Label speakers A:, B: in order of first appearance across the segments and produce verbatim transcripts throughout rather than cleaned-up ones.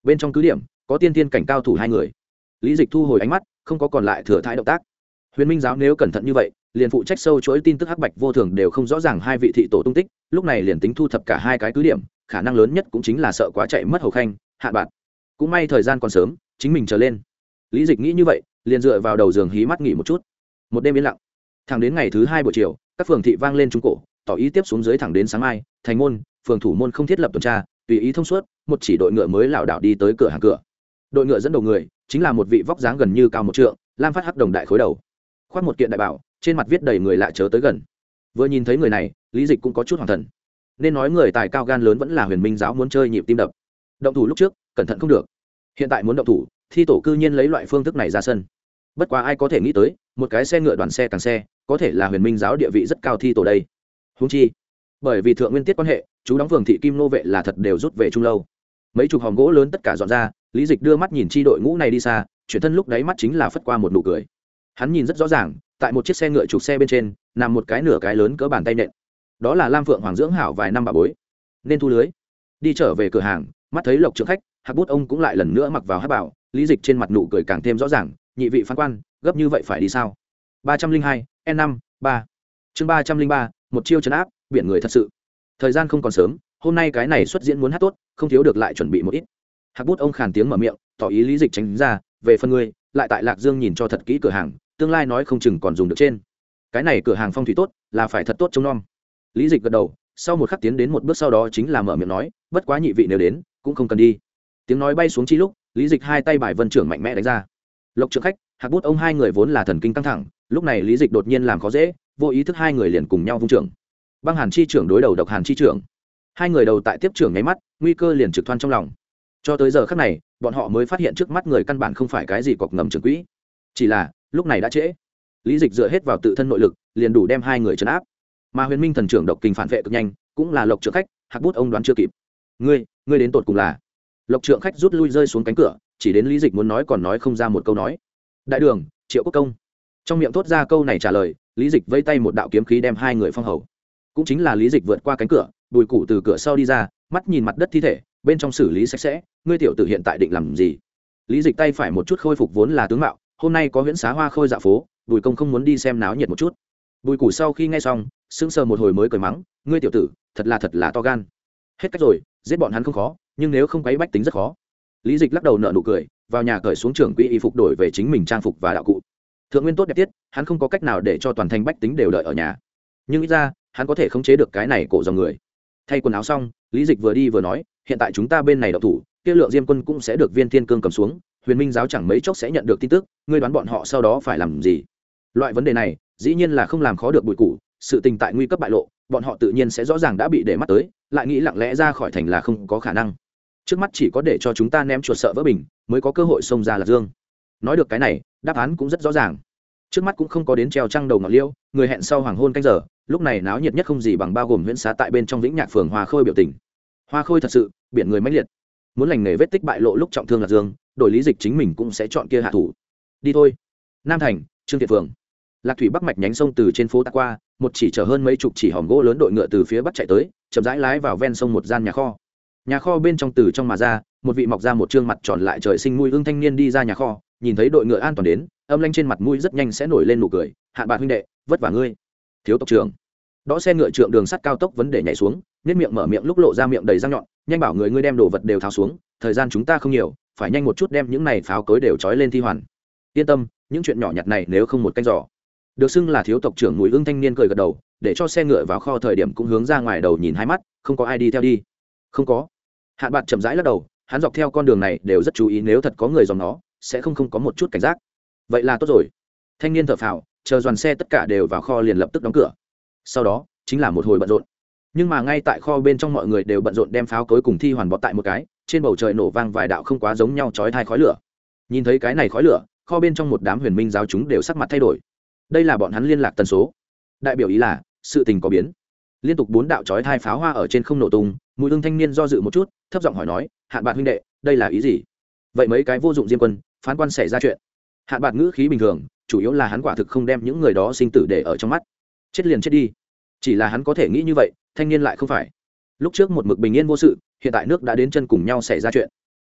A: bên trong cứ điểm có tiên tiên cảnh cao thủ hai người. Lý Dịch thu hồi ánh mắt, không có còn lại thừa thãi động tác. Huyền Minh giáo nếu cẩn thận như vậy, liền phụ trách sâu chuỗi tin tức hắc bạch vô thường đều không rõ ràng hai vị thị tổ tung tích, lúc này liền tính thu thập cả hai cái cứ điểm, khả năng lớn nhất cũng chính là sợ quá chạy mất Hầu Khanh, Hạn Bạt. Cũng may thời gian còn sớm, chính mình chờ lên. Lý Dịch nghĩ như vậy, liền dựa vào đầu giường hí mắt nghỉ một chút. Một đêm yên lặng, thẳng đến ngày thứ hai buổi chiều, các phường thị vang lên trung cổ, tỏ ý tiếp xuống dưới thẳng đến sáng mai, thành môn, phường thủ môn không thiết lập tuần tra, tùy ý thông suốt, một chỉ đội ngựa mới lảo đảo đi tới cửa hàng cửa. Đội ngựa dẫn đầu người chính là một vị vóc dáng gần như cao một trượng, lam phát hắc đồng đại khối đầu, khoác một kiện đại bảo, trên mặt viết đầy người lạ chớ tới gần. Vừa nhìn thấy người này, Lý Dịch cũng có chút hoảng thần. Nên nói người tài cao gan lớn vẫn là Huyền Minh giáo muốn chơi nhịp tim đập. Động thủ lúc trước, cẩn thận không được. Hiện tại muốn động thủ, thi tổ cư nhiên lấy loại phương thức này ra sân. Bất quá ai có thể nghĩ tới, một cái xe ngựa đoàn xe càng xe, có thể là Huyền Minh giáo địa vị rất cao thi tổ đây. Huống chi, bởi vì thượng nguyên tiết quan hệ, chú đóng phường thị kim nô vệ là thật đều rút về trung lâu. Mấy chục hòm gỗ lớn tất cả dọn ra, Lý Dịch đưa mắt nhìn chi đội ngũ này đi xa, chuyển thân lúc đáy mắt chính là phất qua một nụ cười. Hắn nhìn rất rõ ràng, tại một chiếc xe ngựa trục xe bên trên, nằm một cái nửa cái lớn cỡ bàn tay nện. Đó là Lam Phượng Hoàng dưỡng hảo vài năm bà bối. Nên thu lưới. Đi trở về cửa hàng, mắt thấy Lộc Trưởng khách, Hạc Bút ông cũng lại lần nữa mặc vào hắc bảo, Lý Dịch trên mặt nụ cười càng thêm rõ ràng, nhị vị phán quan, gấp như vậy phải đi sao? ba trăm linh hai, N năm, ba. Chương ba trăm linh ba, một chiêu trấn áp, biển người thật sự. Thời gian không còn sớm, hôm nay cái này xuất diễn muốn hát tốt, không thiếu được lại chuẩn bị một ít. Hạc Bút ông khàn tiếng mở miệng, tỏ ý Lý Dịch tránh ra, về phần ngươi, lại tại Lạc Dương nhìn cho thật kỹ cửa hàng, tương lai nói không chừng còn dùng được trên. Cái này cửa hàng phong thủy tốt, là phải thật tốt trông nom. Lý Dịch gật đầu, sau một khắc tiến đến một bước sau đó chính là mở miệng nói, bất quá nhị vị nếu đến, cũng không cần đi. Tiếng nói bay xuống chi lúc, Lý Dịch hai tay bài vân trưởng mạnh mẽ đánh ra. Lộc Trưởng khách, Hạc Bút ông hai người vốn là thần kinh căng thẳng, lúc này Lý Dịch đột nhiên làm khó dễ, vô ý thức hai người liền cùng nhau vung trưởng. Băng Hàn chi trưởng đối đầu Độc Hàn chi trưởng. Hai người đầu tại tiếp trưởng nháy mắt, nguy cơ liền trực thoăn trong lòng. Cho tới giờ khắc này, bọn họ mới phát hiện trước mắt người căn bản không phải cái gì cọc ngầm trưởng quỹ, chỉ là lúc này đã trễ. Lý Dịch dựa hết vào tự thân nội lực, liền đủ đem hai người trấn áp. Mà Huyền Minh thần trưởng độc kình phản vệ cực nhanh, cũng là Lộc Trưởng khách, Hạc Bút ông đoán chưa kịp. Ngươi, ngươi đến tột cùng là? Lộc Trưởng khách rút lui rơi xuống cánh cửa, chỉ đến Lý Dịch muốn nói còn nói không ra một câu nói. Đại đường, Triệu Quốc công. Trong miệng thốt ra câu này trả lời, Lý Dịch vẫy tay một đạo kiếm khí đem hai người phong hầu. Cũng chính là Lý Dịch vượt qua cánh cửa, Bùi Củ từ cửa sau đi ra, mắt nhìn mặt đất thi thể, bên trong xử lý sạch sẽ, ngươi tiểu tử hiện tại định làm gì? Lý Dịch tay phải một chút khôi phục vốn là tướng mạo, hôm nay có huyễn xá hoa khôi dạ phố, Bùi công không muốn đi xem náo nhiệt một chút. Bùi Củ sau khi nghe xong, sững sờ một hồi mới cười mắng, ngươi tiểu tử, thật là thật là to gan. Hết cách rồi, giết bọn hắn không khó, nhưng nếu không quấy bách tính rất khó. Lý Dịch lắc đầu nở nụ cười, vào nhà cởi xuống trưởng quỹ y phục đổi về chính mình trang phục và đạo cụ. Thượng nguyên tốt đẹp tiết, hắn không có cách nào để cho toàn thành bách tính đều đợi ở nhà, nhưng ít ra hắn có thể khống chế được cái này cổ dòng người. Thay quần áo xong, Lý Dịch vừa đi vừa nói, hiện tại chúng ta bên này đậu thủ, kia lượng diêm quân cũng sẽ được viên thiên cương cầm xuống, Huyền Minh giáo chẳng mấy chốc sẽ nhận được tin tức, ngươi đoán bọn họ sau đó phải làm gì? Loại vấn đề này dĩ nhiên là không làm khó được Bùi Củ, sự tình tại nguy cấp bại lộ, bọn họ tự nhiên sẽ rõ ràng đã bị để mắt tới, lại nghĩ lặng lẽ ra khỏi thành là không có khả năng. Trước mắt chỉ có để cho chúng ta ném chuột sợ vỡ bình, mới có cơ hội xông ra Lạc Dương. Nói được cái này, đáp án cũng rất rõ ràng. Trước mắt cũng không có đến treo trăng đầu ngọn liêu, người hẹn sau hoàng hôn canh giờ, lúc này náo nhiệt nhất không gì bằng bao gồm huyễn xá tại bên trong Vĩnh Nhạc phường Hoa Khôi biểu tình. Hoa Khôi thật sự, biển người mãnh liệt. Muốn lành nghề vết tích bại lộ lúc trọng thương Lạc Dương, đổi Lý Dịch chính mình cũng sẽ chọn kia hạ thủ. Đi thôi. Nam thành, Trương Thiện phường. Lạc Thủy Bắc mạch nhánh sông từ trên phố ta qua, một chỉ chở hơn mấy chục chỉ hòm gỗ lớn đội ngựa từ phía bắc chạy tới, chậm rãi lái vào ven sông một gian nhà kho. Nhà kho bên trong từ trong mà ra, một vị mọc ra một trương mặt tròn lại trời sinh mũi ương thanh niên đi ra nhà kho, nhìn thấy đội ngựa an toàn đến, âm lanh trên mặt mũi rất nhanh sẽ nổi lên nụ cười, Hạn Bạt huynh đệ, vất vả ngươi. Thiếu tộc trưởng. Đỗ xe ngựa trượng đường sắt cao tốc vấn đề nhảy xuống, nét miệng mở miệng lúc lộ ra miệng đầy răng nhọn, nhanh bảo người ngươi đem đồ vật đều tháo xuống, thời gian chúng ta không nhiều, phải nhanh một chút đem những này pháo cối đều trói lên thi hoàn. Yên tâm, những chuyện nhỏ nhặt này nếu không một canh giỏ. Được xưng là thiếu tộc trưởng mũi ương thanh niên cười gật đầu, để cho xe ngựa vào kho thời điểm cũng hướng ra ngoài đầu nhìn hai mắt, không có ai đi theo đi. Không có. Hạn Bạt chậm rãi lắc đầu, hắn dọc theo con đường này đều rất chú ý nếu thật có người dòng nó, sẽ không không có một chút cảnh giác. Vậy là tốt rồi. Thanh niên thở phào, chờ dàn xe tất cả đều vào kho liền lập tức đóng cửa. Sau đó chính là một hồi bận rộn. Nhưng mà ngay tại kho bên trong mọi người đều bận rộn đem pháo cối cùng thi hoàn bọt tại một cái, trên bầu trời nổ vang vài đạo không quá giống nhau chói tai khói lửa. Nhìn thấy cái này khói lửa, kho bên trong một đám Huyền Minh giáo chúng đều sắc mặt thay đổi. Đây là bọn hắn liên lạc tần số, đại biểu ý là sự tình có biến. Liên tục bốn đạo chói tai pháo hoa ở trên không nổ tung, Mùi Ưng thanh niên do dự một chút, thấp giọng hỏi nói, Hạn Bạt huynh đệ, đây là ý gì? Vậy mấy cái vô dụng diêm quân, phán quan xảy ra chuyện. Hạn Bạt ngữ khí bình thường, chủ yếu là hắn quả thực không đem những người đó sinh tử để ở trong mắt. Chết liền chết đi. Chỉ là hắn có thể nghĩ như vậy, thanh niên lại không phải. Lúc trước một mực bình yên vô sự, hiện tại nước đã đến chân cùng nhau xảy ra chuyện.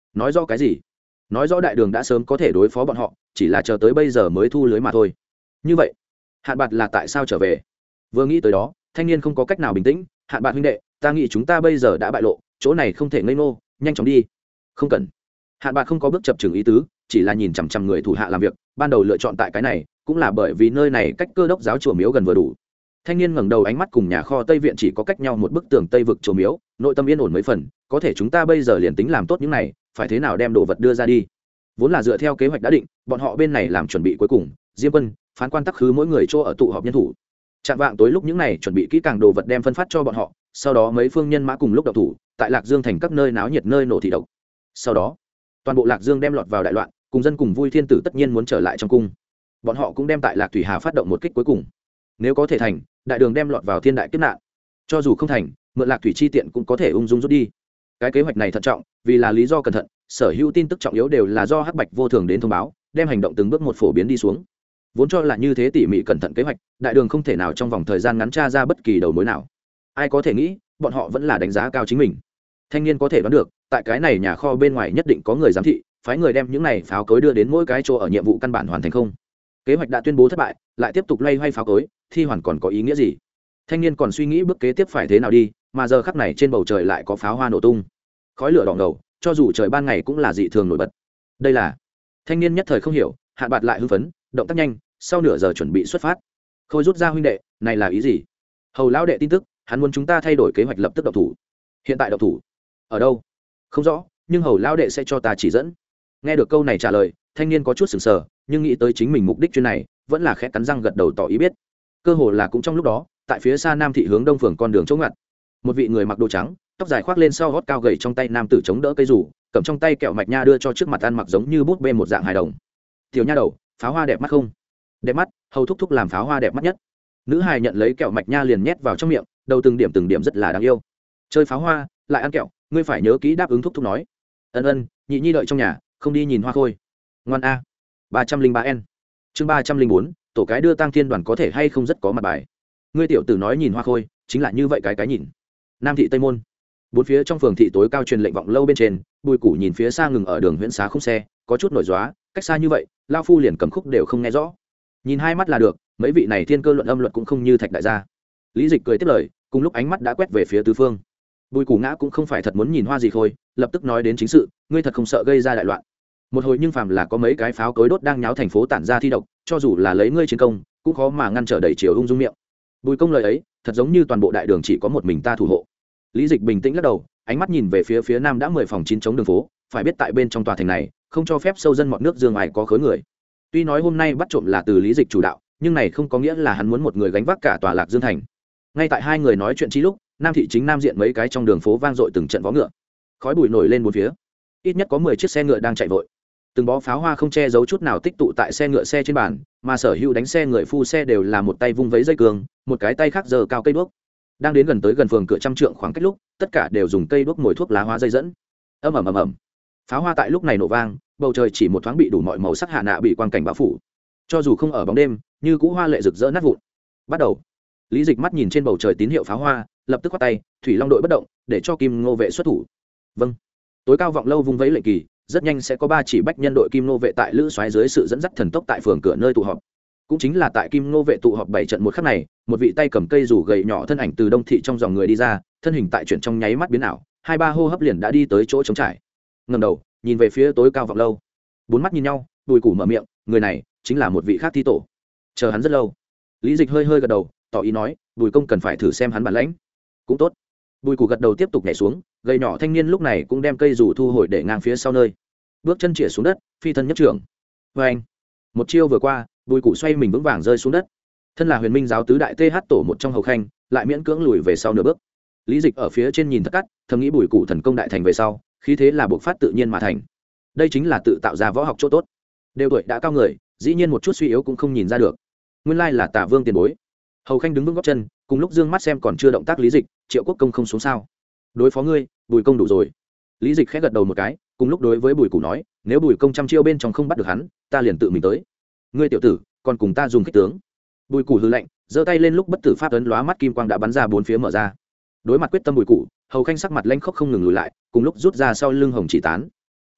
A: nói rõ cái gì? Nói rõ đại đường đã sớm có thể đối phó bọn họ, chỉ là chờ tới bây giờ mới thu lưới mà thôi. Như vậy Hạn Bạt là tại sao trở về? Vừa nghĩ tới đó, thanh niên không có cách nào bình tĩnh. Hạn Bạt huynh đệ, ta nghĩ chúng ta bây giờ đã bại lộ, chỗ này không thể ngây ngô, nhanh chóng đi. Không cần. Hạn Bạt không có bước chập chừng ý tứ, chỉ là nhìn chằm chằm người thủ hạ làm việc. Ban đầu lựa chọn tại cái này cũng là bởi vì nơi này cách cơ đốc giáo chùa miếu gần vừa đủ. Thanh niên ngẩng đầu, ánh mắt cùng nhà kho Tây viện chỉ có cách nhau một bức tường Tây vực chùa miếu, nội tâm yên ổn mấy phần. Có thể chúng ta bây giờ liền tính làm tốt những này, phải thế nào đem đồ vật đưa ra đi? Vốn là dựa theo kế hoạch đã định, bọn họ bên này làm chuẩn bị cuối cùng, Diêm Quân, phán quan tắc khứ mỗi người chỗ ở tụ họp nhân thủ. Chạm vạng tối lúc những này chuẩn bị kỹ càng đồ vật đem phân phát cho bọn họ, sau đó mấy phương nhân mã cùng lúc độc thủ, tại Lạc Dương thành các nơi náo nhiệt nơi nổ thị độc. Sau đó, toàn bộ Lạc Dương đem lọt vào đại loạn, cùng dân cùng vui thiên tử tất nhiên muốn trở lại trong cung. Bọn họ cũng đem tại Lạc Thủy Hà phát động một kích cuối cùng. Nếu có thể thành, đại đường đem lọt vào thiên đại kiếp nạn. Cho dù không thành, mượn Lạc Thủy chi tiện cũng có thể ung dung rút đi. Cái kế hoạch này thận trọng, vì là lý do cẩn thận, sở hữu tin tức trọng yếu đều là do Hắc Bạch vô thường đến thông báo, đem hành động từng bước một phổ biến đi xuống. Vốn cho là như thế tỉ mỉ cẩn thận kế hoạch, đại đường không thể nào trong vòng thời gian ngắn tra ra bất kỳ đầu mối nào. Ai có thể nghĩ, bọn họ vẫn là đánh giá cao chính mình. Thanh niên có thể đoán được, tại cái này nhà kho bên ngoài nhất định có người giám thị, phái người đem những này pháo cối đưa đến mỗi cái chỗ ở nhiệm vụ căn bản hoàn thành không. Kế hoạch đã tuyên bố thất bại, lại tiếp tục loay hoay pháo cối, thi hoàn còn có ý nghĩa gì? Thanh niên còn suy nghĩ bước kế tiếp phải thế nào đi, mà giờ khắc này trên bầu trời lại có pháo hoa nổ tung, khói lửa đỏ ngầu, cho dù trời ban ngày cũng là dị thường nổi bật. Đây là Thanh niên nhất thời không hiểu, Hạn Bạt lại hưng phấn, động tác nhanh, sau nửa giờ chuẩn bị xuất phát. Khôi rút ra huynh đệ, này là ý gì? Hầu lão đệ tin tức, hắn muốn chúng ta thay đổi kế hoạch lập tức động thủ. Hiện tại động thủ ở đâu? Không rõ, nhưng hầu lão đệ sẽ cho ta chỉ dẫn. Nghe được câu này trả lời, thanh niên có chút sửng sờ, nhưng nghĩ tới chính mình mục đích chuyên này, vẫn là khẽ cắn răng gật đầu tỏ ý biết. Cơ hồ là cũng trong lúc đó, tại phía xa Nam thị hướng đông phường con đường chỗ ngặt, một vị người mặc đồ trắng, tóc dài khoác lên sau gót cao gầy, trong tay nam tử chống đỡ cây rủ, cầm trong tay kẹo mạch nha đưa cho trước mặt ăn mặc giống như bút bê một dạng hài đồng. Tiểu nha đầu, pháo hoa đẹp mắt không? Đẹp mắt, hầu thúc thúc làm pháo hoa đẹp mắt nhất. Nữ hài nhận lấy kẹo mạch nha liền nhét vào trong miệng, đầu từng điểm từng điểm rất là đáng yêu. Chơi pháo hoa lại ăn kẹo, ngươi phải nhớ kỹ đáp ứng thúc thúc nói. Ân ân, nhị nhi đợi trong nhà, không đi nhìn hoa khôi. Ngoan a. ba trăm linh ba n. Chương ba trăm linh bốn, tổ cái đưa tang thiên đoàn có thể hay không rất có mặt bài. Ngươi tiểu tử nói nhìn hoa khôi, chính là như vậy cái cái nhìn. Nam thị Tây môn. Bốn phía trong phường thị tối cao truyền lệnh vọng lâu bên trên, Bùi Củ nhìn phía xa ngừng ở đường Huyễn Xá không xe, có chút nổi dóa, cách xa như vậy, lao phu liền cầm khúc đều không nghe rõ. Nhìn hai mắt là được, mấy vị này thiên cơ luận âm luật cũng không như thạch đại gia. Lý Dịch cười tiếp lời, cùng lúc ánh mắt đã quét về phía tứ phương. Bùi Củ ngã cũng không phải thật muốn nhìn hoa gì khôi, lập tức nói đến chính sự, ngươi thật không sợ gây ra đại loạn. Một hồi nhưng phàm là có mấy cái pháo cối đốt đang nháo thành phố tản ra thi độc, cho dù là lấy ngươi chiến công, cũng khó mà ngăn trở đẩy chiều ung dung miệng. Bùi công lời ấy, thật giống như toàn bộ đại đường chỉ có một mình ta thủ hộ. Lý Dịch bình tĩnh lắc đầu, ánh mắt nhìn về phía phía nam đã mười phòng chín chống đường phố, phải biết tại bên trong tòa thành này, không cho phép sâu dân mọt nước dương ai có khối người. Tuy nói hôm nay bắt trộm là từ Lý Dịch chủ đạo, nhưng này không có nghĩa là hắn muốn một người gánh vác cả tòa Lạc Dương thành. Ngay tại hai người nói chuyện chi lúc, Nam thị chính nam diện mấy cái trong đường phố vang dội từng trận vó ngựa, khói bụi nổi lên bốn phía, ít nhất có mười chiếc xe ngựa đang chạy vội. Từng bó pháo hoa không che giấu chút nào tích tụ tại xe ngựa xe trên bàn, mà sở hữu đánh xe người phu xe đều là một tay vung vẫy dây cương, một cái tay khác giơ cao cây đuốc. Đang đến gần tới gần phường cửa trăm trượng khoảng cách lúc, tất cả đều dùng cây đuốc mồi thuốc lá hoa dây dẫn. Ầm ầm ầm ầm. Pháo hoa tại lúc này nổ vang, bầu trời chỉ một thoáng bị đủ mọi màu sắc hạ nạ bị quang cảnh bao phủ. Cho dù không ở bóng đêm, như cũ hoa lệ rực rỡ nát vụn. Bắt đầu. Lý Dịch mắt nhìn trên bầu trời tín hiệu pháo hoa, lập tức quát tay, thủy long đội bất động, để cho Kim Ngô vệ xuất thủ. Vâng. Tối cao vọng lâu vung vẫy lệnh kỳ, rất nhanh sẽ có ba chỉ bách nhân đội Kim Ngô vệ tại lữ soái dưới sự dẫn dắt thần tốc tại phường cửa nơi tụ họp. Cũng chính là tại Kim Ngô vệ tụ họp bảy trận một khắc này, một vị tay cầm cây rủ gầy nhỏ thân ảnh từ đông thị trong dòng người đi ra, thân hình tại chuyển trong nháy mắt biến ảo, hai ba hô hấp liền đã đi tới chỗ trống trải. Ngẩng đầu, nhìn về phía tối cao vọng lâu. Bốn mắt nhìn nhau, Bùi Củ mở miệng, người này chính là một vị khác thi tổ. Chờ hắn rất lâu. Lý Dịch hơi hơi gật đầu, tỏ ý nói, Bùi công cần phải thử xem hắn bản lãnh. Cũng tốt. Bùi Củ gật đầu tiếp tục nhảy xuống, gầy nhỏ thanh niên lúc này cũng đem cây rủ thu hồi để ngang phía sau nơi. Bước chân chĩa xuống đất, phi thân nhất trưởng. Và anh, một chiêu vừa qua, Bùi Củ xoay mình vững vàng rơi xuống đất. Thân là Huyền Minh giáo tứ đại th tổ một trong hầu khanh, lại miễn cưỡng lùi về sau nửa bước. Lý Dịch ở phía trên nhìn thất cắt, thầm nghĩ Bùi Củ thần công đại thành về sau, khí thế là buộc phát tự nhiên mà thành. Đây chính là tự tạo ra võ học chỗ tốt. Đều tuổi đã cao người, dĩ nhiên một chút suy yếu cũng không nhìn ra được. Nguyên lai là Tả Vương tiền bối. Hầu khanh đứng vững gót chân, cùng lúc dương mắt xem còn chưa động tác Lý Dịch, Triệu Quốc công không xuống sao? Đối phó ngươi, Bùi công đủ rồi. Lý Dịch khẽ gật đầu một cái, cùng lúc đối với Bùi Củ nói, nếu Bùi công trăm chiêu bên trong không bắt được hắn, ta liền tự mình tới. Ngươi tiểu tử, còn cùng ta dùng kích tướng. Bùi Củ hừ lạnh, giơ tay lên lúc bất tử pháp ấn lóa mắt kim quang đã bắn ra bốn phía mở ra. Đối mặt quyết tâm Bùi Củ, hầu khanh sắc mặt lanh khốc không ngừng lùi lại, cùng lúc rút ra sau lưng hồng chỉ tán.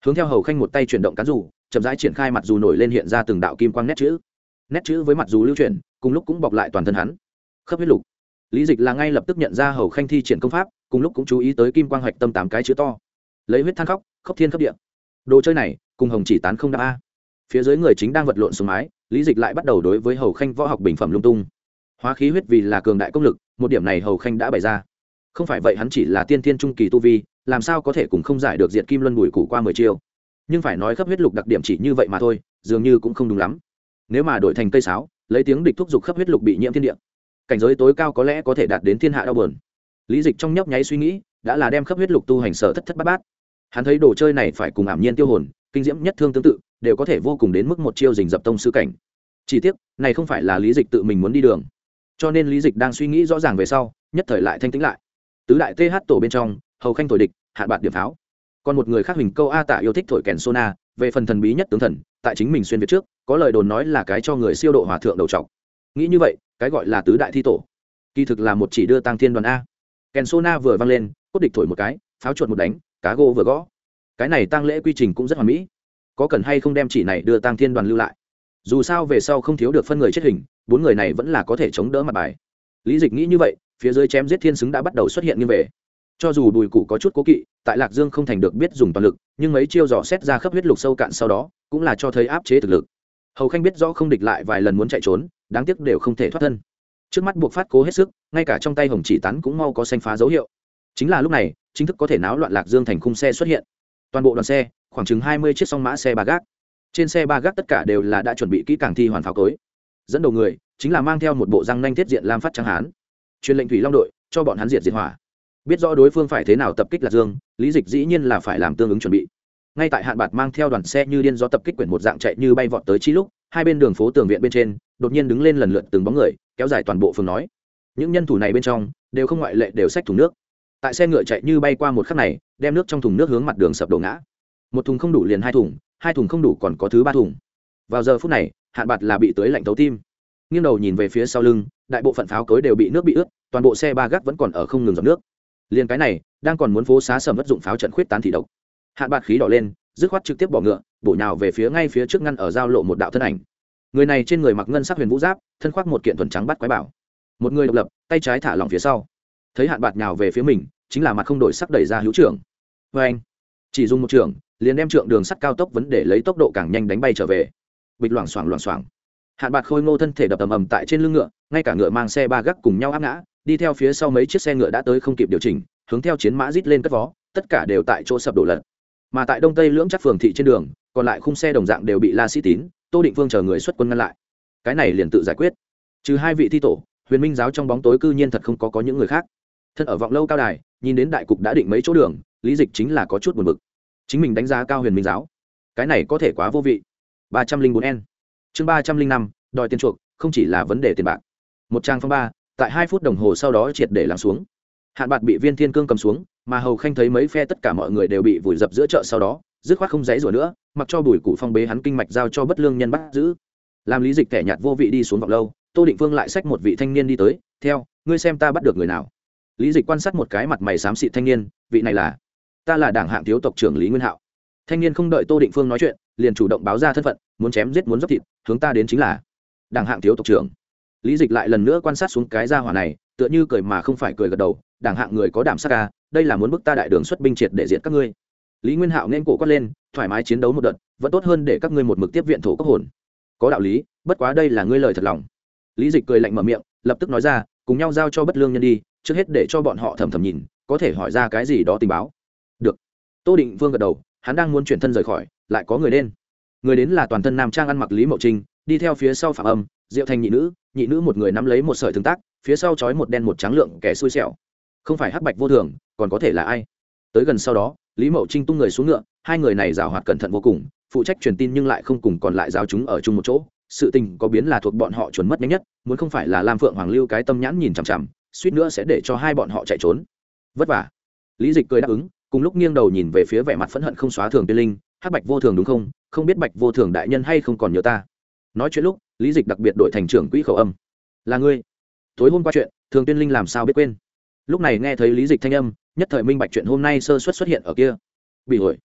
A: hướng theo hầu khanh một tay chuyển động cán dù chậm rãi triển khai mặt dù nổi lên hiện ra từng đạo kim quang nét chữ nét chữ với mặt dù lưu chuyển cùng lúc cũng bọc lại toàn thân hắn. Khớp huyết lục. Lý Dịch là ngay lập tức nhận ra hầu khanh thi triển công pháp, cùng lúc cũng chú ý tới kim quang hạch tâm tám cái chữ to, lấy huyết than khóc, khốc thiên khốc địa. Đồ chơi này cùng hồng chỉ tán không đáp a. Phía dưới người chính đang vật lộn xuống mái, Lý Dịch lại bắt đầu đối với hầu khanh võ học bình phẩm lung tung. Hóa khí huyết vì là cường đại công lực, một điểm này hầu khanh đã bày ra. Không phải vậy hắn chỉ là tiên thiên trung kỳ tu vi, làm sao có thể cùng không giải được diệt kim luân bùi củ qua mười chiêu. Nhưng phải nói khớp huyết lục đặc điểm chỉ như vậy mà thôi, dường như cũng không đúng lắm. Nếu mà đổi thành cây sáo, lấy tiếng địch thúc giục khớp huyết lục bị nhiễm thiên địa, cảnh giới tối cao có lẽ có thể đạt đến thiên hạ đau buồn. Lý Dịch trong nhấp nháy suy nghĩ, đã là đem khớp huyết lục tu hành sở thất thất bát bát. Hắn thấy đồ chơi này phải cùng ảm nhiên tiêu hồn, kinh diễm nhất thương tương tự, đều có thể vô cùng đến mức một chiêu rình dập tông sư cảnh. Chỉ tiếc, này không phải là Lý Dịch tự mình muốn đi đường. Cho nên Lý Dịch đang suy nghĩ rõ ràng về sau, nhất thời lại thanh tĩnh lại. Tứ đại th tổ bên trong, hầu khanh thổi địch, hạn bạt điểm pháo. Còn một người khác Huỳnh Câu A Tạ yêu thích thổi kèn sona, về phần thần bí nhất tướng thần, tại chính mình xuyên việt trước, có lời đồn nói là cái cho người siêu độ hòa thượng đầu trọc. Nghĩ như vậy, cái gọi là tứ đại thi tổ, kỳ thực là một chỉ đưa tăng thiên đoàn a. Kèn sona vừa vang lên, cốt địch thổi một cái, pháo chuột một đánh, cá gỗ vừa gõ. Cái này tang lễ quy trình cũng rất hoàn mỹ. Có cần hay không đem chỉ này đưa tăng thiên đoàn lưu lại? Dù sao về sau không thiếu được phân người chết hình, bốn người này vẫn là có thể chống đỡ mặt bài. Lý Dịch nghĩ như vậy, phía dưới chém giết thiên xứng đã bắt đầu xuất hiện như về. Cho dù Bùi Cụ có chút cố kỵ, tại Lạc Dương không thành được biết dùng toàn lực, nhưng mấy chiêu dò xét ra khớp huyết lục sâu cạn sau đó, cũng là cho thấy áp chế thực lực. Hầu khanh biết rõ không địch lại vài lần muốn chạy trốn, đáng tiếc đều không thể thoát thân. Trước mắt buộc phát cố hết sức, ngay cả trong tay hồng chỉ tán cũng mau có xanh phá dấu hiệu. Chính là lúc này, chính thức có thể náo loạn Lạc Dương thành khung xe xuất hiện. Toàn bộ đoàn xe, khoảng chừng hai mươi chiếc song mã xe ba gác. Trên xe ba gác tất cả đều là đã chuẩn bị kỹ càng thi hoàn pháo cối. Dẫn đầu người chính là mang theo một bộ răng nanh thiết diện lam phát trắng hán, truyền lệnh thủy long đội cho bọn hắn diệt diệt hỏa. Biết rõ đối phương phải thế nào tập kích Lạc Dương, Lý Dịch dĩ nhiên là phải làm tương ứng chuẩn bị. Ngay tại hạn bạt mang theo đoàn xe như điên gió tập kích quyển một dạng chạy như bay vọt tới chi lúc, hai bên đường phố tường viện bên trên đột nhiên đứng lên lần lượt từng bóng người, kéo dài toàn bộ phường nói. Những nhân thủ này bên trong đều không ngoại lệ đều xách thùng nước. Tại xe ngựa chạy như bay qua một khắc này, đem nước trong thùng nước hướng mặt đường sập đổ ngã. Một thùng không đủ liền hai thùng, hai thùng không đủ còn có thứ ba thùng. Vào giờ phút này, hạn bạt là bị tưới lạnh thấu tim. Nghiêng đầu nhìn về phía sau lưng, đại bộ phận pháo cối đều bị nước bị ướt, toàn bộ xe ba gác vẫn còn ở không ngừng dòng nước. Liên cái này, đang còn muốn phố xá sầm vất dụng pháo trận khuyết tán thị độc. Hạn bạt khí đỏ lên, dứt khoát trực tiếp bỏ ngựa, bổ nhào về phía ngay phía trước ngăn ở giao lộ một đạo thân ảnh. Người này trên người mặc ngân sắc huyền vũ giáp, thân khoác một kiện thuần trắng bắt quái bảo. Một người độc lập, tay trái thả lỏng phía sau. Thấy hạn bạt nhào về phía mình, chính là mặt không đổi sắc đẩy ra hữu trưởng. Và anh, chỉ dùng một trưởng, liền đem trượng đường sắt cao tốc vấn để lấy tốc độ càng nhanh đánh bay trở về. Bịch loảng xoảng loảng xoảng. Hạn bạt khôi ngô thân thể đập ầm ầm tại trên lưng ngựa, ngay cả ngựa mang xe ba gác cùng nhau áp ngã, đi theo phía sau mấy chiếc xe ngựa đã tới không kịp điều chỉnh, hướng theo chiến mã rít lên cất vó, tất cả đều tại chỗ sập đổ lật. Mà tại đông tây lưỡng chắc phường thị trên đường, còn lại khung xe đồng dạng đều bị La Sĩ Tín, Tô Định Phương chờ người xuất quân ngăn lại. Cái này liền tự giải quyết. Trừ hai vị thi tổ, Huyền Minh giáo trong bóng tối cư nhiên thật không có có những người khác. Thân ở vọng lâu cao đài, nhìn đến đại cục đã định mấy chỗ đường, Lý Dịch chính là có chút buồn bực. Chính mình đánh giá cao Huyền Minh giáo, cái này có thể quá vô vị. ba trăm linh bốn N. Chương ba trăm linh năm, đòi tiền chuộc, không chỉ là vấn đề tiền bạc. Một trang phong ba, tại hai phút đồng hồ sau đó triệt để lắng xuống. Hạn bạt bị Viên Thiên Cương cầm xuống, mà Hầu Khanh thấy mấy phe tất cả mọi người đều bị vùi dập giữa chợ sau đó, dứt khoát không giãy giụa nữa, mặc cho Bùi Cụ Phong bế hắn kinh mạch giao cho bất lương nhân bắt giữ. Làm Lý Dịch kẻ nhạt vô vị đi xuống vọng lâu, Tô Định Phương lại xách một vị thanh niên đi tới, "Theo, ngươi xem ta bắt được người nào?" Lý Dịch quan sát một cái mặt mày xám xịt thanh niên, "Vị này là, ta là Đảng hạng thiếu tộc trưởng Lý Nguyên Hạo." Thanh niên không đợi Tô Định Phương nói chuyện, liền chủ động báo ra thân phận, muốn chém giết muốn dốc thịt, hướng ta đến chính là Đảng hạng thiếu tộc trưởng. Lý Dịch lại lần nữa quan sát xuống cái gia hỏa này, tựa như cười mà không phải cười gật đầu, Đảng hạng người có đảm sắc ca, đây là muốn bức ta đại đường xuất binh triệt để diệt các ngươi. Lý Nguyên Hạo nên cổ quát lên, thoải mái chiến đấu một đợt, vẫn tốt hơn để các ngươi một mực tiếp viện thổ cấp hồn. Có đạo lý, bất quá đây là ngươi lời thật lòng. Lý Dịch cười lạnh mở miệng, lập tức nói ra, cùng nhau giao cho bất lương nhân đi, trước hết để cho bọn họ thầm thầm nhìn, có thể hỏi ra cái gì đó tình báo. Được. Tô Định Vương gật đầu, hắn đang muốn chuyển thân rời khỏi, lại có người đến. Người đến là toàn thân nam trang ăn mặc Lý Mậu Trinh, đi theo phía sau Phạm Âm, Diệu Thành nhị nữ, nhị nữ một người nắm lấy một sợi thương tác, phía sau trói một đen một trắng lượng kẻ xui xẻo. Không phải Hắc Bạch vô thường, còn có thể là ai? Tới gần sau đó, Lý Mậu Trinh tung người xuống ngựa, hai người này giàu hoạt cẩn thận vô cùng, phụ trách truyền tin nhưng lại không cùng còn lại giáo chúng ở chung một chỗ. Sự tình có biến là thuộc bọn họ chuẩn mất nhanh nhất, muốn không phải là Lam Phượng Hoàng lưu cái tâm nhãn nhìn chằm chằm, suýt nữa sẽ để cho hai bọn họ chạy trốn. Vất vả. Lý Dịch cười đáp ứng, cùng lúc nghiêng đầu nhìn về phía vẻ mặt phẫn hận không xóa Thường Tiên Linh, Hắc Bạch vô thường đúng không? Không biết Bạch vô thường đại nhân hay không còn nhớ ta. Nói chuyện lúc, Lý Dịch đặc biệt đổi thành trưởng quỹ khẩu âm. Là ngươi? Tối hôm qua chuyện, Thường Tiên Linh làm sao biết quên? Lúc này nghe thấy Lý Dịch thanh âm, nhất thời minh bạch chuyện hôm nay sơ suất xuất hiện ở kia. Bị ổi.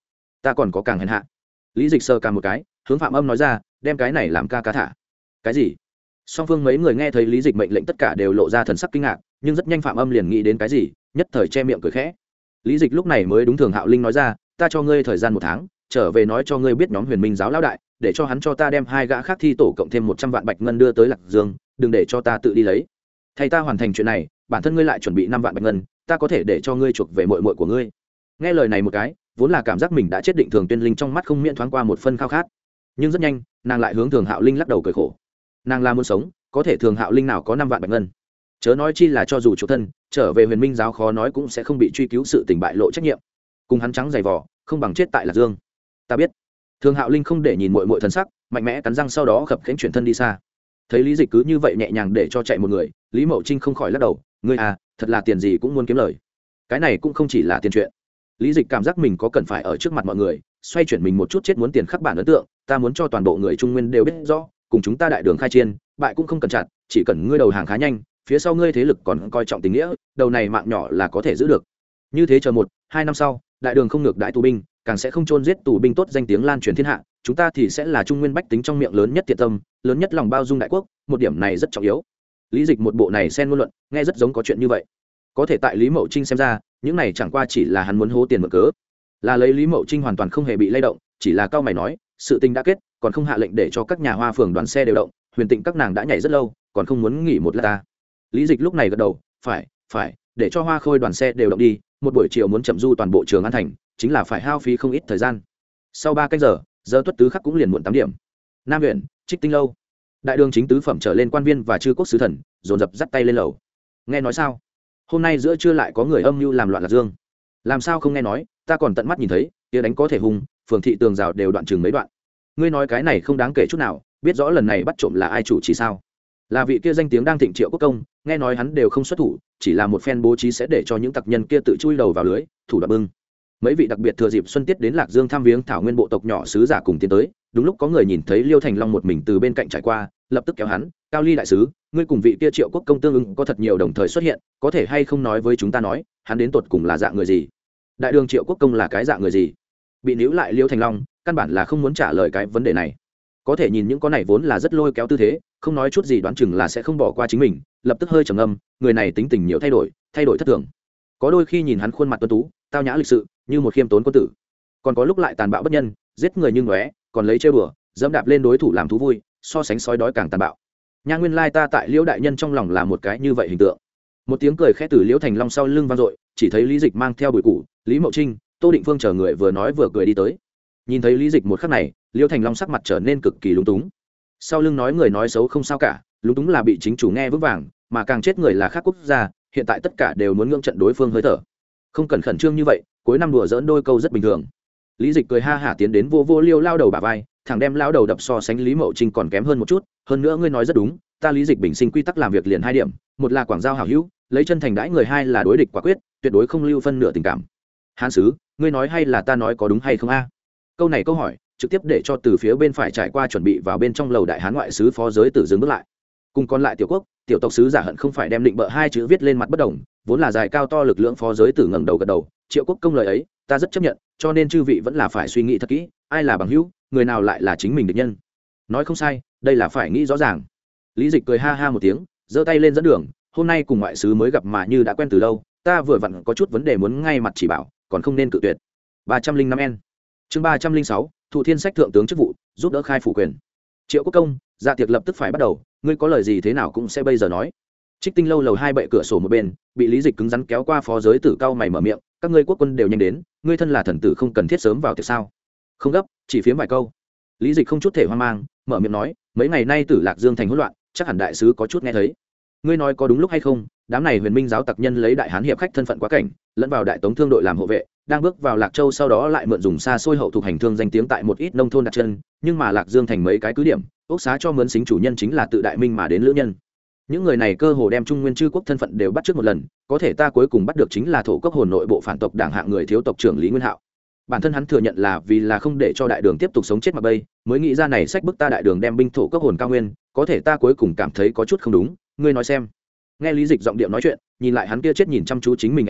A: ta còn có càng hèn hạ. Lý Dịch sờ cả một cái, hướng Phạm Âm nói ra, đem cái này làm ca ca thả. Cái gì? Song phương mấy người nghe thấy Lý Dịch mệnh lệnh tất cả đều lộ ra thần sắc kinh ngạc, nhưng rất nhanh Phạm Âm liền nghĩ đến cái gì, nhất thời che miệng cười khẽ. Lý Dịch lúc này mới đúng Thường Hạo Linh nói ra, ta cho ngươi thời gian một tháng, trở về nói cho ngươi biết nhóm Huyền Minh giáo lão đại, để cho hắn cho ta đem hai gã khác thi tổ cộng thêm một trăm vạn bạch ngân đưa tới Lạc Dương, đừng để cho ta tự đi lấy. Thay ta hoàn thành chuyện này, bản thân ngươi lại chuẩn bị năm vạn bạch ngân, ta có thể để cho ngươi chuộc về muội muội của ngươi. Nghe lời này một cái, vốn là cảm giác mình đã chết định Thường Tuyên Linh trong mắt không miễn thoáng qua một phân khao khát, nhưng rất nhanh nàng lại hướng Thường Hạo Linh lắc đầu cười khổ. Nàng là muốn sống, có thể Thường Hạo Linh nào có năm vạn bạch ngân, chớ nói chi là cho dù chủ thân trở về Huyền Minh giáo khó nói cũng sẽ không bị truy cứu sự tình bại lộ trách nhiệm, cùng hắn trắng dày vỏ không bằng chết tại Lạc Dương. Ta biết. Thường Hạo Linh không để nhìn muội muội thần sắc, mạnh mẽ cắn răng sau đó khập khiễng chuyển thân đi xa. Thấy Lý Dịch cứ như vậy nhẹ nhàng để cho chạy một người, Lý Mậu Trinh không khỏi lắc đầu, ngươi à, thật là tiền gì cũng muốn kiếm lời. Cái này cũng không chỉ là tiền chuyện. Lý Dịch cảm giác mình có cần phải ở trước mặt mọi người xoay chuyển mình một chút, chết muốn tiền khắc bản ấn tượng, ta muốn cho toàn bộ người Trung Nguyên đều biết rõ, cùng chúng ta đại đường khai chiến, bại cũng không cần chặt, chỉ cần ngươi đầu hàng khá nhanh, phía sau ngươi thế lực còn coi trọng tình nghĩa, đầu này mạng nhỏ là có thể giữ được. Như thế chờ một, hai năm sau, đại đường không ngược đãi tù binh, càng sẽ không chôn giết tù binh, tốt danh tiếng lan truyền thiên hạ, chúng ta thì sẽ là Trung Nguyên bách tính trong miệng lớn nhất thiện tâm, lớn nhất lòng bao dung đại quốc, một điểm này rất trọng yếu. Lý Dịch một bộ này xen ngôn luận, nghe rất giống có chuyện như vậy. Có thể tại Lý Mậu Trinh xem ra, những này chẳng qua chỉ là hắn muốn hố tiền mượn cớ. Là lấy Lý Mậu Trinh hoàn toàn không hề bị lay động, chỉ là cao mày nói, sự tình đã kết, còn không hạ lệnh để cho các nhà hoa phường đoàn xe đều động, Huyền Tịnh các nàng đã nhảy rất lâu, còn không muốn nghỉ một lát ta. Lý Dịch lúc này gật đầu, phải, phải, để cho Hoa Khôi đoàn xe đều động đi, một buổi chiều muốn chậm du toàn bộ Trường An thành, chính là phải hao phí không ít thời gian. Sau ba canh giờ, giờ tuất tứ khắc cũng liền muộn tám điểm. Nam huyện, Trích Tinh lâu. Đại đường chính tứ phẩm trở lên quan viên và chư quốc sứ thần, dồn dập dắt tay lên lầu. Nghe nói sao? Hôm nay giữa trưa lại có người âm mưu làm loạn Lạc Dương. Làm sao không nghe nói, ta còn tận mắt nhìn thấy, kia đánh có thể hùng, phường thị tường rào đều đoạn chừng mấy đoạn. Ngươi nói cái này không đáng kể chút nào, biết rõ lần này bắt trộm là ai chủ chỉ sao? Là vị kia danh tiếng đang thịnh Triệu Quốc công, nghe nói hắn đều không xuất thủ, chỉ là một phen bố trí sẽ để cho những tặc nhân kia tự chui đầu vào lưới, thủ đoạn bưng. Mấy vị đặc biệt thừa dịp xuân tiết đến Lạc Dương thăm viếng thảo nguyên bộ tộc nhỏ sứ giả cùng tiến tới, đúng lúc có người nhìn thấy Liêu Thành Long một mình từ bên cạnh trải qua, lập tức kéo hắn, Cao Ly đại sứ, ngươi cùng vị kia Triệu Quốc công tương ứng có thật nhiều đồng thời xuất hiện, có thể hay không nói với chúng ta nói, hắn đến tột cùng là dạng người gì? Đại đường Triệu Quốc công là cái dạng người gì? Bị níu lại Liêu Thành Long, căn bản là không muốn trả lời cái vấn đề này. Có thể nhìn những con này vốn là rất lôi kéo tư thế, không nói chút gì đoán chừng là sẽ không bỏ qua chính mình, lập tức hơi trầm ngâm, người này tính tình nhiều thay đổi, thay đổi thất thường. Có đôi khi nhìn hắn khuôn mặt tuấn tú, tao nhã lịch sự, như một khiêm tốn quân tử, còn có lúc lại tàn bạo bất nhân, giết người như ngóe, còn lấy chơi bừa, dẫm đạp lên đối thủ làm thú vui, so sánh sói đói càng tàn bạo. Nha, nguyên lai ta tại Liễu đại nhân trong lòng là một cái như vậy hình tượng. Một tiếng cười khẽ từ Liễu Thành Long sau lưng vang dội, chỉ thấy Lý Dịch mang theo Bùi Củ, Lý Mậu Trinh, Tô Định Phương chờ người vừa nói vừa cười đi tới. Nhìn thấy Lý Dịch một khắc này, Liễu Thành Long sắc mặt trở nên cực kỳ lúng túng. Sau lưng nói người nói xấu không sao cả, lúng túng là bị chính chủ nghe vững vàng, mà càng chết người là khác quốc gia, hiện tại tất cả đều muốn ngưỡng trận đối phương hơi thở. Không cần khẩn trương như vậy, cuối năm đùa giỡn đôi câu rất bình thường. Lý Dịch cười ha hả tiến đến vô vô Liêu lao đầu bả vai, thằng đem lao đầu đập so sánh Lý Mậu Trinh còn kém hơn một chút, hơn nữa ngươi nói rất đúng, ta Lý Dịch bình sinh quy tắc làm việc liền hai điểm, một là quảng giao hảo hữu, lấy chân thành đãi người, hai là đối địch quả quyết, tuyệt đối không lưu phân nửa tình cảm. Hán sứ, ngươi nói hay là ta nói có đúng hay không a? Câu này câu hỏi trực tiếp để cho từ phía bên phải trải qua chuẩn bị vào bên trong lầu đại hán ngoại sứ phó giới tử dừng bước lại. Cùng còn lại tiểu quốc, tiểu tộc sứ giả hận không phải đem định bợ hai chữ viết lên mặt bất đồng, vốn là dài cao to lực lượng phó giới tử ngẩng đầu gật đầu, Triệu Quốc công lời ấy, ta rất chấp nhận, cho nên chư vị vẫn là phải suy nghĩ thật kỹ, ai là bằng hữu, người nào lại là chính mình địch nhân. Nói không sai, đây là phải nghĩ rõ ràng. Lý Dịch cười ha ha một tiếng, giơ tay lên dẫn đường, hôm nay cùng ngoại sứ mới gặp mà như đã quen từ lâu, ta vừa vặn có chút vấn đề muốn ngay mặt chỉ bảo, còn không nên cự tuyệt. ba trăm linh năm N. Chương ba trăm linh sáu, Thụ Thiên Sách thượng tướng chức vụ, giúp đỡ khai phủ quyền. Triệu Quốc công, dạ tiệc lập tức phải bắt đầu, ngươi có lời gì thế nào cũng sẽ bây giờ nói. Trích Tinh lâu lầu hai bệ cửa sổ một bên, bị Lý Dịch cứng rắn kéo qua phó giới tử cao mày mở miệng, các ngươi quốc quân đều nhanh đến, ngươi thân là thần tử không cần thiết sớm vào tiệc sao? Không gấp, chỉ phiếm vài câu. Lý Dịch không chút thể hoang mang, mở miệng nói, mấy ngày nay Tử Lạc Dương thành hỗn loạn, chắc hẳn đại sứ có chút nghe thấy. Ngươi nói có đúng lúc hay không? Đám này Huyền Minh giáo tặc nhân lấy đại hán hiệp khách thân phận quá cảnh, lẫn vào đại tống thương đội làm hộ vệ, đang bước vào Lạc Châu sau đó lại mượn dùng xa xôi hậu thuộc hành thương danh tiếng tại một ít nông thôn đặt chân, nhưng mà Lạc Dương thành mấy cái cứ điểm, ốc xá cho mướn xính chủ nhân chính là tự đại minh mà đến lữ nhân. Những người này cơ hồ đem Trung Nguyên chư quốc thân phận đều bắt trước một lần, có thể ta cuối cùng bắt được chính là thổ cốc hồn nội bộ phản tộc đảng hạng người thiếu tộc trưởng Lý Nguyên Hạo. Bản thân hắn thừa nhận là vì là không để cho đại đường tiếp tục sống chết mà bây, mới nghĩ ra này sách bức ta đại đường đem binh thổ cốc hồn cao nguyên, có thể ta cuối cùng cảm thấy có chút không đúng, ngươi nói xem. Nghe Lý Dịch giọng điệu nói chuyện, nhìn lại hắn kia chết nhìn chăm chú chính mình ánh mắt,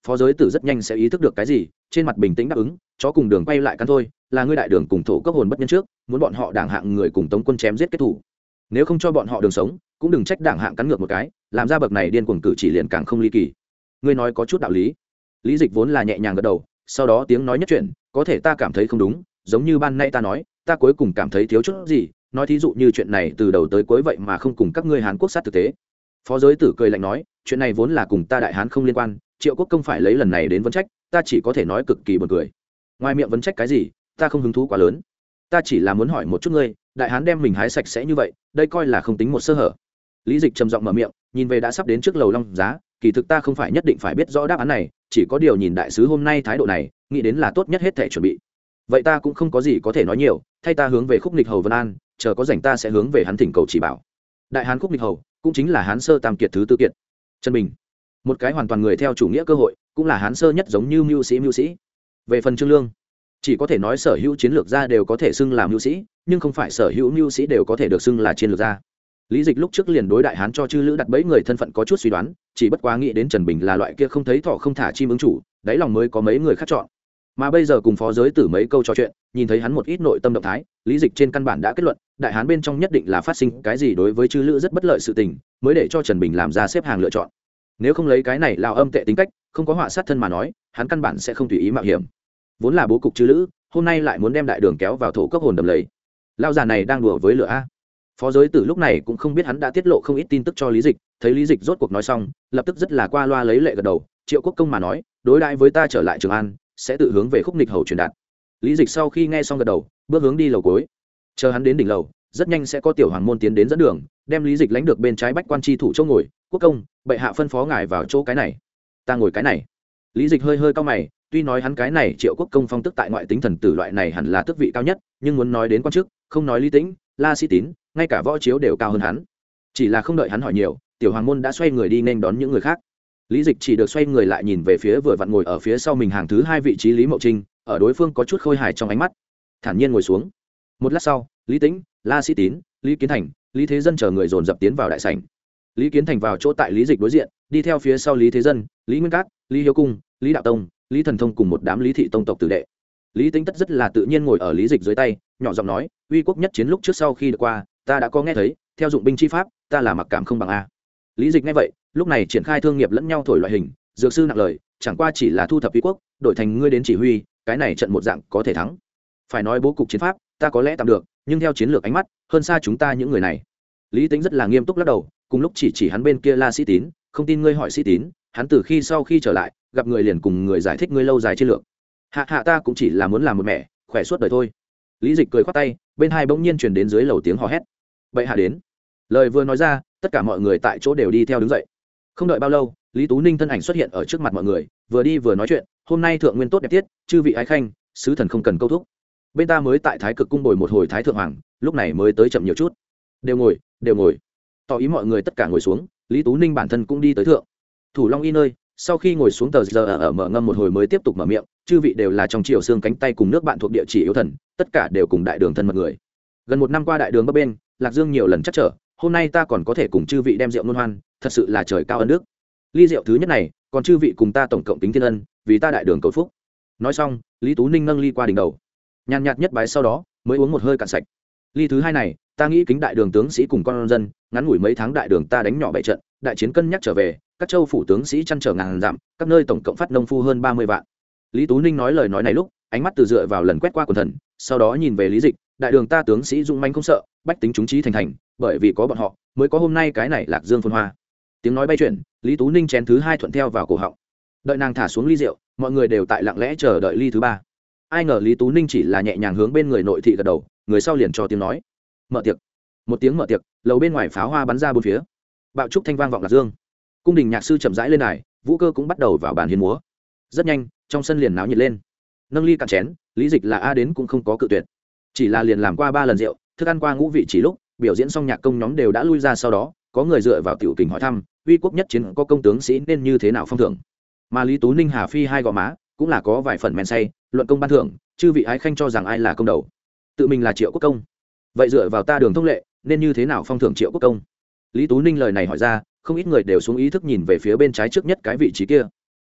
A: Phó giới tử rất nhanh sẽ ý thức được cái gì, trên mặt bình tĩnh đáp ứng, chó cùng đường quay lại căn thôi, là ngươi đại đường cùng thổ cấp hồn bất nhân trước, muốn bọn họ đảng hạng người cùng tống quân chém giết kết thủ. Nếu không cho bọn họ đường sống, cũng đừng trách đảng hạng cắn ngược một cái, làm ra bậc này điên cuồng cử chỉ liền càng không ly kỳ. Ngươi nói có chút đạo lý. Lý Dịch vốn là nhẹ nhàng gật đầu, sau đó tiếng nói nhất chuyện, có thể ta cảm thấy không đúng, giống như ban nãy ta nói, ta cuối cùng cảm thấy thiếu chút gì, nói thí dụ như chuyện này từ đầu tới cuối vậy mà không cùng các ngươi Hán Quốc sát thực tế. Phó giới tử cười lạnh nói, chuyện này vốn là cùng ta đại Hán không liên quan, Triệu Quốc công phải lấy lần này đến vấn trách, ta chỉ có thể nói cực kỳ buồn cười. Ngoài miệng vấn trách cái gì, ta không hứng thú quá lớn. Ta chỉ là muốn hỏi một chút ngươi, đại Hán đem mình hái sạch sẽ như vậy, đây coi là không tính một sơ hở. Lý Dịch trầm giọng mở miệng, nhìn về đã sắp đến trước lầu Long Giá, kỳ thực ta không phải nhất định phải biết rõ đáp án này, chỉ có điều nhìn đại sứ hôm nay thái độ này, nghĩ đến là tốt nhất hết thể chuẩn bị. Vậy ta cũng không có gì có thể nói nhiều, thay ta hướng về Khúc Nghịch Hầu Vân An, chờ có rảnh ta sẽ hướng về hắn thỉnh cầu chỉ bảo. Đại Hán Khúc Nghịch Hầu cũng chính là Hán sơ tam kiệt thứ tư kiệt. Trần Bình, một cái hoàn toàn người theo chủ nghĩa cơ hội, cũng là Hán sơ nhất giống như mưu sĩ mưu sĩ. Về phần Trương Lương, chỉ có thể nói sở hữu chiến lược gia đều có thể xưng là mưu sĩ, nhưng không phải sở hữu mưu sĩ đều có thể được xưng là chiến lược gia. Lý Dịch lúc trước liền đối đại Hán cho chư lữ đặt bẫy người thân phận có chút suy đoán, chỉ bất quá nghĩ đến Trần Bình là loại kia không thấy thỏ không thả chim ứng chủ, đáy lòng mới có mấy người khác chọn. Mà bây giờ cùng phó giới tử mấy câu trò chuyện, nhìn thấy hắn một ít nội tâm động thái, Lý Dịch trên căn bản đã kết luận, đại Hán bên trong nhất định là phát sinh cái gì đối với chư lữ rất bất lợi sự tình, mới để cho Trần Bình làm ra xếp hàng lựa chọn. Nếu không lấy cái này lao âm tệ tính cách, không có họa sát thân mà nói, hắn căn bản sẽ không tùy ý mạo hiểm. Vốn là bố cục chư lữ, hôm nay lại muốn đem đại đường kéo vào thổ cấp hồn đầm lầy. Lao già này đang đùa với lửa a. Phó giới tử lúc này cũng không biết hắn đã tiết lộ không ít tin tức cho Lý Dịch, thấy Lý Dịch rốt cuộc nói xong, lập tức rất là qua loa lấy lệ gật đầu, Triệu Quốc công mà nói, đối đãi với ta trở lại Trường An, sẽ tự hướng về Khúc Nghịch Hầu truyền đạt. Lý Dịch sau khi nghe xong gật đầu, bước hướng đi lầu cuối. Chờ hắn đến đỉnh lầu, rất nhanh sẽ có tiểu hoàng môn tiến đến dẫn đường, đem Lý Dịch lãnh được bên trái bách quan chi thủ chỗ ngồi, quốc công, bệ hạ phân phó ngài vào chỗ cái này. Ta ngồi cái này. Lý Dịch hơi hơi cau mày, tuy nói hắn cái này Triệu Quốc công phong tức tại ngoại tính thần tử loại này hẳn là tước vị cao nhất, nhưng muốn nói đến quan chức, không nói Lý Tĩnh, La Sĩ Tín, ngay cả võ chiếu đều cao hơn hắn. Chỉ là không đợi hắn hỏi nhiều, tiểu hoàng môn đã xoay người đi nên đón những người khác. Lý Dịch chỉ được xoay người lại nhìn về phía vừa vặn ngồi ở phía sau mình hàng thứ hai vị trí Lý Mậu Trinh, ở đối phương có chút khôi hài trong ánh mắt, thản nhiên ngồi xuống. Một lát sau, Lý Tĩnh, La Sĩ Tín, Lý Kiến Thành, Lý Thế Dân chờ người dồn dập tiến vào đại sảnh. Lý Kiến Thành vào chỗ tại Lý Dịch đối diện, đi theo phía sau Lý Thế Dân, Lý Nguyên Cát, Lý Hiếu Cung, Lý Đạo Tông, Lý Thần Thông cùng một đám Lý thị tông tộc tử đệ. Lý Tĩnh tất rất là tự nhiên ngồi ở Lý Dịch dưới tay, nhỏ giọng nói, uy quốc nhất chiến lúc trước sau khi được qua, ta đã có nghe thấy, theo dụng binh chi pháp, ta là mặc cảm không bằng a. Lý Dịch nghe vậy, lúc này triển khai thương nghiệp lẫn nhau thổi loại hình, dược sư nặng lời, chẳng qua chỉ là thu thập uy quốc, đổi thành ngươi đến chỉ huy, cái này trận một dạng có thể thắng. Phải nói bố cục chiến pháp, ta có lẽ tạm được, nhưng theo chiến lược ánh mắt, hơn xa chúng ta những người này. Lý Tĩnh rất là nghiêm túc lắc đầu, cùng lúc chỉ chỉ hắn bên kia La Sĩ Tín, không tin ngươi hỏi Sĩ Tín, hắn từ khi sau khi trở lại, gặp người liền cùng người giải thích ngươi lâu dài chiến lược. Hạ hạ ta cũng chỉ là muốn làm một mẹ, khỏe suốt đời thôi. Lý Dịch cười khoát tay, bên hai bỗng nhiên truyền đến dưới lầu tiếng hò hét. Bệ hạ đến. Lời vừa nói ra, tất cả mọi người tại chỗ đều đi theo đứng dậy. Không đợi bao lâu, Lý Tú Ninh thân ảnh xuất hiện ở trước mặt mọi người, vừa đi vừa nói chuyện, hôm nay thượng nguyên tốt đẹp tiết, chư vị ái khanh, sứ thần không cần câu thúc. Bên ta mới tại Thái Cực cung bồi một hồi thái thượng hoàng, lúc này mới tới chậm nhiều chút. Đều ngồi, đều ngồi. Tỏ ý mọi người tất cả ngồi xuống, Lý Tú Ninh bản thân cũng đi tới thượng. Thủ Long y nơi, sau khi ngồi xuống tờ giờ ở mở ngâm một hồi mới tiếp tục mở miệng, chư vị đều là trong triều xương cánh tay cùng nước bạn thuộc địa chỉ yếu thần, tất cả đều cùng đại đường thân mật người. Gần một năm qua đại đường bấp bên, Lạc Dương nhiều lần chắc trở, hôm nay ta còn có thể cùng chư vị đem rượu ngôn hoan, thật sự là trời cao ân đức. Ly rượu thứ nhất này, còn chư vị cùng ta tổng cộng kính thiên ân, vì ta đại đường cầu phúc. Nói xong, Lý Tú Ninh nâng ly qua đỉnh đầu, nhàn nhạt nhất bái sau đó mới uống một hơi cạn sạch. Ly thứ hai này, ta nghĩ kính đại đường tướng sĩ cùng con dân, ngắn ngủi mấy tháng đại đường ta đánh nhỏ bảy trận, đại chiến cân nhắc trở về, các châu phủ tướng sĩ chăn trở ngàn dặm, các nơi tổng cộng phát nông phu hơn ba mươi vạn. Lý Tú Ninh nói lời nói này lúc, ánh mắt từ dựa vào lần quét qua quần thần, sau đó nhìn về Lý Dịch, đại đường ta tướng sĩ dũng mãnh không sợ, bách tính chúng trí thành thành, bởi vì có bọn họ, mới có hôm nay cái này Lạc Dương phồn hoa. Tiếng nói bay chuyển, Lý Tú Ninh chén thứ hai thuận theo vào cổ họng. Đợi nàng thả xuống ly rượu, mọi người đều tại lặng lẽ chờ đợi ly thứ ba. Ai ngờ Lý Tú Ninh chỉ là nhẹ nhàng hướng bên người nội thị gật đầu, người sau liền cho tiếng nói. Mở tiệc. Một tiếng mở tiệc, lầu bên ngoài pháo hoa bắn ra bốn phía. Bạo trúc thanh vang vọng Lạc Dương. Cung đình nhạc sư chậm rãi lên đài, vũ cơ cũng bắt đầu vào bàn hiến múa. Rất nhanh, trong sân liền náo nhiệt lên. Nâng ly cạn chén, Lý Dịch là a đến cũng không có cự tuyệt. Chỉ là liền làm qua ba lần rượu, thức ăn qua ngũ vị chỉ lúc, biểu diễn xong nhạc công nhóm đều đã lui ra, sau đó có người dựa vào tiểu kình hỏi thăm, uy quốc nhất chiến có công tướng sĩ nên như thế nào phong thưởng. Mà Lý Tú Ninh Hà Phi hai gò má, cũng là có vài phần men say, luận công ban thưởng, chư vị ái khanh cho rằng ai là công đầu. Tự mình là Triệu Quốc công. Vậy dựa vào ta đường thông lệ, nên như thế nào phong thưởng Triệu Quốc công? Lý Tú Ninh lời này hỏi ra, không ít người đều xuống ý thức nhìn về phía bên trái trước nhất cái vị trí kia.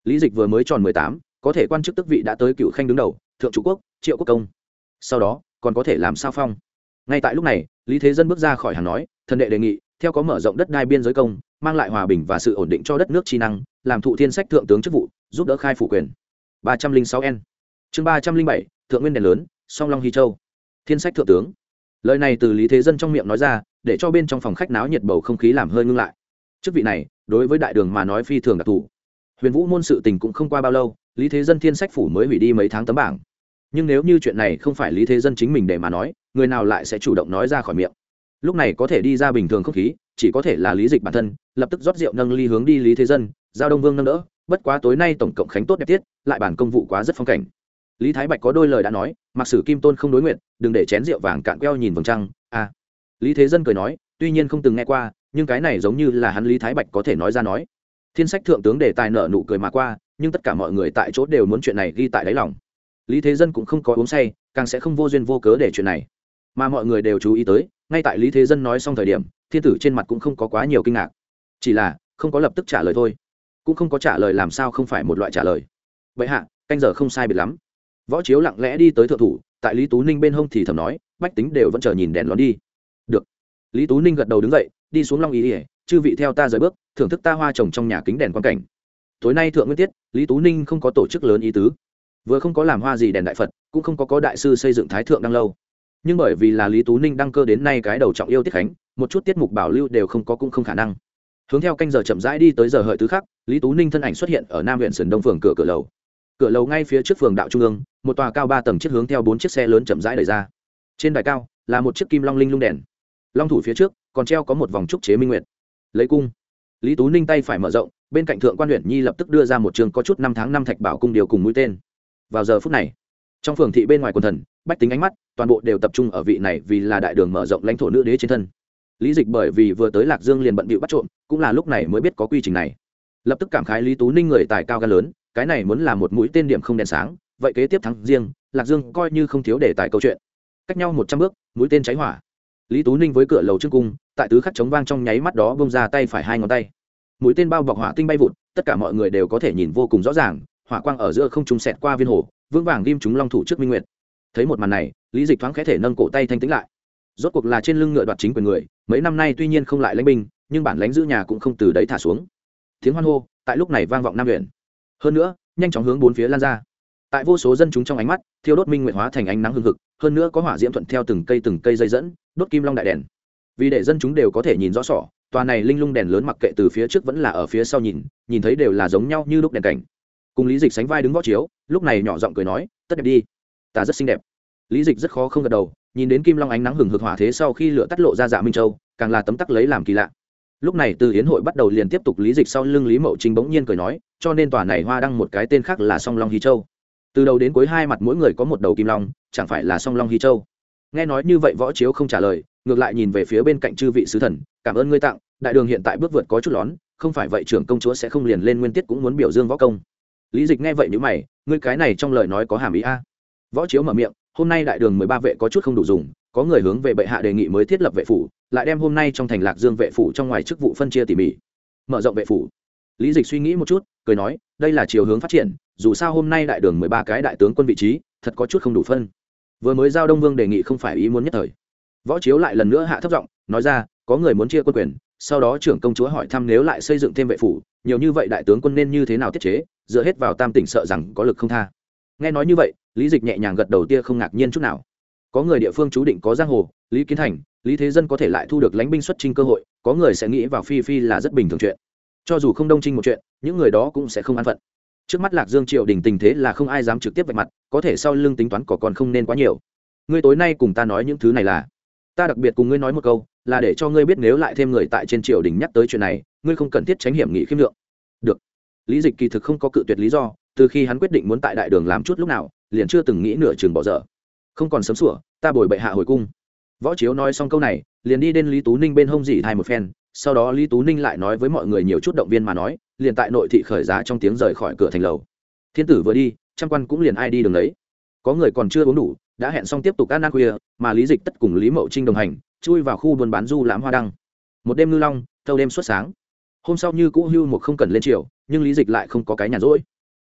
A: Lý Dịch vừa mới tròn mười tám, có thể quan chức tước vị đã tới cựu khanh đứng đầu, thượng chủ quốc, triệu quốc công. Sau đó, còn có thể làm sao phong? Ngay tại lúc này, Lý Thế Dân bước ra khỏi hàng nói, thần đệ đề nghị, theo có mở rộng đất đai biên giới công, mang lại hòa bình và sự ổn định cho đất nước chi năng, làm thụ thiên sách thượng tướng chức vụ, giúp đỡ khai phủ quyền. ba trăm linh sáu N. Chương ba trăm linh bảy, Thượng Nguyên đèn lớn, Song Long Hy Châu. Thiên sách thượng tướng. Lời này từ Lý Thế Dân trong miệng nói ra, để cho bên trong phòng khách náo nhiệt bầu không khí làm hơi ngưng lại. Chức vị này, đối với đại đường mà nói phi thường đặc thù. Huyền Vũ môn sự tình cũng không qua bao lâu, Lý Thế Dân thiên sách phủ mới hủy đi mấy tháng tấm bảng. Nhưng nếu như chuyện này không phải Lý Thế Dân chính mình để mà nói, người nào lại sẽ chủ động nói ra khỏi miệng? Lúc này có thể đi ra bình thường không khí, chỉ có thể là Lý Dịch bản thân, lập tức rót rượu nâng ly hướng đi Lý Thế Dân, giao Đông Vương nâng đỡ, bất quá tối nay tổng cộng khánh tốt đẹp tiết, lại bản công vụ quá rất phong cảnh. Lý Thái Bạch có đôi lời đã nói, mặc sử kim tôn không đối nguyện, đừng để chén rượu vàng cạn queo nhìn vầng trăng. À, Lý Thế Dân cười nói, tuy nhiên không từng nghe qua, nhưng cái này giống như là hắn Lý Thái Bạch có thể nói ra nói. Thiên sách thượng tướng đề tài nợ nụ cười mà qua, nhưng tất cả mọi người tại chỗ đều muốn chuyện này ghi tại đáy lòng. Lý Thế Dân cũng không có uống say, càng sẽ không vô duyên vô cớ để chuyện này, mà mọi người đều chú ý tới, ngay tại Lý Thế Dân nói xong thời điểm, thiên tử trên mặt cũng không có quá nhiều kinh ngạc, chỉ là không có lập tức trả lời thôi, cũng không có trả lời làm sao không phải một loại trả lời. Vậy hạ, canh giờ không sai biệt lắm. Võ Chiếu lặng lẽ đi tới thượng thủ, tại Lý Tú Ninh bên hông thì thầm nói, bách tính đều vẫn chờ nhìn đèn lón đi. Được. Lý Tú Ninh gật đầu đứng dậy, đi xuống Long Ý ỉa, chư vị theo ta rời bước, thưởng thức ta hoa trồng trong nhà kính đèn quan cảnh. Tối nay thượng nguyên tiết, Lý Tú Ninh không có tổ chức lớn ý tứ, vừa không có làm hoa gì đèn đại Phật, cũng không có có đại sư xây dựng thái thượng đăng lâu, nhưng bởi vì là Lý Tú Ninh đăng cơ đến nay cái đầu trọng yêu tiết khánh, một chút tiết mục bảo lưu đều không có, cũng không khả năng. Hướng theo canh giờ chậm rãi đi tới giờ hợi tứ khắc, Lý Tú Ninh thân ảnh xuất hiện ở Nam huyện sườn đông phường cửa cửa lầu. Cửa lầu ngay phía trước phường đạo trung ương, một tòa cao ba tầng chiếc hướng theo bốn chiếc xe lớn chậm rãi đẩy ra. Trên đài cao là một chiếc kim long linh lung đèn, long thủ phía trước còn treo có một vòng trúc chế minh nguyệt. Lấy cung. Lý Tú Ninh tay phải mở rộng, bên cạnh thượng quan huyện nhi lập tức đưa ra một trường có chút năm tháng năm thạch bảo cung điều cùng mũi tên. Vào giờ phút này, trong phường thị bên ngoài quần thần, bách tính ánh mắt toàn bộ đều tập trung ở vị này vì là đại đường mở rộng lãnh thổ nữ đế trên thân. Lý Dịch bởi vì vừa tới Lạc Dương liền bận bịu bắt trộm, cũng là lúc này mới biết có quy trình này, lập tức cảm khái Lý Tú Ninh người tài cao gan lớn, cái này muốn là một mũi tên điểm không đèn sáng, vậy kế tiếp thắng riêng Lạc Dương coi như không thiếu đề tài câu chuyện. Cách nhau một trăm bước, mũi tên cháy hỏa. Lý Tú Ninh với cửa lầu trước cung, tại tứ khắc chống vang trong nháy mắt đó bông ra tay phải hai ngón tay, mũi tên bao bọc hỏa tinh bay vụt, tất cả mọi người đều có thể nhìn vô cùng rõ ràng, hỏa quang ở giữa không trung xẹt qua viên hồ, vững vàng ghim chúng long thủ trước minh nguyệt. Thấy một màn này, Lý Dịch thoáng khẽ thể nâng cổ tay thanh tĩnh lại. Rốt cuộc là trên lưng ngựa đoạt chính quyền người, mấy năm nay tuy nhiên không lại lãnh binh, nhưng bản lãnh giữ nhà cũng không từ đấy thả xuống. Tiếng hoan hô tại lúc này vang vọng Nam huyện, hơn nữa nhanh chóng hướng bốn phía lan ra. Tại vô số dân chúng trong ánh mắt, thiêu đốt minh nguyệt hóa thành ánh nắng hừng hực, hơn nữa có hỏa diễm thuận theo từng cây từng cây dây dẫn, đốt kim long đại đèn. Vì để dân chúng đều có thể nhìn rõ sỏ, tòa này linh lung đèn lớn mặc kệ từ phía trước vẫn là ở phía sau nhìn, nhìn thấy đều là giống nhau như lúc đèn cảnh. Cùng Lý Dịch sánh vai đứng Võ Chiếu, lúc này nhỏ giọng cười nói, tất đẹp đi, ta rất xinh đẹp. Lý Dịch rất khó không gật đầu, nhìn đến kim long ánh nắng hừng hực hỏa thế sau khi lửa tắt lộ ra dạ minh châu, càng là tấm tắc lấy làm kỳ lạ. Lúc này từ yến hội bắt đầu liền tiếp tục, Lý Dịch sau lưng Lý Mậu Trinh bỗng nhiên cười nói, cho nên tòa này hoa đăng một cái tên khác là Song Long Hy Châu. Từ đầu đến cuối hai mặt mỗi người có một đầu kim long, chẳng phải là Song Long Hy Châu. Nghe nói như vậy Võ Chiếu không trả lời, ngược lại nhìn về phía bên cạnh chư vị sứ thần, cảm ơn ngươi tặng, đại đường hiện tại bước vượt có chút lón, không phải vậy trưởng công chúa sẽ không liền lên nguyên tiết cũng muốn biểu dương võ công. Lý Dịch nghe vậy nhíu mày, ngươi cái này trong lời nói có hàm ý a? Võ Chiếu mở miệng, hôm nay đại đường mười ba vệ có chút không đủ dùng, có người hướng về bệ hạ đề nghị mới thiết lập vệ phủ, lại đem hôm nay trong thành Lạc Dương vệ phủ trong ngoài chức vụ phân chia tỉ mỉ, mở rộng vệ phủ. Lý Dịch suy nghĩ một chút, cười nói, đây là chiều hướng phát triển, dù sao hôm nay đại đường mười ba cái đại tướng quân vị trí, thật có chút không đủ phân. Vừa mới giao Đông Vương đề nghị không phải ý muốn nhất thời. Võ Chiếu lại lần nữa hạ thấp giọng, nói ra, có người muốn chia quân quyền, sau đó trưởng công chúa hỏi thăm nếu lại xây dựng thêm vệ phủ, nhiều như vậy đại tướng quân nên như thế nào tiết chế, dựa hết vào Tam tỉnh sợ rằng có lực không tha. Nghe nói như vậy, Lý Dịch nhẹ nhàng gật đầu, tia không ngạc nhiên chút nào. Có người địa phương chú định có giang hồ, Lý Kiến Thành, Lý Thế Dân có thể lại thu được lãnh binh xuất chinh cơ hội, có người sẽ nghĩ vào phi phi là rất bình thường chuyện. Cho dù không đông trinh một chuyện, những người đó cũng sẽ không an phận. Trước mắt Lạc Dương triều đình tình thế là không ai dám trực tiếp vạch mặt, có thể sau lưng tính toán có còn không nên quá nhiều. Ngươi tối nay cùng ta nói những thứ này là, ta đặc biệt cùng ngươi nói một câu, là để cho ngươi biết nếu lại thêm người tại trên triều đình nhắc tới chuyện này, ngươi không cần thiết tránh hiểm nghị khiêm lượng. Được. Lý Dịch kỳ thực không có cự tuyệt lý do, từ khi hắn quyết định muốn tại đại đường làm chút lúc nào, liền chưa từng nghĩ nửa chừng bỏ dở. Không còn sớm sủa, ta bồi bệ hạ hồi cung. Võ Chiếu nói xong câu này, liền đi đến Lý Tú Ninh bên hông dỉ thai một phen, sau đó Lý Tú Ninh lại nói với mọi người nhiều chút động viên mà nói, liền tại nội thị khởi giá trong tiếng rời khỏi cửa thành lầu. Thiên tử vừa đi, trăm quan cũng liền ai đi đường đấy. Có người còn chưa uống đủ, đã hẹn xong tiếp tục ăn ăn khuya, mà Lý Dịch tất cùng Lý Mậu Trinh đồng hành, chui vào khu buôn bán du lãm hoa đăng. Một đêm ngư long, thâu đêm suốt sáng. Hôm sau như cũ hưu một không cần lên triều, nhưng Lý Dịch lại không có cái nhàn rỗi.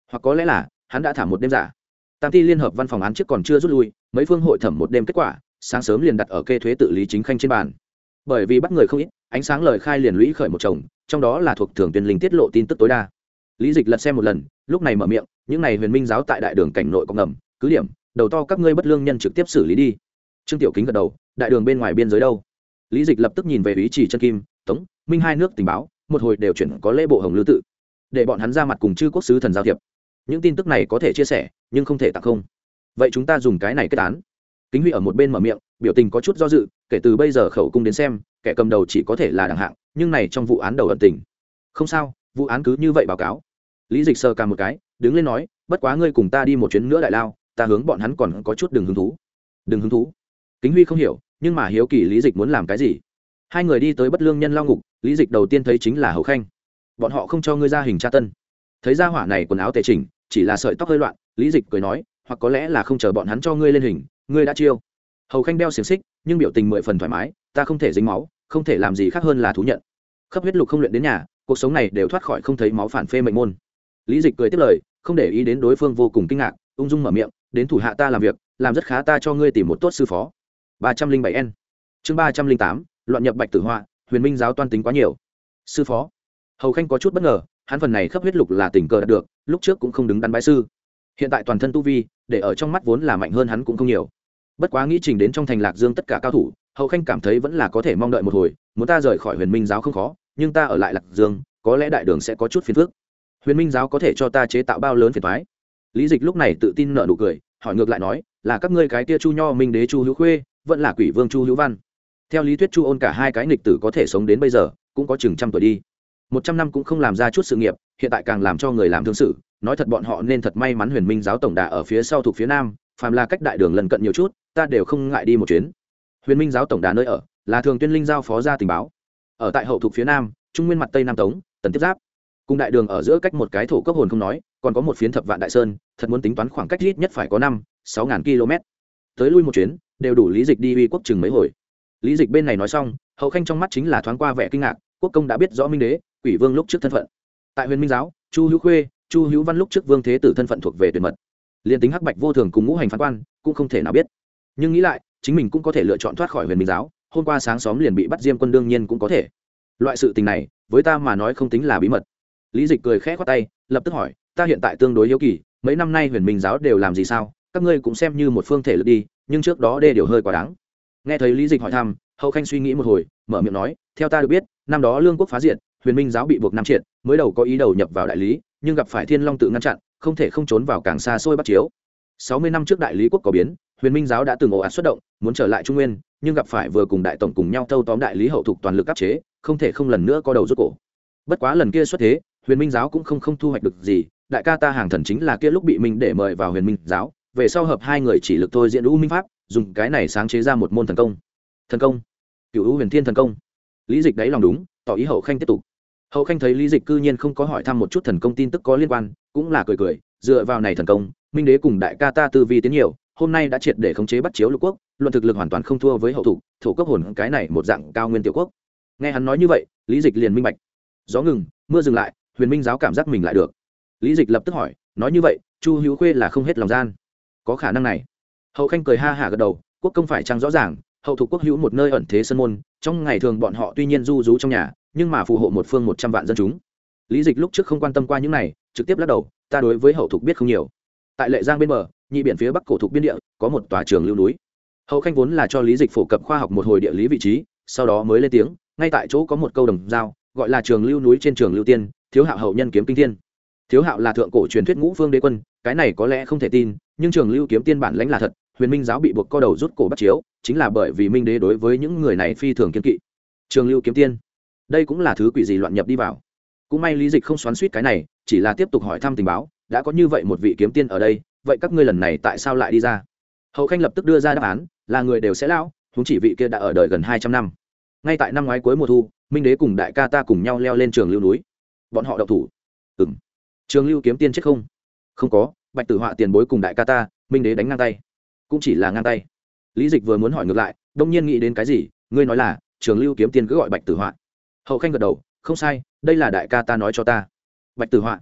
A: hoặc có lẽ là hắn đã thả một đêm giả. Tam Ti liên hợp văn phòng án trước còn chưa rút lui, mấy phương hội thẩm một đêm kết quả, sáng sớm liền đặt ở kê thuế tự lý chính khanh trên bàn. Bởi vì bắt người không ít, ánh sáng lời khai liền lũy khởi một chồng, trong đó là thuộc thường tuyên linh tiết lộ tin tức tối đa. Lý Dịch lật xem một lần, lúc này mở miệng, những này huyền minh giáo tại đại đường cảnh nội có ngầm, cứ điểm, đầu to các ngươi bất lương nhân trực tiếp xử lý đi. Trương Tiểu Kính gật đầu, đại đường bên ngoài biên giới đâu? Lý Dịch lập tức nhìn về ý chỉ chân kim, tống, minh hai nước tình báo, một hồi đều chuyển có lễ bộ hồng lư tự, để bọn hắn ra mặt cùng chư quốc sứ thần giao thiệp. Những tin tức này có thể chia sẻ, nhưng không thể tặng không. Vậy chúng ta dùng cái này kết án. Kính Huy ở một bên mở miệng, biểu tình có chút do dự, kể từ bây giờ khẩu cung đến xem, kẻ cầm đầu chỉ có thể là đẳng hạng, nhưng này trong vụ án đầu ẩn tình. Không sao, vụ án cứ như vậy báo cáo. Lý Dịch sờ cả một cái, đứng lên nói, bất quá ngươi cùng ta đi một chuyến nữa đại lao, ta hướng bọn hắn còn có chút đừng hứng thú. Đừng hứng thú. Kính Huy không hiểu, nhưng mà hiếu kỳ Lý Dịch muốn làm cái gì. Hai người đi tới bất lương nhân lao ngục, Lý Dịch đầu tiên thấy chính là Hầu Khanh. Bọn họ không cho ngươi ra hình tra tân. Thấy ra hỏa này quần áo tề chỉnh, chỉ là sợi tóc hơi loạn, Lý Dịch cười nói, hoặc có lẽ là không chờ bọn hắn cho ngươi lên hình, ngươi đã chiêu. Hầu Khanh đeo xiềng xích, nhưng biểu tình mười phần thoải mái, ta không thể dính máu, không thể làm gì khác hơn là thú nhận. Khắp huyết lục không luyện đến nhà, cuộc sống này đều thoát khỏi không thấy máu phản phê mệnh môn. Lý Dịch cười tiếp lời, không để ý đến đối phương vô cùng kinh ngạc, ung dung mở miệng, đến thủ hạ ta làm việc, làm rất khá, ta cho ngươi tìm một tốt sư phó. ba trăm linh bảy N. Chương ba trăm linh tám, loạn nhập Bạch Tử Họa, huyền minh giáo toan tính quá nhiều. Sư phó. Hầu Khanh có chút bất ngờ, hắn phần này khắp huyết lục là tình cờ đạt được, lúc trước cũng không đứng đắn bái sư. Hiện tại toàn thân tu vi, để ở trong mắt vốn là mạnh hơn hắn cũng không nhiều. Bất quá nghĩ trình đến trong thành Lạc Dương tất cả cao thủ, Hầu Khanh cảm thấy vẫn là có thể mong đợi một hồi, muốn ta rời khỏi huyền minh giáo không khó, nhưng ta ở lại Lạc Dương, có lẽ đại đường sẽ có chút phiền phức. Huyền minh giáo có thể cho ta chế tạo bao lớn phiền toái? Lý Dịch lúc này tự tin nở nụ cười, hỏi ngược lại nói, là các ngươi cái kia Chu Nho Minh đế Chu Hữu Khuê, vẫn là Quỷ Vương Chu Hữu Văn. Theo lý thuyết Chu Ôn cả hai cái nghịch tử có thể sống đến bây giờ, cũng có chừng trăm tuổi đi. Một trăm năm cũng không làm ra chút sự nghiệp, hiện tại càng làm cho người làm thương sự, nói thật bọn họ nên thật may mắn huyền minh giáo tổng đà ở phía sau thuộc phía nam, phàm là cách đại đường lần cận nhiều chút, ta đều không ngại đi một chuyến. Huyền minh giáo tổng đà nơi ở là thường tuyên linh giao phó ra tình báo, ở tại hậu thuộc phía nam, trung nguyên mặt tây nam tống, tần tiếp giáp, cùng đại đường ở giữa cách một cái thổ cốc hồn không nói, còn có một phiến thập vạn đại sơn, thật muốn tính toán khoảng cách ít nhất phải có năm sáu ngàn km. Tới lui một chuyến, đều đủ Lý Dịch đi uy quốc chừng mấy hồi. Lý Dịch bên này nói xong, Hậu Khanh trong mắt chính là thoáng qua vẻ kinh ngạc, quốc công đã biết rõ minh đế, Quỷ Vương lúc trước thân phận. Tại huyền minh giáo, Chu Hữu Khuê, Chu Hữu Văn lúc trước vương thế tử thân phận thuộc về tuyệt mật, liên tính hắc bạch vô thường cùng ngũ hành phán quan cũng không thể nào biết. Nhưng nghĩ lại, chính mình cũng có thể lựa chọn thoát khỏi huyền minh giáo, hôm qua sáng xóm liền bị bắt diêm quân đương nhiên cũng có thể. Loại sự tình này, với ta mà nói không tính là bí mật. Lý Dịch cười khẽ khoát tay, lập tức hỏi, ta hiện tại tương đối hiếu kỳ, mấy năm nay huyền minh giáo đều làm gì sao, các ngươi cũng xem như một phương thể lực đi, nhưng trước đó đê điều hơi quá đáng. Nghe thấy Lý Dịch hỏi thăm, Hậu Khanh suy nghĩ một hồi, mở miệng nói, theo ta được biết, năm đó lương quốc phá diệt, huyền minh giáo bị buộc nam triệt, mới đầu có ý đầu nhập vào đại lý, nhưng gặp phải thiên long tự ngăn chặn, không thể không trốn vào càng xa xôi Bắc Chiếu. sáu mươi năm trước đại lý quốc có biến, huyền minh giáo đã từng ồ ạt xuất động, muốn trở lại trung nguyên, nhưng gặp phải vừa cùng đại tổng cùng nhau thâu tóm đại lý hậu thục toàn lực áp chế, không thể không lần nữa co đầu rút cổ. Bất quá lần kia xuất thế, huyền minh giáo cũng không không thu hoạch được gì, đại ca ta hàng thần chính là kia lúc bị minh để mời vào huyền minh giáo, về sau hợp hai người chỉ lực thôi diễn u minh pháp, dùng cái này sáng chế ra một môn thần công. Thần công? Cửu u huyền thiên thần công? Lý Dịch đấy lòng đúng, tỏ ý Hậu Khanh tiếp tục. Hậu Khanh thấy Lý Dịch cư nhiên không có hỏi thăm một chút thần công tin tức có liên quan, cũng là cười cười, dựa vào này thần công, minh đế cùng đại ca ta tư vi tiến nhiều, hôm nay đã triệt để khống chế Bắc Chiếu lục quốc, luận thực lực hoàn toàn không thua với hậu thủ, thủ cấp hồn cái này một dạng cao nguyên tiểu quốc. Nghe hắn nói như vậy, Lý Dịch liền minh bạch. Gió ngừng, mưa dừng lại, huyền minh giáo cảm giác mình lại được. Lý Dịch lập tức hỏi, nói như vậy, Chu Hữu Khuê là không hết lòng gian? Có khả năng này. Hậu Khanh cười ha hả gật đầu, quốc công phải chăng rõ ràng, hậu thủ quốc hữu một nơi ẩn thế sơn môn, trong ngày thường bọn họ tuy nhiên du rú trong nhà, nhưng mà phù hộ một phương một trăm vạn dân chúng. Lý Dịch lúc trước không quan tâm qua những này, trực tiếp lắc đầu, ta đối với hậu thục biết không nhiều. Tại Lệ Giang bên bờ, nhị biển phía bắc cổ thục biên địa, có một tòa trường lưu núi. Hậu Khanh vốn là cho Lý Dịch phổ cập khoa học một hồi địa lý vị trí, sau đó mới lên tiếng, ngay tại chỗ có một câu đồng dao, gọi là trường lưu núi trên trường lưu tiên, thiếu hạo hậu nhân kiếm kinh thiên. Thiếu hạo là thượng cổ truyền thuyết ngũ phương đế quân, cái này có lẽ không thể tin, nhưng trường lưu kiếm tiên bản lãnh là thật. Huyền minh giáo bị buộc co đầu rút cổ bắt chiếu, chính là bởi vì minh đế đối với những người này phi thường kiên kỵ. Trường lưu kiếm tiên, đây cũng là thứ quỷ gì loạn nhập đi vào. Cũng may Lý Dịch không xoắn xuýt cái này, chỉ là tiếp tục hỏi thăm tình báo, đã có như vậy một vị kiếm tiên ở đây, vậy các ngươi lần này tại sao lại đi ra? Hậu Khanh lập tức đưa ra đáp án, là người đều sẽ lão, huống chỉ vị kia đã ở đời gần hai trăm năm. Ngay tại năm ngoái cuối mùa thu, minh đế cùng đại ca ta cùng nhau leo lên trường lưu núi. Bọn họ động thủ. Ừm. Trường lưu kiếm tiên chết không? Không có, Bạch Tử Họa tiền bối cùng đại ca ta, minh đế đánh ngang tay. Cũng chỉ là ngang tay. Lý Dịch vừa muốn hỏi ngược lại, đông nhiên nghĩ đến cái gì, ngươi nói là trường lưu kiếm tiên cứ gọi Bạch Tử Họa. Hậu Khanh gật đầu, không sai, đây là đại ca ta nói cho ta. Bạch Tử Họa.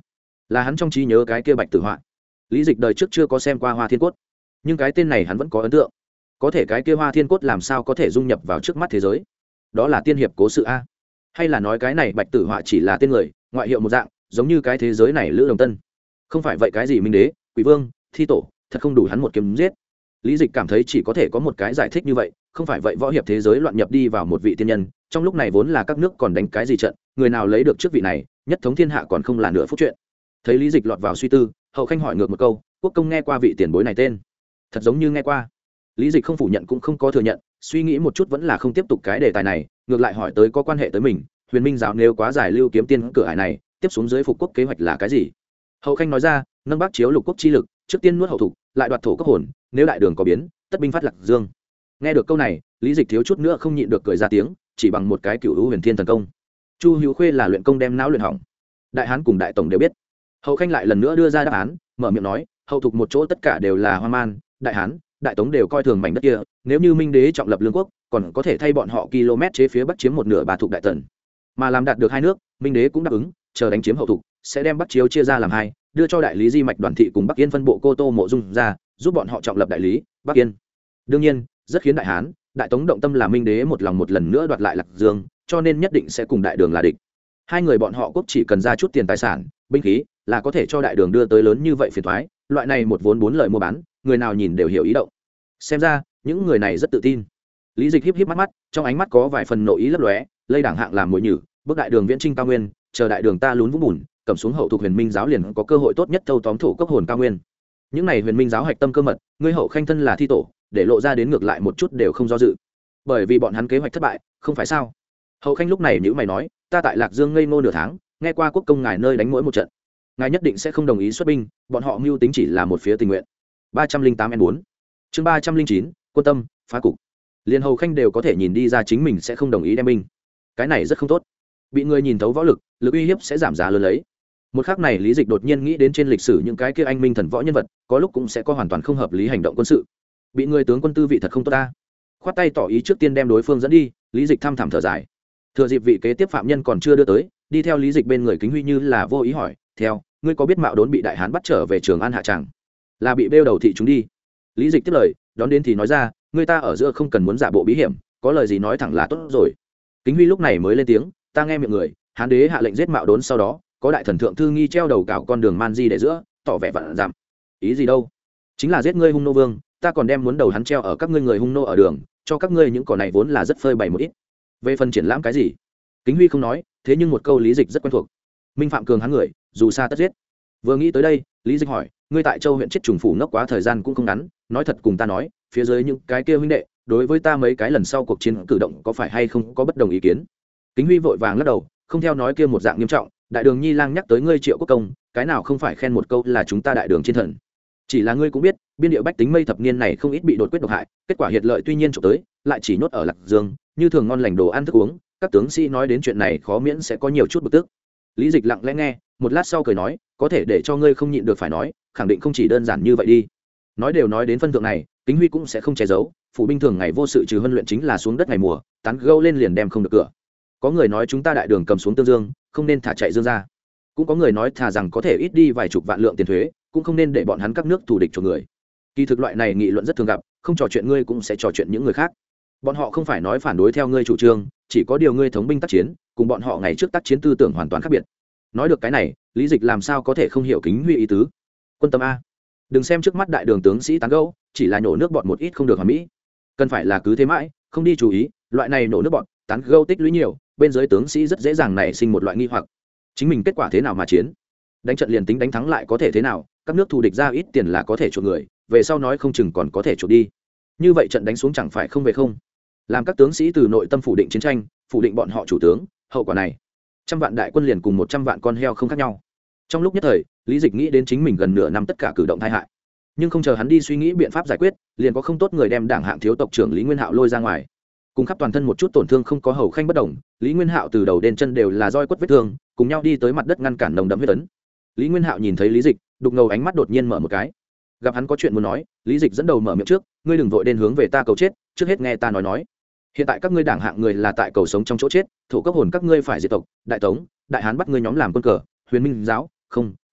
A: là hắn trong trí nhớ cái kia bạch tử họa. Lý Dịch đời trước chưa có xem qua Hoa Thiên Cốt, nhưng cái tên này hắn vẫn có ấn tượng. Có thể cái kia Hoa Thiên Cốt làm sao có thể dung nhập vào trước mắt thế giới? Đó là tiên hiệp cố sự a, hay là nói cái này bạch tử họa chỉ là tên người, ngoại hiệu một dạng, giống như cái thế giới này Lữ Đồng Tân? Không phải vậy cái gì minh đế, quỷ vương, thi tổ, thật không đủ hắn một kiếm giết. Lý Dịch cảm thấy chỉ có thể có một cái giải thích như vậy, không phải vậy võ hiệp thế giới loạn nhập đi vào một vị tiên nhân, trong lúc này vốn là các nước còn đánh cái gì trận, người nào lấy được trước vị này, nhất thống thiên hạ còn không là nửa phút chuyện. Thấy Lý Dịch lọt vào suy tư, Hậu Khanh hỏi ngược một câu, quốc công nghe qua vị tiền bối này tên? Thật giống như nghe qua. Lý Dịch không phủ nhận cũng không có thừa nhận, suy nghĩ một chút vẫn là không tiếp tục cái đề tài này, ngược lại hỏi tới có quan hệ tới mình, Huyền Minh giáo nếu quá giải lưu kiếm tiên cửa ải này, tiếp xuống dưới phục quốc kế hoạch là cái gì? Hậu Khanh nói ra, nâng Bắc chiếu lục quốc chi lực, trước tiên nuốt hậu thục, lại đoạt thổ cấp hồn, nếu đại đường có biến, tất binh phát Lạc Dương. Nghe được câu này, Lý Dịch thiếu chút nữa không nhịn được cười ra tiếng, chỉ bằng một cái cửu hữu huyền thiên thần công. Chu Hữu Khuê là luyện công đem não luyện hỏng. Đại Hán cùng đại tổng đều biết. Hậu Khanh lại lần nữa đưa ra đáp án, mở miệng nói, hậu thục một chỗ tất cả đều là Hoa Man, Đại Hán, Đại Tống đều coi thường mảnh đất kia, nếu như Minh đế trọng lập lương quốc, còn có thể thay bọn họ km chế phía bắc chiếm một nửa Ba Thục Đại Tần. Mà làm đạt được hai nước, Minh đế cũng đáp ứng, chờ đánh chiếm hậu thục, sẽ đem Bắc Chiếu chia ra làm hai, đưa cho đại lý Di Mạch Đoàn thị cùng Bắc Yên phân bộ Cô Tô Mộ Dung ra, giúp bọn họ trọng lập đại lý, Bắc Yên. Đương nhiên, rất khiến Đại Hán, Đại Tống động tâm là Minh đế một lòng một lần nữa đoạt lại Lạc Dương, cho nên nhất định sẽ cùng đại đường là địch. Hai người bọn họ quốc chỉ cần ra chút tiền tài sản, binh khí, là có thể cho đại đường đưa tới lớn như vậy phiền toái, loại này một vốn bốn lời mua bán, người nào nhìn đều hiểu ý động. Xem ra, những người này rất tự tin. Lý Dịch híp híp mắt mắt, trong ánh mắt có vài phần nội ý lấp lóe, lây đảng hạng làm mồi nhử, bước đại đường viễn trinh cao nguyên, chờ đại đường ta lún vũng bùn, cầm xuống hậu thuộc Huyền Minh giáo liền có cơ hội tốt nhất thâu tóm thổ cấp hồn cao nguyên. Những này Huyền Minh giáo hạch tâm cơ mật, ngươi Hậu Khanh thân là thi tổ, để lộ ra đến ngược lại một chút đều không do dự. Bởi vì bọn hắn kế hoạch thất bại, không phải sao? Hậu Khanh lúc này nhíu mày nói, ta tại Lạc Dương ngây ngô nửa tháng, nghe qua quốc công ngài nơi đánh mỗi một trận, ngài nhất định sẽ không đồng ý xuất binh, bọn họ mưu tính chỉ là một phía tình nguyện. ba trăm linh tám N bốn chương ba trăm linh chín quân tâm phá cục. Liên Hậu Khanh đều có thể nhìn đi ra chính mình sẽ không đồng ý đem binh, cái này rất không tốt. Bị người nhìn thấu võ lực, lực uy hiếp sẽ giảm giá lớn lấy. Một khắc này Lý Dịch đột nhiên nghĩ đến trên lịch sử những cái kia anh minh thần võ nhân vật, có lúc cũng sẽ có hoàn toàn không hợp lý hành động quân sự. Bị người tướng quân tư vị thật không tốt ta. Khoát tay tỏ ý trước tiên đem đối phương dẫn đi, Lý Dịch thăm thẳm thở dài. Thừa dịp vị kế tiếp phạm nhân còn chưa đưa tới, đi theo Lý Dịch bên người Kính Huy như là vô ý hỏi, "Theo, ngươi có biết Mạo Đốn bị Đại Hán bắt trở về Trường An hạ tràng, là bị bêu đầu thị chúng đi?" Lý Dịch tiếp lời, đón đến thì nói ra, "Ngươi ta ở giữa không cần muốn giả bộ bí hiểm, có lời gì nói thẳng là tốt rồi." Kính Huy lúc này mới lên tiếng, "Ta nghe miệng người, Hán đế hạ lệnh giết Mạo Đốn sau đó, có đại thần thượng thư nghi treo đầu cào con đường man di để giữa, tỏ vẻ vạn giảm. Ý gì đâu? Chính là giết ngươi Hung nô vương, ta còn đem muốn đầu hắn treo ở các ngươi người Hung nô ở đường, cho các ngươi những cỏ này vốn là rất phơi bày một ít. Về phần triển lãm cái gì?" Kính Huy không nói, thế nhưng một câu Lý Dịch rất quen thuộc. Minh phạm cường hắn người, dù xa tất giết. Vừa nghĩ tới đây, Lý Dịch hỏi, "Ngươi tại Châu huyện chết trùng phủ ngốc quá thời gian cũng không ngắn, nói thật cùng ta nói, phía dưới những cái kia huynh đệ, đối với ta mấy cái lần sau cuộc chiến cử động có phải hay không có bất đồng ý kiến?" Kính Huy vội vàng lắc đầu, không theo nói kia một dạng nghiêm trọng, "Đại đường Nhi lang nhắc tới ngươi Triệu Quốc công, cái nào không phải khen một câu là chúng ta đại đường chiến thần. Chỉ là ngươi cũng biết, biên địa bách tính mây thập niên này không ít bị đột quyết độc hại, kết quả hiệt lợi tuy nhiên trộm tới, lại chỉ nhốt ở Lạc Dương, như thường ngon lành đồ ăn thức uống, các tướng sĩ nói đến chuyện này khó miễn sẽ có nhiều chút bực tức." Lý Dịch lặng lẽ nghe, một lát sau cười nói, "Có thể để cho ngươi không nhịn được phải nói, khẳng định không chỉ đơn giản như vậy đi." Nói đều nói đến phân thượng này, Kính Huy cũng sẽ không che giấu, phủ binh thường ngày vô sự trừ huấn luyện chính là xuống đất ngày mùa, tán gẫu lên liền đem không được cửa. Có người nói chúng ta đại đường cầm xuống Tương Dương, không nên thả chạy Dương ra. Cũng có người nói thà rằng có thể ít đi vài chục vạn lượng tiền thuế, cũng không nên để bọn hắn các nước thù địch cho người. Kỳ thực loại này nghị luận rất thường gặp, không trò chuyện ngươi cũng sẽ trò chuyện những người khác. Bọn họ không phải nói phản đối theo ngươi chủ trương, chỉ có điều ngươi thống binh tác chiến, cùng bọn họ ngày trước tác chiến tư tưởng hoàn toàn khác biệt. Nói được cái này, Lý Dịch làm sao có thể không hiểu Kính Huy ý tứ. Quân tâm a, đừng xem trước mắt đại đường tướng sĩ tán gẫu, chỉ là nhổ nước bọt một ít không được hoàn mỹ. Cần phải là cứ thế mãi, không đi chú ý, loại này nổ nước bọt, tán gẫu tích lũy nhiều, bên dưới tướng sĩ rất dễ dàng nảy sinh một loại nghi hoặc. Chính mình kết quả thế nào mà chiến? Đánh trận liền tính đánh thắng lại có thể thế nào? Các nước thù địch ra ít tiền là có thể chuộc người, về sau nói không chừng còn có thể chuộc đi. Như vậy trận đánh xuống chẳng phải không về không? Làm các tướng sĩ từ nội tâm phủ định chiến tranh, phủ định bọn họ chủ tướng, hậu quả này, trăm vạn đại quân liền cùng một trăm vạn con heo không khác nhau. Trong lúc nhất thời, Lý Dịch nghĩ đến chính mình gần nửa năm tất cả cử động tai hại, nhưng không chờ hắn đi suy nghĩ biện pháp giải quyết, liền có không tốt người đem đảng hạng thiếu tộc trưởng Lý Nguyên Hạo lôi ra ngoài. Cùng khắp toàn thân một chút tổn thương không có Hầu Khanh bất đồng, Lý Nguyên Hạo từ đầu đến chân đều là roi quất vết thương, cùng nhau đi tới mặt đất ngăn cản nồng đậm huyết tấn. Lý Nguyên Hạo nhìn thấy Lý Dịch, đục ngầu ánh mắt đột nhiên mở một cái. Gặp hắn có chuyện muốn nói, Lý Dịch dẫn đầu mở miệng trước, "Ngươi đừng vội đến hướng về ta cầu chết, trước hết nghe ta nói nói. Hiện tại các ngươi đảng hạng người là tại cầu sống trong chỗ chết, thổ cấp hồn các ngươi phải diệt tộc, Đại Tống, Đại Hán bắt ngươi nhóm làm quân cờ, Huyền Minh giáo, không,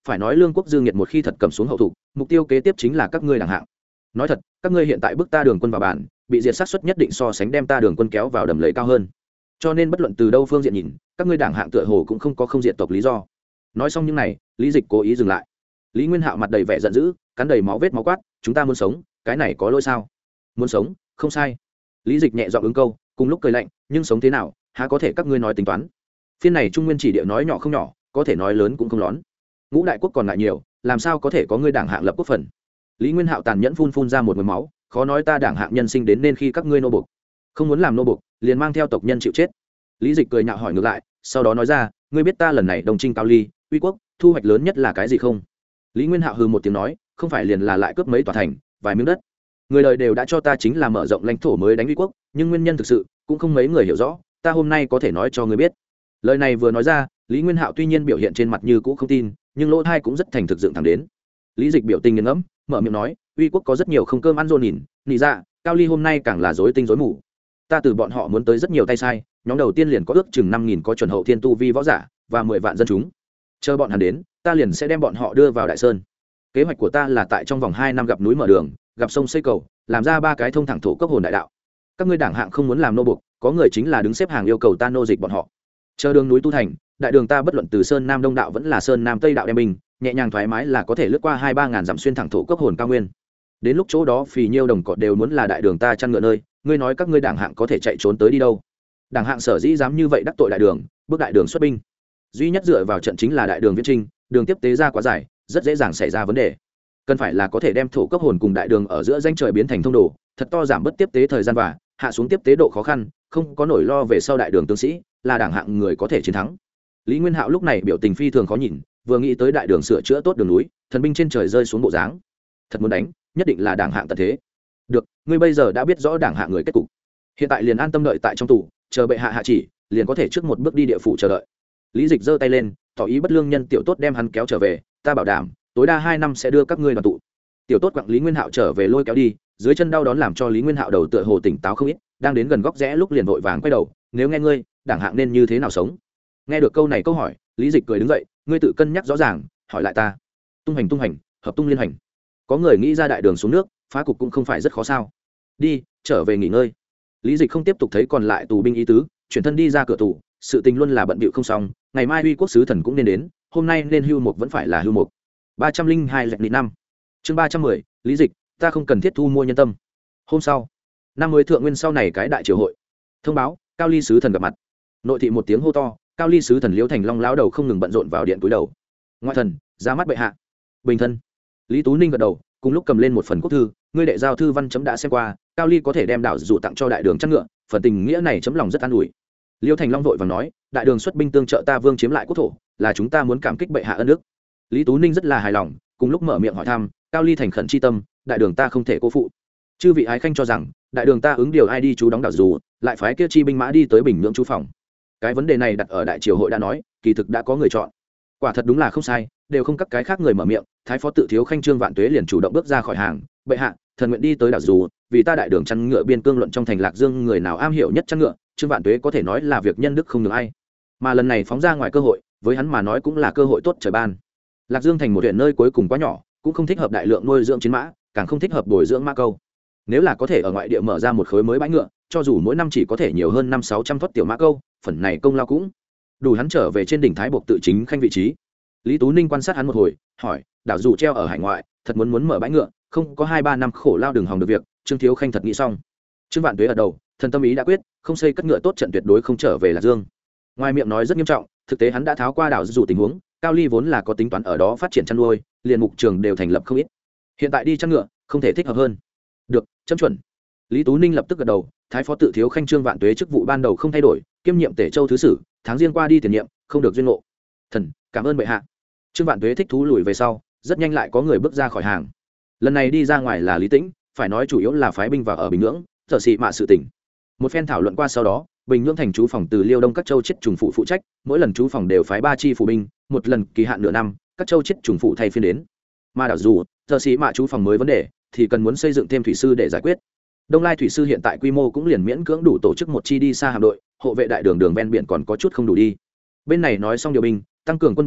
A: phải nói lương quốc dương nhiệt một khi thật cầm xuống hậu thủ, mục tiêu kế tiếp chính là các ngươi đẳng hạng. Nói thật, các ngươi hiện tại bức ta đường quân vào bản, bị diệt sát suất nhất định so sánh đem ta đường quân kéo vào đầm lầy cao hơn. Cho nên bất luận từ đâu phương diện nhìn, các ngươi đảng hạng tựa hồ cũng không có không diệt tộc lý do. Nói xong những này, Lý Dịch cố ý dừng lại. Lý Nguyên Hạo mặt đầy vẻ giận dữ, cắn đầy máu vết máu quát, chúng ta muốn sống, cái này có lỗi sao? Muốn sống, không sai. Lý Dịch nhẹ giọng ứng câu, cùng lúc cười lạnh, nhưng sống thế nào, há có thể các ngươi nói tính toán. Phiên này Trung Nguyên chỉ địa nói nhỏ không nhỏ, có thể nói lớn cũng không lón. Ngũ đại quốc còn lại nhiều, làm sao có thể có ngươi đảng hạng lập quốc phần. Lý Nguyên Hạo tàn nhẫn phun phun ra một mồm máu, khó nói ta đảng hạng nhân sinh đến nên khi các ngươi nô bộc, không muốn làm nô bộc, liền mang theo tộc nhân chịu chết. Lý Dịch cười nhạo hỏi ngược lại, sau đó nói ra, ngươi biết ta lần này đồng trinh cao ly, uy quốc, thu hoạch lớn nhất là cái gì không? Lý Nguyên Hạo hừ một tiếng nói, không phải liền là lại cướp mấy tòa thành, vài miếng đất. Người đời đều đã cho ta chính là mở rộng lãnh thổ mới đánh uy quốc, nhưng nguyên nhân thực sự cũng không mấy người hiểu rõ, ta hôm nay có thể nói cho ngươi biết. Lời này vừa nói ra, Lý Nguyên Hạo tuy nhiên biểu hiện trên mặt như cũ không tin, nhưng lỗ tai cũng rất thành thực dựng thẳng đến. Lý Dịch biểu tình nghiền ngẫm, mở miệng nói, uy quốc có rất nhiều không cơm ăn rôn nhìn, nị dạ, cao ly hôm nay càng là rối tinh rối mù. Ta từ bọn họ muốn tới rất nhiều tay sai, nhóm đầu tiên liền có ước chừng năm nghìn có chuẩn hậu thiên tu vi võ giả và mười vạn dân chúng. Chờ bọn hắn đến, ta liền sẽ đem bọn họ đưa vào Đại Sơn. Kế hoạch của ta là tại trong vòng hai năm gặp núi mở đường, gặp sông xây cầu, làm ra ba cái thông thẳng thổ cấp hồn đại đạo. Các ngươi đảng hạng không muốn làm nô buộc, có người chính là đứng xếp hàng yêu cầu ta nô dịch bọn họ. Chờ đường núi tu thành, đại đường ta bất luận từ Sơn Nam Đông đạo vẫn là Sơn Nam Tây đạo đem bình, nhẹ nhàng thoải mái là có thể lướt qua hai ba ngàn dặm xuyên thẳng thổ cấp hồn cao nguyên. Đến lúc chỗ đó phì nhiêu đồng cọt đều muốn là đại đường ta chăn ngựa nơi, ngươi nói các ngươi đảng hạng có thể chạy trốn tới đi đâu? Đảng hạng sở dĩ dám như vậy đắc tội đại đường, bước đại đường xuất binh, duy nhất dựa vào trận chính là đại đường viễn trinh, đường tiếp tế ra quá dài, rất dễ dàng xảy ra vấn đề. Cần phải là có thể đem thổ cấp hồn cùng đại đường ở giữa danh trời biến thành thông đồ, thật to giảm bớt tiếp tế thời gian và hạ xuống tiếp tế độ khó khăn, không có nỗi lo về sau đại đường tướng sĩ, là đảng hạng người có thể chiến thắng. Lý Nguyên Hạo lúc này biểu tình phi thường khó nhìn, vừa nghĩ tới đại đường sửa chữa tốt đường núi, thần binh trên trời rơi xuống bộ dáng, thật muốn đánh, nhất định là đảng hạng tận thế. Được, ngươi bây giờ đã biết rõ đảng hạng người kết cục, hiện tại liền an tâm đợi tại trong tù, chờ bệ hạ hạ chỉ, liền có thể trước một bước đi địa phủ chờ đợi. Lý Dịch giơ tay lên, tỏ ý bất lương nhân tiểu tốt đem hắn kéo trở về, ta bảo đảm, tối đa hai năm sẽ đưa các ngươi đoàn tụ. Tiểu tốt quặng Lý Nguyên Hạo trở về lôi kéo đi, dưới chân đau đón làm cho Lý Nguyên Hạo đầu tựa hồ tỉnh táo không ít, đang đến gần góc rẽ lúc liền vội vàng quay đầu, nếu nghe ngươi, đảng hạng nên như thế nào sống? Nghe được câu này câu hỏi, Lý Dịch cười đứng dậy, ngươi tự cân nhắc rõ ràng, hỏi lại ta. Tung hành tung hành, hợp tung liên hành. Có người nghĩ ra đại đường xuống nước, phá cục cũng không phải rất khó sao? Đi, trở về nghỉ ngơi. Lý Dịch không tiếp tục thấy còn lại tù binh ý tứ, chuyển thân đi ra cửa tù, sự tình luôn là bận bịu không xong, ngày mai uy quốc sứ thần cũng nên đến, hôm nay nên hưu mục vẫn phải là hưu mục. ba trăm linh hai lệch năm. Chương ba trăm mười, Lý Dịch, ta không cần thiết thu mua nhân tâm. Hôm sau, năm mới thượng nguyên sau này cái đại triều hội. Thông báo, Cao Ly sứ thần gặp mặt. Nội thị một tiếng hô to, Cao Ly sứ thần Liễu Thành Long lão đầu không ngừng bận rộn vào điện túi đầu. Ngoại thần, ra mắt bệ hạ. Bình thân. Lý Tú Ninh gật đầu, cùng lúc cầm lên một phần quốc thư, ngươi đệ giao thư văn chấm đã xem qua, Cao Ly có thể đem đảo dụ tặng cho đại đường chăn ngựa, phần tình nghĩa này chấm lòng rất an ủi. Liễu Thành Long vội vàng nói, đại đường xuất binh tương trợ ta vương chiếm lại quốc thổ, là chúng ta muốn cảm kích bệ hạ ân đức. Lý Tú Ninh rất là hài lòng, cùng lúc mở miệng hỏi thăm, Cao Ly thành khẩn chi tâm, đại đường ta không thể cô phụ. Chư vị ái khanh cho rằng, đại đường ta ứng điều ai đi chú đóng đảo dù, lại phái kia chi binh mã đi tới Bình Nhưỡng chú phòng. Cái vấn đề này đặt ở đại triều hội đã nói, kỳ thực đã có người chọn. Quả thật đúng là không sai, đều không các cái khác người mở miệng, thái phó tự thiếu khanh Trương Vạn Tuế liền chủ động bước ra khỏi hàng, bệ hạ, thần nguyện đi tới đảo dù, vì ta đại đường chăn ngựa biên cương luận trong thành Lạc Dương người nào am hiểu nhất chăn ngựa, Trương Vạn Tuế có thể nói là việc nhân đức không nhường ai. Mà lần này phóng ra ngoài cơ hội, với hắn mà nói cũng là cơ hội tốt trời ban. Lạc Dương thành một huyện nơi cuối cùng quá nhỏ, cũng không thích hợp đại lượng nuôi dưỡng chiến mã, càng không thích hợp bồi dưỡng mã câu. Nếu là có thể ở ngoại địa mở ra một khối mới bãi ngựa, cho dù mỗi năm chỉ có thể nhiều hơn năm sáu trăm thoát tiểu mã câu, phần này công lao cũng đủ hắn trở về trên đỉnh thái buộc tự chính khanh vị trí. Lý Tú Ninh quan sát hắn một hồi, hỏi, đảo dù treo ở hải ngoại, thật muốn muốn mở bãi ngựa, không có hai ba năm khổ lao đường hòng được việc, Trương thiếu khanh thật nghĩ xong. Trương Vạn Tuế ở đầu, thần tâm ý đã quyết, không xây cất ngựa tốt trận tuyệt đối không trở về Lạc Dương. Ngoài miệng nói rất nghiêm trọng, thực tế hắn đã tháo qua đảo dù tình huống, Cao Ly vốn là có tính toán ở đó phát triển chăn nuôi, liền mục trường đều thành lập không ít. Hiện tại đi chăn ngựa, không thể thích hợp hơn. Được, chấm chuẩn. Lý Tú Ninh lập tức gật đầu, thái phó tự thiếu khanh Trương Vạn Tuế chức vụ ban đầu không thay đổi, kiêm nhiệm Tể Châu thứ sử, tháng riêng qua đi tiền nhiệm, không được duyên ngộ. Thần, cảm ơn bệ hạ. Trương Vạn Tuế thích thú lùi về sau, rất nhanh lại có người bước ra khỏi hàng. Lần này đi ra ngoài là Lý Tĩnh, phải nói chủ yếu là phái binh vào ở Bình Nhưỡng, giờ xị mạ sự tỉnh. Một phen thảo luận qua sau đó, Bình Nhưỡng thành chú phòng từ Liêu Đông các châu chết trùng phụ phụ trách, mỗi lần chú phòng đều phái ba chi phụ binh, một lần kỳ hạn nửa năm, các châu chết trùng phụ thay phiên đến. Mà đảo dù, giờ xị mạ chú phòng mới vấn đề, thì cần muốn xây dựng thêm thủy sư để giải quyết. Đông Lai thủy sư hiện tại quy mô cũng liền miễn cưỡng đủ tổ chức một chi đi xa hạm đội, hộ vệ đại đường đường ven biển còn có chút không đủ đi. Bên này nói xong điều binh, tăng cường quân bị chuyện,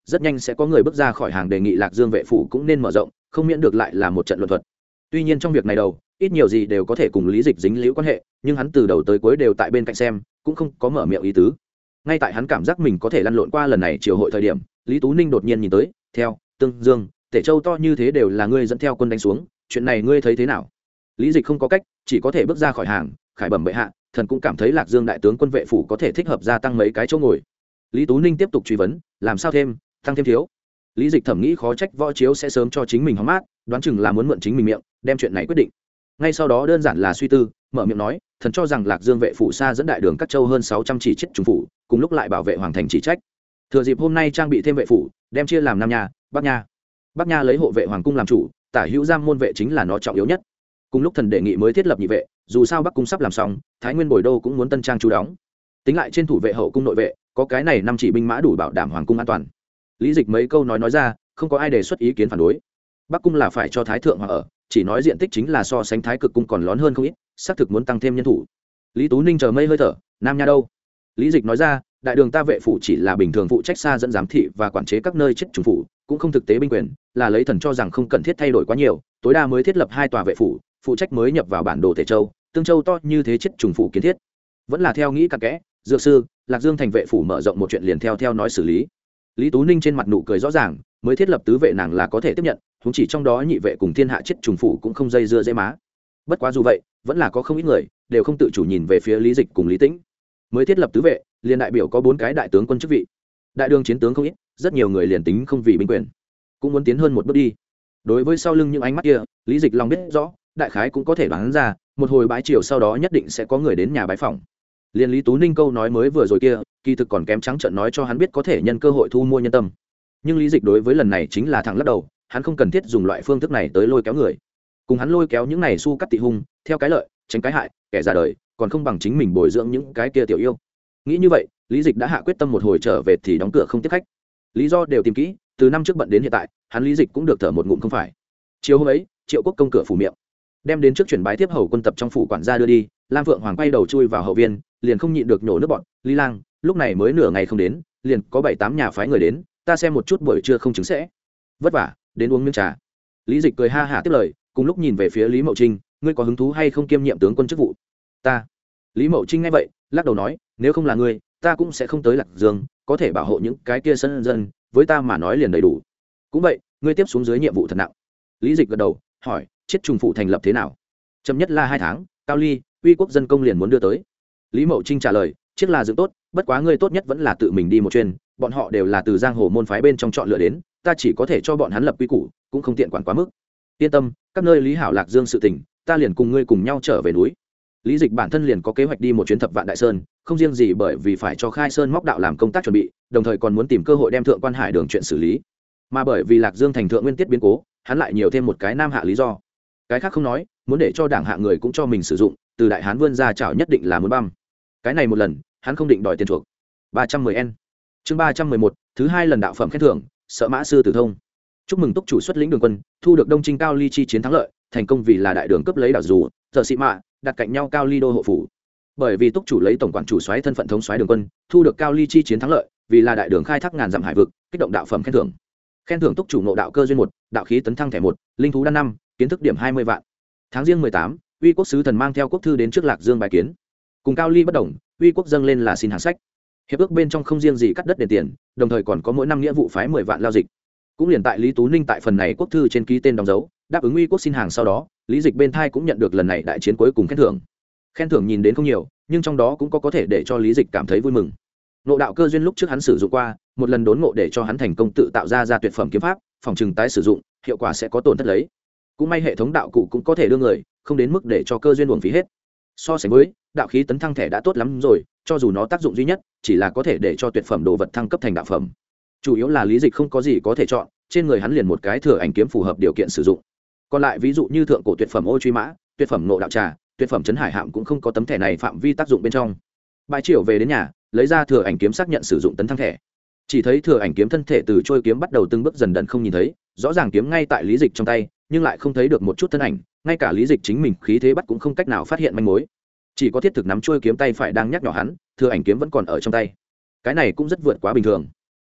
A: rất nhanh sẽ có người bước ra khỏi hàng đề nghị Lạc Dương vệ phủ cũng nên mở rộng, không miễn được lại là một trận luận thuật. Tuy nhiên trong việc này đầu ít nhiều gì đều có thể cùng Lý Dịch dính liễu quan hệ, nhưng hắn từ đầu tới cuối đều tại bên cạnh xem, cũng không có mở miệng ý tứ. Ngay tại hắn cảm giác mình có thể lăn lộn qua lần này triều hội thời điểm, Lý Tú Ninh đột nhiên nhìn tới, theo Tương Dương, Tể Châu to như thế đều là ngươi dẫn theo quân đánh xuống, chuyện này ngươi thấy thế nào? Lý Dịch không có cách, chỉ có thể bước ra khỏi hàng, khải bẩm bệ hạ, thần cũng cảm thấy Lạc Dương đại tướng quân vệ phủ có thể thích hợp gia tăng mấy cái chỗ ngồi. Lý Tú Ninh tiếp tục truy vấn, làm sao thêm, tăng thêm thiếu? Lý Dịch thẩm nghĩ khó trách Võ Chiếu sẽ sớm cho chính mình hóng mát, đoán chừng là muốn mượn chính mình miệng, đem chuyện này quyết định. Ngay sau đó đơn giản là suy tư, mở miệng nói, thần cho rằng Lạc Dương vệ phủ xa dẫn đại đường các châu hơn sáu trăm chỉ chết trùng phủ, cùng lúc lại bảo vệ hoàng thành chỉ trách. Thừa dịp hôm nay trang bị thêm vệ phủ, đem chia làm Nam Nha, Bắc Nha. Bắc Nha lấy hộ vệ hoàng cung làm chủ, tả hữu giam môn vệ chính là nó trọng yếu nhất. Cùng lúc thần đề nghị mới thiết lập nhị vệ, dù sao Bắc cung sắp làm xong, Thái Nguyên Bồi Đô cũng muốn tân trang chú đóng. Tính lại trên thủ vệ hậu cung nội vệ, có cái này năm chỉ binh mã đủ bảo đảm hoàng cung an toàn. Lý Dịch mấy câu nói nói ra, không có ai đề xuất ý kiến phản đối. Bắc cung là phải cho thái thượng hoàng ở, chỉ nói diện tích chính là so sánh thái cực cung còn lớn hơn không ít, xác thực muốn tăng thêm nhân thủ. Lý Tú Ninh chờ mây hơi thở, Nam Nha đâu? Lý Dịch nói ra, đại đường ta vệ phủ chỉ là bình thường phụ trách xa dẫn giám thị và quản chế các nơi chết trùng phủ, cũng không thực tế binh quyền, là lấy thần cho rằng không cần thiết thay đổi quá nhiều, tối đa mới thiết lập hai tòa vệ phủ, phụ trách mới nhập vào bản đồ Tể Châu, Tương Châu to như thế chết trùng phủ kiến thiết. Vẫn là theo nghĩ cặn kẽ, dược sư, Lạc Dương thành vệ phủ mở rộng một chuyện liền theo theo nói xử lý. Lý Tú Ninh trên mặt nụ cười rõ ràng, mới thiết lập tứ vệ nàng là có thể tiếp nhận, huống chỉ trong đó nhị vệ cùng thiên hạ chết trùng phủ cũng không dây dưa dễ má. Bất quá dù vậy, vẫn là có không ít người đều không tự chủ nhìn về phía Lý Dịch cùng Lý Tĩnh. Mới thiết lập tứ vệ, liền đại biểu có bốn cái đại tướng quân chức vị. Đại đường chiến tướng không ít, rất nhiều người liền tính không vì binh quyền, cũng muốn tiến hơn một bước đi. Đối với sau lưng những ánh mắt kia, Lý Dịch lòng biết rõ, đại khái cũng có thể đoán ra, một hồi bái triều sau đó nhất định sẽ có người đến nhà bái phỏng. Liên Lý Tú Ninh câu nói mới vừa rồi kia, kỳ thực còn kém trắng trợn nói cho hắn biết có thể nhân cơ hội thu mua nhân tâm. Nhưng Lý Dịch đối với lần này chính là thẳng lắc đầu, hắn không cần thiết dùng loại phương thức này tới lôi kéo người. Cùng hắn lôi kéo những này su cắt tị hung, theo cái lợi, tránh cái hại, kẻ ra đời, còn không bằng chính mình bồi dưỡng những cái kia tiểu yêu. Nghĩ như vậy, Lý Dịch đã hạ quyết tâm một hồi trở về thì đóng cửa không tiếp khách. Lý do đều tìm kỹ, từ năm trước bận đến hiện tại, hắn Lý Dịch cũng được thở một ngụm không phải. Chiều hôm ấy, Triệu Quốc công cửa phủ miệng, đem đến trước chuyển bái tiếp hầu quân tập trong phủ quản gia đưa đi, Lam Vượng Hoàng quay đầu chui vào hậu viên, liền không nhịn được nhổ nước bọn, Lý Lang, lúc này mới nửa ngày không đến, liền có bảy tám nhà phái người đến, ta xem một chút buổi trưa không chứng sẽ vất vả, đến uống miếng trà. Lý Dịch cười ha hả tiếp lời, cùng lúc nhìn về phía Lý Mậu Trinh, ngươi có hứng thú hay không kiêm nhiệm tướng quân chức vụ? Ta. Lý Mậu Trinh nghe vậy, lắc đầu nói, nếu không là ngươi, ta cũng sẽ không tới Lạc Dương, có thể bảo hộ những cái kia sân dân, với ta mà nói liền đầy đủ. Cũng vậy, ngươi tiếp xuống dưới nhiệm vụ thật nặng. Lý Dịch gật đầu, hỏi, chết trùng phủ thành lập thế nào? Chậm nhất là hai tháng, Cao Ly, Uy Quốc dân công liền muốn đưa tới. Lý Mậu Trinh trả lời, chiếc là dựng tốt, bất quá ngươi tốt nhất vẫn là tự mình đi một chuyến, bọn họ đều là từ giang hồ môn phái bên trong chọn lựa đến, ta chỉ có thể cho bọn hắn lập quy củ, cũng không tiện quản quá mức. Yên tâm, các nơi Lý Hảo Lạc Dương sự tình, ta liền cùng ngươi cùng nhau trở về núi. Lý Dịch bản thân liền có kế hoạch đi một chuyến Thập Vạn Đại Sơn, không riêng gì bởi vì phải cho Khai Sơn móc đạo làm công tác chuẩn bị, đồng thời còn muốn tìm cơ hội đem Thượng Quan Hải Đường chuyện xử lý. Mà bởi vì Lạc Dương thành thượng nguyên tiết biến cố, hắn lại nhiều thêm một cái nam hạ lý do. Cái khác không nói, muốn để cho đảng hạ người cũng cho mình sử dụng, từ đại hán vươn ra chảo nhất định là muốn băm. Cái này một lần, hắn không định đòi tiền chuộc. ba trăm mười N. Chương ba trăm mười một, thứ hai lần đạo phẩm khen thưởng, Sợ Mã sư tử thông. Chúc mừng túc chủ xuất lĩnh đường quân, thu được Đông Trinh Cao Ly chi chiến thắng lợi, thành công vì là đại đường cấp lấy đảo dù, Giờ Sĩ Mạ, đặt cạnh nhau Cao Ly đô hộ phủ. Bởi vì túc chủ lấy tổng quản chủ soái thân phận thống soái đường quân, thu được Cao Ly chi chiến thắng lợi, vì là đại đường khai thác ngàn dặm hải vực, kích động đạo phẩm khen thưởng. Khen thưởng túc chủ ngộ đạo cơ duyên một, đạo khí tấn thăng thẻ một, linh thú đan năm, kiến thức điểm hai mươi vạn. Tháng riêng mười tám, Uy Quốc sứ thần mang theo quốc thư đến trước Lạc Dương bài kiến. Cùng Cao Ly bất đồng, Uy Quốc dâng lên là xin hàng sách. Hiệp ước bên trong không riêng gì cắt đất đền tiền, đồng thời còn có mỗi năm nghĩa vụ phái mười vạn lao dịch. Cũng liền tại Lý Tú Ninh tại phần này quốc thư trên ký tên đóng dấu, đáp ứng Uy Quốc xin hàng sau đó, Lý Dịch bên thai cũng nhận được lần này đại chiến cuối cùng khen thưởng. Khen thưởng nhìn đến không nhiều, nhưng trong đó cũng có có thể để cho Lý Dịch cảm thấy vui mừng. Ngộ đạo cơ duyên lúc trước hắn sử dụng qua, một lần đốn ngộ để cho hắn thành công tự tạo ra ra tuyệt phẩm kiếm pháp, phòng trừng tái sử dụng, hiệu quả sẽ có tổn thất lấy. Cũng may hệ thống đạo cụ cũng có thể đưa người, không đến mức để cho cơ duyên uổng phí hết. So sánh với, đạo khí tấn thăng thẻ đã tốt lắm rồi, cho dù nó tác dụng duy nhất chỉ là có thể để cho tuyệt phẩm đồ vật thăng cấp thành đạo phẩm. Chủ yếu là Lý Dịch không có gì có thể chọn, trên người hắn liền một cái thừa ảnh kiếm phù hợp điều kiện sử dụng. Còn lại ví dụ như thượng cổ tuyệt phẩm ô truy mã, tuyệt phẩm ngộ đạo trà, tuyệt phẩm trấn hải hạm cũng không có tấm thẻ này phạm vi tác dụng bên trong. Bài triều về đến nhà, lấy ra thừa ảnh kiếm xác nhận sử dụng tấn thăng thẻ. Chỉ thấy thừa ảnh kiếm thân thể từ trôi kiếm bắt đầu từng bước dần dần không nhìn thấy, rõ ràng kiếm ngay tại Lý Dịch trong tay, nhưng lại không thấy được một chút thân ảnh, ngay cả Lý Dịch chính mình khí thế bắt cũng không cách nào phát hiện manh mối. Chỉ có thiết thực nắm trôi kiếm tay phải đang nhắc nhỏ hắn, thừa ảnh kiếm vẫn còn ở trong tay. Cái này cũng rất vượt quá bình thường.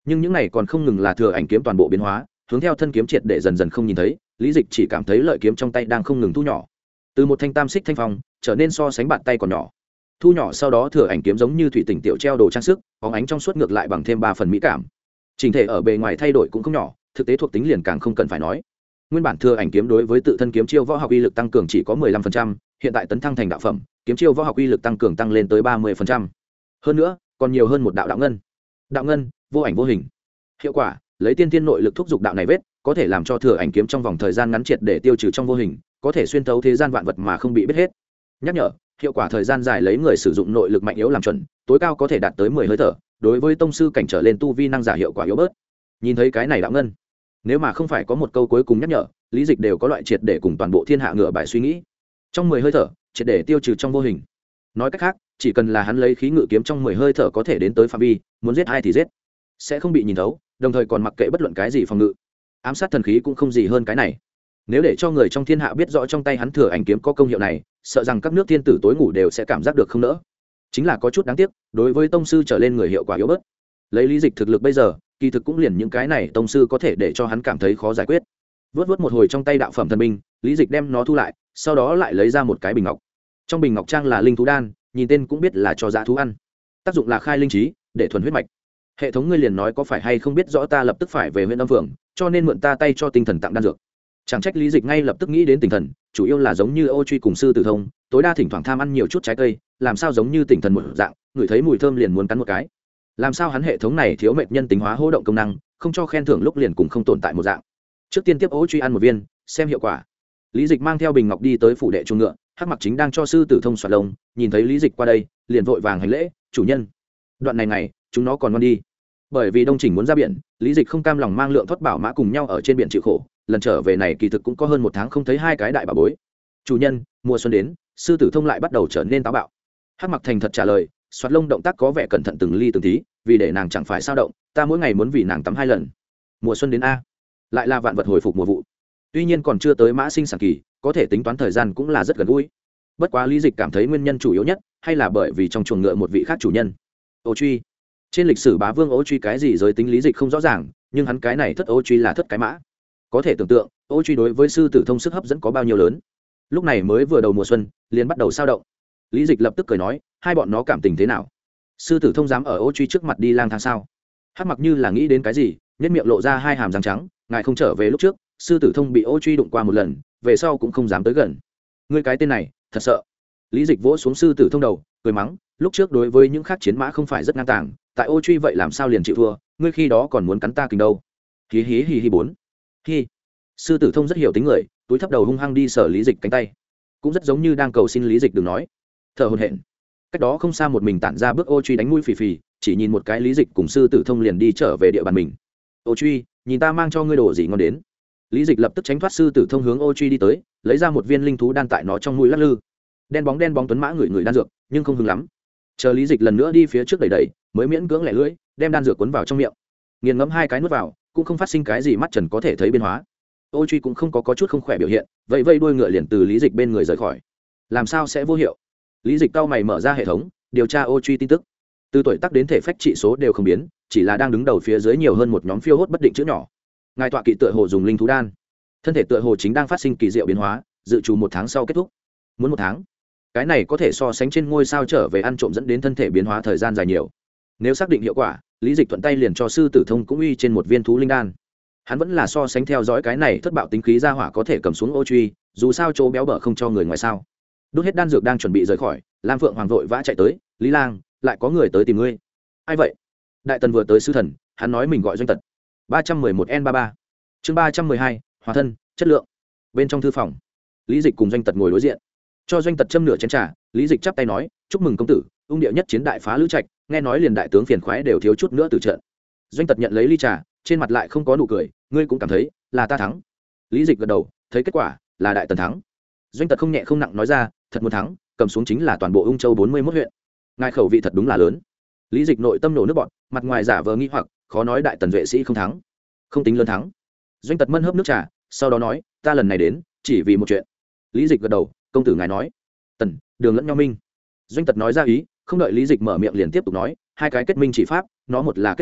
A: nhưng những này còn không ngừng là thừa ảnh kiếm toàn bộ biến hóa, hướng theo thân kiếm triệt để dần dần không nhìn thấy, lý dịch chỉ cảm thấy lợi kiếm trong tay đang không ngừng thu nhỏ, từ một thanh tam xích thanh phong trở nên so sánh bàn tay còn nhỏ, thu nhỏ sau đó thừa ảnh kiếm giống như thủy tinh tiểu treo đồ trang sức, bóng ánh trong suốt ngược lại bằng thêm ba phần mỹ cảm. Trình thể ở bề ngoài thay đổi cũng không nhỏ, thực tế thuộc tính liền càng không cần phải nói. Nguyên bản thừa ảnh kiếm đối với tự thân kiếm chiêu võ học uy lực tăng cường chỉ có mười lăm phần trăm, hiện tại tấn thăng thành đạo phẩm, kiếm chiêu võ học uy lực tăng cường tăng lên tới ba mươi phần trăm. Hơn nữa, còn nhiều hơn một đạo đạo ngân. Đạo ngân, vô ảnh vô hình. Hiệu quả, lấy tiên tiên nội lực thúc giục đạo này vết, có thể làm cho thừa ảnh kiếm trong vòng thời gian ngắn triệt để tiêu trừ trong vô hình, có thể xuyên thấu thế gian vạn vật mà không bị biết hết. Nhắc nhở, hiệu quả thời gian dài lấy người sử dụng nội lực mạnh yếu làm chuẩn, tối cao có thể đạt tới mười hơi thở, đối với tông sư cảnh trở lên tu vi năng giả hiệu quả yếu bớt. Nhìn thấy cái này đạo ngân, nếu mà không phải có một câu cuối cùng nhắc nhở, lý dịch đều có loại triệt để cùng toàn bộ thiên hạ ngựa bài suy nghĩ. Trong mười hơi thở, triệt để tiêu trừ trong vô hình. Nói cách khác, chỉ cần là hắn lấy khí ngự kiếm trong mười hơi thở có thể đến tới phạm vi, muốn giết ai thì giết, sẽ không bị nhìn thấu, đồng thời còn mặc kệ bất luận cái gì phòng ngự. Ám sát thần khí cũng không gì hơn cái này. Nếu để cho người trong thiên hạ biết rõ trong tay hắn thừa ảnh kiếm có công hiệu này, sợ rằng các nước thiên tử tối ngủ đều sẽ cảm giác được không nỡ. Chính là có chút đáng tiếc, đối với tông sư trở lên người hiệu quả yếu bớt. Lấy lý dịch thực lực bây giờ, kỳ thực cũng liền những cái này tông sư có thể để cho hắn cảm thấy khó giải quyết. Vớt vớt một hồi trong tay đạo phẩm thần binh, lý dịch đem nó thu lại, sau đó lại lấy ra một cái bình ngọc. Trong bình ngọc trang là linh thú đan, nhìn tên cũng biết là cho dã thú ăn, tác dụng là khai linh trí, để thuần huyết mạch. Hệ thống ngươi liền nói có phải hay không biết rõ ta lập tức phải về huyện âm phường, cho nên mượn ta tay cho tinh thần tặng đan dược. Chẳng trách lý dịch ngay lập tức nghĩ đến tinh thần, chủ yếu là giống như Ô Truy cùng sư tử thông, tối đa thỉnh thoảng tham ăn nhiều chút trái cây, làm sao giống như tinh thần một dạng, ngửi thấy mùi thơm liền muốn cắn một cái. Làm sao hắn hệ thống này thiếu mệt nhân tính hóa hô động công năng, không cho khen thưởng lúc liền cùng không tồn tại một dạng. Trước tiên tiếp Ô Truy ăn một viên, xem hiệu quả. Lý dịch mang theo bình ngọc đi tới phủ đệ trung ngựa, hắc mặc chính đang cho sư tử thông xoạt lông, nhìn thấy lý dịch qua đây, liền vội vàng hành lễ, chủ nhân. Đoạn này này, chúng nó còn ngon đi. Bởi vì đông chỉnh muốn ra biển, lý dịch không cam lòng mang lượng thoát bảo mã cùng nhau ở trên biển chịu khổ, lần trở về này kỳ thực cũng có hơn một tháng không thấy hai cái đại bà bối. Chủ nhân, mùa xuân đến, sư tử thông lại bắt đầu trở nên táo bạo. Hắc mặc thành thật trả lời, xoạt lông động tác có vẻ cẩn thận từng ly từng tí, vì để nàng chẳng phải sao động, ta mỗi ngày muốn vì nàng tắm hai lần. Mùa xuân đến a, lại là vạn vật hồi phục mùa vụ. Tuy nhiên còn chưa tới mã sinh sản kỳ, có thể tính toán thời gian cũng là rất gần gũi. Bất quá lý dịch cảm thấy nguyên nhân chủ yếu nhất hay là bởi vì trong chuồng ngựa một vị khác chủ nhân. Ô Truy. Trên lịch sử bá vương Ô Truy cái gì giới tính lý dịch không rõ ràng, nhưng hắn cái này thất Ô Truy là thất cái mã. Có thể tưởng tượng, Ô Truy đối với sư tử thông sức hấp dẫn có bao nhiêu lớn. Lúc này mới vừa đầu mùa xuân, liền bắt đầu sao động. Lý dịch lập tức cười nói, hai bọn nó cảm tình thế nào? Sư tử thông dám ở Ô Truy trước mặt đi lang thang sao? Hắc mặc như là nghĩ đến cái gì, nhếch miệng lộ ra hai hàm răng trắng, ngài không trở về lúc trước, sư tử thông bị Ô Truy đụng qua một lần, về sau cũng không dám tới gần. Ngươi cái tên này, thật sợ. Lý dịch vỗ xuống sư tử thông đầu, cười mắng, lúc trước đối với những khác chiến mã không phải rất ngang tàng, tại Ô Truy vậy làm sao liền chịu thua, ngươi khi đó còn muốn cắn ta kình đâu. Hí hí hí hí bốn. Hi. Sư tử thông rất hiểu tính người, túi thấp đầu hung hăng đi sờ lý dịch cánh tay, cũng rất giống như đang cầu xin lý dịch đừng nói. Thở hổn hển. Cách đó không xa một mình tản ra bước Ô Truy đánh mũi phì phì, chỉ nhìn một cái lý dịch cùng sư tử thông liền đi trở về địa bàn mình. Ô Truy, nhìn ta mang cho ngươi đồ gì ngon đến. Lý dịch lập tức tránh thoát sư tử thông hướng Ô Truy đi tới, lấy ra một viên linh thú đan tại nó trong mũi lắc lư. Đen bóng đen bóng tuấn mã ngửi ngửi đan dược, nhưng không hứng lắm. Chờ lý dịch lần nữa đi phía trước đẩy đẩy, mới miễn cưỡng lẻ lưỡi, đem đan dược cuốn vào trong miệng. Nghiền ngẫm hai cái nuốt vào, cũng không phát sinh cái gì mắt trần có thể thấy biến hóa. Ô Truy cũng không có, có chút không khỏe biểu hiện, vậy vây đuôi ngựa liền từ lý dịch bên người rời khỏi. Làm sao sẽ vô hiệu? Lý dịch cau mày mở ra hệ thống, điều tra Ô Truy tin tức. Từ tuổi tác đến thể phách trị số đều không biến, chỉ là đang đứng đầu phía dưới nhiều hơn một nhóm phiêu hốt bất định chữ nhỏ. Ngài tọa kỵ tựa hồ dùng linh thú đan, thân thể tựa hồ chính đang phát sinh kỳ diệu biến hóa, dự trù một tháng sau kết thúc. Muốn một tháng? Cái này có thể so sánh trên ngôi sao trở về ăn trộm dẫn đến thân thể biến hóa thời gian dài nhiều. Nếu xác định hiệu quả, lý dịch thuận tay liền cho sư tử thông cũng uy trên một viên thú linh đan. Hắn vẫn là so sánh theo dõi cái này thất bạo tính khí ra hỏa có thể cầm xuống Ô Truy, dù sao chỗ béo bở không cho người ngoài sao. Đốt hết đan dược đang chuẩn bị rời khỏi, Lam Phượng hoàng vội vã chạy tới, Lý Lang, lại có người tới tìm ngươi. Ai vậy? Đại tần vừa tới sứ thần, hắn nói mình gọi Doanh Tật. ba trăm mười một N ba ba. Chương ba trăm mười hai, hòa thân, chất lượng. Bên trong thư phòng, Lý Dịch cùng Doanh Tật ngồi đối diện. Cho Doanh Tật châm nửa chén trà, Lý Dịch chắp tay nói, chúc mừng công tử, ung điệu nhất chiến đại phá lữ trạch, nghe nói liền đại tướng phiền khoái đều thiếu chút nữa từ trận. Doanh Tật nhận lấy ly trà, trên mặt lại không có nụ cười, ngươi cũng cảm thấy là ta thắng. Lý Dịch gật đầu, thấy kết quả là đại tần thắng. Doanh Tật không nhẹ không nặng nói ra, thật muốn thắng, cầm xuống chính là toàn bộ ung châu bốn mươi mốt huyện. Ngài khẩu vị thật đúng là lớn. Lý Dịch nội tâm nổ nước bọt, mặt ngoài giả vờ nghi hoặc, khó nói đại tần vệ sĩ không thắng, không tính lớn thắng. Doanh Tật mân hớp nước trà, sau đó nói, ta lần này đến chỉ vì một chuyện. Lý Dịch gật đầu, công tử ngài nói, tần đường lẫn nhau minh. Doanh Tật nói ra ý, không đợi Lý Dịch mở miệng liền tiếp tục nói, hai cái kết minh chỉ pháp, nó một là kết hôn,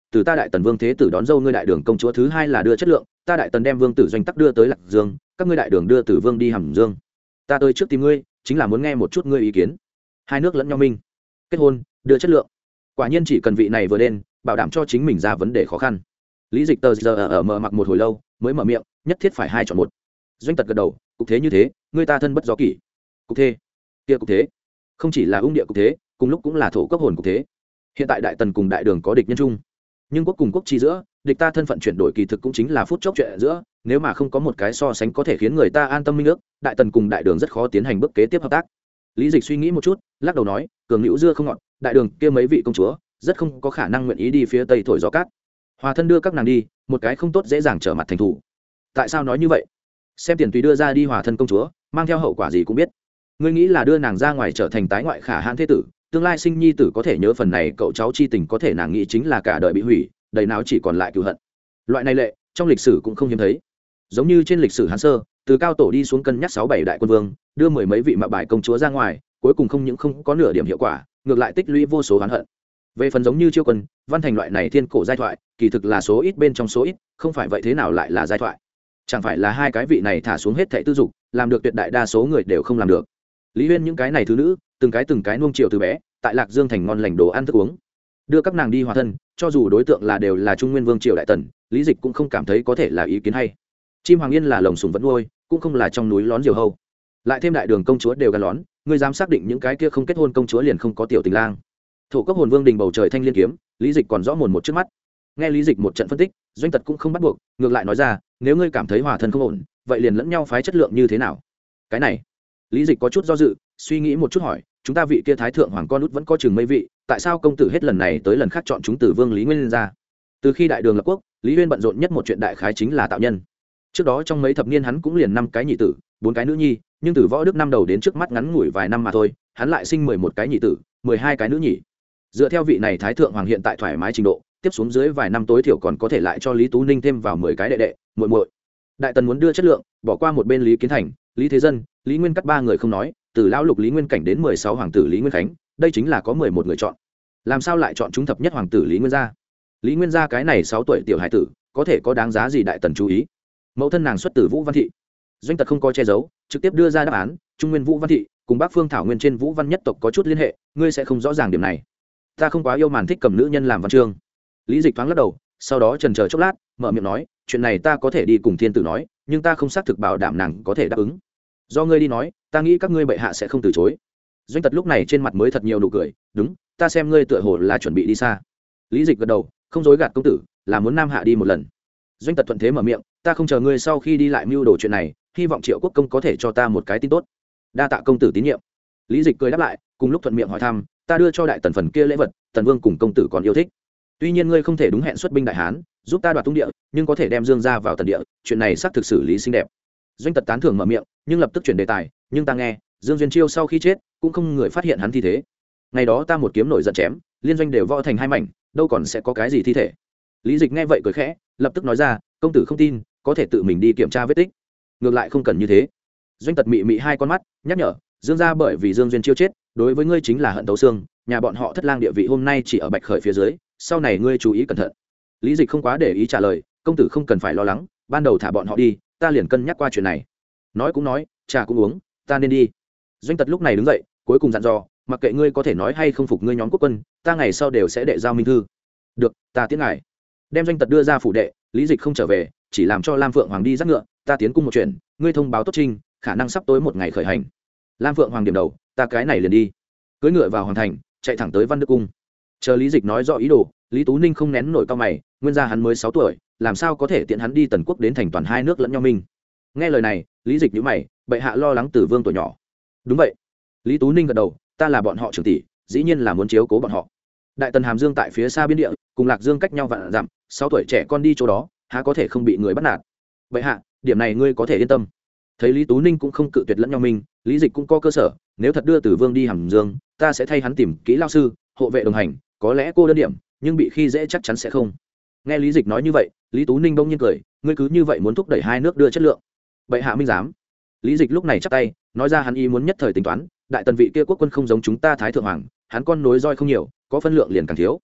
A: từ ta đại tần vương thế tử đón dâu ngươi đại đường công chúa, thứ hai là đưa chất lượng, ta đại tần đem vương tử doanh tắc đưa tới lạc dương, các ngươi đại đường đưa tử vương đi hàm dương. Ta tới trước tìm ngươi chính là muốn nghe một chút ngươi ý kiến. Hai nước lẫn nhau minh, kết hôn, đưa chất lượng, quả nhiên chỉ cần vị này vừa lên, bảo đảm cho chính mình ra vấn đề khó khăn. Lý Dịch tờ giờ ở mở mặc một hồi lâu mới mở miệng, nhất thiết phải hai chọn một. Doanh tật gật đầu, cục thế như thế, ngươi ta thân bất do kỷ. Cục thế, kia cục thế, không chỉ là ung địa cục thế, cùng lúc cũng là thổ cấp hồn cục thế. Hiện tại đại tần cùng đại đường có địch nhân chung, nhưng quốc cùng quốc chi giữa, địch ta thân phận chuyển đổi kỳ thực cũng chính là phút chốc chuyện giữa, nếu mà không có một cái so sánh có thể khiến người ta an tâm minh ước, đại tần cùng đại đường rất khó tiến hành bước kế tiếp hợp tác. Lý Dịch suy nghĩ một chút, lắc đầu nói, cường hữu dưa không ngọt, đại đường kia mấy vị công chúa rất không có khả năng nguyện ý đi phía tây thổi gió cát. Hòa thân đưa các nàng đi, một cái không tốt dễ dàng trở mặt thành thủ. Tại sao nói như vậy? Xem tiền tùy đưa ra đi hòa thân công chúa, mang theo hậu quả gì cũng biết. Ngươi nghĩ là đưa nàng ra ngoài trở thành tái ngoại khả hãn thế tử, tương lai sinh nhi tử có thể nhớ phần này cậu cháu chi tình, có thể nàng nghĩ chính là cả đời bị hủy, đầy não chỉ còn lại cừu hận. Loại này lệ trong lịch sử cũng không hiếm thấy, giống như trên lịch sử Hán Sơ, từ cao tổ đi xuống cân nhắc sáu bảy đại quân vương, đưa mười mấy vị mạ bài công chúa ra ngoài, cuối cùng không những không có nửa điểm hiệu quả, ngược lại tích lũy vô số oán hận. Về phần giống như Chiêu Quân, Văn Thành loại này thiên cổ giai thoại, kỳ thực là số ít bên trong số ít, không phải vậy thế nào lại là giai thoại? Chẳng phải là hai cái vị này thả xuống hết thảy tư dục, làm được tuyệt đại đa số người đều không làm được. Lý Huyên những cái này thứ nữ, từng cái từng cái nuông chiều từ bé, tại Lạc Dương thành ngon lành đồ ăn thức uống, đưa các nàng đi hòa thân, cho dù đối tượng là đều là Trung Nguyên Vương triều đại tần, Lý Dịch cũng không cảm thấy có thể là ý kiến hay. Chim Hoàng Yên là lồng sủng vẫn nuôi, cũng không là trong núi lón diều hâu. Lại thêm đại đường công chúa đều gắn lón, ngươi dám xác định những cái kia không kết hôn công chúa liền không có tiểu tình lang? Thổ cấp hồn vương đình bầu trời thanh liên kiếm, Lý Dịch còn rõ mồn một trước mắt. Nghe Lý Dịch một trận phân tích, Doanh Tật cũng không bắt buộc, ngược lại nói ra, nếu ngươi cảm thấy hòa thân không ổn, vậy liền lẫn nhau phái chất lượng như thế nào? Cái này, Lý Dịch có chút do dự, suy nghĩ một chút hỏi, chúng ta vị kia thái thượng hoàng con út vẫn có chừng mấy vị, tại sao công tử hết lần này tới lần khác chọn chúng Tử Vương Lý Nguyên ra? Từ khi đại đường lập quốc, Lý Huyên bận rộn nhất một chuyện đại khái chính là tạo nhân. Trước đó trong mấy thập niên hắn cũng liền năm cái nhị tử, bốn cái nữ nhi, nhưng từ võ đức năm đầu đến trước mắt ngắn ngủi vài năm mà thôi, hắn lại sinh mười một cái nhị tử, mười hai cái nữ nhị. Dựa theo vị này thái thượng hoàng hiện tại thoải mái trình độ, tiếp xuống dưới vài năm tối thiểu còn có thể lại cho Lý Tú Ninh thêm vào mười cái đệ đệ, muội muội. Đại tần muốn đưa chất lượng, bỏ qua một bên Lý Kiến Thành, Lý Thế Dân, Lý Nguyên cắt ba người không nói, từ lão lục Lý Nguyên Cảnh đến mười sáu hoàng tử Lý Nguyên Khánh, đây chính là có mười một người chọn. Làm sao lại chọn chúng thập nhất hoàng tử Lý Nguyên gia? Lý Nguyên gia cái này sáu tuổi tiểu hải tử, có thể có đáng giá gì đại tần chú ý? Mẫu thân nàng xuất từ Vũ Văn thị. Doanh Tật không có che giấu, trực tiếp đưa ra đáp án, Trung Nguyên Vũ Văn thị cùng Bắc Phương Thảo Nguyên trên Vũ Văn nhất tộc có chút liên hệ, ngươi sẽ không rõ ràng điểm này. Ta không quá yêu màn thích cầm nữ nhân làm văn chương. Lý Dịch thoáng lắc đầu, sau đó chần chờ chốc lát, mở miệng nói, chuyện này ta có thể đi cùng thiên tử nói, nhưng ta không xác thực bảo đảm nàng có thể đáp ứng. Do ngươi đi nói, ta nghĩ các ngươi bệ hạ sẽ không từ chối. Doanh Tật lúc này trên mặt mới thật nhiều nụ cười, đúng, ta xem ngươi tựa hồ là chuẩn bị đi xa. Lý Dịch gật đầu, không dối gạt công tử, là muốn nam hạ đi một lần. Doanh Tật thuận thế mở miệng, ta không chờ ngươi sau khi đi lại mưu đồ chuyện này, hy vọng Triệu Quốc công có thể cho ta một cái tin tốt. Đa tạ công tử tín nhiệm. Lý Dịch cười đáp lại, cùng lúc thuận miệng hỏi thăm, ta đưa cho đại tần phần kia lễ vật, tần vương cùng công tử còn yêu thích. Tuy nhiên ngươi không thể đúng hẹn xuất binh đại hán, giúp ta đoạt tung địa, nhưng có thể đem Dương gia vào tần địa, chuyện này xác thực xử lý xinh đẹp. Doanh Tật tán thưởng mở miệng, nhưng lập tức chuyển đề tài, nhưng ta nghe, Dương Duyên Chiêu sau khi chết, cũng không người phát hiện hắn thi thế. Ngày đó ta một kiếm nổi giận chém, liên doanh đều võ thành hai mảnh, đâu còn sẽ có cái gì thi thể. Lý Dịch nghe vậy cười khẽ, lập tức nói ra, công tử không tin, có thể tự mình đi kiểm tra vết tích. Ngược lại không cần như thế. Doanh Tật mị mị hai con mắt, nhắc nhở, Dương gia bởi vì Dương Duyên Chiêu chết, đối với ngươi chính là hận tấu xương, nhà bọn họ thất lang địa vị hôm nay chỉ ở Bạch Khởi phía dưới, sau này ngươi chú ý cẩn thận. Lý Dịch không quá để ý trả lời, công tử không cần phải lo lắng, ban đầu thả bọn họ đi, ta liền cân nhắc qua chuyện này. Nói cũng nói, trà cũng uống, ta nên đi. Doanh Tật lúc này đứng dậy, cuối cùng dặn dò, mặc kệ ngươi có thể nói hay không phục ngươi nhóm quốc quân, ta ngày sau đều sẽ đệ giao minh thư. Được, ta tiến ngài. Đem Doanh Tật đưa ra phủ đệ, Lý Dịch không trở về, chỉ làm cho Lam Phượng Hoàng đi dắt ngựa, ta tiến cung một chuyện, ngươi thông báo tốt trinh, khả năng sắp tối một ngày khởi hành. Lam Phượng Hoàng điểm đầu, ta cái này liền đi. Cưỡi ngựa vào hoàng thành, chạy thẳng tới Văn Đức cung. Chờ Lý Dịch nói rõ ý đồ, Lý Tú Ninh không nén nổi cao mày, nguyên gia hắn mới sáu tuổi, làm sao có thể tiện hắn đi tần quốc đến thành toàn hai nước lẫn nhau minh. Nghe lời này, Lý Dịch nhíu mày, bệ hạ lo lắng Tử Vương tuổi nhỏ. Đúng vậy. Lý Tú Ninh gật đầu, ta là bọn họ trưởng tỷ, dĩ nhiên là muốn chiếu cố bọn họ. Đại tần Hàm Dương tại phía xa biên địa, cùng Lạc Dương cách nhau vạn dặm, sáu tuổi trẻ con đi chỗ đó, há có thể không bị người bắt nạt. Bệ hạ, điểm này ngươi có thể yên tâm. Thấy Lý Tú Ninh cũng không cự tuyệt lẫn nhau mình, Lý Dịch cũng có cơ sở, nếu thật đưa Tử Vương đi Hàm Dương, ta sẽ thay hắn tìm kỹ lao sư, hộ vệ đồng hành, có lẽ cô đơn điểm, nhưng bị khi dễ chắc chắn sẽ không. Nghe Lý Dịch nói như vậy, Lý Tú Ninh bỗng nhiên cười, ngươi cứ như vậy muốn thúc đẩy hai nước đưa chất lượng. Bệ hạ minh giám. Lý Dịch lúc này chắp tay, nói ra hắn ý muốn nhất thời tính toán, đại tần vị kia quốc quân không giống chúng ta thái thượng hoàng, hắn con nối roi không nhiều, có phân lượng liền càng thiếu.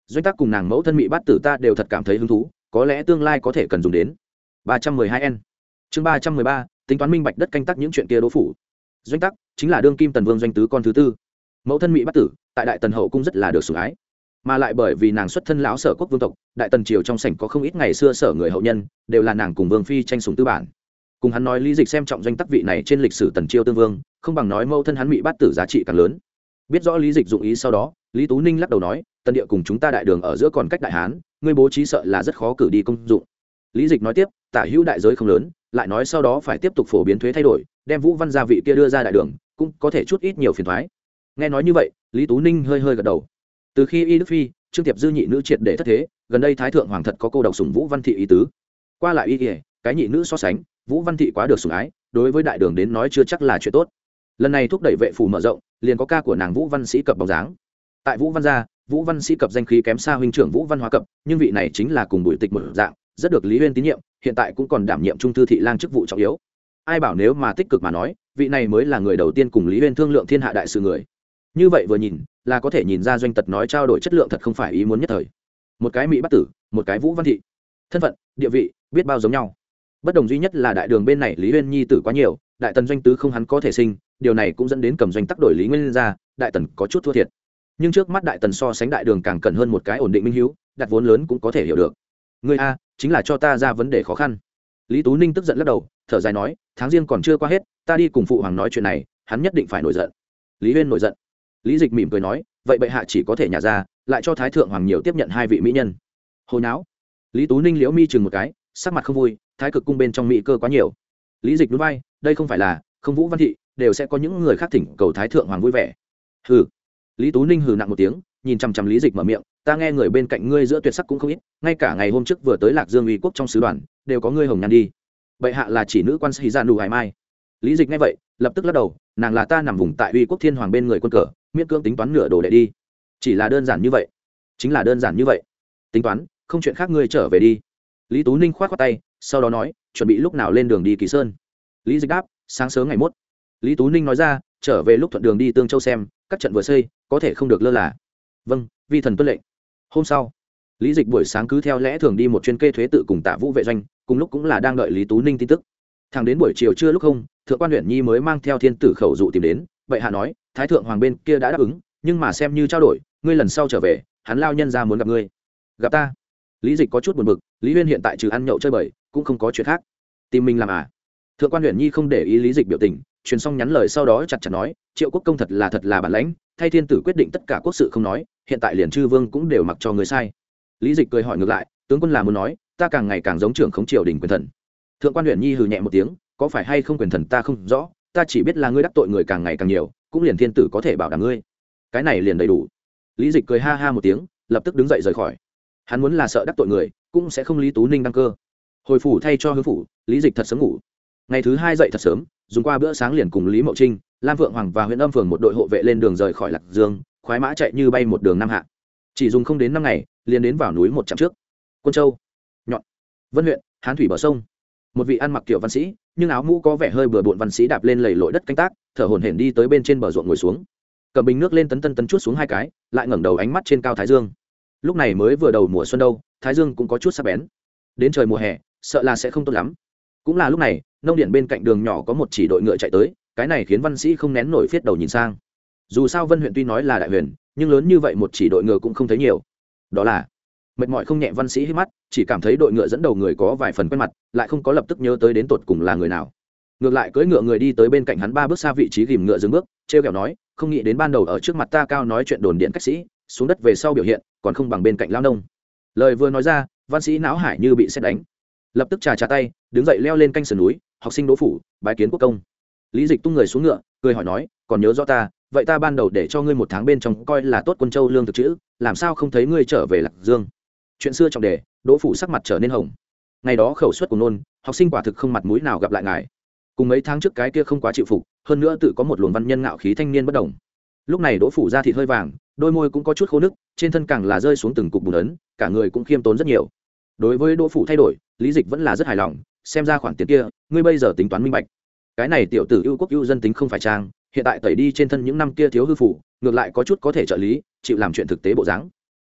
A: doanh tắc cùng nàng mẫu thân mỹ bát tử ta đều thật cảm thấy hứng thú, có lẽ tương lai có thể cần dùng đến. ba trăm mười hai n chương ba trăm mười ba tính toán minh bạch đất canh tác những chuyện kia đỗ phủ. Doanh tắc chính là đương kim tần vương doanh tứ con thứ tư, mẫu thân mỹ bát tử tại đại tần hậu cung rất là được sủng ái, mà lại bởi vì nàng xuất thân lão sở quốc vương tộc, đại tần triều trong sảnh có không ít ngày xưa sở người hậu nhân đều là nàng cùng vương phi tranh sủng tư bản. Cùng hắn nói lý dịch xem trọng doanh tắc vị này trên lịch sử tần triều tương vương, không bằng nói mẫu thân hắn mỹ bát tử giá trị càng lớn. Biết rõ lý dịch dụng ý sau đó, Lý Tú Ninh lắc đầu nói, tần địa cùng chúng ta đại đường ở giữa còn cách đại hán, ngươi bố trí sợ là rất khó cử đi công dụng. Lý dịch nói tiếp, tả hữu đại giới không lớn, lại nói sau đó phải tiếp tục phổ biến thuế thay đổi, đem vũ văn gia vị kia đưa ra đại đường, cũng có thể chút ít nhiều phiền toái. Nghe nói như vậy, Lý Tú Ninh hơi hơi gật đầu. Từ khi y đức phi, trương tiệp dư nhị nữ triệt để thất thế, gần đây thái thượng hoàng thật có cô độc sủng vũ văn thị ý tứ. Qua lại y kìa, cái nhị nữ so sánh, vũ văn thị quá được sủng ái, đối với đại đường đến nói chưa chắc là chuyện tốt. Lần này thúc đẩy vệ phủ mở rộng, liền có ca của nàng vũ văn sĩ cập bóng dáng. Tại vũ văn gia, vũ văn sĩ cập danh khí kém xa huynh trưởng vũ văn hóa cập, nhưng vị này chính là cùng bùi tịch một dạng, rất được lý uyên tín nhiệm, hiện tại cũng còn đảm nhiệm trung thư thị lang chức vụ trọng yếu. Ai bảo nếu mà tích cực mà nói, vị này mới là người đầu tiên cùng lý uyên thương lượng thiên hạ đại sự người. Như vậy vừa nhìn là có thể nhìn ra doanh tật nói trao đổi chất lượng thật không phải ý muốn nhất thời. Một cái mỹ bắt tử, một cái vũ văn thị, thân phận địa vị biết bao giống nhau, bất đồng duy nhất là đại đường bên này lý uyên nhi tử quá nhiều, đại tần doanh tứ không hắn có thể sinh, điều này cũng dẫn đến cầm doanh tắc đổi lý nguyên ra, đại tần có chút thua thiệt. Nhưng trước mắt đại tần so sánh đại đường càng cần hơn một cái ổn định minh hiếu, đặt vốn lớn cũng có thể hiểu được. Người a chính là cho ta ra vấn đề khó khăn. Lý Tú Ninh tức giận lắc đầu, thở dài nói, tháng riêng còn chưa qua hết, ta đi cùng phụ hoàng nói chuyện này, hắn nhất định phải nổi giận. Lý Uyên nổi giận. Lý Dịch mỉm cười nói, vậy bệ hạ chỉ có thể nhả ra, lại cho thái thượng hoàng nhiều tiếp nhận hai vị mỹ nhân. Hồi náo. Lý Tú Ninh liễu mi chừng một cái, sắc mặt không vui, thái cực cung bên trong mỹ cơ quá nhiều. Lý Dịch nhún vai, đây không phải là không vũ văn thị đều sẽ có những người khác thỉnh cầu thái thượng hoàng vui vẻ. Hừ. Lý Tú Ninh hừ nặng một tiếng, nhìn chằm chằm Lý Dịch mở miệng, ta nghe người bên cạnh ngươi giữa tuyệt sắc cũng không ít, ngay cả ngày hôm trước vừa tới Lạc Dương uy quốc trong sứ đoàn đều có ngươi hồng nhan đi. Bệ hạ là chỉ nữ quan sĩ gia nụ hải mai. Lý Dịch nghe vậy lập tức lắc đầu, nàng là ta nằm vùng tại uy quốc thiên hoàng bên người quân cờ, miễn cưỡng tính toán nửa đồ đệ đi. Chỉ là đơn giản như vậy. Chính là đơn giản như vậy. Tính toán, không chuyện khác, ngươi trở về đi. Lý Tú Ninh khoát khoát tay, sau đó nói, chuẩn bị lúc nào lên đường đi Kỳ Sơn. Lý Dịch đáp, sáng sớm ngày mốt. Lý Tú Ninh nói ra, trở về lúc thuận đường đi Tương Châu xem, các trận vừa xây, có thể không được lơ là. Vâng, vi thần tuân lệnh. Hôm sau, Lý Dịch buổi sáng cứ theo lẽ thường đi một chuyến kê thuế tự cùng Tạ Vũ vệ doanh, cùng lúc cũng là đang đợi Lý Tú Ninh tin tức. Thẳng đến buổi chiều trưa lúc không, thượng quan huyện nhi mới mang theo thiên tử khẩu dụ tìm đến, vậy hạ nói, thái thượng hoàng bên kia đã đáp ứng, nhưng mà xem như trao đổi, ngươi lần sau trở về, hắn lao nhân ra muốn gặp ngươi. Gặp ta? Lý Dịch có chút buồn bực, Lý Huyên hiện tại trừ ăn nhậu chơi bời, cũng không có chuyện khác. Tìm mình làm à? Thượng quan huyện nhi không để ý Lý Dịch biểu tình, truyền xong nhắn lời sau đó chặt chặt nói, Triệu Quốc công thật là thật là bản lãnh, thay thiên tử quyết định tất cả quốc sự không nói, hiện tại liền chư vương cũng đều mặc cho người sai. Lý Dịch cười hỏi ngược lại, tướng quân là muốn nói, ta càng ngày càng giống trưởng khống triều đình quyền thần. Thượng quan huyện nhi hừ nhẹ một tiếng, có phải hay không quyền thần ta không rõ, ta chỉ biết là ngươi đắc tội người càng ngày càng nhiều, cũng liền thiên tử có thể bảo đảm ngươi, cái này liền đầy đủ. Lý Dịch cười ha ha một tiếng, lập tức đứng dậy rời khỏi. Hắn muốn là sợ đắc tội người, cũng sẽ không Lý Tú Ninh đăng cơ. Hồi phủ thay cho hứa phủ, Lý Dịch thật sớm ngủ. Ngày thứ hai dậy thật sớm, dùng qua bữa sáng liền cùng Lý Mậu Trinh, Lam Vượng Hoàng và huyện Âm phường một đội hộ vệ lên đường rời khỏi Lạc Dương, khoái mã chạy như bay một đường nam hạ. Chỉ dùng không đến năm ngày, liền đến vào núi một trạm trước. Quân Châu, Nhọn, Vân huyện, Hán thủy bờ sông. Một vị ăn mặc kiểu văn sĩ, nhưng áo mũ có vẻ hơi bừa bộn văn sĩ đạp lên lầy lội đất canh tác, thở hổn hển đi tới bên trên bờ ruộng ngồi xuống. Cầm bình nước lên tấn tân tấn chút xuống hai cái, lại ngẩng đầu ánh mắt trên cao thái dương. Lúc này mới vừa đầu mùa xuân đâu, thái dương cũng có chút sắc bén. Đến trời mùa hè, sợ là sẽ không tốt lắm. Cũng là lúc này, nông điện bên cạnh đường nhỏ có một chỉ đội ngựa chạy tới, cái này khiến văn sĩ không nén nổi phiết đầu nhìn sang. Dù sao Vân huyện tuy nói là đại huyền, nhưng lớn như vậy một chỉ đội ngựa cũng không thấy nhiều. Đó là mệt mỏi không nhẹ văn sĩ hít mắt, chỉ cảm thấy đội ngựa dẫn đầu người có vài phần quen mặt, lại không có lập tức nhớ tới đến tột cùng là người nào. Ngược lại cưỡi ngựa người đi tới bên cạnh hắn ba bước xa vị trí ghìm ngựa dừng bước, trêu kẹo nói, không nghĩ đến ban đầu ở trước mặt ta cao nói chuyện đồn điện cách sĩ, xuống đất về sau biểu hiện còn không bằng bên cạnh lao nông. Lời vừa nói ra, văn sĩ não hải như bị sét đánh, lập tức trà trà tay, đứng dậy leo lên canh sườn núi, học sinh đỗ phủ, bái kiến quốc công. Lý Dịch tung người xuống ngựa, cười hỏi nói, còn nhớ rõ ta, vậy ta ban đầu để cho ngươi một tháng bên trong coi là tốt Quân Châu lương thực chữ, làm sao không thấy ngươi trở về Lạc Dương? Chuyện xưa trọng đề, đỗ phủ sắc mặt trở nên hồng. Ngày đó khẩu suất của nôn, học sinh quả thực không mặt mũi nào gặp lại ngài. Cùng mấy tháng trước cái kia không quá chịu phục, hơn nữa tự có một luồng văn nhân ngạo khí thanh niên bất đồng. Lúc này đỗ phủ da thịt hơi vàng, đôi môi cũng có chút khô nứt, trên thân càng là rơi xuống từng cục bùn ấn, cả người cũng khiêm tốn rất nhiều. Đối với đỗ phủ thay đổi, Lý Dịch vẫn là rất hài lòng, xem ra khoản tiền kia, ngươi bây giờ tính toán minh bạch. Cái này tiểu tử ưu quốc ưu dân tính không phải trang, hiện tại tẩy đi trên thân những năm kia thiếu hư phủ, ngược lại có chút có thể trợ lý, chịu làm chuyện thực tế bộ dáng.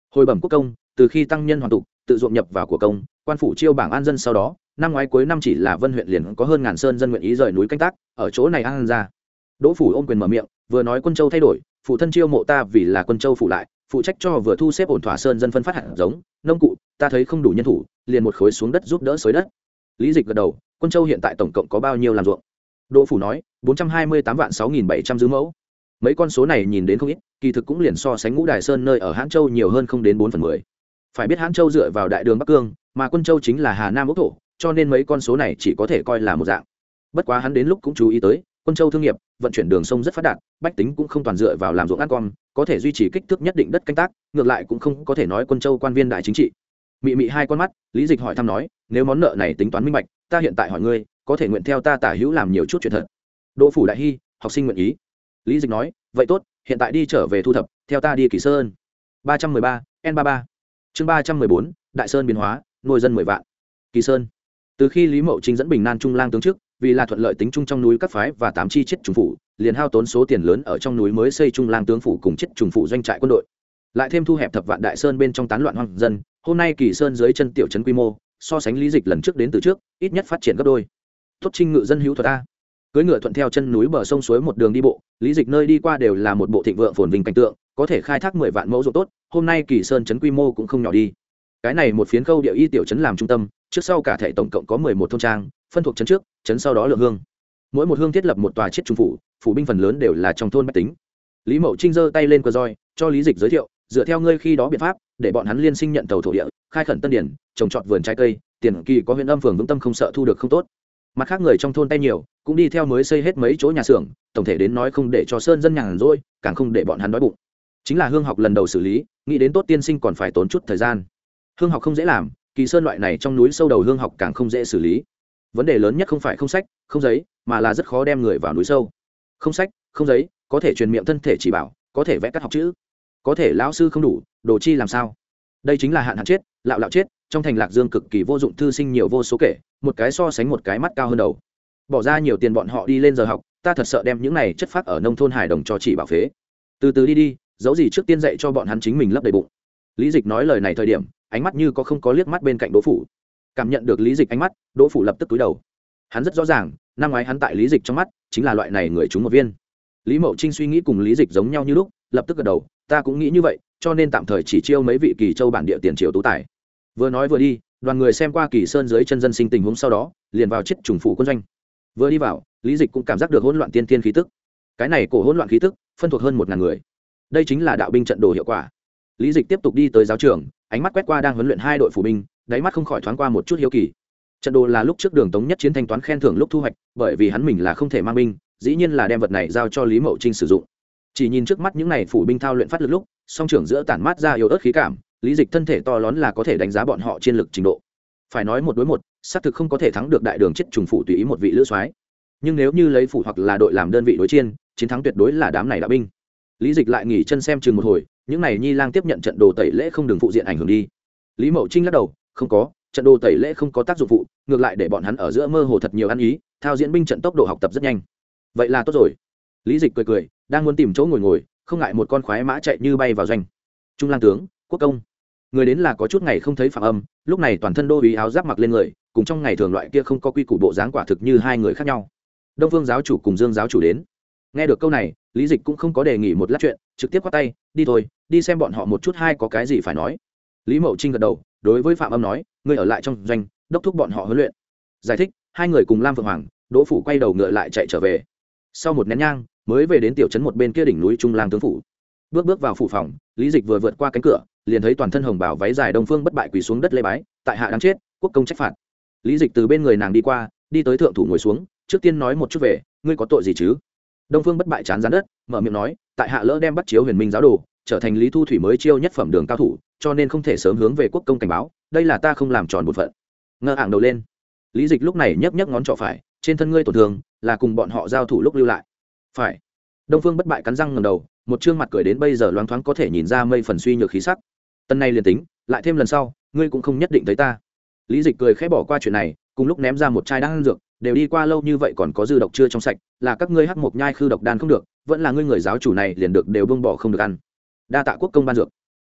A: hồi bẩm quốc công, từ khi tăng nhân hoàn tục tự ruộng nhập vào của công, quan phủ chiêu bảng an dân sau đó, năm ngoái cuối năm chỉ là Vân huyện liền có hơn ngàn sơn dân nguyện ý rời núi canh tác ở chỗ này an ra. Đỗ phủ ôm quyền mở miệng, vừa nói Quân Châu thay đổi, phụ thân chiêu mộ ta vì là Quân Châu phủ lại, phụ trách cho vừa thu xếp ổn thỏa sơn dân phân phát hạt giống, nông cụ, ta thấy không đủ nhân thủ, liền một khối xuống đất giúp đỡ xới đất. Lý Dịch gật đầu, Quân Châu hiện tại tổng cộng có bao nhiêu làm ruộng? Đỗ phủ nói, bốn trăm hai mươi tám vạn sáu nghìn bảy trăm dư mẫu. Mấy con số này nhìn đến không ít, kỳ thực cũng liền so sánh Ngũ Đài Sơn nơi ở Hán Châu nhiều hơn không đến bốn phần mười. Phải biết Hán Châu dựa vào đại đường Bắc Cương, mà Quân Châu chính là Hà Nam ốc thổ, cho nên mấy con số này chỉ có thể coi là một dạng. Bất quá hắn đến lúc cũng chú ý tới, Quân Châu thương nghiệp, vận chuyển đường sông rất phát đạt, bách tính cũng không toàn dựa vào làm ruộng ăn con, có thể duy trì kích thước nhất định đất canh tác, ngược lại cũng không có thể nói Quân Châu quan viên đại chính trị. Mị mị hai con mắt, Lý Dịch hỏi thăm nói, nếu món nợ này tính toán minh bạch, ta hiện tại hỏi ngươi, có thể nguyện theo ta tả hữu làm nhiều chút chuyện thật. Đỗ phủ đại hy, học sinh nguyện ý. Lý Dịch nói, vậy tốt, hiện tại đi trở về thu thập, theo ta đi Kỳ Sơn. ba trăm mười ba, N ba mươi ba. Chương ba trăm mười bốn, Đại Sơn biến hóa, nuôi dân mười vạn. Kỳ Sơn. Từ khi Lý Mậu Trinh dẫn Bình Nan Trung lang tướng trước, vì là thuận lợi tính trung trong núi các phái và tám chi chết trùng phủ, liền hao tốn số tiền lớn ở trong núi mới xây Trung lang tướng phủ cùng chết trùng phủ doanh trại quân đội. Lại thêm thu hẹp thập vạn Đại Sơn bên trong tán loạn hoang dân, hôm nay Kỳ Sơn dưới chân tiểu trấn quy mô, so sánh Lý Dịch lần trước đến từ trước, ít nhất phát triển gấp đôi. Tốt Trinh ngự dân hữu thuật a. Cưỡi ngựa thuận theo chân núi bờ sông suối một đường đi bộ, Lý Dịch nơi đi qua đều là một bộ thịnh vượng phồn vinh cảnh tượng, có thể khai thác mười vạn mẫu ruộng tốt, hôm nay Kỳ Sơn trấn quy mô cũng không nhỏ đi. Cái này một phiến khâu địa y tiểu trấn làm trung tâm, trước sau cả thể tổng cộng có mười một thôn trang, phân thuộc trấn trước, trấn sau đó lượng hương. Mỗi một hương thiết lập một tòa chiết trung phủ, phủ binh phần lớn đều là trong thôn bách tính. Lý Mậu Trinh giơ tay lên cờ roi, cho Lý Dịch giới thiệu, dựa theo ngươi khi đó biện pháp, để bọn hắn liên sinh nhận tàu thổ địa, khai khẩn tân điển, trồng trọt vườn trái cây, tiền kỳ có huyện âm phường vững tâm không sợ thu được không tốt. Mặt khác người trong thôn tay nhiều, cũng đi theo mới xây hết mấy chỗ nhà xưởng, tổng thể đến nói không để cho sơn dân nhàn rỗi, càng không để bọn hắn đói bụng. Chính là hương học lần đầu xử lý, nghĩ đến tốt tiên sinh còn phải tốn chút thời gian. Hương học không dễ làm, Kỳ Sơn loại này trong núi sâu đầu hương học càng không dễ xử lý. Vấn đề lớn nhất không phải không sách, không giấy, mà là rất khó đem người vào núi sâu. Không sách, không giấy, có thể truyền miệng thân thể chỉ bảo, có thể vẽ cắt học chữ, có thể lão sư không đủ, đồ chi làm sao? Đây chính là hạn hạn chết, lạo lạo chết, trong thành Lạc Dương cực kỳ vô dụng thư sinh nhiều vô số kể, một cái so sánh một cái mắt cao hơn đầu. Bỏ ra nhiều tiền bọn họ đi lên giờ học, ta thật sợ đem những này chất phác ở nông thôn hài đồng cho chỉ bảo phế. Từ từ đi đi, dẫu gì trước tiên dạy cho bọn hắn chính mình lấp đầy bụng. Lý Dịch nói lời này thời điểm, ánh mắt như có không có liếc mắt bên cạnh Đỗ phủ. Cảm nhận được Lý Dịch ánh mắt, Đỗ phủ lập tức cúi đầu. Hắn rất rõ ràng, năm ngoái hắn tại Lý Dịch trong mắt chính là loại này người trúng một viên. Lý Mậu Trinh suy nghĩ cùng Lý Dịch giống nhau như lúc, lập tức gật đầu, ta cũng nghĩ như vậy, cho nên tạm thời chỉ chiêu mấy vị Kỳ Châu bản địa tiền triều tú tài. Vừa nói vừa đi, đoàn người xem qua Kỳ Sơn dưới chân dân sinh tình huống sau đó, liền vào chết trùng phủ quân doanh. Vừa đi vào, Lý Dịch cũng cảm giác được hỗn loạn tiên tiên khí tức. Cái này cổ hỗn loạn khí tức, phân thuộc hơn một ngàn người. Đây chính là đạo binh trận đồ hiệu quả. Lý Dịch tiếp tục đi tới giáo trường, ánh mắt quét qua đang huấn luyện hai đội phủ binh, đáy mắt không khỏi thoáng qua một chút hiếu kỳ. Trận đồ là lúc trước Đường Tống nhất chiến thanh toán khen thưởng lúc thu hoạch, bởi vì hắn mình là không thể mang binh, dĩ nhiên là đem vật này giao cho Lý Mậu Trinh sử dụng. Chỉ nhìn trước mắt những này phủ binh thao luyện phát lực lúc, song trưởng giữa tản mát ra yếu ớt khí cảm, Lý Dịch thân thể to lớn là có thể đánh giá bọn họ chiến lực trình độ. Phải nói một đối một, xác thực không có thể thắng được đại đường chết trùng phủ tùy ý một vị lữ soái. Nhưng nếu như lấy phủ hoặc là đội làm đơn vị đối chiến, chiến thắng tuyệt đối là đám này đạo binh. Lý Dịch lại nghỉ chân xem chừng một hồi, những này nhi lang tiếp nhận trận đồ tẩy lễ không đừng phụ diện ảnh hưởng đi. Lý Mậu Trinh lắc đầu, không có, trận đồ tẩy lễ không có tác dụng phụ, ngược lại để bọn hắn ở giữa mơ hồ thật nhiều ăn ý, thao diễn binh trận tốc độ học tập rất nhanh. Vậy là tốt rồi. Lý Dịch cười cười, đang muốn tìm chỗ ngồi ngồi, không ngại một con khoái mã chạy như bay vào doanh. Trung lang tướng, quốc công. Người đến là có chút ngày không thấy Phạm Âm, lúc này toàn thân đô úy áo giáp mặc lên người, cùng trong ngày thường loại kia không có quy củ bộ dáng quả thực như hai người khác nhau. Đông Vương giáo chủ cùng Dương giáo chủ đến. Nghe được câu này, Lý Dịch cũng không có đề nghị một lát chuyện, trực tiếp quát tay, đi thôi, đi xem bọn họ một chút hai có cái gì phải nói. Lý Mậu Trinh gật đầu, đối với Phạm Âm nói, ngươi ở lại trong doanh, đốc thúc bọn họ huấn luyện. Giải thích, hai người cùng Lam Phượng Hoàng, Đỗ phủ quay đầu ngựa lại chạy trở về. Sau một nén nhang, mới về đến tiểu trấn một bên kia đỉnh núi Trung Lang tướng phủ. Bước bước vào phủ phòng, Lý Dịch vừa vượt qua cánh cửa, liền thấy toàn thân hồng bào váy dài Đông Phương Bất Bại quỳ xuống đất lê bái, tại hạ đáng chết, quốc công trách phạt. Lý Dịch từ bên người nàng đi qua, đi tới thượng thủ ngồi xuống, trước tiên nói một chút về, ngươi có tội gì chứ? Đông Phương Bất Bại chán gián đất, mở miệng nói, tại hạ lỡ đem bắt chiếu Huyền Minh giáo đồ, trở thành Lý Thu Thủy mới chiêu nhất phẩm đường cao thủ, cho nên không thể sớm hướng về quốc công cảnh báo, đây là ta không làm tròn bổn phận. Ngơ ảng đầu lên. Lý Dịch lúc này nhấc nhấc ngón trỏ phải, trên thân ngươi tổn thương, là cùng bọn họ giao thủ lúc lưu lại. Phải. Đông Phương Bất Bại cắn răng ngẩng đầu, một trương mặt cười đến bây giờ loáng thoáng có thể nhìn ra mây phần suy nhược khí sắc. Tân này liền tính, lại thêm lần sau, ngươi cũng không nhất định thấy ta. Lý Dịch cười khẽ bỏ qua chuyện này, cùng lúc ném ra một chai đan dược, đều đi qua lâu như vậy còn có dư độc chưa trong sạch, là các ngươi hắc mộc nhai khư độc đan không được, vẫn là ngươi người giáo chủ này liền được đều buông bỏ không được ăn. Đa tạ quốc công ban dược.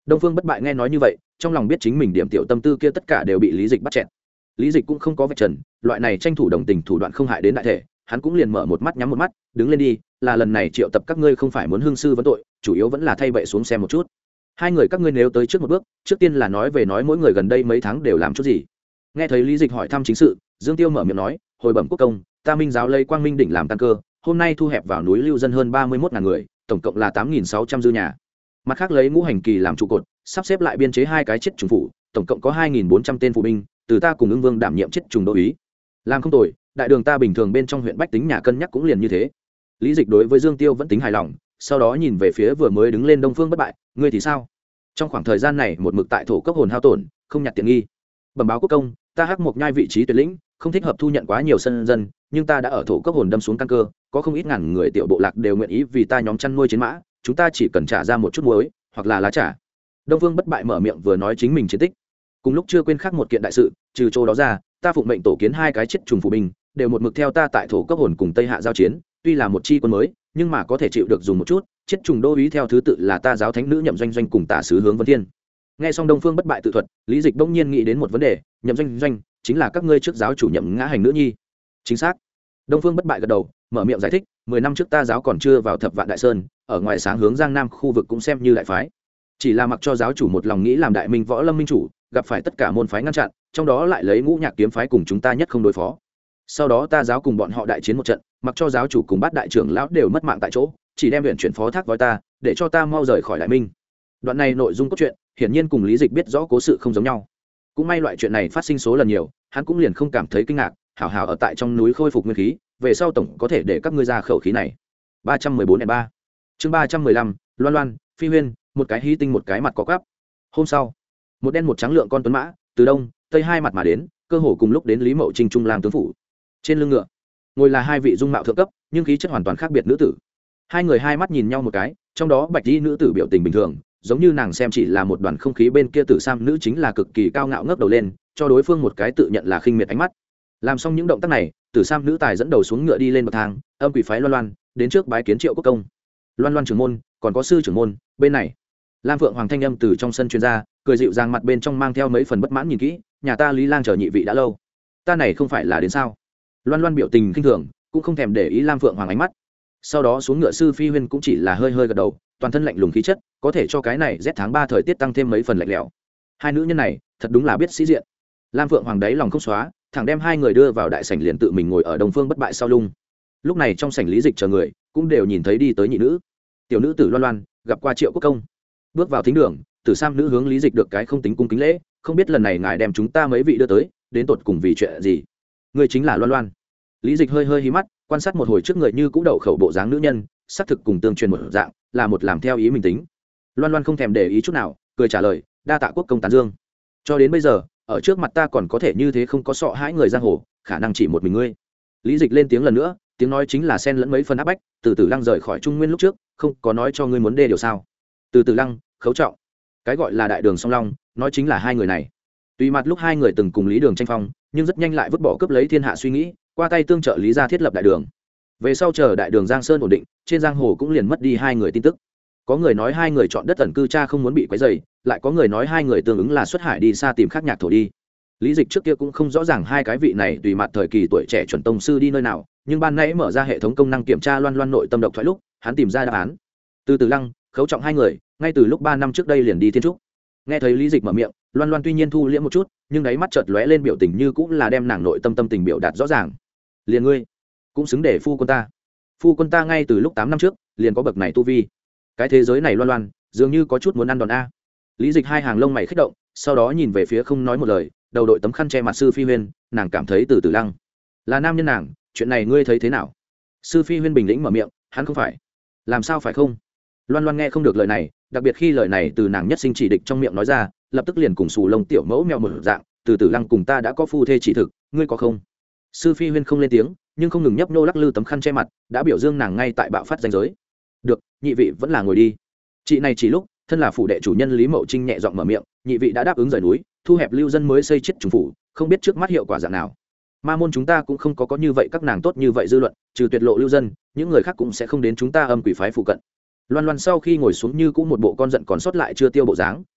A: Đông Phương Bất Bại nghe nói như vậy, trong lòng biết chính mình điểm tiểu tâm tư kia tất cả đều bị Lý Dịch bắt chẹn. Lý Dịch cũng không có vạch trần, loại này tranh thủ đồng tình thủ đoạn không hại đến đại thể, hắn cũng liền mở một mắt nhắm một mắt, đứng lên đi, là lần này triệu tập các ngươi không phải muốn hương sư vấn tội, chủ yếu vẫn là thay bệ xuống xem một chút. Hai người các ngươi nếu tới trước một bước, trước tiên là nói về nói mỗi người gần đây mấy tháng đều làm chút gì. Nghe thấy Lý Dịch hỏi thăm chính sự, Dương Tiêu mở miệng nói, hồi bẩm quốc công, ta Minh giáo lấy Quang Minh đỉnh làm căn cơ, hôm nay thu hẹp vào núi lưu dân hơn ba mươi mốt ngàn người, tổng cộng là tám nghìn sáu trăm dư nhà. Mặt khác lấy ngũ hành kỳ làm trụ cột, sắp xếp lại biên chế hai cái chết trùng phủ, tổng cộng có hai nghìn bốn trăm tên phụ binh, từ ta cùng Ưng Vương đảm nhiệm chết trùng đô úy. Làm không tồi, đại đường ta bình thường bên trong huyện bách tính nhà cân nhắc cũng liền như thế. Lý Dịch đối với Dương Tiêu vẫn tính hài lòng, sau đó nhìn về phía vừa mới đứng lên Đông Phương Bất Bại, ngươi thì sao? Trong khoảng thời gian này một mực tại thổ cấp hồn hao tổn, không nhặt tiện nghi. Bẩm báo quốc công, ta Hắc Mộc Nhai vị trí tuyệt lĩnh, không thích hợp thu nhận quá nhiều sân dân, nhưng ta đã ở thổ cấp hồn đâm xuống căn cơ, có không ít ngàn người tiểu bộ lạc đều nguyện ý vì ta nhóm chăn nuôi chiến mã, chúng ta chỉ cần trả ra một chút muối hoặc là lá trả. Đông Phương Bất Bại mở miệng vừa nói chính mình chiến tích, cùng lúc chưa quên khác một kiện đại sự, trừ chỗ đó ra, ta phụng mệnh tổ kiến hai cái chết trùng phủ binh, đều một mực theo ta tại thổ cấp hồn cùng Tây Hạ giao chiến, tuy là một chi quân mới, nhưng mà có thể chịu được dùng một chút. Chết trùng đô úy theo thứ tự là ta giáo thánh nữ Nhậm Doanh Doanh cùng tả sứ Hướng Vân Thiên. Nghe xong Đông Phương Bất Bại tự thuật, Lý Dịch bỗng nhiên nghĩ đến một vấn đề, Nhậm Doanh Doanh chính là các ngươi trước giáo chủ Nhậm Ngã Hành nữ nhi. Chính xác. Đông Phương Bất Bại gật đầu, mở miệng giải thích, mười năm trước ta giáo còn chưa vào Thập Vạn Đại Sơn, ở ngoài sáng hướng Giang Nam khu vực cũng xem như đại phái. Chỉ là mặc cho giáo chủ một lòng nghĩ làm đại minh võ lâm minh chủ, gặp phải tất cả môn phái ngăn chặn, trong đó lại lấy Ngũ Nhạc kiếm phái cùng chúng ta nhất không đối phó. Sau đó ta giáo cùng bọn họ đại chiến một trận, mặc cho giáo chủ cùng bát đại trưởng lão đều mất mạng tại chỗ, chỉ đem viện chuyển phó thác với ta, để cho ta mau rời khỏi đại minh. Đoạn này nội dung cốt truyện, hiển nhiên cùng Lý Dịch biết rõ cố sự không giống nhau. Cũng may loại chuyện này phát sinh số lần nhiều, hắn cũng liền không cảm thấy kinh ngạc, hảo hảo ở tại trong núi khôi phục nguyên khí, về sau tổng có thể để các ngươi ra khẩu khí này. ba trăm mười bốn N ba. Chương ba trăm mười lăm, Loan Loan, Phi Huyên, một cái hí tinh một cái mặt có quắp. Hôm sau, một đen một trắng lượng con tuấn mã, từ đông, tây hai mặt mà đến, cơ hồ cùng lúc đến Lý Mậu Trinh trung lang tướng phủ. Trên lưng ngựa, ngồi là hai vị dung mạo thượng cấp, nhưng khí chất hoàn toàn khác biệt nữ tử. Hai người hai mắt nhìn nhau một cái, trong đó bạch y nữ tử biểu tình bình thường, giống như nàng xem chỉ là một đoàn không khí, bên kia tử sam nữ chính là cực kỳ cao ngạo ngước đầu lên, cho đối phương một cái tự nhận là khinh miệt ánh mắt. Làm xong những động tác này, tử sam nữ tài dẫn đầu xuống ngựa đi lên bậc thang, âm quỷ phái Loan Loan đến trước bái kiến Triệu quốc công. Loan Loan trưởng môn, còn có sư trưởng môn, bên này. Lam Phượng Hoàng thanh âm từ trong sân truyền ra, cười dịu dàng, mặt bên trong mang theo mấy phần bất mãn, nhìn kỹ, nhà ta Lý Lang chờ nhị vị đã lâu, ta này không phải là đến sao? Loan Loan biểu tình khinh thường, cũng không thèm để ý Lam Phượng Hoàng ánh mắt. Sau đó xuống ngựa sư Phi Huyên cũng chỉ là hơi hơi gật đầu, toàn thân lạnh lùng khí chất, có thể cho cái này rét tháng ba thời tiết tăng thêm mấy phần lạnh lẽo. Hai nữ nhân này thật đúng là biết sĩ diện. Lam Phượng Hoàng đấy lòng không xóa, thẳng đem hai người đưa vào đại sảnh, liền tự mình ngồi ở Đông Phương Bất Bại sau lưng. Lúc này trong sảnh Lý Dịch chờ người cũng đều nhìn thấy đi tới nhị nữ, tiểu nữ tử Loan Loan gặp qua Triệu quốc công. Bước vào thính đường, Tử Sam nữ hướng Lý Dịch được cái không tính cung kính lễ, không biết lần này ngài đem chúng ta mấy vị đưa tới, đến tột cùng vì chuyện gì? Người chính là Loan Loan. Lý Dịch hơi hơi hí mắt, quan sát một hồi trước người như cũ đậu khẩu bộ dáng nữ nhân, xác thực cùng tương truyền một dạng, là một làm theo ý mình tính. Loan Loan không thèm để ý chút nào, cười trả lời, đa tạ quốc công tán dương. Cho đến bây giờ, ở trước mặt ta còn có thể như thế không có sợ hãi người giang hồ, khả năng chỉ một mình ngươi. Lý Dịch lên tiếng lần nữa, tiếng nói chính là xen lẫn mấy phần áp bách, từ từ lăng rời khỏi Trung Nguyên lúc trước, không có nói cho ngươi muốn đê điều sao? Từ từ lăng, Khấu Trọng, cái gọi là đại đường song long, nói chính là hai người này. Tuy mặt lúc hai người từng cùng Lý Đường tranh phong, nhưng rất nhanh lại vứt bỏ cướp lấy thiên hạ suy nghĩ, qua tay tương trợ Lý gia thiết lập đại đường. Về sau chờ đại đường Giang Sơn ổn định, trên giang hồ cũng liền mất đi hai người tin tức. Có người nói hai người chọn đất ẩn cư cha không muốn bị quấy rầy, lại có người nói hai người tương ứng là xuất hải đi xa tìm khác nhạc thổ đi. Lý Dịch trước kia cũng không rõ ràng hai cái vị này tùy mặt thời kỳ tuổi trẻ chuẩn tông sư đi nơi nào, nhưng ban nãy mở ra hệ thống công năng kiểm tra Loan Loan nội tâm độc thoại lúc, hắn tìm ra đáp án. Từ từ lăng, Khấu Trọng hai người, ngay từ lúc ba năm trước đây liền đi thiên trúc. Nghe thấy Lý Dịch mở miệng, Loan Loan tuy nhiên thu liễm một chút, nhưng đáy mắt chợt lóe lên biểu tình như cũng là đem nàng nội tâm tâm tình biểu đạt rõ ràng. Liền ngươi, cũng xứng để phu quân ta. Phu quân ta ngay từ lúc tám năm trước, liền có bậc này tu vi. Cái thế giới này Loan Loan, dường như có chút muốn ăn đòn a. Lý Dịch hai hàng lông mày khích động, sau đó nhìn về phía không nói một lời, đầu đội tấm khăn che mặt sư Phi Huyên, nàng cảm thấy từ từ lăng là nam nhân nàng, chuyện này ngươi thấy thế nào? Sư Phi Huyên bình tĩnh mở miệng, hắn không phải. Làm sao phải không? Loan Loan nghe không được lời này, đặc biệt khi lời này từ nàng nhất sinh chỉ địch trong miệng nói ra, lập tức liền cùng xù lông tiểu mẫu mèo một dạng, từ từ lăng cùng ta đã có phu thê chỉ thực, ngươi có không? Sư Phi Huyên không lên tiếng, nhưng không ngừng nhấp nô lắc lư tấm khăn che mặt, đã biểu dương nàng ngay tại bạo phát danh giới. Được, nhị vị vẫn là ngồi đi. Chị này chỉ lúc thân là phủ đệ chủ nhân Lý Mậu Trinh nhẹ giọng mở miệng, nhị vị đã đáp ứng rời núi, thu hẹp lưu dân mới xây chết trùng phủ, không biết trước mắt hiệu quả dạng nào. Ma môn chúng ta cũng không có có như vậy các nàng tốt như vậy dư luận, trừ tuyệt lộ lưu dân, những người khác cũng sẽ không đến chúng ta âm quỷ phái phụ cận. Loan Loan sau khi ngồi xuống như cũng một bộ con giận còn sót lại chưa tiêu bộ dáng,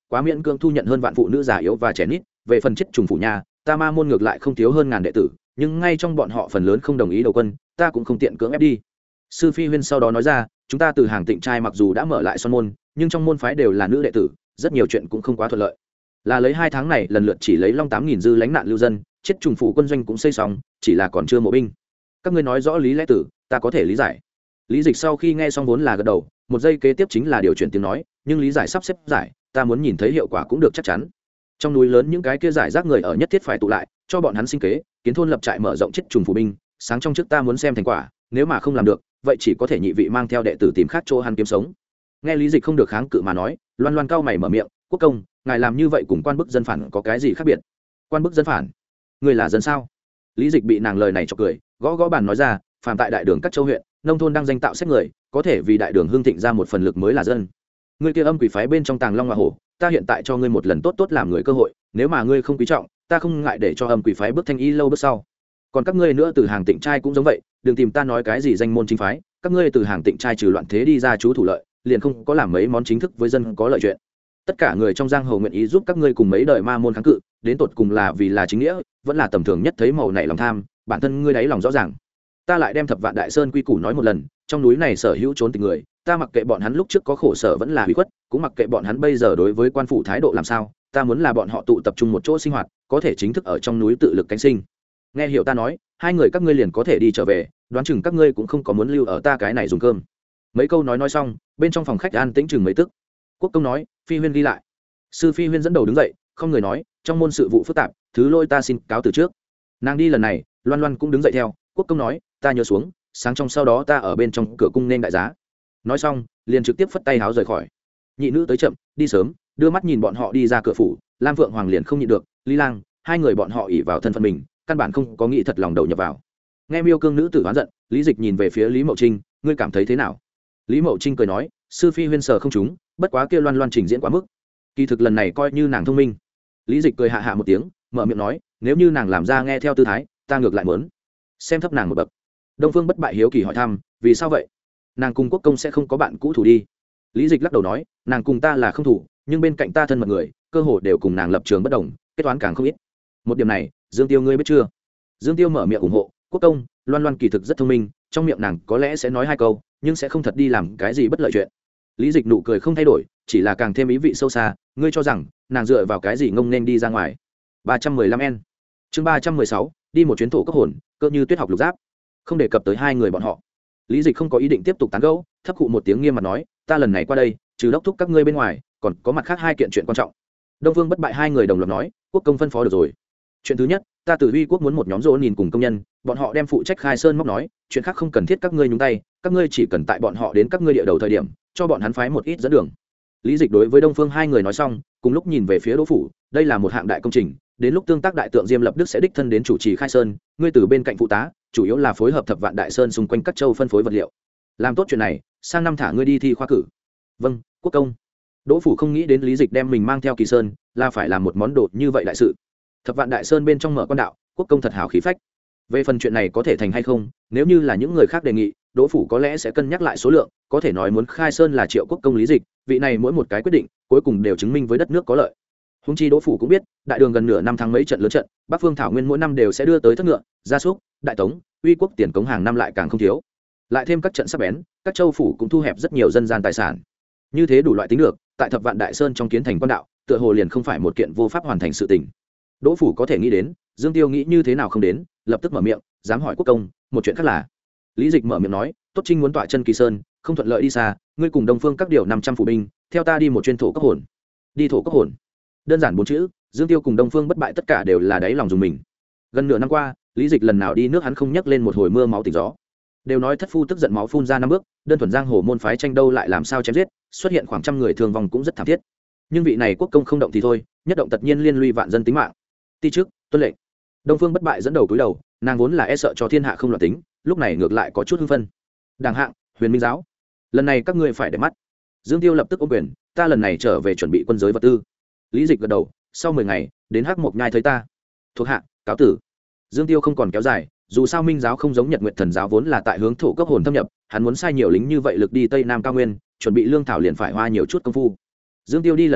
A: quá miễn cưỡng thu nhận hơn vạn phụ nữ già yếu và trẻ nít. Về phần chết trùng phủ nhà, ta ma môn ngược lại không thiếu hơn ngàn đệ tử, nhưng ngay trong bọn họ phần lớn không đồng ý đầu quân, ta cũng không tiện cưỡng ép đi. Sư Phi Huyên sau đó nói ra, chúng ta từ hàng Tịnh trai mặc dù đã mở lại son môn, nhưng trong môn phái đều là nữ đệ tử, rất nhiều chuyện cũng không quá thuận lợi. Là lấy hai tháng này lần lượt chỉ lấy long tám nghìn dư lánh nạn lưu dân, chết trùng phủ quân doanh cũng xây xong, chỉ là còn chưa mộ binh. Các ngươi nói rõ lý lẽ tử, ta có thể lý giải. Lý Dịch sau khi nghe xong vốn là gật đầu, một giây kế tiếp chính là điều chuyển tiếng nói, nhưng lý giải sắp xếp giải, ta muốn nhìn thấy hiệu quả cũng được chắc chắn. Trong núi lớn những cái kia giải rác người ở nhất thiết phải tụ lại, cho bọn hắn sinh kế, kiến thôn lập trại mở rộng chết trùng phủ binh, sáng trong trước ta muốn xem thành quả, nếu mà không làm được, vậy chỉ có thể nhị vị mang theo đệ tử tìm khác chỗ hắn kiếm sống. Nghe Lý Dịch không được kháng cự mà nói, Loan Loan cao mày mở miệng, quốc công, ngài làm như vậy cùng quan bức dân phản có cái gì khác biệt? Quan bức dân phản? Người là dân sao? Lý Dịch bị nàng lời này chọc cười, gõ gõ bàn nói ra, phàm tại đại đường các châu huyện, nông thôn đang danh tạo xét người, có thể vì đại đường hưng thịnh ra một phần lực mới là dân. Ngươi kia âm quỷ phái bên trong Tàng Long Hoa Hổ, ta hiện tại cho ngươi một lần tốt tốt làm người cơ hội, nếu mà ngươi không quý trọng, ta không ngại để cho âm quỷ phái bước thanh y lâu bước sau. Còn các ngươi nữa từ hàng Tịnh trai cũng giống vậy, đừng tìm ta nói cái gì danh môn chính phái, các ngươi từ hàng Tịnh trai trừ loạn thế đi ra chú thủ lợi, liền không có làm mấy món chính thức với dân có lợi chuyện. Tất cả người trong giang hồ nguyện ý giúp các ngươi cùng mấy đời ma môn kháng cự, đến tột cùng là vì là chính nghĩa, vẫn là tầm thường nhất thấy màu này lòng tham, bản thân ngươi đáy lòng rõ ràng. Ta lại đem Thập Vạn Đại Sơn quy củ nói một lần, trong núi này sở hữu trốn tình người, ta mặc kệ bọn hắn lúc trước có khổ sở vẫn là hủy khuất, cũng mặc kệ bọn hắn bây giờ đối với quan phủ thái độ làm sao, ta muốn là bọn họ tụ tập trung một chỗ sinh hoạt, có thể chính thức ở trong núi tự lực cánh sinh. Nghe hiểu ta nói, hai người các ngươi liền có thể đi trở về, đoán chừng các ngươi cũng không có muốn lưu ở ta cái này dùng cơm. Mấy câu nói nói xong, bên trong phòng khách an tĩnh chừng mấy tức. Quốc công nói, Phi Huyên ghi lại. Sư Phi Huyên dẫn đầu đứng dậy, không người nói, trong môn sự vụ phức tạp, thứ lôi ta xin cáo từ trước. Nàng đi lần này, Loan Loan cũng đứng dậy theo. Quốc công nói, ta nhớ xuống, sáng trong sau đó ta ở bên trong cửa cung nên đại giá. Nói xong, liền trực tiếp phất tay háo rời khỏi. Nhị nữ tới chậm, đi sớm, đưa mắt nhìn bọn họ đi ra cửa phủ, Lam Phượng Hoàng liền không nhịn được, Lý Lang, hai người bọn họ ỷ vào thân phận mình, căn bản không có nghĩ thật lòng đầu nhập vào. Nghe Miêu Cương nữ tử oán giận, Lý Dịch nhìn về phía Lý Mậu Trinh, ngươi cảm thấy thế nào? Lý Mậu Trinh cười nói, sư phi huyên sở không trúng, bất quá kia Loan Loan trình diễn quá mức. Kỳ thực lần này coi như nàng thông minh. Lý Dịch cười hạ hạ một tiếng, mở miệng nói, nếu như nàng làm ra nghe theo tư thái, ta ngược lại muốn xem thấp nàng một bậc. Đông Phương Bất Bại hiếu kỳ hỏi thăm, vì sao vậy? Nàng cùng quốc công sẽ không có bạn cũ thủ đi? Lý Dịch lắc đầu nói, nàng cùng ta là không thủ, nhưng bên cạnh ta thân mật người, cơ hồ đều cùng nàng lập trường bất đồng, kết toán càng không ít. Một điểm này, Dương Tiêu ngươi biết chưa? Dương Tiêu mở miệng ủng hộ, quốc công, Loan Loan kỳ thực rất thông minh, trong miệng nàng có lẽ sẽ nói hai câu, nhưng sẽ không thật đi làm cái gì bất lợi chuyện. Lý Dịch nụ cười không thay đổi, chỉ là càng thêm ý vị sâu xa, ngươi cho rằng nàng dựa vào cái gì ngông nên đi ra ngoài? ba trăm mười lăm N. Chương ba trăm mười sáu, đi một chuyến thổ cấp hồn, cơ như tuyết học lục giáp. Không đề cập tới hai người bọn họ. Lý Dịch không có ý định tiếp tục tán gẫu, thấp khụ một tiếng nghiêm mặt nói, ta lần này qua đây, trừ đốc thúc các ngươi bên ngoài, còn có mặt khác hai kiện chuyện quan trọng. Đông Vương Bất Bại hai người đồng loạt nói, quốc công phân phó được rồi. Chuyện thứ nhất, ta từ Huy quốc muốn một nhóm rỗ nhìn cùng công nhân, bọn họ đem phụ trách khai sơn móc nói, chuyện khác không cần thiết các ngươi nhúng tay, các ngươi chỉ cần tại bọn họ đến các ngươi địa đầu thời điểm, cho bọn hắn phái một ít dẫn đường. Lý Dịch đối với Đông Phương hai người nói xong, cùng lúc nhìn về phía Đỗ phủ, đây là một hạng đại công trình, đến lúc tương tác đại tượng Diêm Lập Đức sẽ đích thân đến chủ trì khai sơn, ngươi từ bên cạnh phụ tá, chủ yếu là phối hợp Thập Vạn Đại Sơn xung quanh các châu phân phối vật liệu. Làm tốt chuyện này, sang năm thả ngươi đi thi khoa cử. Vâng, quốc công. Đỗ phủ không nghĩ đến Lý Dịch đem mình mang theo Kỳ Sơn, là phải làm một món đồ như vậy đại sự. Thập Vạn Đại Sơn bên trong mở quan đạo, quốc công thật hào khí phách. Về phần chuyện này có thể thành hay không, nếu như là những người khác đề nghị, Đỗ phủ có lẽ sẽ cân nhắc lại số lượng, có thể nói muốn khai sơn là Triệu quốc công Lý Dịch, vị này mỗi một cái quyết định, cuối cùng đều chứng minh với đất nước có lợi. Húng chi Đỗ phủ cũng biết, đại đường gần nửa năm thắng mấy trận lớn trận, Bắc Phương Thảo Nguyên mỗi năm đều sẽ đưa tới thất ngựa, gia súc, đại tống, uy quốc tiền cống hàng năm lại càng không thiếu. Lại thêm các trận sắp bén, các châu phủ cũng thu hẹp rất nhiều dân gian tài sản. Như thế đủ loại tính được, tại Thập Vạn Đại Sơn trong kiến thành quan đạo, tựa hồ liền không phải một kiện vô pháp hoàn thành sự tình. Đỗ phủ có thể nghĩ đến, Dương Tiêu nghĩ như thế nào không đến, lập tức mở miệng, dám hỏi quốc công, một chuyện khác là. Lý Dịch mở miệng nói, tốt Trinh muốn tọa chân Kỳ Sơn, không thuận lợi đi xa, ngươi cùng Đông Phương các điều năm trăm phủ binh, theo ta đi một chuyến thổ cấp hồn. Đi thổ cấp hồn. Đơn giản bốn chữ, Dương Tiêu cùng Đông Phương Bất Bại tất cả đều là đáy lòng dùng mình. Gần nửa năm qua, Lý Dịch lần nào đi nước hắn không nhắc lên một hồi mưa máu tỉnh gió. Đều nói thất phu tức giận máu phun ra năm bước, đơn thuần giang hồ môn phái tranh đâu lại làm sao chém giết, xuất hiện khoảng trăm người thương vong cũng rất thảm thiết. Nhưng vị này quốc công không động thì thôi, nhất động tất nhiên liên lụy vạn dân tính mạng. Ti trước, tuân lệnh. Đông Phương Bất Bại dẫn đầu cúi đầu, nàng vốn là e sợ cho thiên hạ không loạn tính, lúc này ngược lại có chút hưng phân. Đàng hạng, Huyền Minh giáo, lần này các ngươi phải để mắt. Dương Tiêu lập tức ôm quyền, ta lần này trở về chuẩn bị quân giới vật tư. Lý Dịch gật đầu, sau mười ngày, đến Hắc Mộc Nhai thấy ta. Thuộc hạ, cáo tử. Dương Tiêu không còn kéo dài, dù sao Minh giáo không giống Nhật Nguyệt Thần giáo vốn là tại hướng thổ cấp hồn thâm nhập, hắn muốn sai nhiều lính như vậy lực đi Tây Nam cao nguyên, chuẩn bị lương thảo liền phải hoa nhiều chút công phu. Dương Tiêu đi lần này,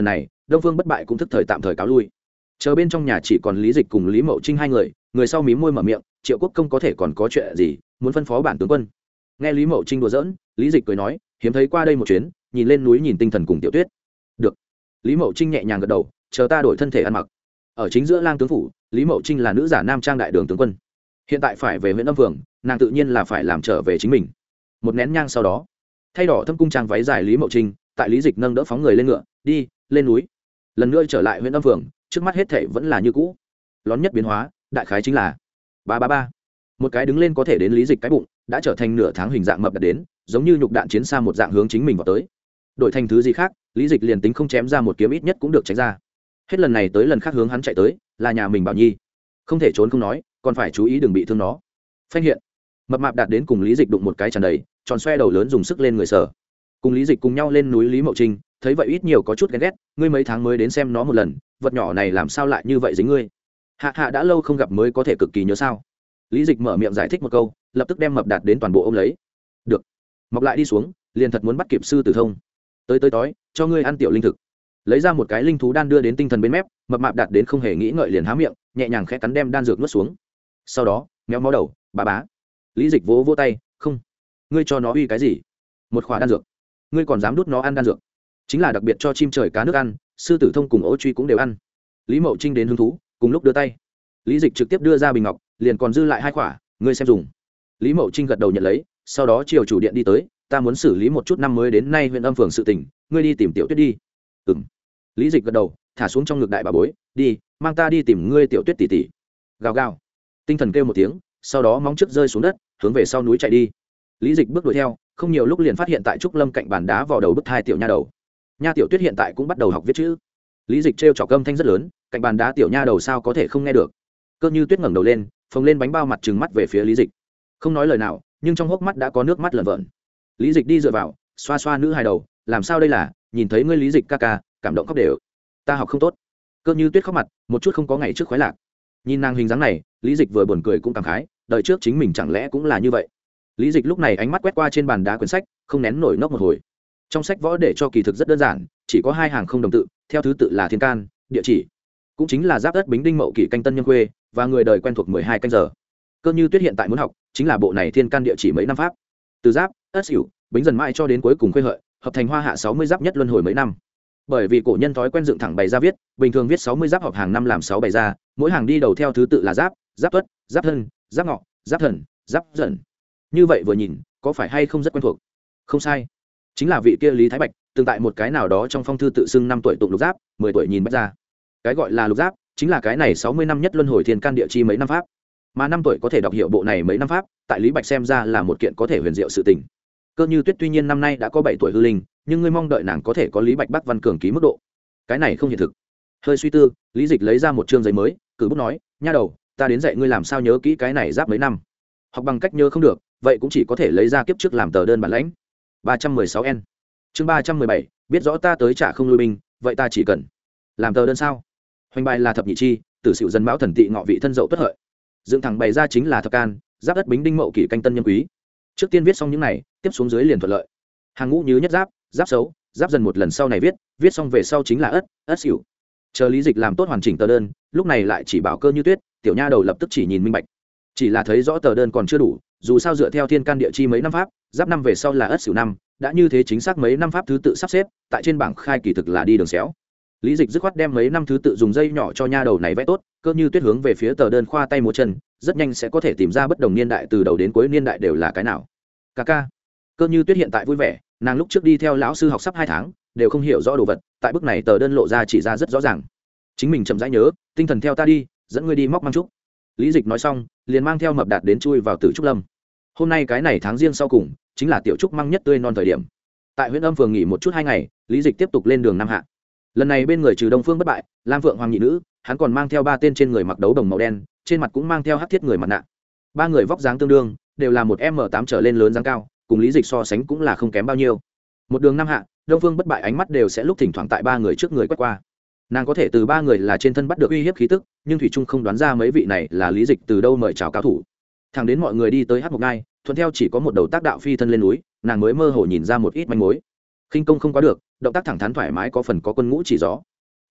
A: đông phương bất bại cũng thức thời tạm thời cáo lui. Chờ bên trong nhà chỉ còn Lý Dịch cùng Lý Mậu Trinh hai người, người sau mím môi mở miệng, Triệu Quốc công có thể còn có chuyện gì muốn phân phó bản tướng quân. Nghe Lý Mậu Trinh đùa giỡn, Lý Dịch cười nói, hiếm thấy qua đây một chuyến, nhìn lên núi nhìn tinh thần cùng Tiểu Tuyết. Được. Lý Mậu Trinh nhẹ nhàng gật đầu, chờ ta đổi thân thể ăn mặc. Ở chính giữa lang tướng phủ, Lý Mậu Trinh là nữ giả nam trang đại đường tướng quân, hiện tại phải về huyện Âm Phường, nàng tự nhiên là phải làm trở về chính mình. Một nén nhang sau đó, thay đỏ thâm cung trang váy dài Lý Mậu Trinh, tại Lý Dịch nâng đỡ phóng người lên ngựa, đi lên núi. Lần nữa trở lại huyện Âm Phường, trước mắt hết thảy vẫn là như cũ. Lón nhất biến hóa, đại khái chính là ba ba ba. Một cái đứng lên có thể đến Lý Dịch cái bụng, đã trở thành nửa tháng hình dạng mập đạt đến, giống như nhục đạn chiến xa một dạng hướng chính mình vào tới. Đổi thành thứ gì khác, Lý Dịch liền tính không chém ra một kiếm ít nhất cũng được tránh ra. Hết lần này tới lần khác hướng hắn chạy tới, là nhà mình Bảo Nhi. Không thể trốn không nói, còn phải chú ý đừng bị thương nó. Phanh hiện, mập mạp đạt đến cùng Lý Dịch đụng một cái tràn đầy, tròn xoe đầu lớn dùng sức lên người sở. Cùng Lý Dịch cùng nhau lên núi Lý Mậu Trinh, thấy vậy ít nhiều có chút ghen ghét, ngươi mấy tháng mới đến xem nó một lần, vật nhỏ này làm sao lại như vậy dính ngươi? Hạ hạ đã lâu không gặp mới có thể cực kỳ nhớ sao? Lý Dịch mở miệng giải thích một câu, lập tức đem mập đạt đến toàn bộ ôm lấy. Được. Mọc lại đi xuống, liền thật muốn bắt kịp sư tử thông. Tới tới tối, cho ngươi ăn tiểu linh thực. Lấy ra một cái linh thú đan đưa đến tinh thần bên mép, mập mạp đạt đến không hề nghĩ ngợi liền há miệng, nhẹ nhàng khẽ cắn đem đan dược nuốt xuống. Sau đó, méo mó đầu, bá bá. Lý Dịch vỗ vỗ tay, không, ngươi cho nó uy cái gì? Một khỏa đan dược. Ngươi còn dám đút nó ăn đan dược? Chính là đặc biệt cho chim trời cá nước ăn, sư tử thông cùng ô truy cũng đều ăn. Lý Mậu Trinh đến hứng thú, cùng lúc đưa tay. Lý Dịch trực tiếp đưa ra bình ngọc, liền còn dư lại hai khỏa, ngươi xem dùng. Lý Mậu Trinh gật đầu nhận lấy, sau đó chiều chủ điện đi tới, ta muốn xử lý một chút năm mới đến nay huyện Âm Phường sự tình, ngươi đi tìm Tiểu Tuyết đi. Ừm. Lý Dịch gật đầu, thả xuống trong ngực đại bà bối, đi, mang ta đi tìm ngươi Tiểu Tuyết tỷ tỷ. Gào gào. Tinh thần kêu một tiếng, sau đó móng trước rơi xuống đất, hướng về sau núi chạy đi. Lý Dịch bước đuổi theo, không nhiều lúc liền phát hiện tại trúc lâm cạnh bàn đá vò đầu bức thai tiểu nha đầu. Nha Tiểu Tuyết hiện tại cũng bắt đầu học viết chữ. Lý Dịch trêu chọc âm thanh rất lớn, cạnh bàn đá tiểu nha đầu sao có thể không nghe được. Cơ Như Tuyết ngẩng đầu lên, phồng lên bánh bao mặt trừng mắt về phía Lý Dịch. Không nói lời nào, nhưng trong hốc mắt đã có nước mắt lởn vởn. Lý Dịch đi dựa vào, xoa xoa nữ hài đầu, làm sao đây là, nhìn thấy ngươi Lý Dịch ca ca, cảm động khóc đều. Ta học không tốt. Cơ Như Tuyết khóc mặt, một chút không có ngày trước khoái lạc. Nhìn nàng hình dáng này, Lý Dịch vừa buồn cười cũng cảm khái, đời trước chính mình chẳng lẽ cũng là như vậy. Lý Dịch lúc này ánh mắt quét qua trên bàn đá quyển sách, không nén nổi nốc một hồi. Trong sách võ để cho kỳ thực rất đơn giản, chỉ có hai hàng không đồng tự, theo thứ tự là thiên can, địa chỉ, cũng chính là giáp đất bính đinh mậu kỷ canh tân nhân khuê và người đời quen thuộc mười hai canh giờ. Cơ Như Tuyết hiện tại muốn học chính là bộ này thiên can địa chỉ mấy năm pháp, từ giáp, ất sửu, bính dần mãi cho đến cuối cùng khuê hợi, hợp thành hoa hạ sáu mươi giáp nhất luân hồi mấy năm. Bởi vì cổ nhân thói quen dựng thẳng bày ra viết, bình thường viết sáu mươi giáp họp hàng năm làm sáu bày ra, mỗi hàng đi đầu theo thứ tự là giáp, giáp tuất, giáp thân, giáp ngọ, giáp thần, giáp dần. Như vậy vừa nhìn, có phải hay không rất quen thuộc? Không sai, chính là vị kia Lý Thái Bạch, từng tại một cái nào đó trong phong thư tự xưng năm tuổi tụng lục giáp, mười tuổi nhìn bách ra. Cái gọi là lục giáp, chính là cái này sáu mươi năm nhất luân hồi thiên can địa chi mấy năm pháp. Mà năm tuổi có thể đọc hiểu bộ này mấy năm pháp, tại Lý Bạch xem ra là một kiện có thể huyền diệu sự tình. Cơ Như Tuyết tuy nhiên năm nay đã có bảy tuổi hư linh, nhưng ngươi mong đợi nàng có thể có Lý Bạch Bắc văn cường ký mức độ. Cái này không hiện thực. Hơi suy tư, Lý Dịch lấy ra một chương giấy mới, cử bút nói, nha đầu, ta đến dạy ngươi làm sao nhớ kỹ cái này giáp mấy năm. Học bằng cách nhớ không được, vậy cũng chỉ có thể lấy ra kiếp trước làm tờ đơn bản lãnh. ba trăm mười sáu N. Chương ba trăm mười bảy, biết rõ ta tới trả không lui binh, vậy ta chỉ cần làm tờ đơn sao? Hoành bài là thập nhị chi, tử xỉu dân mão thần tị ngọ vị thân dậu tuất hợi. Dựng thẳng bày ra chính là thập can, giáp đất bính đinh mậu kỷ canh tân nhân quý. Trước tiên viết xong những này, tiếp xuống dưới liền thuận lợi. Hàng ngũ như nhất giáp, giáp xấu, giáp dần một lần sau này viết, viết xong về sau chính là ất, ất xỉu. Chờ Lý Dịch làm tốt hoàn chỉnh tờ đơn, lúc này lại chỉ bảo Cơ Như Tuyết, tiểu nha đầu lập tức chỉ nhìn minh bạch. Chỉ là thấy rõ tờ đơn còn chưa đủ, dù sao dựa theo thiên can địa chi mấy năm pháp, giáp năm về sau là ất xỉu năm, đã như thế chính xác mấy năm pháp thứ tự sắp xếp, tại trên bảng khai kỳ thực là đi đường xéo. Lý Dịch dứt khoát đem mấy năm thứ tự dùng dây nhỏ cho nha đầu này vẽ tốt, Cơ Như Tuyết hướng về phía tờ đơn khoa tay múa chân, rất nhanh sẽ có thể tìm ra bất đồng niên đại từ đầu đến cuối niên đại đều là cái nào. Ca ca. Cơ Như Tuyết hiện tại vui vẻ, nàng lúc trước đi theo lão sư học sắp hai tháng, đều không hiểu rõ đồ vật, tại bước này tờ đơn lộ ra chỉ ra rất rõ ràng. Chính mình chậm rãi nhớ, tinh thần theo ta đi, dẫn ngươi đi móc mang trúc. Lý Dịch nói xong, liền mang theo mập đạt đến chui vào Tử Trúc Lâm. Hôm nay cái này tháng riêng sau cùng, chính là tiểu trúc măng nhất tươi non thời điểm. Tại huyện Âm Phường nghỉ một chút hai ngày, Lý Dịch tiếp tục lên đường Nam Hạ. Lần này bên người trừ Đông Phương Bất Bại, Lam Phượng Hoàng nhị nữ, hắn còn mang theo ba tên trên người mặc đấu đồng màu đen, trên mặt cũng mang theo hắc thiết người mặt nạ. Ba người vóc dáng tương đương, đều là một m tám trở lên lớn dáng cao, cùng Lý Dịch so sánh cũng là không kém bao nhiêu. Một đường Nam Hạ, Đông Phương Bất Bại ánh mắt đều sẽ lúc thỉnh thoảng tại ba người trước người quét qua. Nàng có thể từ ba người là trên thân bắt được uy hiếp khí tức, nhưng thủy trung không đoán ra mấy vị này là Lý Dịch từ đâu mời chào cao thủ. Thẳng đến mọi người đi tới Hắc Mộc Ngai, thuận theo chỉ có một đầu tác đạo phi thân lên núi, nàng mới mơ hồ nhìn ra một ít manh mối. Khinh công không quá được, động tác thẳng thắn thoải mái có phần có quân ngũ chỉ gió.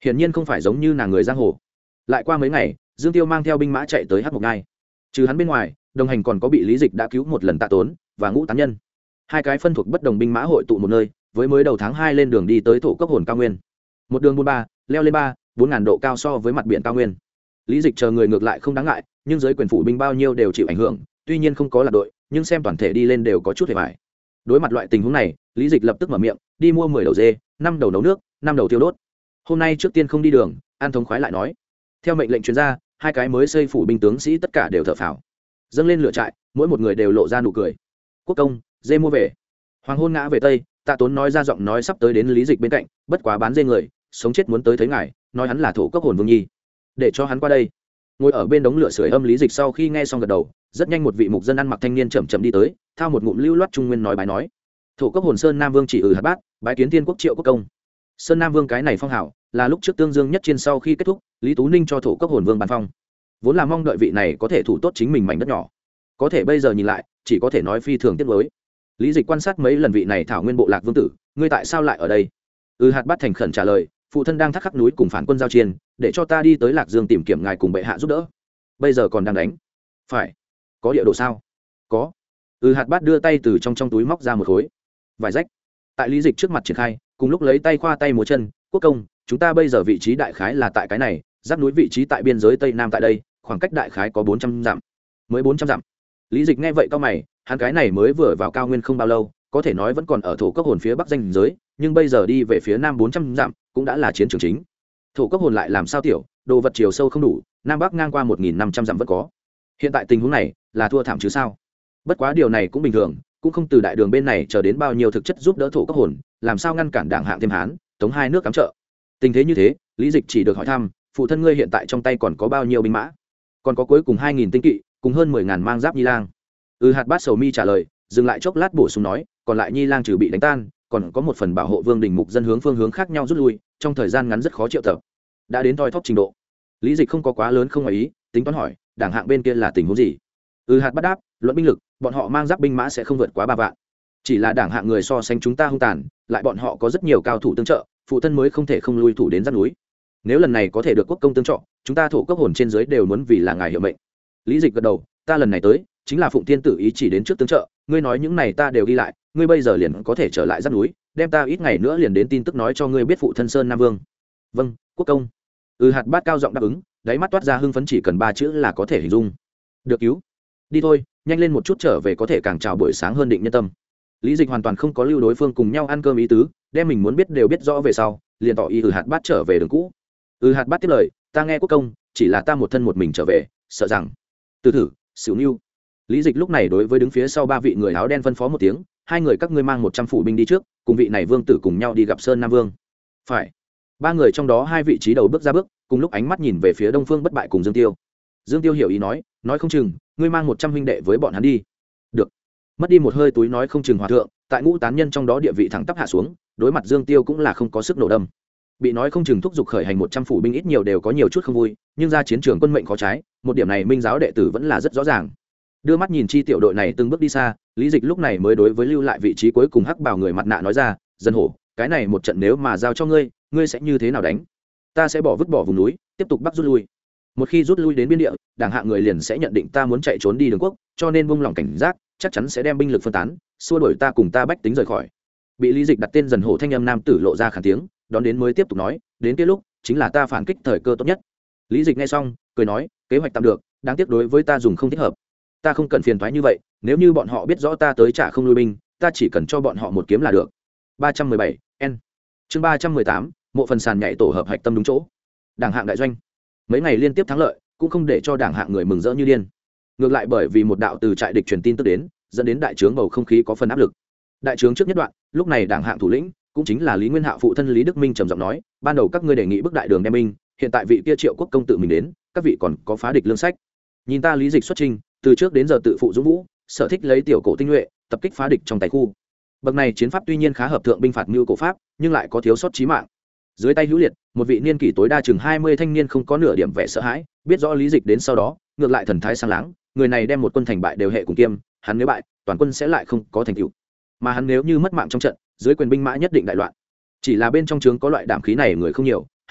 A: hiển nhiên không phải giống như nàng người giang hồ. Lại qua mấy ngày, Dương Tiêu mang theo binh mã chạy tới Hắc Mộc Ngai. Trừ hắn bên ngoài, đồng hành còn có bị Lý Dịch đã cứu một lần Tạ Tốn và Ngũ Tán Nhân. Hai cái phân thuộc bất đồng binh mã hội tụ một nơi, với mới đầu tháng hai lên đường đi tới Thổ Cốc Hồn cao nguyên. Một đường buôn ba, leo lên ba, bốn ngàn độ cao so với mặt biển cao nguyên. Lý Dịch chờ người ngược lại không đáng ngại, nhưng giới quyền phủ binh bao nhiêu đều chịu ảnh hưởng, tuy nhiên không có lạc đội, nhưng xem toàn thể đi lên đều có chút hề bại. Đối mặt loại tình huống này, Lý Dịch lập tức mở miệng, đi mua mười đầu dê, năm đầu nấu nước, năm đầu tiêu đốt. Hôm nay trước tiên không đi đường, An thống khoái lại nói. Theo mệnh lệnh truyền ra, hai cái mới xây phủ binh tướng sĩ tất cả đều thở phào, dâng lên lửa trại, mỗi một người đều lộ ra nụ cười. Quốc công, dê mua về. Hoàng hôn ngã về tây, Tạ Tốn nói ra giọng nói sắp tới đến Lý Dịch bên cạnh, bất quá bán dê người, sống chết muốn tới thấy ngài, nói hắn là Thổ Cốc Hồn Vương Nhi, để cho hắn qua đây. Ngồi ở bên đống lửa sưởi âm Lý Dịch sau khi nghe xong gật đầu, rất nhanh một vị mục dân ăn mặc thanh niên chậm chậm đi tới, thao một ngụm lưu loát trung nguyên nói bái nói. Thổ Cốc Hồn Sơn Nam Vương chỉ ừ hạt bát, bái kiến Thiên Quốc Triệu Quốc công. Sơn Nam Vương cái này phong hảo, là lúc trước Tương Dương nhất chiến sau khi kết thúc, Lý Tú Ninh cho Thổ Cốc Hồn Vương ban phong. Vốn là mong đợi vị này có thể thủ tốt chính mình mảnh đất nhỏ, có thể bây giờ nhìn lại, chỉ có thể nói phi thường tiếc nuối. Lý Dịch quan sát mấy lần vị này thảo nguyên bộ lạc vương tử, ngươi tại sao lại ở đây? Ừ hạt bát thành khẩn trả lời, phụ thân đang thác khắc núi cùng phản quân giao chiến, để cho ta đi tới Lạc Dương tìm kiếm ngài cùng bệ hạ giúp đỡ. Bây giờ còn đang đánh. Phải. Có địa đồ sao? Có. Ừ hạt bát đưa tay từ trong trong túi móc ra một khối vải rách, tại Lý Dịch trước mặt triển khai, cùng lúc lấy tay khoa tay múa chân, quốc công, chúng ta bây giờ vị trí đại khái là tại cái này, giáp núi vị trí tại biên giới tây nam tại đây, khoảng cách đại khái có bốn trăm dặm. Mới bốn trăm dặm. Lý Dịch nghe vậy cao mày, hắn cái này mới vừa vào cao nguyên không bao lâu, có thể nói vẫn còn ở Thổ Cốc Hồn phía bắc danh giới, nhưng bây giờ đi về phía nam bốn trăm dặm, cũng đã là chiến trường chính. Thổ Cốc Hồn lại làm sao tiểu, đồ vật chiều sâu không đủ, nam bắc ngang qua một nghìn năm trăm dặm vẫn có. Hiện tại tình huống này, là thua thảm chứ sao? Bất quá điều này cũng bình thường, cũng không từ đại đường bên này chờ đến bao nhiêu thực chất giúp đỡ Thổ Cốc Hồn, làm sao ngăn cản Đảng Hạng thêm Hán, tống hai nước cắm trợ. Tình thế như thế, Lý Dịch chỉ được hỏi thăm, phụ thân ngươi hiện tại trong tay còn có bao nhiêu binh mã? Còn có cuối cùng hai nghìn tinh kỵ, cùng hơn mười ngàn mang giáp Nhi Lang. Ừ hạt bát sầu mi trả lời, dừng lại chốc lát bổ sung nói, còn lại Nhi Lang trừ bị đánh tan, còn có một phần bảo hộ Vương đình mục dân hướng phương hướng khác nhau rút lui, trong thời gian ngắn rất khó triệu tập. Đã đến thoi thóp trình độ. Lý Dịch không có quá lớn không ngoài ý, tính toán hỏi, Đảng Hạng bên kia là tình huống gì? Ừ hạt bắt đáp, luận binh lực, bọn họ mang giáp binh mã sẽ không vượt quá ba vạn. Chỉ là Đảng Hạng người so sánh chúng ta hung tàn, lại bọn họ có rất nhiều cao thủ tương trợ, phụ thân mới không thể không lui thủ đến giáp núi. Nếu lần này có thể được quốc công tương trợ, chúng ta Thổ Cốc Hồn trên dưới đều muốn vì là ngài hiệu mệnh. Lý Dịch gật đầu, ta lần này tới, chính là phụng thiên tử ý chỉ đến trước tương trợ, ngươi nói những này ta đều ghi lại, ngươi bây giờ liền có thể trở lại giáp núi, đem ta ít ngày nữa liền đến tin tức nói cho ngươi biết phụ thân Sơn Nam Vương. Vâng, quốc công. Ừ hạt bát cao giọng đáp ứng, đáy mắt toát ra hưng phấn, chỉ cần ba chữ là có thể hình dung. Được cứu. Đi thôi, nhanh lên một chút trở về có thể càng chào buổi sáng hơn định nhân tâm. Lý Dịch hoàn toàn không có lưu đối phương cùng nhau ăn cơm ý tứ, đem mình muốn biết đều biết rõ về sau, liền tỏ ý ừ hạt bát trở về đường cũ. Ừ hạt bát tiếp lời, ta nghe quốc công, chỉ là ta một thân một mình trở về, sợ rằng từ thử xỉu nưu. Lý Dịch lúc này đối với đứng phía sau ba vị người áo đen phân phó một tiếng, hai người các ngươi mang một trăm phủ binh đi trước, cùng vị này vương tử cùng nhau đi gặp Sơn Nam Vương. Phải. Ba người trong đó hai vị trí đầu bước ra bước, cùng lúc ánh mắt nhìn về phía đông phương bất bại cùng Dương Tiêu. Dương Tiêu hiểu ý nói, nói không chừng ngươi mang một trăm huynh đệ với bọn hắn đi. Được. Mất đi một hơi túi nói không chừng hòa thượng, tại Ngũ Tán Nhân trong đó địa vị thẳng tắp hạ xuống, đối mặt Dương Tiêu cũng là không có sức nổ đâm. Bị nói không chừng thúc giục khởi hành một trăm phủ binh ít nhiều đều có nhiều chút không vui, nhưng ra chiến trường quân mệnh khó trái, một điểm này Minh giáo đệ tử vẫn là rất rõ ràng. Đưa mắt nhìn chi tiểu đội này từng bước đi xa, Lý Dịch lúc này mới đối với lưu lại vị trí cuối cùng hắc bào người mặt nạ nói ra, dân hổ, cái này một trận nếu mà giao cho ngươi, ngươi sẽ như thế nào đánh? Ta sẽ bỏ vứt bỏ vùng núi, tiếp tục bắt rút lui. Một khi rút lui đến biên địa, Đảng Hạng người liền sẽ nhận định ta muốn chạy trốn đi đường quốc, cho nên buông lỏng cảnh giác, chắc chắn sẽ đem binh lực phân tán, xua đuổi ta cùng ta bách tính rời khỏi. Bị Lý Dịch đặt tên dần hổ thanh âm nam tử lộ ra khàn tiếng, đón đến mới tiếp tục nói, đến kia lúc chính là ta phản kích thời cơ tốt nhất. Lý Dịch nghe xong, cười nói, kế hoạch tạm được, đáng tiếc đối với ta dùng không thích hợp. Ta không cần phiền toái như vậy, nếu như bọn họ biết rõ ta tới trả không lui binh, ta chỉ cần cho bọn họ một kiếm là được. ba trăm mười bảy N. Chương ba trăm mười tám, mộ phần sàn nhảy tổ hợp hạch tâm đúng chỗ. Đảng Hạng đại doanh. Mấy ngày liên tiếp thắng lợi, cũng không để cho Đảng Hạng người mừng rỡ như điên. Ngược lại bởi vì một đạo từ trại địch truyền tin tức đến, dẫn đến đại trướng bầu không khí có phần áp lực. Đại trướng trước nhất đoạn, lúc này Đảng Hạng thủ lĩnh, cũng chính là Lý Nguyên Hạo phụ thân Lý Đức Minh trầm giọng nói, ban đầu các ngươi đề nghị bức đại đường đem binh, hiện tại vị kia Triệu Quốc công tự mình đến, các vị còn có phá địch lương sách. Nhìn ta Lý Dịch xuất trình, từ trước đến giờ tự phụ dũng vũ, sở thích lấy tiểu cổ tinh nhuệ, tập kích phá địch trong tài khu. Bậc này chiến pháp tuy nhiên khá hợp thượng binh phạt mưu cổ pháp, nhưng lại có thiếu sót chí mạng. Dưới tay hữu liệt, một vị niên kỷ tối đa chừng hai mươi thanh niên không có nửa điểm vẻ sợ hãi, biết rõ Lý Dịch đến sau đó, ngược lại thần thái sang láng, người này đem một quân thành bại đều hệ cùng kiêm, hắn nếu bại, toàn quân sẽ lại không có thành tựu. Mà hắn nếu như mất mạng trong trận, dưới quyền binh mã nhất định đại loạn. Chỉ là bên trong trướng có loại đảm khí này người không nhiều,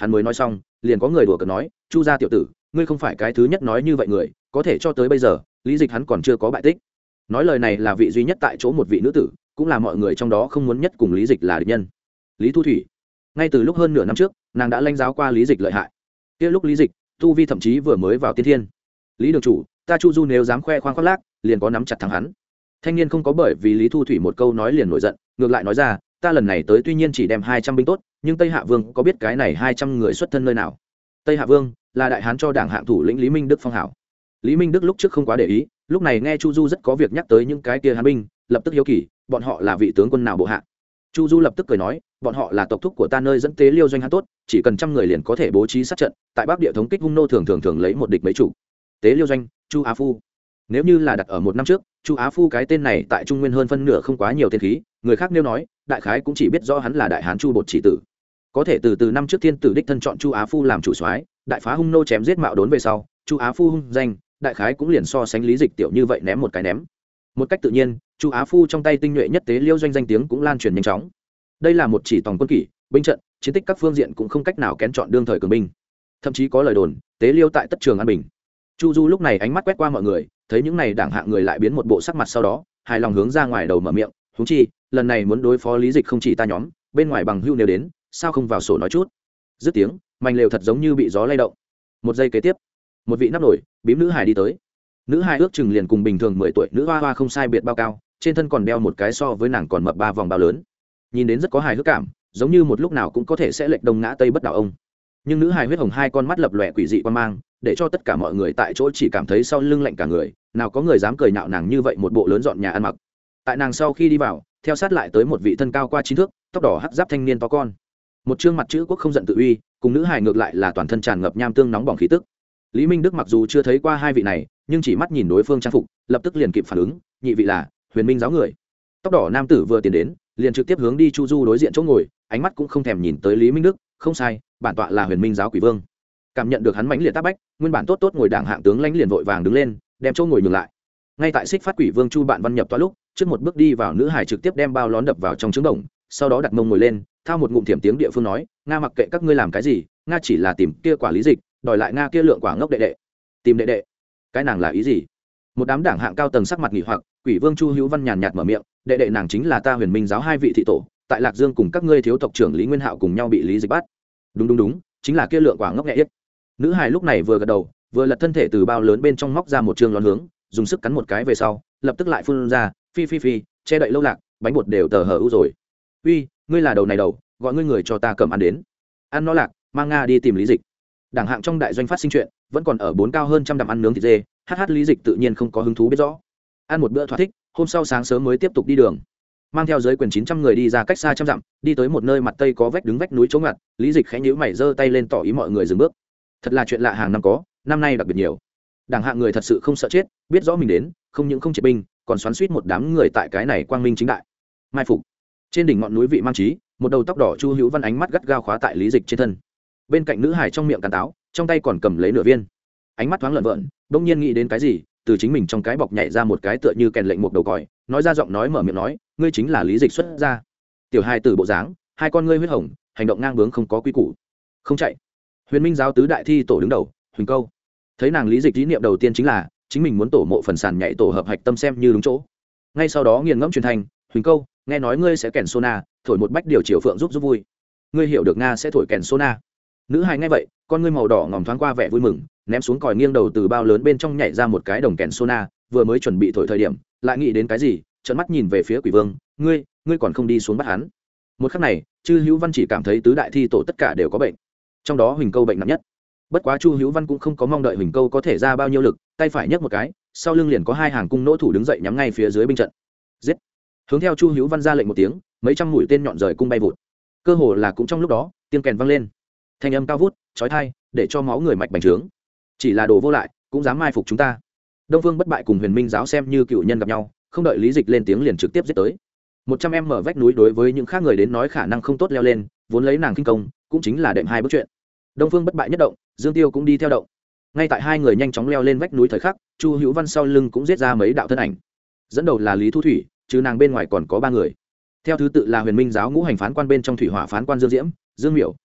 A: hắn mới nói xong liền có người đùa cợt nói chu gia tiểu tử ngươi không phải cái thứ nhất nói như vậy người có thể cho tới bây giờ lý dịch hắn còn chưa có bại tích. Nói lời này là vị duy nhất tại chỗ một vị nữ tử, cũng là mọi người trong đó không muốn nhất cùng lý dịch là địch nhân, Lý Thu Thủy. Ngay từ lúc hơn nửa năm trước nàng đã lãnh giáo qua lý dịch lợi hại, kia lúc lý dịch tu vi thậm chí vừa mới vào tiên thiên. Lý đường chủ, ta chu du nếu dám khoe khoang khoác lác liền có nắm chặt thắng hắn. Thanh niên không có bởi vì Lý Thu Thủy một câu nói liền nổi giận, ngược lại nói ra ta lần này tới tuy nhiên chỉ đem hai trăm binh tốt, nhưng Tây Hạ Vương có biết cái này hai trăm người xuất thân nơi nào? Tây Hạ Vương là đại hán cho đảng hạng thủ lĩnh Lý Minh Đức phong hảo. Lý Minh Đức lúc trước không quá để ý, lúc này nghe Chu Du rất có việc nhắc tới những cái kia hán binh, lập tức hiếu kỳ, bọn họ là vị tướng quân nào bộ hạ? Chu Du lập tức cười nói, bọn họ là tộc thúc của ta nơi dẫn tế liêu doanh hán tốt, chỉ cần trăm người liền có thể bố trí sát trận, tại Bắc địa thống kích hung nô thường thường thường lấy một địch mấy chủ. Tế liêu doanh, Chu Á Phu. Nếu như là đặt ở một năm trước, Chu Á Phu cái tên này tại Trung Nguyên hơn phân nửa không quá nhiều tên khí, người khác nêu nói, đại khái cũng chỉ biết rõ hắn là đại hán Chu Bột chỉ tử. Có thể từ từ năm trước thiên tử đích thân chọn Chu Á Phu làm chủ soái, đại phá hung nô chém giết mạo đốn về sau, Chu Á Phu hung danh, đại khái cũng liền so sánh lý dịch tiểu như vậy ném một cái ném. Một cách tự nhiên, Chu Á Phu trong tay tinh nhuệ nhất tế liêu doanh danh tiếng cũng lan truyền nhanh chóng. Đây là một chỉ tòng quân kỷ, binh trận, chiến tích các phương diện cũng không cách nào kén chọn đương thời cường binh. Thậm chí có lời đồn, tế liêu tại tất trường an bình. Chu Du lúc này ánh mắt quét qua mọi người, thấy những này đảng hạng người lại biến một bộ sắc mặt sau đó, hài lòng hướng ra ngoài đầu mở miệng, huống chi, lần này muốn đối phó lý dịch không chỉ ta nhóm, bên ngoài bằng hưu nếu đến, sao không vào sổ nói chút. Dứt tiếng, mảnh lều thật giống như bị gió lay động. Một giây kế tiếp, một vị nắp nổi bím nữ hài đi tới. Nữ hài ước chừng liền cùng bình thường mười tuổi nữ hoa hoa không sai biệt bao cao, trên thân còn đeo một cái so với nàng còn mập ba vòng bao lớn, nhìn đến rất có hài hước cảm, giống như một lúc nào cũng có thể sẽ lệch đông ngã tây bất đảo ông. Nhưng nữ hài huyết hồng hai con mắt lập lòe quỷ dị quan mang, để cho tất cả mọi người tại chỗ chỉ cảm thấy sau lưng lạnh cả người, nào có người dám cười nhạo nàng như vậy một bộ lớn dọn nhà ăn mặc. Tại nàng sau khi đi vào, theo sát lại tới một vị thân cao qua chín thước, tóc đỏ hắc giáp thanh niên to con, một trương mặt chữ quốc không giận tự uy, cùng nữ hài ngược lại là toàn thân tràn ngập nham tương nóng bỏng khí tức. Lý Minh Đức mặc dù chưa thấy qua hai vị này, nhưng chỉ mắt nhìn đối phương trang phục, lập tức liền kịp phản ứng, nhị vị là Huyền Minh giáo người. Tóc đỏ nam tử vừa tiến đến, liền trực tiếp hướng đi Chu Du đối diện chỗ ngồi, ánh mắt cũng không thèm nhìn tới Lý Minh Đức, không sai, bản tọa là Huyền Minh giáo quỷ vương. Cảm nhận được hắn mãnh liệt tác bách, nguyên bản tốt tốt ngồi đảng hạng tướng lãnh liền vội vàng đứng lên, đem chỗ ngồi nhường lại. Ngay tại xích phát quỷ vương Chu Bạn Văn nhập tọa lúc, trước một bước đi vào nữ hải trực tiếp đem bao lón đập vào trong trứng đồng, sau đó đặt mông ngồi lên, thao một ngụm thiểm tiếng địa phương nói, nga mặc kệ các ngươi làm cái gì, nga chỉ là tìm kia quả lý dịch, đòi lại nga kia lượng quả ngốc đệ đệ. Tìm đệ đệ? Cái nàng là ý gì? Một đám đảng hạng cao tầng sắc mặt nghỉ hoặc, quỷ vương Chu Hữu Văn nhàn nhạt mở miệng, đệ đệ nàng chính là ta Huyền Minh giáo hai vị thị tổ, tại Lạc Dương cùng các ngươi thiếu tộc trưởng Lý Nguyên Hạo cùng nhau bị lý dịch bắt. Đúng đúng đúng, chính là kia lượng quả ngốc nghẹ yết. Nữ hài lúc này vừa gật đầu, vừa lật thân thể từ bao lớn bên trong móc ra một trương lon hướng, dùng sức cắn một cái về sau, lập tức lại phun ra, phi phi phi, che đậy lâu lạc, bánh bột đều tờ hở u rồi. Uy, ngươi là đầu này đầu, gọi ngươi người cho ta cầm ăn đến. Ăn nó lạc, mang nga đi tìm lý dịch. Đảng hạng trong đại doanh phát sinh chuyện, vẫn còn ở bốn cao hơn trăm đạm ăn nướng thịt dê, hát hát lý dịch tự nhiên không có hứng thú biết rõ. Ăn một bữa thỏa thích, hôm sau sáng sớm mới tiếp tục đi đường. Mang theo giới quyền chín trăm người đi ra cách xa trăm dặm, đi tới một nơi mặt tây có vách đứng vách núi chống ngặt, lý dịch khẽ nhíu mày giơ tay lên tỏ ý mọi người dừng bước. Thật là chuyện lạ hàng năm có, năm nay đặc biệt nhiều. Đảng hạng người thật sự không sợ chết, biết rõ mình đến, không những không triệt binh, còn xoắn xuýt một đám người tại cái này quang minh chính đại. Mai phục. Trên đỉnh ngọn núi vị mang trí, một đầu tóc đỏ Chu Hữu Văn ánh mắt gắt gao khóa tại lý dịch trên thân. Bên cạnh nữ hải trong miệng cắn táo, trong tay còn cầm lấy nửa viên. Ánh mắt thoáng lợn vợn, bỗng nhiên nghĩ đến cái gì, từ chính mình trong cái bọc nhảy ra một cái tựa như kèn lệnh một đầu còi, nói ra giọng nói mở miệng nói, ngươi chính là lý dịch xuất ra. Tiểu hai tử bộ dáng, hai con ngươi huyết hồng, hành động ngang bướng không có quy củ. Không chạy. Huyền Minh giáo tứ đại thi tổ đứng đầu, Huỳnh Câu. Thấy nàng lý dịch ý niệm đầu tiên chính là chính mình muốn tổ mộ phần sàn nhảy tổ hợp hạch tâm xem như đúng chỗ. Ngay sau đó nghiền ngẫm truyền thành, Huỳnh Câu, nghe nói ngươi sẽ kèn sona, thổi một bách điều chiều phượng giúp giúp vui. Ngươi hiểu được nga sẽ thổi kèn sona. Nữ hài nghe vậy, con ngươi màu đỏ ngòm thoáng qua vẻ vui mừng, ném xuống còi nghiêng đầu từ bao lớn bên trong nhảy ra một cái đồng kèn sona, vừa mới chuẩn bị thổi thời điểm, lại nghĩ đến cái gì, trợn mắt nhìn về phía quỷ vương, ngươi, ngươi còn không đi xuống bắt hắn. Một khắc này, Chư Hữu Văn chỉ cảm thấy tứ đại thi tổ tất cả đều có bệnh, trong đó Huỳnh Câu bệnh nặng nhất. Bất quá Chu Hữu Văn cũng không có mong đợi Huỳnh Câu có thể ra bao nhiêu lực, tay phải nhấc một cái, sau lưng liền có hai hàng cung nỗ thủ đứng dậy nhắm ngay phía dưới binh trận. Giết! Hướng theo Chu Hữu Văn ra lệnh một tiếng, mấy trăm mũi tên nhọn rời cung bay vụt. Cơ hồ là cũng trong lúc đó, tiếng kèn vang lên, thanh âm cao vút, chói tai, để cho máu người mạch bành trướng. Chỉ là đồ vô lại, cũng dám mai phục chúng ta. Đông Phương Bất Bại cùng Huyền Minh giáo xem như cựu nhân gặp nhau, không đợi lý dịch lên tiếng liền trực tiếp giết tới. Một trăm em mở vách núi đối với những khác người đến nói khả năng không tốt leo lên, vốn lấy nàng kinh công, cũng chính là đệm hai bước chuyện. Đông Phương Bất Bại nhất động, Dương Tiêu cũng đi theo động. Ngay tại hai người nhanh chóng leo lên vách núi thời khắc, Chu Hữu Văn sau lưng cũng giết ra mấy đạo thân ảnh. Dẫn đầu là Lý Thu Thủy, chứ nàng bên ngoài còn có ba người. Theo thứ tự là Huyền Minh giáo ngũ hành phán quan bên trong thủy hỏa phán quan Dương Diễm, Dương Miểu,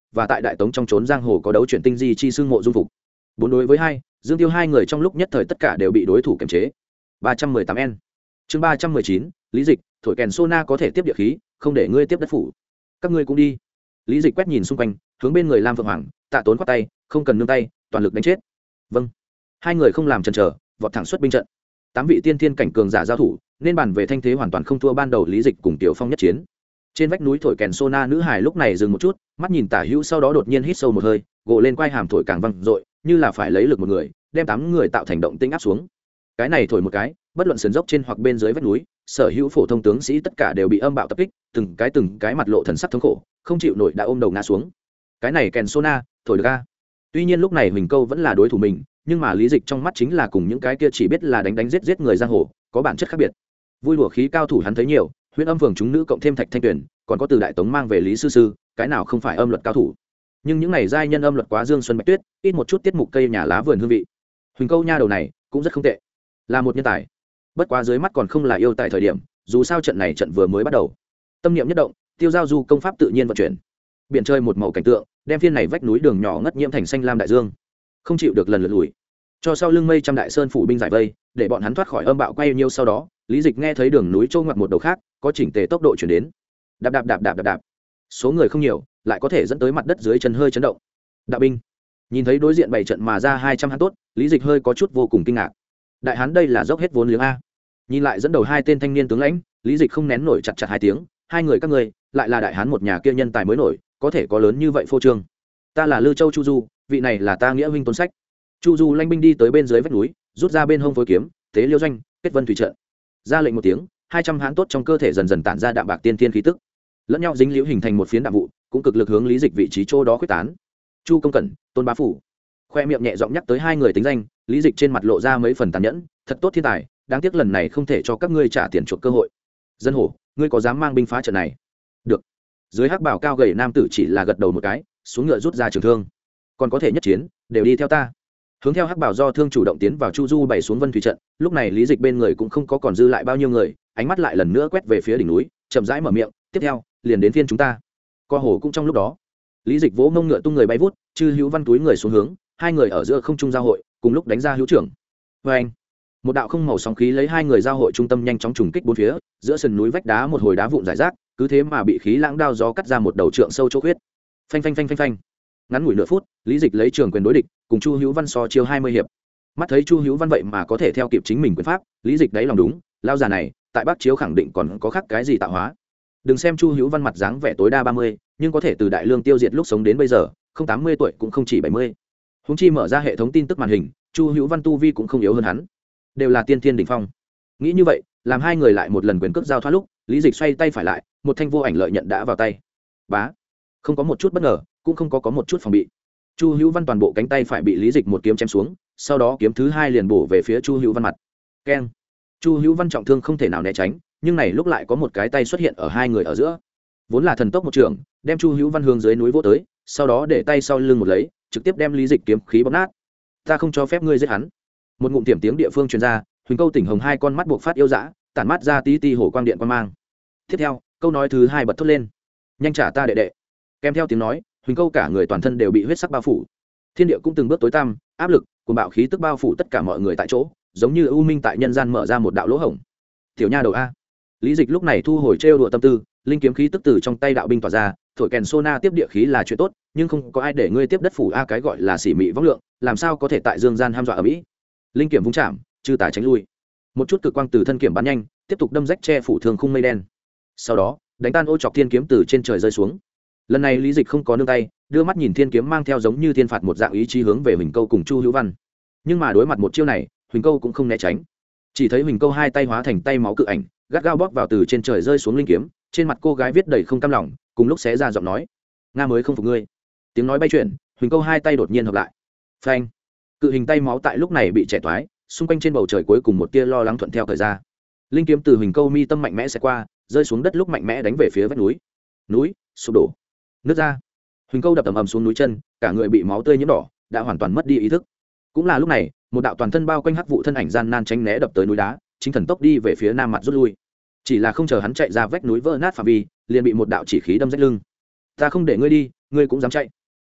A: và tại đại tống trong trốn giang hồ có đấu chuyển tinh di chi xương mộ dung phục. Bốn đối với hai, Dương Tiêu hai người trong lúc nhất thời tất cả đều bị đối thủ kiềm chế. ba trăm mười tám N. Chương ba trăm mười chín, Lý Dịch, thổi kèn Sona có thể tiếp địa khí, không để ngươi tiếp đất phủ. Các ngươi cũng đi. Lý Dịch quét nhìn xung quanh, hướng bên người Lam Phượng Hoàng, Tạ Tốn quát tay, không cần nương tay, toàn lực đánh chết. Vâng. Hai người không làm chần chờ, vọt thẳng xuất binh trận. Tám vị tiên thiên cảnh cường giả giao thủ, nên bàn về thanh thế hoàn toàn không thua ban đầu Lý Dịch cùng Tiểu Phong nhất chiến. Trên vách núi thổi kèn Sona nữ hài lúc này dừng một chút, mắt nhìn tả hữu sau đó đột nhiên hít sâu một hơi, gồ lên quai hàm thổi càng vang dội, như là phải lấy lực một người, đem tám người tạo thành động tĩnh áp xuống. Cái này thổi một cái, bất luận sườn dốc trên hoặc bên dưới vách núi, sở hữu phổ thông tướng sĩ tất cả đều bị âm bạo tập kích, từng cái từng cái mặt lộ thần sắc thống khổ, không chịu nổi đã ôm đầu ngã xuống. Cái này kèn Sona, thổi được a. Tuy nhiên lúc này Huỳnh Câu vẫn là đối thủ mình, nhưng mà Lý Dịch trong mắt chính là cùng những cái kia chỉ biết là đánh đánh giết giết người giang hồ, có bản chất khác biệt. Vui đùa khí cao thủ hắn thấy nhiều, Huyễn Âm Phường chúng nữ cộng thêm Thạch Thanh Tuyền, còn có từ Đại Tống mang về Lý sư sư, cái nào không phải âm luật cao thủ. Nhưng những này giai nhân âm luật quá Dương Xuân Bạch Tuyết, ít một chút tiết mục cây nhà lá vườn hương vị. Huỳnh Câu nha đầu này cũng rất không tệ, là một nhân tài. Bất quá dưới mắt còn không là yêu tại thời điểm, dù sao trận này trận vừa mới bắt đầu. Tâm niệm nhất động, Tiêu Giao Du công pháp tự nhiên vận chuyển. Biển trời một màu cảnh tượng, đem phiên này vách núi đường nhỏ ngất nhiễm thành xanh lam đại dương. Không chịu được lần lượt lùi, cho sau lưng mây trăm đại sơn phủ binh giải vây, để bọn hắn thoát khỏi âm bạo quay nhiêu sau đó, Lý Dịch nghe thấy đường núi trâu ngoặt một đầu khác, có chỉnh tề tốc độ chuyển đến. Đạp đạp đạp đạp đạp đạp. Số người không nhiều, lại có thể dẫn tới mặt đất dưới chân hơi chấn động. Đạo binh. Nhìn thấy đối diện bảy trận mà ra hai trăm hán tốt, Lý Dịch hơi có chút vô cùng kinh ngạc. Đại hán đây là dốc hết vốn liếng a. Nhìn lại dẫn đầu hai tên thanh niên tướng lãnh, Lý Dịch không nén nổi chặt chặt hai tiếng, hai người các ngươi, lại là đại hán một nhà kia nhân tài mới nổi, có thể có lớn như vậy phô trương. Ta là Lư Châu Chu Du, vị này là ta nghĩa huynh Tôn Sách. Chu Du lanh binh đi tới bên dưới vách núi, rút ra bên hông phối kiếm, tế liêu doanh, kết vân thủy trận. Ra lệnh một tiếng, hai trăm hán tốt trong cơ thể dần dần tản ra đạm bạc tiên tiên khí tức, lẫn nhau dính liễu hình thành một phiến đạm vụ, cũng cực lực hướng Lý Dịch vị trí chỗ đó khuếch tán. Chu Công Cẩn, Tôn Bá Phủ. Khoe miệng nhẹ giọng nhắc tới hai người tính danh, Lý Dịch trên mặt lộ ra mấy phần tàn nhẫn, thật tốt thiên tài, đáng tiếc lần này không thể cho các ngươi trả tiền chuộc cơ hội. Dân hổ, ngươi có dám mang binh phá trận này? Được. Dưới hắc bào cao gầy nam tử chỉ là gật đầu một cái, xuống ngựa rút ra trường thương. Còn có thể nhất chiến, đều đi theo ta. Hướng theo hắc bảo do thương chủ động tiến vào Chu Du bày xuống vân thủy trận, lúc này Lý Dịch bên người cũng không có còn dư lại bao nhiêu người, ánh mắt lại lần nữa quét về phía đỉnh núi, chậm rãi mở miệng, tiếp theo liền đến phiên chúng ta. Co hồ cũng trong lúc đó, Lý Dịch vỗ mông ngựa tung người bay vút, Chư Hữu Văn túi người xuống hướng, hai người ở giữa không trung giao hội, cùng lúc đánh ra hữu trưởng. Và anh, một đạo không màu sóng khí lấy hai người giao hội trung tâm nhanh chóng trùng kích bốn phía, giữa sườn núi vách đá một hồi đá vụn rải rác, cứ thế mà bị khí lãng đao gió cắt ra một đầu trượng sâu chỗ khuyết. Phanh phanh phanh phanh phanh. Ngắn ngủi nửa phút, Lý Dịch lấy trường quyền đối địch, cùng Chu Hữu Văn so chiêu hai mươi hiệp. Mắt thấy Chu Hữu Văn vậy mà có thể theo kịp chính mình quyền pháp, Lý Dịch đáy lòng đúng, lao già này, tại Bắc Chiếu khẳng định còn có khác cái gì tạo hóa. Đừng xem Chu Hữu Văn mặt dáng vẻ tối đa ba mươi, nhưng có thể từ đại lương tiêu diệt lúc sống đến bây giờ, không tám mươi tuổi cũng không chỉ bảy mươi. Huống chi mở ra hệ thống tin tức màn hình, Chu Hữu Văn tu vi cũng không yếu hơn hắn, đều là tiên thiên đỉnh phong. Nghĩ như vậy, làm hai người lại một lần quyền cước giao thoát lúc, Lý Dịch xoay tay phải lại, một thanh vô ảnh lợi nhận đã vào tay. Bá, không có một chút bất ngờ, cũng không có có một chút phòng bị. Chu Hữu Văn toàn bộ cánh tay phải bị Lý Dịch một kiếm chém xuống, sau đó kiếm thứ hai liền bổ về phía Chu Hữu Văn mặt. Keng. Chu Hữu Văn trọng thương không thể nào né tránh, nhưng này lúc lại có một cái tay xuất hiện ở hai người ở giữa. Vốn là thần tốc một trường, đem Chu Hữu Văn hướng dưới núi vỗ tới, sau đó để tay sau lưng một lấy, trực tiếp đem Lý Dịch kiếm khí bóp nát. Ta không cho phép ngươi giết hắn. Một ngụm tiềm tiếng địa phương truyền ra, Huỳnh Câu tỉnh hồng hai con mắt buộc phát yêu dã, tản mắt ra tí tí hổ quang điện quang mang. Tiếp theo, câu nói thứ hai bật thốt lên. Nhanh trả ta đệ đệ. Kèm theo tiếng nói, Huỳnh Câu cả người toàn thân đều bị huyết sắc bao phủ. Thiên địa cũng từng bước tối tăm, áp lực, cuồng bạo khí tức bao phủ tất cả mọi người tại chỗ, giống như u minh tại nhân gian mở ra một đạo lỗ hổng. Tiểu nha đầu a. Lý Dịch lúc này thu hồi trêu đùa tâm tư, linh kiếm khí tức từ trong tay đạo binh tỏa ra, thổi kèn Sona tiếp địa khí là chuyện tốt, nhưng không có ai để ngươi tiếp đất phủ a, cái gọi là xỉ mị võng lượng, làm sao có thể tại dương gian ham dọa ở mỹ. Linh kiếm vung chạm, chư tả tránh lui. Một chút cực quang từ thân kiếm bắn nhanh, tiếp tục đâm rách che phủ thường khung mây đen. Sau đó, đánh tan ô chọc thiên kiếm từ trên trời rơi xuống. Lần này Lý Dịch không có nương tay, đưa mắt nhìn thiên kiếm mang theo giống như thiên phạt một dạng ý chí hướng về Huỳnh Câu cùng Chu Hữu Văn. Nhưng mà đối mặt một chiêu này, Huỳnh Câu cũng không né tránh. Chỉ thấy Huỳnh Câu hai tay hóa thành tay máu cự ảnh, gắt gao bóp vào từ trên trời rơi xuống linh kiếm, trên mặt cô gái viết đầy không cam lòng, cùng lúc xé ra giọng nói: "Nga mới không phục ngươi." Tiếng nói bay chuyển, Huỳnh Câu hai tay đột nhiên hợp lại. Phanh! Cự hình tay máu tại lúc này bị chẻ toái, xung quanh trên bầu trời cuối cùng một tia lo lắng thuận theo thời ra. Linh kiếm từ Huỳnh Câu mi tâm mạnh mẽ sẽ qua, rơi xuống đất lúc mạnh mẽ đánh về phía vách núi. Núi sụp đổ, nứt ra. Huỳnh Câu đập ầm ầm xuống núi chân, cả người bị máu tươi nhiễm đỏ, đã hoàn toàn mất đi ý thức. Cũng là lúc này, một đạo toàn thân bao quanh hắc vụ thân ảnh gian nan tránh né đập tới núi đá, chính thần tốc đi về phía nam mặt rút lui. Chỉ là không chờ hắn chạy ra vách núi vỡ nát phạm vi, liền bị một đạo chỉ khí đâm rách lưng. Ta không để ngươi đi, ngươi cũng dám chạy.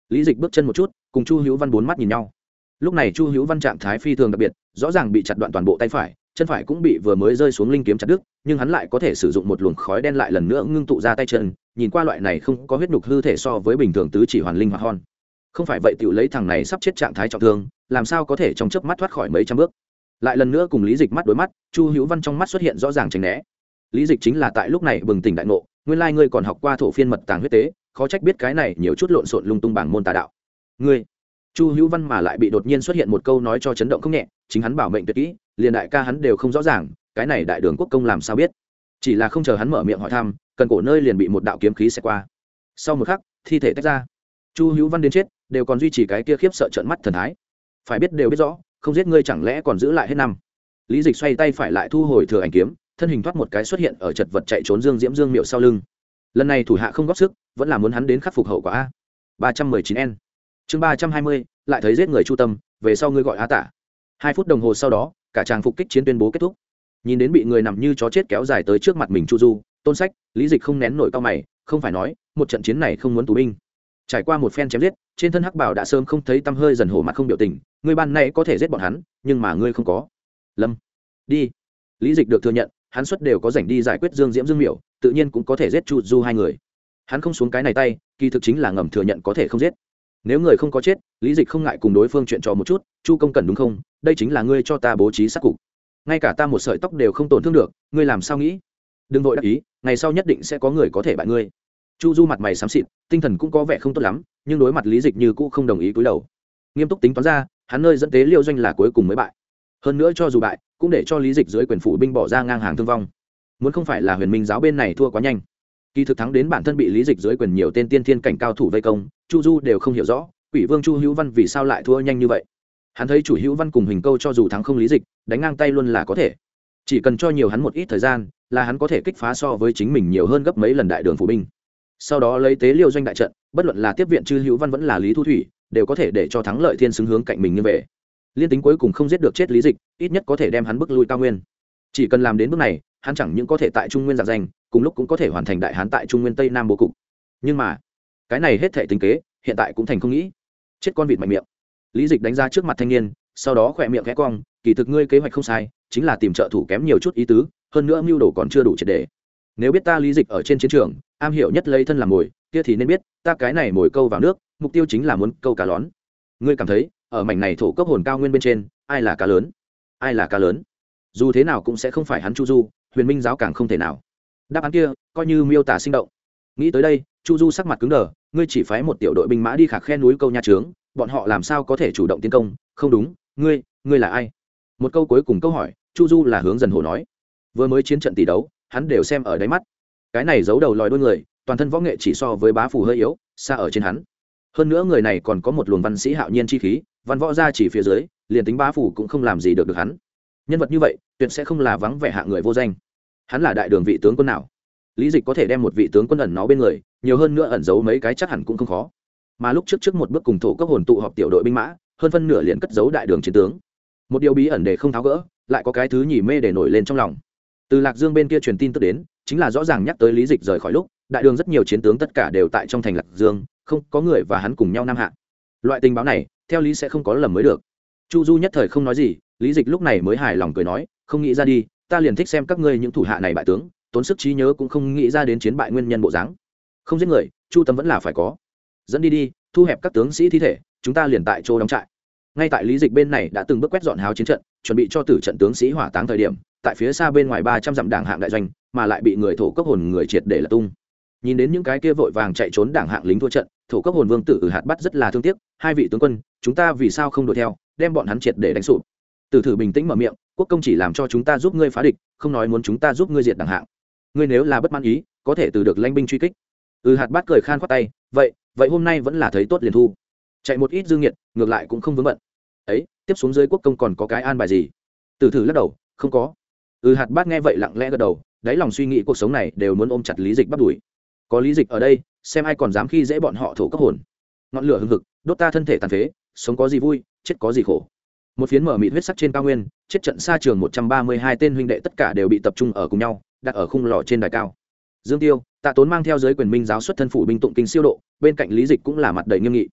A: Lý Dịch bước chân một chút, cùng Chu Hữu Văn bốn mắt nhìn nhau. Lúc này Chu Hữu Văn trạng thái phi thường đặc biệt, rõ ràng bị chặt đoạn toàn bộ tay phải, chân phải cũng bị vừa mới rơi xuống linh kiếm chặt đứt, nhưng hắn lại có thể sử dụng một luồng khói đen lại lần nữa ngưng tụ ra tay chân, nhìn qua loại này không có huyết nhục hư thể so với bình thường tứ chỉ hoàn linh hoạt hon. Không phải vậy tiểu lấy thằng này sắp chết trạng thái trọng thương, làm sao có thể trong chớp mắt thoát khỏi mấy trăm bước. Lại lần nữa cùng Lý Dịch mắt đối mắt, Chu Hữu Văn trong mắt xuất hiện rõ ràng tránh né. Lý Dịch chính là tại lúc này bừng tỉnh đại ngộ, nguyên lai ngươi còn học qua thổ phiên mật tàng huyết tế, khó trách biết cái này nhiều chút lộn xộn lung tung bảng môn tà đạo. Ngươi, Chu Hữu Văn mà lại bị đột nhiên xuất hiện một câu nói cho chấn động không nhẹ, chính hắn bảo mệnh tuyệt kỹ, liền đại ca hắn đều không rõ ràng, cái này đại đường quốc công làm sao biết. Chỉ là không chờ hắn mở miệng hỏi thăm, cần cổ nơi liền bị một đạo kiếm khí xẹt qua. Sau một khắc, thi thể tách ra. Chu Hữu Văn đến chết, đều còn duy trì cái kia khiếp sợ trợn mắt thần thái. Phải biết đều biết rõ, không giết ngươi chẳng lẽ còn giữ lại hết năm. Lý Dịch xoay tay phải lại thu hồi thừa ảnh kiếm, thân hình thoát một cái xuất hiện ở chật vật chạy trốn Dương Diễm Dương Miệu sau lưng. Lần này thủ hạ không góp sức, vẫn là muốn hắn đến khắc phục hậu quả a. ba trăm mười chín N. Chương ba trăm hai mươi, lại thấy giết người Chu Tâm, về sau ngươi gọi Á Tả. Hai phút đồng hồ sau đó, cả tràng phục kích chiến tuyên bố kết thúc. Nhìn đến bị người nằm như chó chết kéo dài tới trước mặt mình Chu Du, Tôn Sách, Lý Dịch không nén nổi cau mày, không phải nói, một trận chiến này không muốn tù binh. Trải qua một phen chém giết, trên thân hắc bảo đã sớm không thấy tăm hơi dần hổ mặt không biểu tình, ngươi ban nay có thể giết bọn hắn, nhưng mà ngươi không có. Lâm, đi. Lý Dịch được thừa nhận, hắn suất đều có rảnh đi giải quyết Dương Diễm Dương Miểu, tự nhiên cũng có thể giết Chu Du hai người. Hắn không xuống cái này tay, kỳ thực chính là ngầm thừa nhận có thể không giết. Nếu người không có chết, Lý Dịch không ngại cùng đối phương chuyện trò một chút, Chu công cần đúng không? Đây chính là ngươi cho ta bố trí sát cục. Ngay cả ta một sợi tóc đều không tổn thương được, ngươi làm sao nghĩ? Đừng vội đắc ý, ngày sau nhất định sẽ có người có thể bại ngươi. Chu Du mặt mày xám xịt, tinh thần cũng có vẻ không tốt lắm, nhưng đối mặt Lý Dịch như cũ không đồng ý cúi đầu. Nghiêm túc tính toán ra, hắn nơi dẫn tế Liêu Doanh là cuối cùng mới bại. Hơn nữa cho dù bại, cũng để cho Lý Dịch dưới quyền phủ binh bỏ ra ngang hàng thương vong. Muốn không phải là Huyền Minh giáo bên này thua quá nhanh, kỳ thực thắng đến bản thân bị Lý Dịch dưới quyền nhiều tên tiên thiên cảnh cao thủ vây công, Chu Du đều không hiểu rõ, Quỷ Vương Chu Hữu Văn vì sao lại thua nhanh như vậy. Hắn thấy chủ Hữu Văn cùng Hình Câu cho dù thắng không Lý Dịch, đánh ngang tay luôn là có thể. Chỉ cần cho nhiều hắn một ít thời gian, là hắn có thể kích phá so với chính mình nhiều hơn gấp mấy lần đại đường phủ binh. Sau đó lấy tế Liêu Doanh đại trận, bất luận là tiếp viện Chư Hữu Văn vẫn là Lý Thu Thủy, đều có thể để cho thắng lợi thiên xứng hướng cạnh mình như về. Liên tính cuối cùng không giết được chết Lý Dịch, ít nhất có thể đem hắn bức lui cao nguyên. Chỉ cần làm đến bước này, hắn chẳng những có thể tại Trung Nguyên giặc danh, cùng lúc cũng có thể hoàn thành đại hán tại Trung Nguyên Tây Nam bố cục. Nhưng mà, cái này hết thảy tính kế, hiện tại cũng thành không nghĩ. Chết con vịt mạnh miệng. Lý Dịch đánh ra trước mặt thanh niên, sau đó khỏe miệng khẽ cong, kỳ thực ngươi kế hoạch không sai, chính là tìm trợ thủ kém nhiều chút ý tứ, hơn nữa mưu đồ còn chưa đủ triệt để. Nếu biết ta Lý Dịch ở trên chiến trường, am hiểu nhất lấy thân làm mồi, kia thì nên biết, ta cái này mồi câu vào nước, mục tiêu chính là muốn câu cá lón. Ngươi cảm thấy, ở mảnh này thổ cấp hồn cao nguyên bên trên, ai là cá lớn? Ai là cá lớn? Dù thế nào cũng sẽ không phải hắn Chu Du, Huyền Minh giáo càng không thể nào. Đáp án kia, coi như miêu tả sinh động. Nghĩ tới đây, Chu Du sắc mặt cứng đờ, ngươi chỉ phái một tiểu đội binh mã đi khạc khe núi câu nha trướng, bọn họ làm sao có thể chủ động tiến công? Không đúng, ngươi, ngươi là ai? Một câu cuối cùng câu hỏi, Chu Du là hướng dần hổ nói. Vừa mới chiến trận tỷ đấu, hắn đều xem ở đáy mắt. Cái này giấu đầu lòi đuôi người, toàn thân võ nghệ chỉ so với bá phủ hơi yếu, xa ở trên hắn. Hơn nữa người này còn có một luồng văn sĩ hạo nhiên chi khí, văn võ ra chỉ phía dưới, liền tính bá phủ cũng không làm gì được được hắn. Nhân vật như vậy, tuyệt sẽ không là vắng vẻ hạ người vô danh. Hắn là đại đường vị tướng quân nào? Lý Dịch có thể đem một vị tướng quân ẩn nó bên người, nhiều hơn nữa ẩn giấu mấy cái chắc hẳn cũng không khó. Mà lúc trước trước một bước cùng thổ cấp hồn tụ họp tiểu đội binh mã, hơn phân nửa liền cất giấu đại đường chiến tướng. Một điều bí ẩn để không tháo gỡ, lại có cái thứ nhỉ mê để nổi lên trong lòng. Từ Lạc Dương bên kia truyền tin tức đến, chính là rõ ràng nhắc tới Lý Dịch rời khỏi lúc, đại đường rất nhiều chiến tướng tất cả đều tại trong thành Lạc Dương, không có người và hắn cùng nhau nam hạ. Loại tình báo này, theo lý sẽ không có lầm mới được. Chu Du nhất thời không nói gì, Lý Dịch lúc này mới hài lòng cười nói, không nghĩ ra đi, ta liền thích xem các ngươi những thủ hạ này bại tướng, tốn sức trí nhớ cũng không nghĩ ra đến chiến bại nguyên nhân bộ dáng. Không giết người, Chu Tâm vẫn là phải có. Dẫn đi đi, thu hẹp các tướng sĩ thi thể, chúng ta liền tại chỗ đóng trại. Ngay tại Lý Dịch bên này đã từng bước quét dọn háo chiến trận, chuẩn bị cho tử trận tướng sĩ hỏa táng thời điểm, tại phía xa bên ngoài ba trăm dặm đảng hạng đại doanh, mà lại bị người thổ cấp hồn người triệt để là tung. Nhìn đến những cái kia vội vàng chạy trốn đảng hạng lính thua trận, thổ cấp hồn vương tử ở hạt bắt rất là thương tiếc, hai vị tướng quân, chúng ta vì sao không đuổi theo, đem bọn hắn triệt để đánh sụp. Tử thử bình tĩnh mở miệng, quốc công chỉ làm cho chúng ta giúp ngươi phá địch, không nói muốn chúng ta giúp ngươi diệt đảng hạng. Ngươi nếu là bất mãn ý, có thể từ được lãnh binh truy kích. Ừ hạt bát cười khan khoát tay, vậy, vậy hôm nay vẫn là thấy tốt liền thu. Chạy một ít dương nghiệt, ngược lại cũng không vướng bận. Ấy, tiếp xuống dưới quốc công còn có cái an bài gì? Tử thử lắc đầu, không có. Ừ hạt bát nghe vậy lặng lẽ gật đầu, đáy lòng suy nghĩ cuộc sống này đều muốn ôm chặt Lý Dịch bắt đuổi. Có Lý Dịch ở đây, xem ai còn dám khi dễ bọn họ thổ cấp hồn. Ngọn lửa hừng hực, đốt ta thân thể tàn phế, sống có gì vui, chết có gì khổ. Một phiến mở mịt huyết sắc trên cao nguyên, chết trận xa trường một trăm ba mươi hai tên huynh đệ tất cả đều bị tập trung ở cùng nhau, đặt ở khung lò trên đài cao. Dương Tiêu, Tạ Tốn mang theo giới quyền minh giáo xuất thân phủ binh tụng kinh siêu độ, bên cạnh Lý Dịch cũng là mặt đầy nghiêm nghị.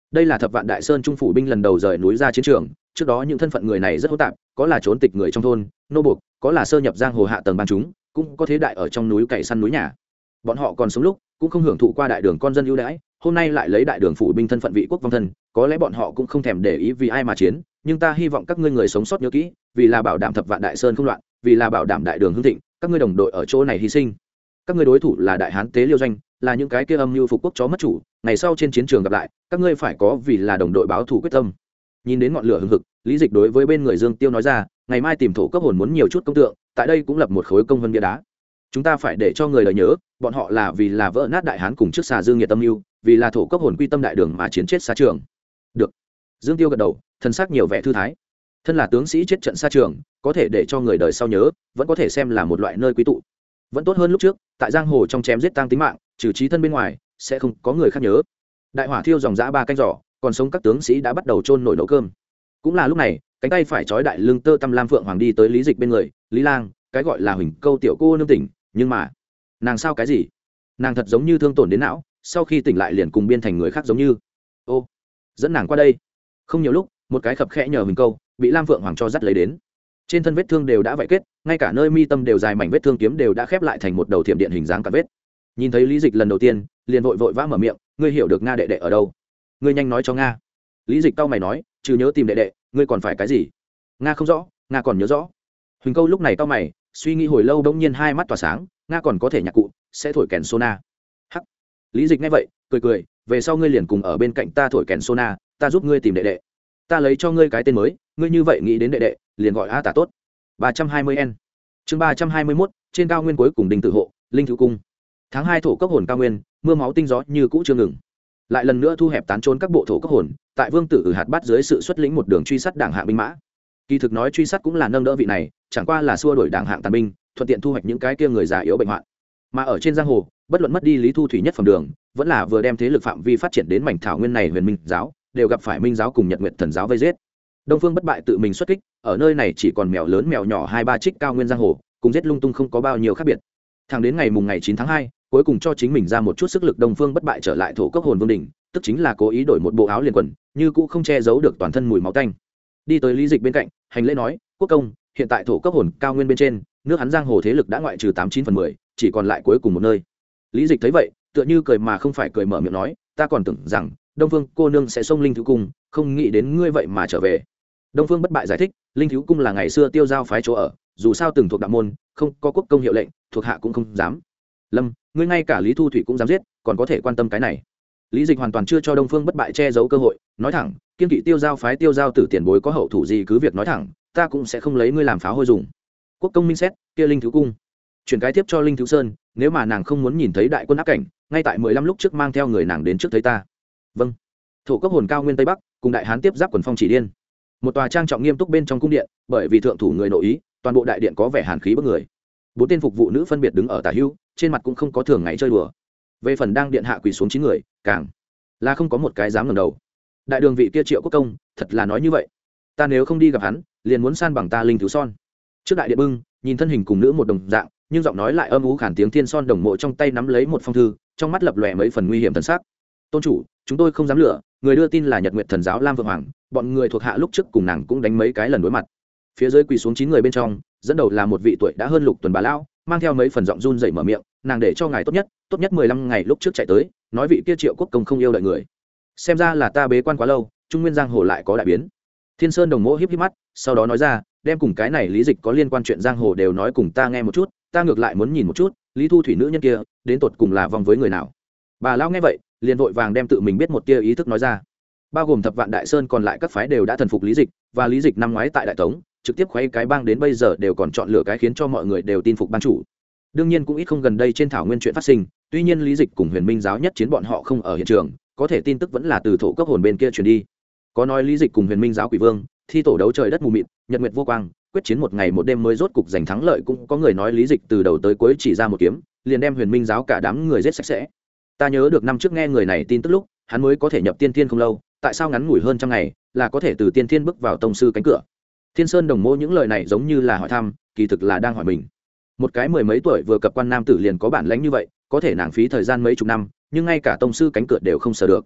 A: đây là thập vạn đại sơn trung phủ binh lần đầu rời núi ra chiến trường. Trước đó những thân phận người này rất hỗn tạp, có là trốn tịch người trong thôn nô buộc, có là sơ nhập giang hồ hạ tầng ban chúng, cũng có thế đại ở trong núi cày săn núi nhà. Bọn họ còn sống lúc cũng không hưởng thụ qua đại đường con dân ưu đãi, hôm nay lại lấy đại đường phủ binh thân phận vị quốc vong thân, có lẽ bọn họ cũng không thèm để ý vì ai mà chiến, nhưng ta hy vọng các ngươi người sống sót nhớ kỹ, vì là bảo đảm thập vạn đại sơn không loạn, vì là bảo đảm đại đường hưng thịnh, các ngươi đồng đội ở chỗ này hy sinh. Các ngươi đối thủ là đại hán tế liêu doanh, là những cái kia âm mưu phục quốc chó mất chủ, ngày sau trên chiến trường gặp lại, các ngươi phải có vì là đồng đội báo thù quyết tâm. Nhìn đến ngọn lửa hừng hực, Lý Dịch đối với bên người Dương Tiêu nói ra, ngày mai tìm thổ cấp hồn muốn nhiều chút công tượng, tại đây cũng lập một khối công vân bia đá. Chúng ta phải để cho người đời nhớ, bọn họ là vì là vỡ nát đại hán cùng trước xà Dương Nghiệt tâm mưu, vì là thổ cấp hồn quy tâm đại đường mà chiến chết xa trường. Được. Dương Tiêu gật đầu, thân xác nhiều vẻ thư thái. Thân là tướng sĩ chết trận xa trường, có thể để cho người đời sau nhớ, vẫn có thể xem là một loại nơi quý tụ. Vẫn tốt hơn lúc trước, tại giang hồ trong chém giết tang tính mạng, trừ trí thân bên ngoài, sẽ không có người khác nhớ. Đại hỏa thiêu dòng dã ba canh giỏ, còn sống các tướng sĩ đã bắt đầu chôn nổi nấu cơm. Cũng là lúc này, cánh tay phải trói đại lưng tơ tăm lam phượng hoàng đi tới Lý Dịch bên người, Lý Lang, cái gọi là Huỳnh Câu tiểu cô nương tỉnh, nhưng mà, nàng sao cái gì? Nàng thật giống như thương tổn đến não, sau khi tỉnh lại liền cùng biên thành người khác giống như. Ô, dẫn nàng qua đây. Không nhiều lúc, một cái khập khẽ nhờ Huỳnh Câu, bị lam phượng hoàng cho dắt lấy đến. Trên thân vết thương đều đã vảy kết, ngay cả nơi mi tâm đều dài mảnh vết thương kiếm đều đã khép lại thành một đầu thiểm điện hình dáng cắt vết. Nhìn thấy Lý Dịch lần đầu tiên, liền vội vội vã mở miệng, ngươi hiểu được Nga đệ đệ ở đâu? Ngươi nhanh nói cho Nga. Lý Dịch cau mày nói, trừ nhớ tìm đệ đệ, ngươi còn phải cái gì? Nga không rõ, Nga còn nhớ rõ. Huỳnh Câu lúc này cau mày, suy nghĩ hồi lâu bỗng nhiên hai mắt tỏa sáng, Nga còn có thể nhạc cụ, sẽ thổi kèn sona. Hắc. Lý Dịch nghe vậy, cười cười, về sau ngươi liền cùng ở bên cạnh ta thổi kèn sona, ta giúp ngươi tìm đệ đệ. Ta lấy cho ngươi cái tên mới, ngươi như vậy nghĩ đến đệ đệ, liền gọi A Tả tốt. ba trăm hai mươi N. Chương ba trăm hai mươi mốt, trên cao nguyên cuối cùng đình tự hộ, linh thứ cung. Tháng hai thổ cấp hồn cao nguyên, mưa máu tinh gió như cũ chưa ngừng. Lại lần nữa thu hẹp tán trốn các bộ thổ cấp hồn, tại Vương Tử Ử hạt bát dưới sự xuất lĩnh một đường truy sát đảng hạng binh mã. Kỳ thực nói truy sát cũng là nâng đỡ vị này, chẳng qua là xua đuổi đảng hạng tàn binh, thuận tiện thu hoạch những cái kia người già yếu bệnh hoạn. Mà ở trên giang hồ, bất luận mất đi Lý Thu Thủy nhất phẩm đường, vẫn là vừa đem thế lực phạm vi phát triển đến mảnh thảo nguyên này huyền minh giáo, đều gặp phải minh giáo cùng Nhật Nguyệt thần giáo vây giết. Đông Phương bất bại tự mình xuất kích, ở nơi này chỉ còn mèo lớn mèo nhỏ hai ba trích cao nguyên giang hồ, cùng giết lung tung không có bao nhiêu khác biệt. Thẳng đến ngày mùng ngày chín tháng hai, cuối cùng cho chính mình ra một chút sức lực, Đông Phương bất bại trở lại thổ cấp hồn vương đỉnh, tức chính là cố ý đổi một bộ áo liền quần, như cũ không che giấu được toàn thân mùi máu tanh. Đi tới Lý Dịch bên cạnh, hành lễ nói, quốc công, hiện tại thổ cấp hồn cao nguyên bên trên, nước hắn giang hồ thế lực đã ngoại trừ tám chín phần mười, chỉ còn lại cuối cùng một nơi. Lý Dịch thấy vậy, tựa như cười mà không phải cười, mở miệng nói, ta còn tưởng rằng Đông Phương cô nương sẽ xông linh thứ cung, không nghĩ đến ngươi vậy mà trở về. Đông Phương bất bại giải thích, linh thiếu cung là ngày xưa tiêu giao phái chỗ ở, dù sao từng thuộc đạo môn, không có quốc công hiệu lệnh, thuộc hạ cũng không dám. Lâm, ngươi ngay cả Lý Thu Thủy cũng dám giết, còn có thể quan tâm cái này? Lý Dịch hoàn toàn chưa cho Đông Phương bất bại che giấu cơ hội, nói thẳng, kiên kỵ tiêu giao phái tiêu giao tử tiền bối có hậu thủ gì cứ việc nói thẳng, ta cũng sẽ không lấy ngươi làm pháo hôi dùng. Quốc công minh xét, kia linh thiếu cung, chuyển cái tiếp cho linh thiếu sơn, nếu mà nàng không muốn nhìn thấy đại quân áp cảnh, ngay tại mười lăm lúc trước mang theo người nàng đến trước thấy ta. Vâng. Thổ cấp hồn cao nguyên tây bắc, cùng đại hán tiếp giáp quần phong chỉ điên. Một tòa trang trọng nghiêm túc bên trong cung điện, bởi vì thượng thủ người nội ý, toàn bộ đại điện có vẻ hàn khí bức người. Bốn tên phục vụ nữ phân biệt đứng ở tả hữu, trên mặt cũng không có thường ngày chơi đùa. Về phần đang điện hạ quỳ xuống chín người, càng là không có một cái dám ngẩng đầu. Đại đường vị kia Triệu Quốc công, thật là nói như vậy, ta nếu không đi gặp hắn, liền muốn san bằng ta linh thiếu son. Trước đại điện bưng, nhìn thân hình cùng nữ một đồng dạng, nhưng giọng nói lại âm u khản tiếng thiên son đồng mộ trong tay nắm lấy một phong thư, trong mắt lập lòe mấy phần nguy hiểm thần sắc. Tôn chủ, chúng tôi không dám lừa, người đưa tin là Nhật Nguyệt thần giáo Lam Vượng Hoàng, bọn người thuộc hạ lúc trước cùng nàng cũng đánh mấy cái lần đối mặt. Phía dưới quỳ xuống chín người bên trong, dẫn đầu là một vị tuổi đã hơn lục tuần bà lão, mang theo mấy phần giọng run rẩy mở miệng, nàng để cho ngài tốt nhất, tốt nhất mười lăm ngày lúc trước chạy tới, nói vị kia Triệu Quốc công không yêu đợi người. Xem ra là ta bế quan quá lâu, trung nguyên giang hồ lại có đại biến. Thiên Sơn đồng mộ híp híp mắt, sau đó nói ra, đem cùng cái này Lý Dịch có liên quan chuyện giang hồ đều nói cùng ta nghe một chút, ta ngược lại muốn nhìn một chút, Lý Thu Thủy nữ nhân kia, đến tột cùng là vòng với người nào. Bà lão nghe vậy, liền vội vàng đem tự mình biết một tia ý thức nói ra. Bao gồm thập vạn đại sơn còn lại các phái đều đã thần phục Lý Dịch, và Lý Dịch năm ngoái tại đại tống trực tiếp khuấy cái bang đến bây giờ đều còn chọn lựa cái khiến cho mọi người đều tin phục ban chủ. Đương nhiên cũng ít không gần đây trên thảo nguyên chuyện phát sinh, tuy nhiên Lý Dịch cùng Huyền Minh giáo nhất chiến bọn họ không ở hiện trường, có thể tin tức vẫn là từ thổ cấp hồn bên kia truyền đi. Có nói Lý Dịch cùng Huyền Minh giáo quỷ vương thi tổ đấu trời đất mù mịt, nhật nguyệt vô quang, quyết chiến một ngày một đêm mới rốt cục giành thắng lợi, cũng có người nói Lý Dịch từ đầu tới cuối chỉ ra một kiếm, liền đem Huyền Minh giáo cả đám người giết sạch sẽ. Ta nhớ được năm trước nghe người này tin tức lúc, hắn mới có thể nhập tiên thiên không lâu, tại sao ngắn ngủi hơn trăm ngày là có thể từ tiên thiên bước vào tông sư cánh cửa? Thiên Sơn đồng mô những lời này giống như là hỏi thăm, kỳ thực là đang hỏi mình. Một cái mười mấy tuổi vừa cập quan nam tử liền có bản lãnh như vậy, có thể nàng phí thời gian mấy chục năm, nhưng ngay cả tông sư cánh cửa đều không sở được.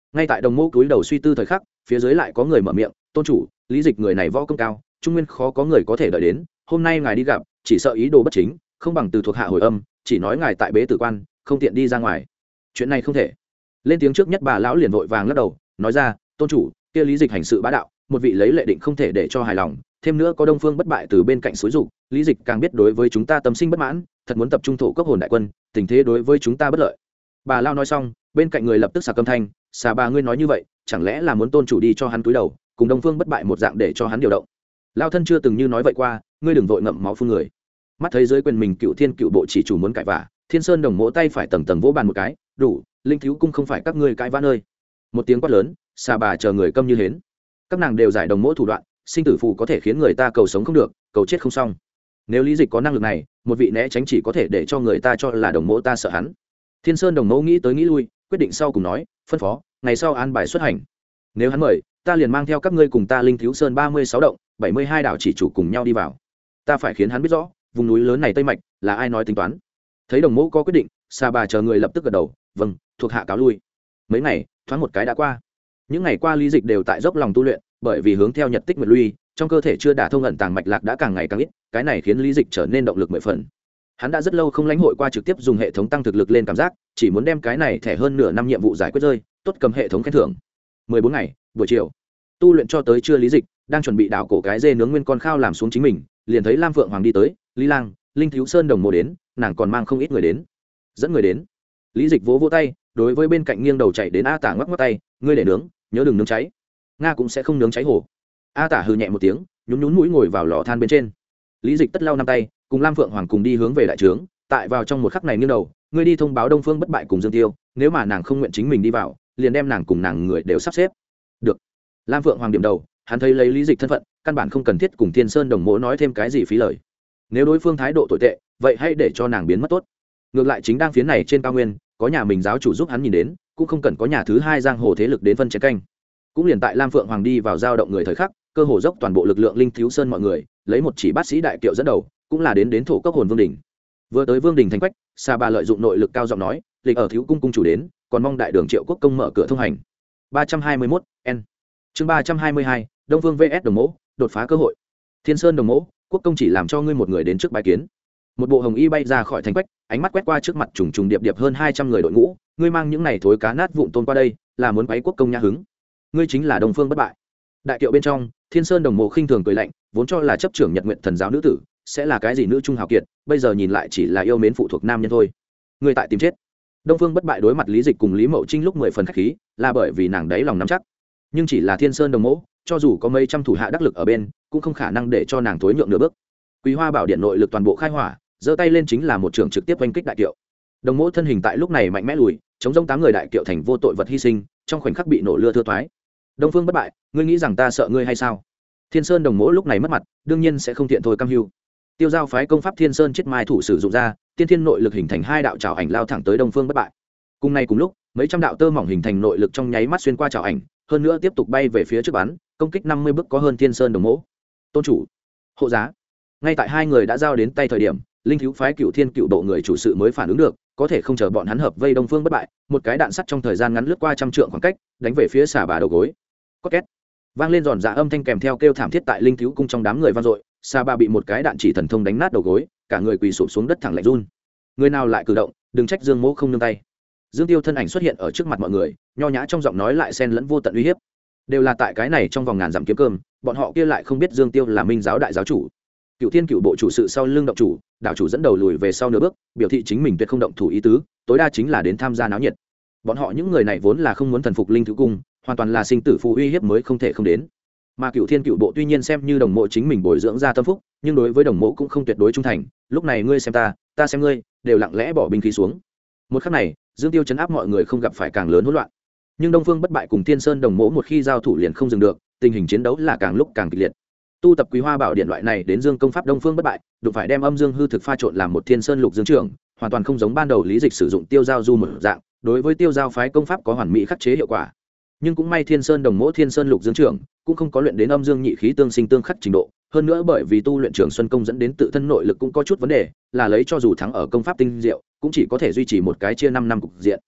A: Ngay tại đồng mẫu cúi đầu suy tư thời khắc, phía dưới lại có người mở miệng, tôn chủ, lý dịch người này võ công cao, trung nguyên khó có người có thể đợi đến, hôm nay ngài đi gặp, chỉ sợ ý đồ bất chính, không bằng từ thuộc hạ hồi âm, chỉ nói ngài tại bế tử quan, không tiện đi ra ngoài. Chuyện này không thể. Lên tiếng trước nhất bà lão liền vội vàng lắc đầu, nói ra, tôn chủ, kia lý dịch hành sự bá đạo, một vị lấy lệ định không thể để cho hài lòng, thêm nữa có đông phương bất bại từ bên cạnh xúi dục, lý dịch càng biết đối với chúng ta tâm sinh bất mãn, thật muốn tập trung thổ cốc hồn đại quân, tình thế đối với chúng ta bất lợi. Bà lão nói xong, bên cạnh người lập tức xà câm thanh, xà bà ngươi nói như vậy, chẳng lẽ là muốn tôn chủ đi cho hắn túi đầu, cùng đông phương bất bại một dạng để cho hắn điều động. Lão thân chưa từng như nói vậy qua, ngươi đừng vội ngậm máu phun người. Mắt thấy dưới quyền mình cựu thiên cựu bộ chỉ chủ muốn cãi vả, Thiên Sơn đồng mỗ tay phải tầng tầng vỗ bàn một cái, đủ, linh thiếu cung không phải các ngươi cãi vã nơi. Một tiếng quát lớn, xà bà chờ người câm như hến. Các nàng đều giải đồng mỗ thủ đoạn, sinh tử phù có thể khiến người ta cầu sống không được, cầu chết không xong. Nếu lý dịch có năng lực này, một vị né tránh chỉ có thể để cho người ta cho là đồng mỗ ta sợ hắn. Thiên Sơn đồng mẫu nghĩ tới nghĩ lui, quyết định sau cùng nói, phân phó, ngày sau an bài xuất hành. Nếu hắn mời, ta liền mang theo các ngươi cùng ta linh thiếu sơn ba mươi sáu động, bảy mươi hai đảo chỉ chủ cùng nhau đi vào. Ta phải khiến hắn biết rõ, vùng núi lớn này tây mạch là ai nói tính toán. Thấy đồng mẫu có quyết định, Sa bà chờ người lập tức gật đầu, vâng, thuộc hạ cáo lui. Mấy ngày, thoáng một cái đã qua. Những ngày qua lý dịch đều tại dốc lòng tu luyện, bởi vì hướng theo nhật tích nguyệt luy, trong cơ thể chưa đả thông ẩn tàng mạch lạc đã càng ngày càng ít, cái này khiến lý dịch trở nên động lực mười phần. Hắn đã rất lâu không lãnh hội qua trực tiếp dùng hệ thống tăng thực lực lên cảm giác, chỉ muốn đem cái này thẻ hơn nửa năm nhiệm vụ giải quyết rơi, tốt cầm hệ thống khen thưởng. mười bốn ngày, buổi chiều, tu luyện cho tới trưa lý dịch đang chuẩn bị đảo cổ cái dê nướng nguyên con khao làm xuống chính mình, liền thấy Lam Phượng Hoàng đi tới, Lý Lang, Linh Thiếu Sơn đồng mộ đến, nàng còn mang không ít người đến. Dẫn người đến. Lý dịch vỗ vỗ tay, đối với bên cạnh nghiêng đầu chạy đến A Tả ngoắc ngoắc tay, ngươi để nướng, nhớ đừng nướng cháy. Nga cũng sẽ không nướng cháy hổ. A Tả hừ nhẹ một tiếng, nhún nhún mũi ngồi vào lò than bên trên. Lý dịch tất lau năm tay, cùng Lam Phượng Hoàng cùng đi hướng về đại trướng, tại vào trong một khắc này nghiêng đầu, ngươi đi thông báo Đông Phương bất bại cùng Dương Tiêu, nếu mà nàng không nguyện chính mình đi vào, liền đem nàng cùng nàng người đều sắp xếp. Được. Lam Phượng Hoàng điểm đầu, hắn thấy lấy lý dịch thân phận, căn bản không cần thiết cùng Thiên Sơn đồng mộ nói thêm cái gì phí lời. Nếu đối phương thái độ tồi tệ, vậy hãy để cho nàng biến mất tốt. Ngược lại chính đang phía này trên cao nguyên, có nhà mình giáo chủ giúp hắn nhìn đến, cũng không cần có nhà thứ hai giang hồ thế lực đến phân chén canh. Cũng liền tại Lam Phượng Hoàng đi vào giao động người thời khắc, cơ hồ dốc toàn bộ lực lượng Linh Thiếu Sơn mọi người, lấy một chỉ bát sĩ đại kiệu dẫn đầu, cũng là đến đến thổ cốc hồn vương đỉnh. Vừa tới vương đỉnh thành quách, Sa Ba lợi dụng nội lực cao giọng nói, lịch ở thiếu cung cung chủ đến, còn mong đại đường Triệu Quốc công mở cửa thông hành. ba trăm hai mươi mốt N. Chương ba trăm hai mươi hai, Đông Vương vs Đồng Mỗ, đột phá cơ hội. Thiên Sơn Đồng Mỗ, quốc công chỉ làm cho ngươi một người đến trước bái kiến. Một bộ hồng y bay ra khỏi thành quách, ánh mắt quét qua trước mặt trùng trùng điệp điệp hơn hai trăm người đội ngũ, ngươi mang những này thối cá nát vụn tôn qua đây, là muốn quấy quốc công nhã hứng. Ngươi chính là Đông Phương bất bại. Đại kiệu bên trong, Thiên Sơn Đồng Mộ khinh thường cười lạnh, vốn cho là chấp trưởng Nhật Nguyện Thần giáo nữ tử, sẽ là cái gì nữ trung hào kiệt, bây giờ nhìn lại chỉ là yêu mến phụ thuộc nam nhân thôi. Ngươi tại tìm chết. Đông Phương bất bại đối mặt Lý Dịch cùng Lý Mậu Trinh lúc mười phần khách khí, là bởi vì nàng đấy lòng nắm chắc. Nhưng chỉ là Thiên Sơn Đồng Mộ, cho dù có mấy trăm thủ hạ đắc lực ở bên, cũng không khả năng để cho nàng thối nhượng nửa bước. Quý Hoa Bảo Điện nội lực toàn bộ khai hỏa, giơ tay lên chính là một trường trực tiếp oanh kích đại kiệu. Đồng Mộ thân hình tại lúc này mạnh mẽ lùi, chống rông tám người đại kiệu thành vô tội vật hy sinh, trong khoảnh khắc bị nổ lưa thưa toái. Đông Phương bất bại, ngươi nghĩ rằng ta sợ ngươi hay sao? Thiên Sơn Đồng Mộ lúc này mất mặt, đương nhiên sẽ không thiện thôi cam hưu. Tiêu giao phái công pháp Thiên Sơn chết mai thủ sử dụng ra, tiên thiên nội lực hình thành hai đạo trảo ảnh lao thẳng tới Đông Phương bất bại. Cùng ngày cùng lúc, mấy trăm đạo tơ mỏng hình thành nội lực trong nháy mắt xuyên qua trảo ảnh, hơn nữa tiếp tục bay về phía trước bắn, công kích năm mươi bước có hơn Thiên Sơn Đồng Mộ. Tôn chủ, hộ giá. Ngay tại hai người đã giao đến tay thời điểm, linh thiếu phái Cựu Thiên Cựu Độ người chủ sự mới phản ứng được, có thể không chờ bọn hắn hợp vây Đông Phương bất bại, một cái đạn sắt trong thời gian ngắn lướt qua trăm trượng khoảng cách, đánh về phía xà bà đầu gối. Có két, vang lên giòn dạ âm thanh kèm theo kêu thảm thiết tại linh thiếu cung trong đám người vang dội, xà bà bị một cái đạn chỉ thần thông đánh nát đầu gối, cả người quỳ sụp xuống đất thẳng lạnh run. Người nào lại cử động, đừng trách Dương Mỗ không nương tay. Dương Tiêu thân ảnh xuất hiện ở trước mặt mọi người, nho nhã trong giọng nói lại xen lẫn vô tận uy hiếp. Đều là tại cái này trong vòng ngàn dặm kiếm cơm, bọn họ kia lại không biết Dương Tiêu là Minh giáo đại giáo chủ. Cựu Thiên Cựu Bộ chủ sự sau lưng động chủ, đạo chủ dẫn đầu lùi về sau nửa bước, biểu thị chính mình tuyệt không động thủ ý tứ, tối đa chính là đến tham gia náo nhiệt. Bọn họ những người này vốn là không muốn thần phục linh thứ cung, hoàn toàn là sinh tử phù uy hiếp mới không thể không đến. Mà Cựu Thiên Cựu Bộ tuy nhiên xem như đồng mộ chính mình bồi dưỡng ra tâm phúc, nhưng đối với đồng mộ cũng không tuyệt đối trung thành. Lúc này ngươi xem ta, ta xem ngươi, đều lặng lẽ bỏ binh khí xuống. Một khắc này, Dương Tiêu chấn áp mọi người không gặp phải càng lớn hỗn loạn. Nhưng Đông Phương bất bại cùng Thiên Sơn đồng mộ một khi giao thủ liền không dừng được, tình hình chiến đấu là càng lúc càng kịch liệt. Tu tập Quý Hoa Bảo Điện loại này đến Dương công pháp Đông Phương bất bại, đụng phải đem âm dương hư thực pha trộn làm một Thiên Sơn Lục Dương trưởng, hoàn toàn không giống ban đầu Lý Dịch sử dụng tiêu giao du một dạng, đối với tiêu giao phái công pháp có hoàn mỹ khắc chế hiệu quả. Nhưng cũng may Thiên Sơn đồng mộ Thiên Sơn Lục Dương trưởng cũng không có luyện đến âm dương nhị khí tương sinh tương khắc trình độ, hơn nữa bởi vì tu luyện Trường Xuân công dẫn đến tự thân nội lực cũng có chút vấn đề, là lấy cho dù thắng ở công pháp tinh diệu, cũng chỉ có thể duy trì một cái chia năm năm cục diện.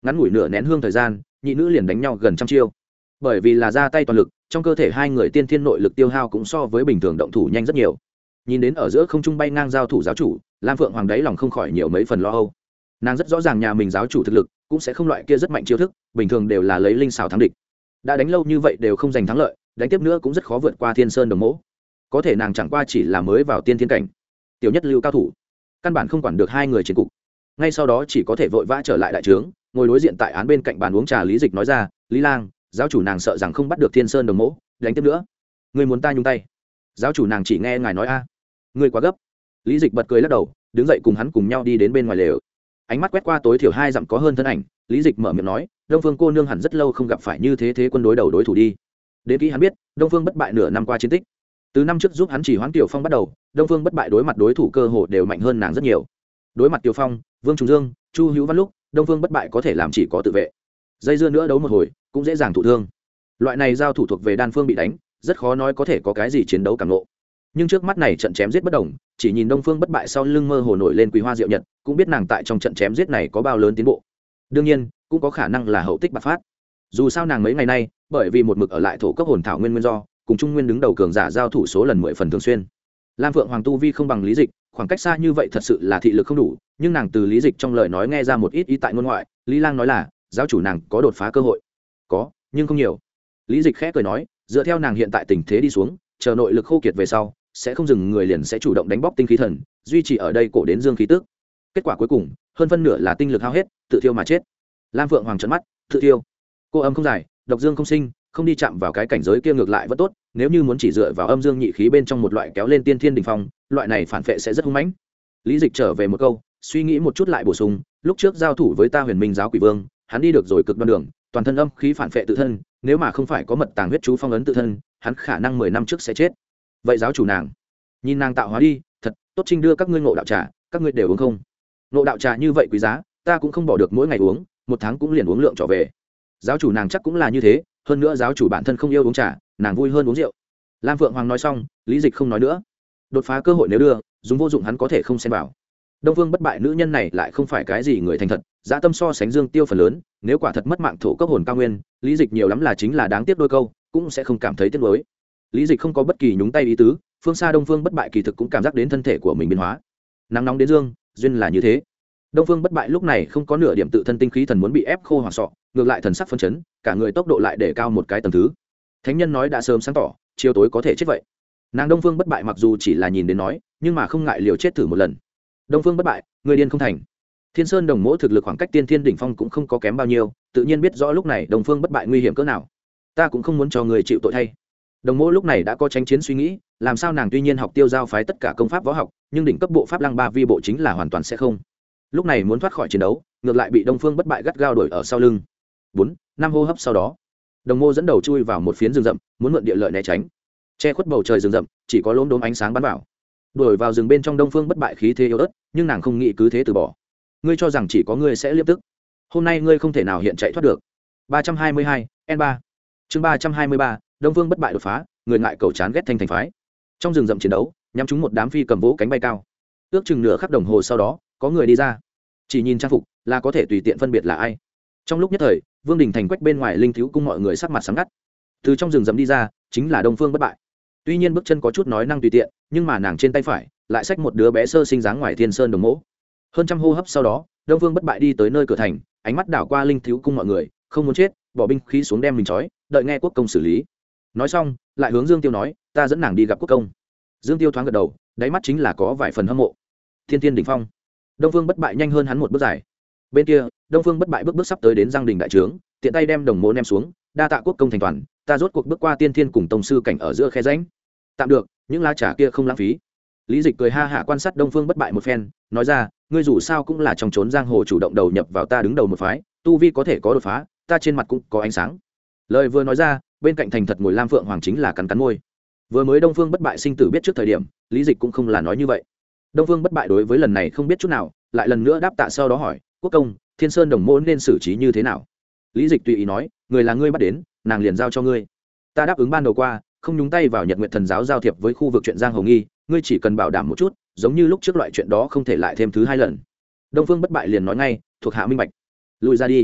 A: ngắn ngủi nửa nén hương thời gian nhị nữ liền đánh nhau gần trăm chiêu. Bởi vì là ra tay toàn lực, trong cơ thể hai người tiên thiên nội lực tiêu hao cũng so với bình thường động thủ nhanh rất nhiều. Nhìn đến ở giữa không trung bay ngang giao thủ giáo chủ, Lam Phượng Hoàng đáy lòng không khỏi nhiều mấy phần lo âu. Nàng rất rõ ràng nhà mình giáo chủ thực lực cũng sẽ không loại kia rất mạnh chiêu thức, bình thường đều là lấy linh xảo thắng địch. Đã đánh lâu như vậy đều không giành thắng lợi, đánh tiếp nữa cũng rất khó vượt qua Thiên Sơn Đồng Mỗ. Có thể nàng chẳng qua chỉ là mới vào tiên thiên cảnh, tiểu nhất lưu cao thủ, căn bản không quản được hai người chiến cục. Ngay sau đó chỉ có thể vội vã trở lại đại trướng, ngồi đối diện tại án bên cạnh bàn uống trà. Lý Dịch nói ra, Lý Lang, giáo chủ nàng sợ rằng không bắt được Thiên Sơn Đồng Mỗ, đánh tiếp nữa người muốn ta nhung tay. Giáo chủ nàng chỉ nghe ngài nói a. À. Người quá gấp. Lý Dịch bật cười lắc đầu, đứng dậy cùng hắn cùng nhau đi đến bên ngoài lều. Ánh mắt quét qua tối thiểu hai dặm có hơn thân ảnh, Lý Dịch mở miệng nói, Đông Phương cô nương hẳn rất lâu không gặp phải như thế thế quân đối đầu đối thủ đi. Đến kỹ hắn biết, Đông Phương bất bại nửa năm qua chiến tích. Từ năm trước giúp hắn chỉ hoãn Tiểu Phong bắt đầu, Đông Phương bất bại đối mặt đối thủ cơ hồ đều mạnh hơn nàng rất nhiều. Đối mặt Tiểu Phong, Vương Trùng Dương, Chu Hữu Văn lúc, Đông Phương bất bại có thể làm chỉ có tự vệ. Dây dưa nữa đấu một hồi, cũng dễ dàng thụ thương. Loại này giao thủ thuộc về đan phương bị đánh, rất khó nói có thể có cái gì chiến đấu cảm ngộ. Nhưng trước mắt này trận chém giết bất đồng, chỉ nhìn Đông Phương bất bại sau lưng mơ hồ nổi lên Quý Hoa Diệu Nhật, cũng biết nàng tại trong trận chém giết này có bao lớn tiến bộ. Đương nhiên, cũng có khả năng là hậu tích bạc phát. Dù sao nàng mấy ngày nay, bởi vì một mực ở lại thổ cấp hồn thảo nguyên nguyên do, cùng Trung Nguyên đứng đầu cường giả giao thủ số lần mười phần thường xuyên. Lam Phượng Hoàng tu vi không bằng Lý Dịch, khoảng cách xa như vậy thật sự là thị lực không đủ, nhưng nàng từ Lý Dịch trong lời nói nghe ra một ít ý tại ngôn ngoại. Lý Lang nói là, giáo chủ nàng có đột phá cơ hội. Có, nhưng không nhiều. Lý Dịch khẽ cười nói, dựa theo nàng hiện tại tình thế đi xuống, chờ nội lực khô kiệt về sau, sẽ không dừng người liền sẽ chủ động đánh bóc tinh khí thần, duy trì ở đây cổ đến dương khí tức. Kết quả cuối cùng, hơn phân nửa là tinh lực hao hết, tự thiêu mà chết. Lam Phượng Hoàng trợn mắt, tự thiêu. Cô âm không giải, độc dương không sinh, không đi chạm vào cái cảnh giới kia ngược lại vẫn tốt, nếu như muốn chỉ dựa vào âm dương nhị khí bên trong một loại kéo lên tiên thiên đỉnh phong, loại này phản phệ sẽ rất hung mãnh. Lý Dịch trở về một câu, suy nghĩ một chút lại bổ sung, lúc trước giao thủ với ta Huyền Minh giáo quỷ vương, hắn đi được rồi cực đoan đường, toàn thân âm khí phản phệ tự thân, nếu mà không phải có mật tàng huyết chú phong ấn tự thân, hắn khả năng mười năm trước sẽ chết. Vậy giáo chủ nàng, nhìn nàng tạo hóa đi, thật tốt trinh đưa các ngươi ngộ đạo trà, các ngươi đều uống không? Ngộ đạo trà như vậy quý giá, ta cũng không bỏ được mỗi ngày uống, một tháng cũng liền uống lượng trở về. Giáo chủ nàng chắc cũng là như thế, hơn nữa giáo chủ bản thân không yêu uống trà, nàng vui hơn uống rượu. Lam Phượng Hoàng nói xong, Lý Dịch không nói nữa. Đột phá cơ hội nếu đưa, dùng vô dụng hắn có thể không xen vào. Đông Vương bất bại nữ nhân này lại không phải cái gì người thành thật, dã tâm so sánh Dương Tiêu phần lớn, nếu quả thật mất mạng thổ cấp hồn cao nguyên, Lý Dịch nhiều lắm là chính là đáng tiếc đôi câu, cũng sẽ không cảm thấy tiếc nuối. Lý Dịch không có bất kỳ nhúng tay ý tứ, phương xa Đông Phương bất bại kỳ thực cũng cảm giác đến thân thể của mình biến hóa. Nắng nóng đến dương, duyên là như thế. Đông Phương bất bại lúc này không có nửa điểm tự thân tinh khí thần muốn bị ép khô hoặc sọ, ngược lại thần sắc phấn chấn, cả người tốc độ lại để cao một cái tầng thứ. Thánh nhân nói đã sớm sáng tỏ, chiều tối có thể chết vậy. Nàng Đông Phương bất bại mặc dù chỉ là nhìn đến nói, nhưng mà không ngại liều chết thử một lần. Đông Phương bất bại, người điên không thành. Thiên Sơn Đồng Mỗ thực lực khoảng cách tiên thiên đỉnh phong cũng không có kém bao nhiêu, tự nhiên biết rõ lúc này Đông Phương bất bại nguy hiểm cỡ nào. Ta cũng không muốn cho người chịu tội thay. Đồng Mỗ lúc này đã có tranh chiến suy nghĩ, làm sao nàng tuy nhiên học tiêu giao phái tất cả công pháp võ học, nhưng đỉnh cấp bộ pháp lăng ba vi bộ chính là hoàn toàn sẽ không. Lúc này muốn thoát khỏi chiến đấu, ngược lại bị Đông Phương bất bại gắt gao đuổi ở sau lưng. Bốn, năm hô hấp sau đó, Đồng Mô dẫn đầu chui vào một phiến rừng rậm, muốn mượn địa lợi né tránh. Che khuất bầu trời rừng rậm, chỉ có lốm đốm ánh sáng bắn vào. Đuổi vào rừng bên trong Đông Phương bất bại khí thế yếu ớt, nhưng nàng không nghĩ cứ thế từ bỏ. Ngươi cho rằng chỉ có ngươi sẽ liếp tức? Hôm nay ngươi không thể nào hiện chạy thoát được. ba trăm hai mươi hai, N ba. Chương ba trăm hai mươi ba, Đông Phương bất bại đột phá, người ngại cầu chán ghét thanh thành phái. Trong rừng rậm chiến đấu, nhắm chúng một đám phi cầm vỗ cánh bay cao. Ước chừng nửa khắc đồng hồ sau đó, có người đi ra. Chỉ nhìn trang phục, là có thể tùy tiện phân biệt là ai. Trong lúc nhất thời, Vương Đình thành quách bên ngoài linh thiếu cung mọi người sắc mặt sáng ngắt. Từ trong rừng rậm đi ra, chính là Đông Phương bất bại. Tuy nhiên bước chân có chút nói năng tùy tiện, nhưng mà nàng trên tay phải lại xách một đứa bé sơ sinh dáng ngoài Thiên Sơn Đồng Mỗ. Hơn trăm hô hấp sau đó, Đông Phương bất bại đi tới nơi cửa thành, ánh mắt đảo qua linh thiếu cung mọi người, không muốn chết, bỏ binh khí xuống đem mình trói, đợi nghe quốc công xử lý. Nói xong, lại hướng Dương Tiêu nói, ta dẫn nàng đi gặp quốc công. Dương Tiêu thoáng gật đầu, đáy mắt chính là có vài phần hâm mộ. Thiên Thiên đỉnh phong, Đông Phương bất bại nhanh hơn hắn một bước dài. Bên kia, Đông Phương bất bại bước bước sắp tới đến Giang Đình đại trướng, tiện tay đem Đồng Mỗ ném xuống, đa tạ quốc công thành toàn, ta rốt cuộc bước qua tiên thiên cùng tông sư cảnh ở giữa khe rãnh. Tạm được, những lá trà kia không lãng phí. Lý Dịch cười ha hả quan sát Đông Phương bất bại một phen, nói ra, ngươi dù sao cũng là trong trốn giang hồ chủ động đầu nhập vào ta đứng đầu một phái, tu vi có thể có đột phá, ta trên mặt cũng có ánh sáng. Lời vừa nói ra, bên cạnh thành thật ngồi Lam Phượng Hoàng chính là cắn cắn môi. Vừa mới Đông Phương bất bại sinh tử biết trước thời điểm, Lý Dịch cũng không là nói như vậy. Đông Phương bất bại đối với lần này không biết chút nào, lại lần nữa đáp tạ sau đó hỏi, quốc công, Thiên Sơn Đồng Mỗ nên xử trí như thế nào? Lý Dịch tùy ý nói, người là ngươi bắt đến, nàng liền giao cho ngươi. Ta đáp ứng ban đầu qua, không nhúng tay vào Nhật Nguyệt Thần giáo giao thiệp với khu vực chuyện giang hồ nghi, ngươi chỉ cần bảo đảm một chút, giống như lúc trước loại chuyện đó không thể lại thêm thứ hai lần. Đông Phương bất bại liền nói ngay, thuộc hạ minh bạch. Lùi ra đi.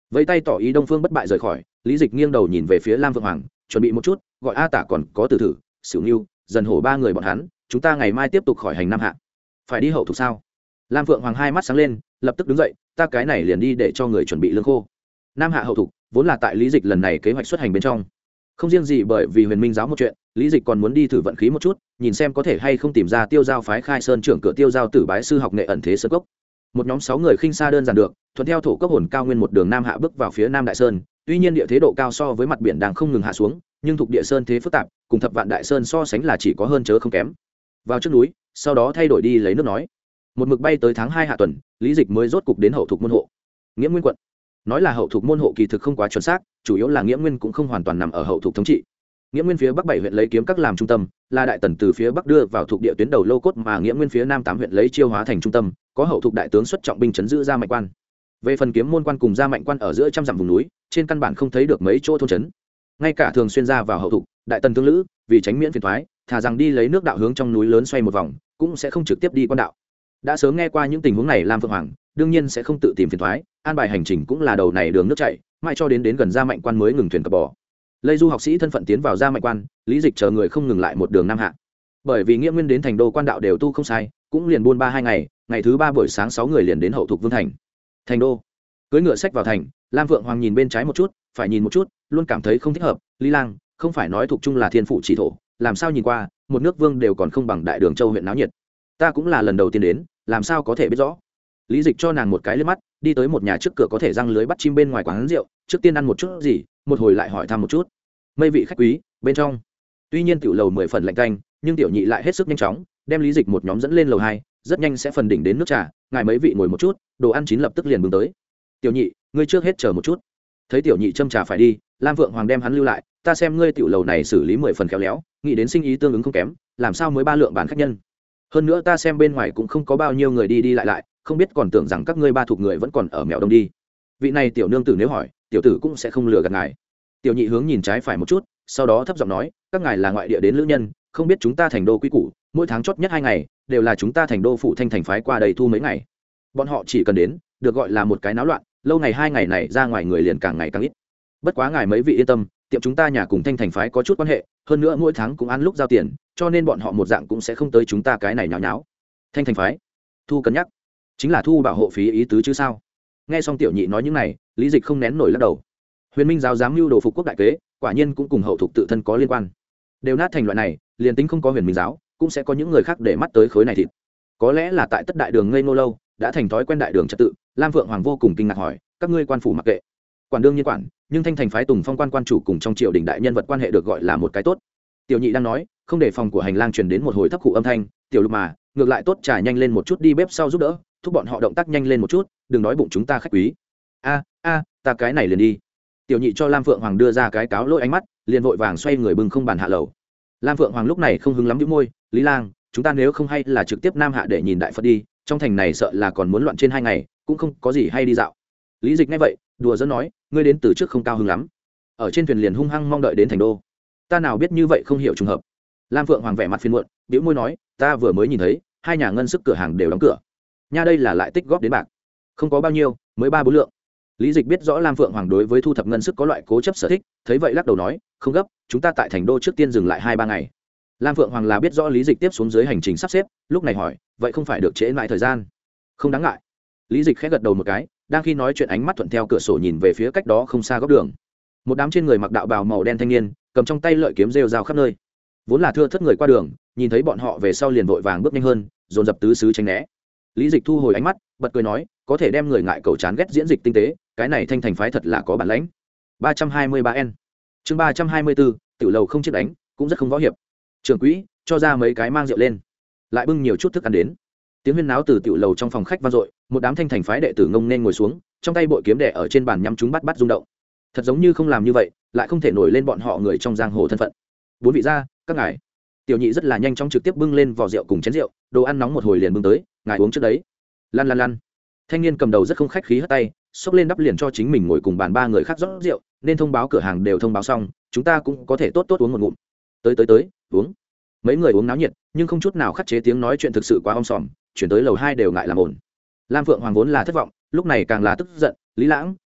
A: vẫy tay tỏ ý đông phương bất bại rời khỏi. Lý Dịch nghiêng đầu nhìn về phía Lam Phượng Hoàng, chuẩn bị một chút, gọi A Tả còn có Từ Thử, Sửu Nưu, Dần Hổ ba người bọn hắn, chúng ta ngày mai tiếp tục khỏi hành Nam Hạ. Phải đi hậu thuộc sao? Lam Phượng Hoàng hai mắt sáng lên, lập tức đứng dậy, ta cái này liền đi để cho người chuẩn bị lương khô. Nam Hạ hậu thuộc vốn là tại Lý Dịch lần này kế hoạch xuất hành bên trong. Không riêng gì bởi vì Huyền Minh giáo một chuyện, Lý Dịch còn muốn đi thử vận khí một chút, nhìn xem có thể hay không tìm ra Tiêu Giao phái Khai Sơn trưởng cửa Tiêu Giao tử bái sư học nghệ ẩn thế sơn cốc. Một nhóm sáu người khinh xa đơn giản được, thuận theo thổ cấp hồn cao nguyên một đường Nam Hạ bước vào phía Nam Đại Sơn. Tuy nhiên địa thế độ cao so với mặt biển đang không ngừng hạ xuống, nhưng thuộc địa sơn thế phức tạp, cùng Thập Vạn Đại Sơn so sánh là chỉ có hơn chớ không kém. Vào trước núi, sau đó thay đổi đi lấy nước nói. Một mực bay tới tháng hai hạ tuần, Lý Dịch mới rốt cục đến hậu thuộc môn hộ. Nghĩa Nguyên quận. Nói là hậu thuộc môn hộ kỳ thực không quá chuẩn xác, chủ yếu là Nghĩa Nguyên cũng không hoàn toàn nằm ở hậu thuộc thống trị. Nghĩa Nguyên phía bắc bảy huyện lấy kiếm các làm trung tâm, là đại tần từ phía bắc đưa vào thuộc địa tuyến đầu lô cốt, mà Nghĩa Nguyên phía nam tám huyện lấy Chiêu Hóa thành trung tâm, có hậu thuộc đại tướng xuất trọng binh trấn giữ Gia Mạnh quan. Về phần Kiếm môn quan cùng Gia Mạnh quan ở giữa trăm dặm vùng núi, trên căn bản không thấy được mấy chỗ thôn trấn. Ngay cả thường xuyên ra vào hậu thuộc, đại tần tương lữ, vì tránh miễn phiền toái, thà rằng đi lấy nước đạo hướng trong núi lớn xoay một vòng, cũng sẽ không trực tiếp đi quan đạo. Đã sớm nghe qua những tình huống này, Lam Phượng Hoàng đương nhiên sẽ không tự tìm phiền toái, an bài hành trình cũng là đầu này đường nước chảy, mãi cho đến đến gần Gia Mạnh quan mới ngừng thuyền cập bò. Lây Du học sĩ thân phận tiến vào Gia Mạnh quan, Lý Dịch chờ người không ngừng lại một đường Nam Hạ. Bởi vì Nghĩa Nguyên đến thành đô quan đạo đều tu không sai, cũng liền buôn ba hai ngày, ngày thứ ba buổi sáng sáu người liền đến hậu thuộc vương thành. Thành đô. Cưỡi ngựa sách vào thành, Lam Phượng Hoàng nhìn bên trái một chút, phải nhìn một chút, luôn cảm thấy không thích hợp. Lý Lang, không phải nói thuộc trung là thiên phụ chỉ thổ, làm sao nhìn qua, một nước vương đều còn không bằng Đại Đường Châu huyện náo nhiệt. Ta cũng là lần đầu tiên đến, làm sao có thể biết rõ. Lý Dịch cho nàng một cái liếc mắt, đi tới một nhà trước cửa có thể răng lưới bắt chim bên ngoài quán rượu, trước tiên ăn một chút gì, một hồi lại hỏi thăm một chút. Mấy vị khách quý, bên trong. Tuy nhiên tiểu lầu mười phần lạnh tanh, nhưng tiểu nhị lại hết sức nhanh chóng, đem Lý Dịch một nhóm dẫn lên lầu hai, rất nhanh sẽ phần đỉnh đến nước trà, ngài mấy vị ngồi một chút, đồ ăn chín lập tức liền bưng tới. Tiểu nhị, ngươi trước hết chờ một chút. Thấy tiểu nhị châm trà phải đi, Lam Vượng Hoàng đem hắn lưu lại, ta xem ngươi tiểu lầu này xử lý mười phần khéo léo, nghĩ đến sinh ý tương ứng không kém, làm sao mới ba lượng bản khách nhân. Hơn nữa ta xem bên ngoài cũng không có bao nhiêu người đi đi lại lại, không biết còn tưởng rằng các ngươi ba thuộc người vẫn còn ở mèo đông đi. Vị này tiểu nương tử nếu hỏi, tiểu tử cũng sẽ không lừa gạt ngài. Tiểu nhị hướng nhìn trái phải một chút, sau đó thấp giọng nói, các ngài là ngoại địa đến lữ nhân, không biết chúng ta thành đô quý củ, mỗi tháng chót nhất hai ngày đều là chúng ta thành đô phủ thanh thành phái qua đây thu mấy ngày. Bọn họ chỉ cần đến, được gọi là một cái náo loạn, lâu ngày hai ngày này ra ngoài người liền càng ngày càng ít. Bất quá ngài mấy vị yên tâm, tiệm chúng ta nhà cùng thanh thành phái có chút quan hệ, hơn nữa mỗi tháng cũng ăn lúc giao tiền, cho nên bọn họ một dạng cũng sẽ không tới chúng ta cái này nháo nháo. Thanh thành phái thu cân nhắc, chính là thu bảo hộ phí ý tứ chứ sao? Nghe xong tiểu nhị nói những này, Lý Dịch không nén nổi lắc đầu. Huyền Minh giáo dám mưu đồ phục quốc đại kế, quả nhiên cũng cùng hậu thục tự thân có liên quan. Đều nát thành loại này, liền tính không có Huyền Minh giáo, cũng sẽ có những người khác để mắt tới khối này thịt. Có lẽ là tại tất đại đường ngây ngô lâu, đã thành thói quen đại đường trật tự. Lam Phượng Hoàng vô cùng kinh ngạc hỏi, các ngươi quan phủ mặc kệ? Quản đương nhiên quản, nhưng thanh thành phái Tùng Phong quan quan chủ cùng trong triều đình đại nhân vật quan hệ được gọi là một cái tốt. Tiểu nhị đang nói, không để phòng của hành lang truyền đến một hồi thấp khụ âm thanh, tiểu lục mà, ngược lại tốt trà nhanh lên một chút đi bếp sau giúp đỡ, thúc bọn họ động tác nhanh lên một chút, đừng đói bụng chúng ta khách quý. A a, ta cái này liền đi. Tiểu nhị cho Lam Phượng Hoàng đưa ra cái cáo lỗi ánh mắt, liền vội vàng xoay người bưng không bàn hạ lầu. Lam Phượng Hoàng lúc này không hứng lắm nhíu môi, Lý Lang, chúng ta nếu không hay là trực tiếp Nam Hạ để nhìn đại Phật đi, trong thành này sợ là còn muốn loạn trên hai ngày, cũng không có gì hay đi dạo. Lý Dịch nghe vậy, đùa giỡn nói, ngươi đến từ trước không cao hứng lắm, ở trên thuyền liền hung hăng mong đợi đến thành đô. Ta nào biết như vậy không hiểu trùng hợp. Lam Phượng Hoàng vẻ mặt phiền muộn, bĩu môi nói, ta vừa mới nhìn thấy hai nhà ngân sức cửa hàng đều đóng cửa, nha đây là lại tích góp đến bạc, không có bao nhiêu, mới ba bốn lượng. Lý Dịch biết rõ Lam Phượng Hoàng đối với thu thập ngân sức có loại cố chấp sở thích, thấy vậy lắc đầu nói, không gấp, chúng ta tại thành đô trước tiên dừng lại hai ba ngày. Lam Phượng Hoàng là biết rõ Lý Dịch tiếp xuống dưới hành trình sắp xếp, lúc này hỏi, vậy không phải được trễ lại thời gian? Không đáng ngại. Lý Dịch khẽ gật đầu một cái, đang khi nói chuyện ánh mắt thuận theo cửa sổ nhìn về phía cách đó không xa góc đường. Một đám trên người mặc đạo bào màu đen thanh niên, cầm trong tay lợi kiếm rêu rao khắp nơi. Vốn là thưa thớt người qua đường, nhìn thấy bọn họ về sau liền vội vàng bước nhanh hơn, dồn dập tứ xứ tránh né. Lý Dịch thu hồi ánh mắt, bật cười nói, có thể đem người ngại cầu chán ghét diễn dịch tinh tế, cái này thanh thành phái thật là có bản lãnh. ba trăm hai mươi ba N. Chương ba trăm hai mươi bốn, tiểu lầu không chiếc đánh, cũng rất không võ hiệp. Trưởng quỹ, cho ra mấy cái mang rượu lên. Lại bưng nhiều chút thức ăn đến. Tiếng huyên náo từ tiểu lầu trong phòng khách vang dội, một đám thanh thành phái đệ tử ngông nên ngồi xuống, trong tay bội kiếm đè ở trên bàn nhắm chúng bắt bắt rung động. Thật giống như không làm như vậy, lại không thể nổi lên bọn họ người trong giang hồ thân phận. Bốn vị gia, các ngài. Tiểu nhị rất là nhanh chóng trực tiếp bưng lên vò rượu cùng chén rượu, đồ ăn nóng một hồi liền bưng tới, ngài uống trước đấy. Lăn lăn lăn. Thanh niên cầm đầu rất không khách khí hất tay, xốc lên đắp liền cho chính mình ngồi cùng bàn ba người khác rót rượu, nên thông báo cửa hàng đều thông báo xong, chúng ta cũng có thể tốt tốt uống một ngụm. Tới tới tới, uống. Mấy người uống náo nhiệt, nhưng không chút nào khắc chế tiếng nói chuyện thực sự quá om sòm, chuyển tới lầu hai đều ngại làm ổn. Lam Phượng Hoàng vốn là thất vọng, lúc này càng là tức giận, Lý Lãng,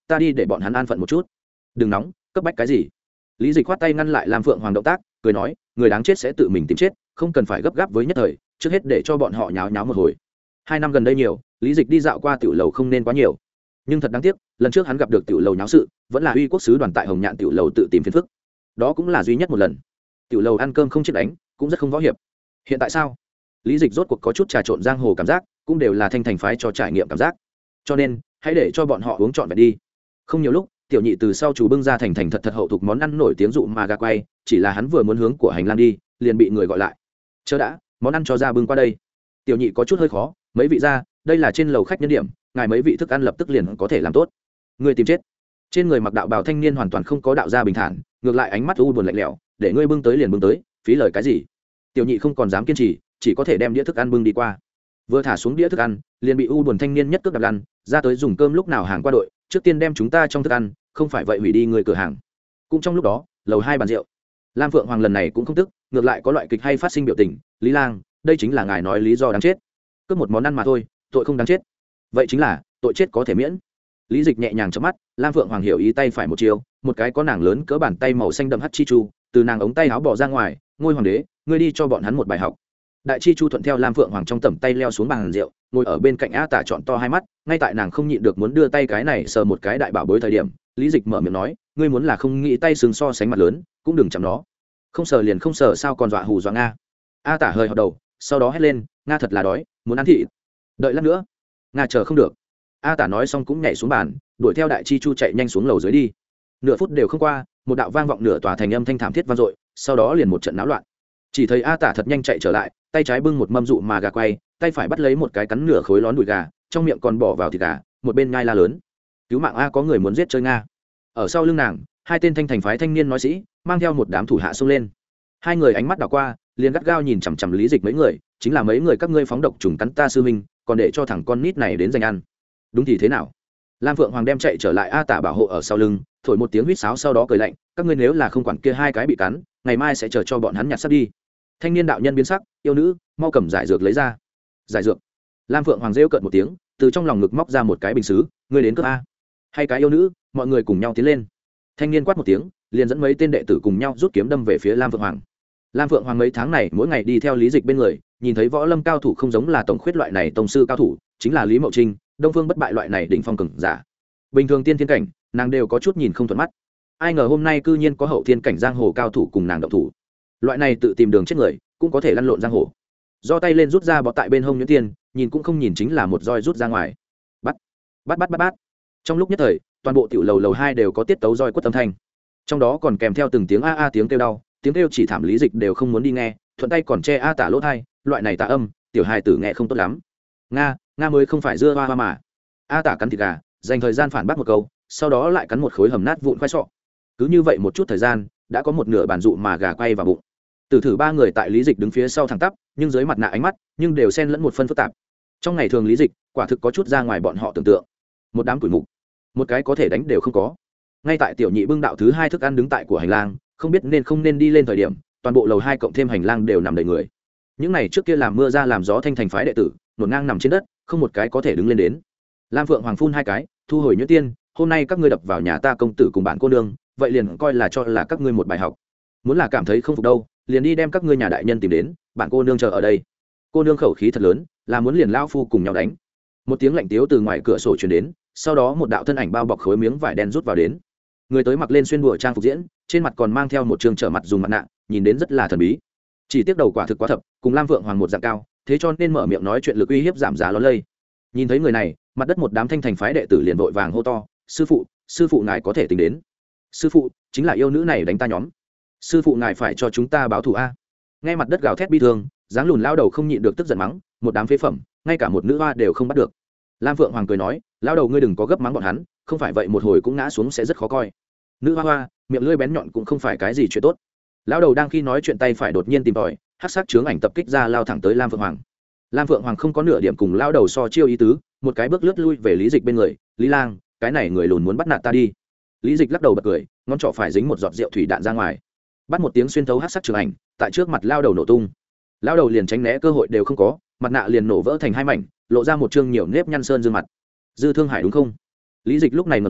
A: ta đi để bọn hắn an phận một chút. Đừng nóng, cấp bách cái gì? Lý Dịch khoát tay ngăn lại Lam Phượng Hoàng động tác, cười nói, người đáng chết sẽ tự mình tìm chết, không cần phải gấp gáp với nhất thời, trước hết để cho bọn họ nháo nháo một hồi. Hai năm gần đây nhiều, Lý Dịch đi dạo qua tiểu lầu không nên quá nhiều, nhưng thật đáng tiếc, lần trước hắn gặp được tiểu lầu nháo sự, vẫn là uy quốc sứ đoàn tại Hồng Nhạn tiểu lầu tự tìm phiền phức. Đó cũng là duy nhất một lần. Tiểu lầu ăn cơm không chết đánh, cũng rất không võ hiệp. Hiện tại sao? Lý Dịch rốt cuộc có chút trà trộn giang hồ cảm giác, cũng đều là thanh thành phái cho trải nghiệm cảm giác. Cho nên, hãy để cho bọn họ uống trọn vẹn đi. Không nhiều lúc, tiểu nhị từ sau chủ bưng ra thành thành thật thật hậu thuộc món ăn nổi tiếng dụ mà gà quay, chỉ là hắn vừa muốn hướng của hành lang đi, liền bị người gọi lại. Chờ đã, món ăn cho ra bưng qua đây. Tiểu nhị có chút hơi khó, mấy vị ra, đây là trên lầu khách nhân điểm, ngài mấy vị thức ăn lập tức liền có thể làm tốt. Người tìm chết. Trên người mặc đạo bào thanh niên hoàn toàn không có đạo gia bình thản, ngược lại ánh mắt u buồn lạnh lẽo, để ngươi bưng tới liền bưng tới, phí lời cái gì? Tiểu nhị không còn dám kiên trì, chỉ có thể đem đĩa thức ăn bưng đi qua. Vừa thả xuống đĩa thức ăn, liền bị u buồn thanh niên nhất cước đạp lăn, ra tới dùng cơm lúc nào hàng qua đội, trước tiên đem chúng ta trong thức ăn, không phải vậy hủy đi người cửa hàng. Cũng trong lúc đó, lầu hai bàn rượu, Lam Phượng Hoàng lần này cũng không tức, ngược lại có loại kịch hay phát sinh biểu tình, Lý Lang, đây chính là ngài nói lý do đáng chết. Cướp một món ăn mà thôi, tội không đáng chết. Vậy chính là, tội chết có thể miễn. Lý Dịch nhẹ nhàng chớp mắt, Lam Phượng Hoàng hiểu ý, tay phải một chiều, một cái có nàng lớn cỡ bàn tay màu xanh đậm hắc chi chu, từ nàng ống tay áo bỏ ra ngoài, ngôi hoàng đế, ngươi đi cho bọn hắn một bài học. Đại chi chu thuận theo Lam Phượng Hoàng trong tầm tay leo xuống bàn rượu, ngồi ở bên cạnh A Tả trọn to hai mắt, ngay tại nàng không nhịn được muốn đưa tay cái này sờ một cái đại bảo bối thời điểm, Lý Dịch mở miệng nói, ngươi muốn là không nghĩ tay sừng so sánh mặt lớn, cũng đừng chạm nó. Không sờ liền không sờ sao còn dọa hù dọa Nga. A Tả hơi hất đầu, sau đó hét lên, Nga thật là đói, muốn ăn thịt. Đợi lát nữa. Nga chờ không được. A Tả nói xong cũng nhảy xuống bàn, đuổi theo đại chi chu chạy nhanh xuống lầu dưới đi. Nửa phút đều không qua, một đạo vang vọng nửa tòa thành âm thanh thảm thiết vang dội, sau đó liền một trận náo loạn. Chỉ thấy A Tả thật nhanh chạy trở lại, tay trái bưng một mâm dụ mà gà quay, tay phải bắt lấy một cái cắn nửa khối lón đùi gà, trong miệng còn bỏ vào thịt gà, một bên nhai la lớn, cứu mạng A, có người muốn giết chơi Nga. Ở sau lưng nàng, hai tên thanh thành phái thanh niên nói sĩ mang theo một đám thủ hạ xông lên. Hai người ánh mắt đảo qua, liền gắt gao nhìn chằm chằm Lý Dịch mấy người, chính là mấy người các ngươi phóng độc trùng cắn ta sư huynh, còn để cho thằng con nít này đến giành ăn. Đúng thì thế nào? Lam Phượng Hoàng đem chạy trở lại A Tả bảo hộ ở sau lưng, thổi một tiếng huýt sáo sau đó cười lạnh, các ngươi nếu là không quản kia hai cái bị cắn, ngày mai sẽ chờ cho bọn hắn nhặt xác đi. Thanh niên đạo nhân biến sắc, yêu nữ, mau cầm giải dược lấy ra. Giải dược. Lam Phượng Hoàng rêu cợt một tiếng, từ trong lòng ngực móc ra một cái bình sứ, ngươi đến cướp a. Hai cái yêu nữ, mọi người cùng nhau tiến lên. Thanh niên quát một tiếng, liền dẫn mấy tên đệ tử cùng nhau rút kiếm đâm về phía Lam Phượng Hoàng. Lam Phượng Hoàng mấy tháng này mỗi ngày đi theo Lý Dịch bên người, nhìn thấy võ lâm cao thủ không giống là tổng khuyết loại này tông sư cao thủ, chính là Lý Mậu Trinh, Đông Phương bất bại loại này đỉnh phong cường giả. Bình thường tiên thiên cảnh, nàng đều có chút nhìn không thuận mắt. Ai ngờ hôm nay cư nhiên có hậu thiên cảnh giang hồ cao thủ cùng nàng động thủ. Loại này tự tìm đường chết người, cũng có thể lăn lộn giang hồ. Do tay lên rút ra bó tại bên hông nhuyễn tiên, nhìn cũng không nhìn chính là một roi rút ra ngoài. Bắt, bắt bắt bắt bắt. Trong lúc nhất thời, toàn bộ tiểu lầu lầu hai đều có tiết tấu roi quất âm thanh. Trong đó còn kèm theo từng tiếng a a tiếng kêu đau, tiếng kêu chỉ thảm Lý Dịch đều không muốn đi nghe, thuận tay còn che A Tả lỗ tai, loại này tà âm, tiểu hài tử nghe không tốt lắm. Nga, nga mới không phải dưa hoa hoa mà. A Tả cắn thịt gà, dành thời gian phản bác một câu, sau đó lại cắn một khối hầm nát vụn khoai sọ. Cứ như vậy một chút thời gian, đã có một nửa bàn dụ mà gà quay vào bụng. Tử thử ba người tại Lý Dịch đứng phía sau thẳng tắp, nhưng dưới mặt nạ ánh mắt, nhưng đều xen lẫn một phân phức tạp. Trong ngày thường Lý Dịch, quả thực có chút ra ngoài bọn họ tưởng tượng. Một đám củi mục, một cái có thể đánh đều không có. Ngay tại tiểu nhị bưng đạo thứ hai thức ăn đứng tại của hành lang, không biết nên không nên đi lên thời điểm, toàn bộ lầu hai cộng thêm hành lang đều nằm đầy người. Những này trước kia làm mưa ra làm gió thanh thành phái đệ tử, nổn ngang nằm trên đất, không một cái có thể đứng lên đến. Lam Phượng Hoàng phun hai cái, thu hồi nhuyễn tiên, hôm nay các ngươi đập vào nhà ta công tử cùng bạn cô nương, vậy liền coi là cho là các ngươi một bài học. Muốn là cảm thấy không phục đâu, liền đi đem các ngươi nhà đại nhân tìm đến, bạn cô nương chờ ở đây. Cô nương khẩu khí thật lớn, là muốn liền lao phu cùng nhau đánh. Một tiếng lạnh tiếu từ ngoài cửa sổ truyền đến, sau đó một đạo thân ảnh bao bọc khối miếng vải đen rút vào đến. Người tới mặc lên xuyên đùa trang phục diễn, trên mặt còn mang theo một trường trở mặt dùng mặt nạ, nhìn đến rất là thần bí. Chỉ tiếc đầu quả thực quá thập, cùng Lam Vượng Hoàng một dạng cao, thế cho nên mở miệng nói chuyện lực uy hiếp giảm giá ló lây. Nhìn thấy người này, mặt đất một đám thanh thành phái đệ tử liền vội vàng hô to, sư phụ, sư phụ ngài có thể tính đến. Sư phụ, chính là yêu nữ này đánh ta nhóm. Sư phụ ngài phải cho chúng ta báo thù a. Nghe mặt đất gào thét bi thương, dáng lùn lao đầu không nhịn được tức giận mắng, một đám phế phẩm, ngay cả một nữ hoa đều không bắt được. Lam Vượng Hoàng cười nói, lao đầu ngươi đừng có gấp mắng bọn hắn, không phải vậy một hồi cũng ngã xuống sẽ rất khó coi. Nữ hoa hoa, miệng lưỡi bén nhọn cũng không phải cái gì chuyện tốt. Lão đầu đang khi nói chuyện tay phải đột nhiên tìm tòi, hắc sắc chướng ảnh tập kích ra lao thẳng tới Lam Vượng Hoàng. Lam Vượng Hoàng không có nửa điểm cùng lão đầu so chiêu ý tứ, một cái bước lướt lui về Lý Dịch bên người, Lý Lang, cái này người lùn muốn bắt nạt ta đi. Lý Dịch lắc đầu bật cười, ngón trỏ phải dính một giọt rượu thủy đạn ra ngoài, bắt một tiếng xuyên thấu hắc sắc chướng ảnh, tại trước mặt lao đầu nổ tung. Lão đầu liền tránh né cơ hội đều không có, mặt nạ liền nổ vỡ thành hai mảnh, lộ ra một trương nhiều nếp nhăn sơn dương mặt. Dư Thương Hải đúng không? Lý Dịch lúc này ngẩng đầu,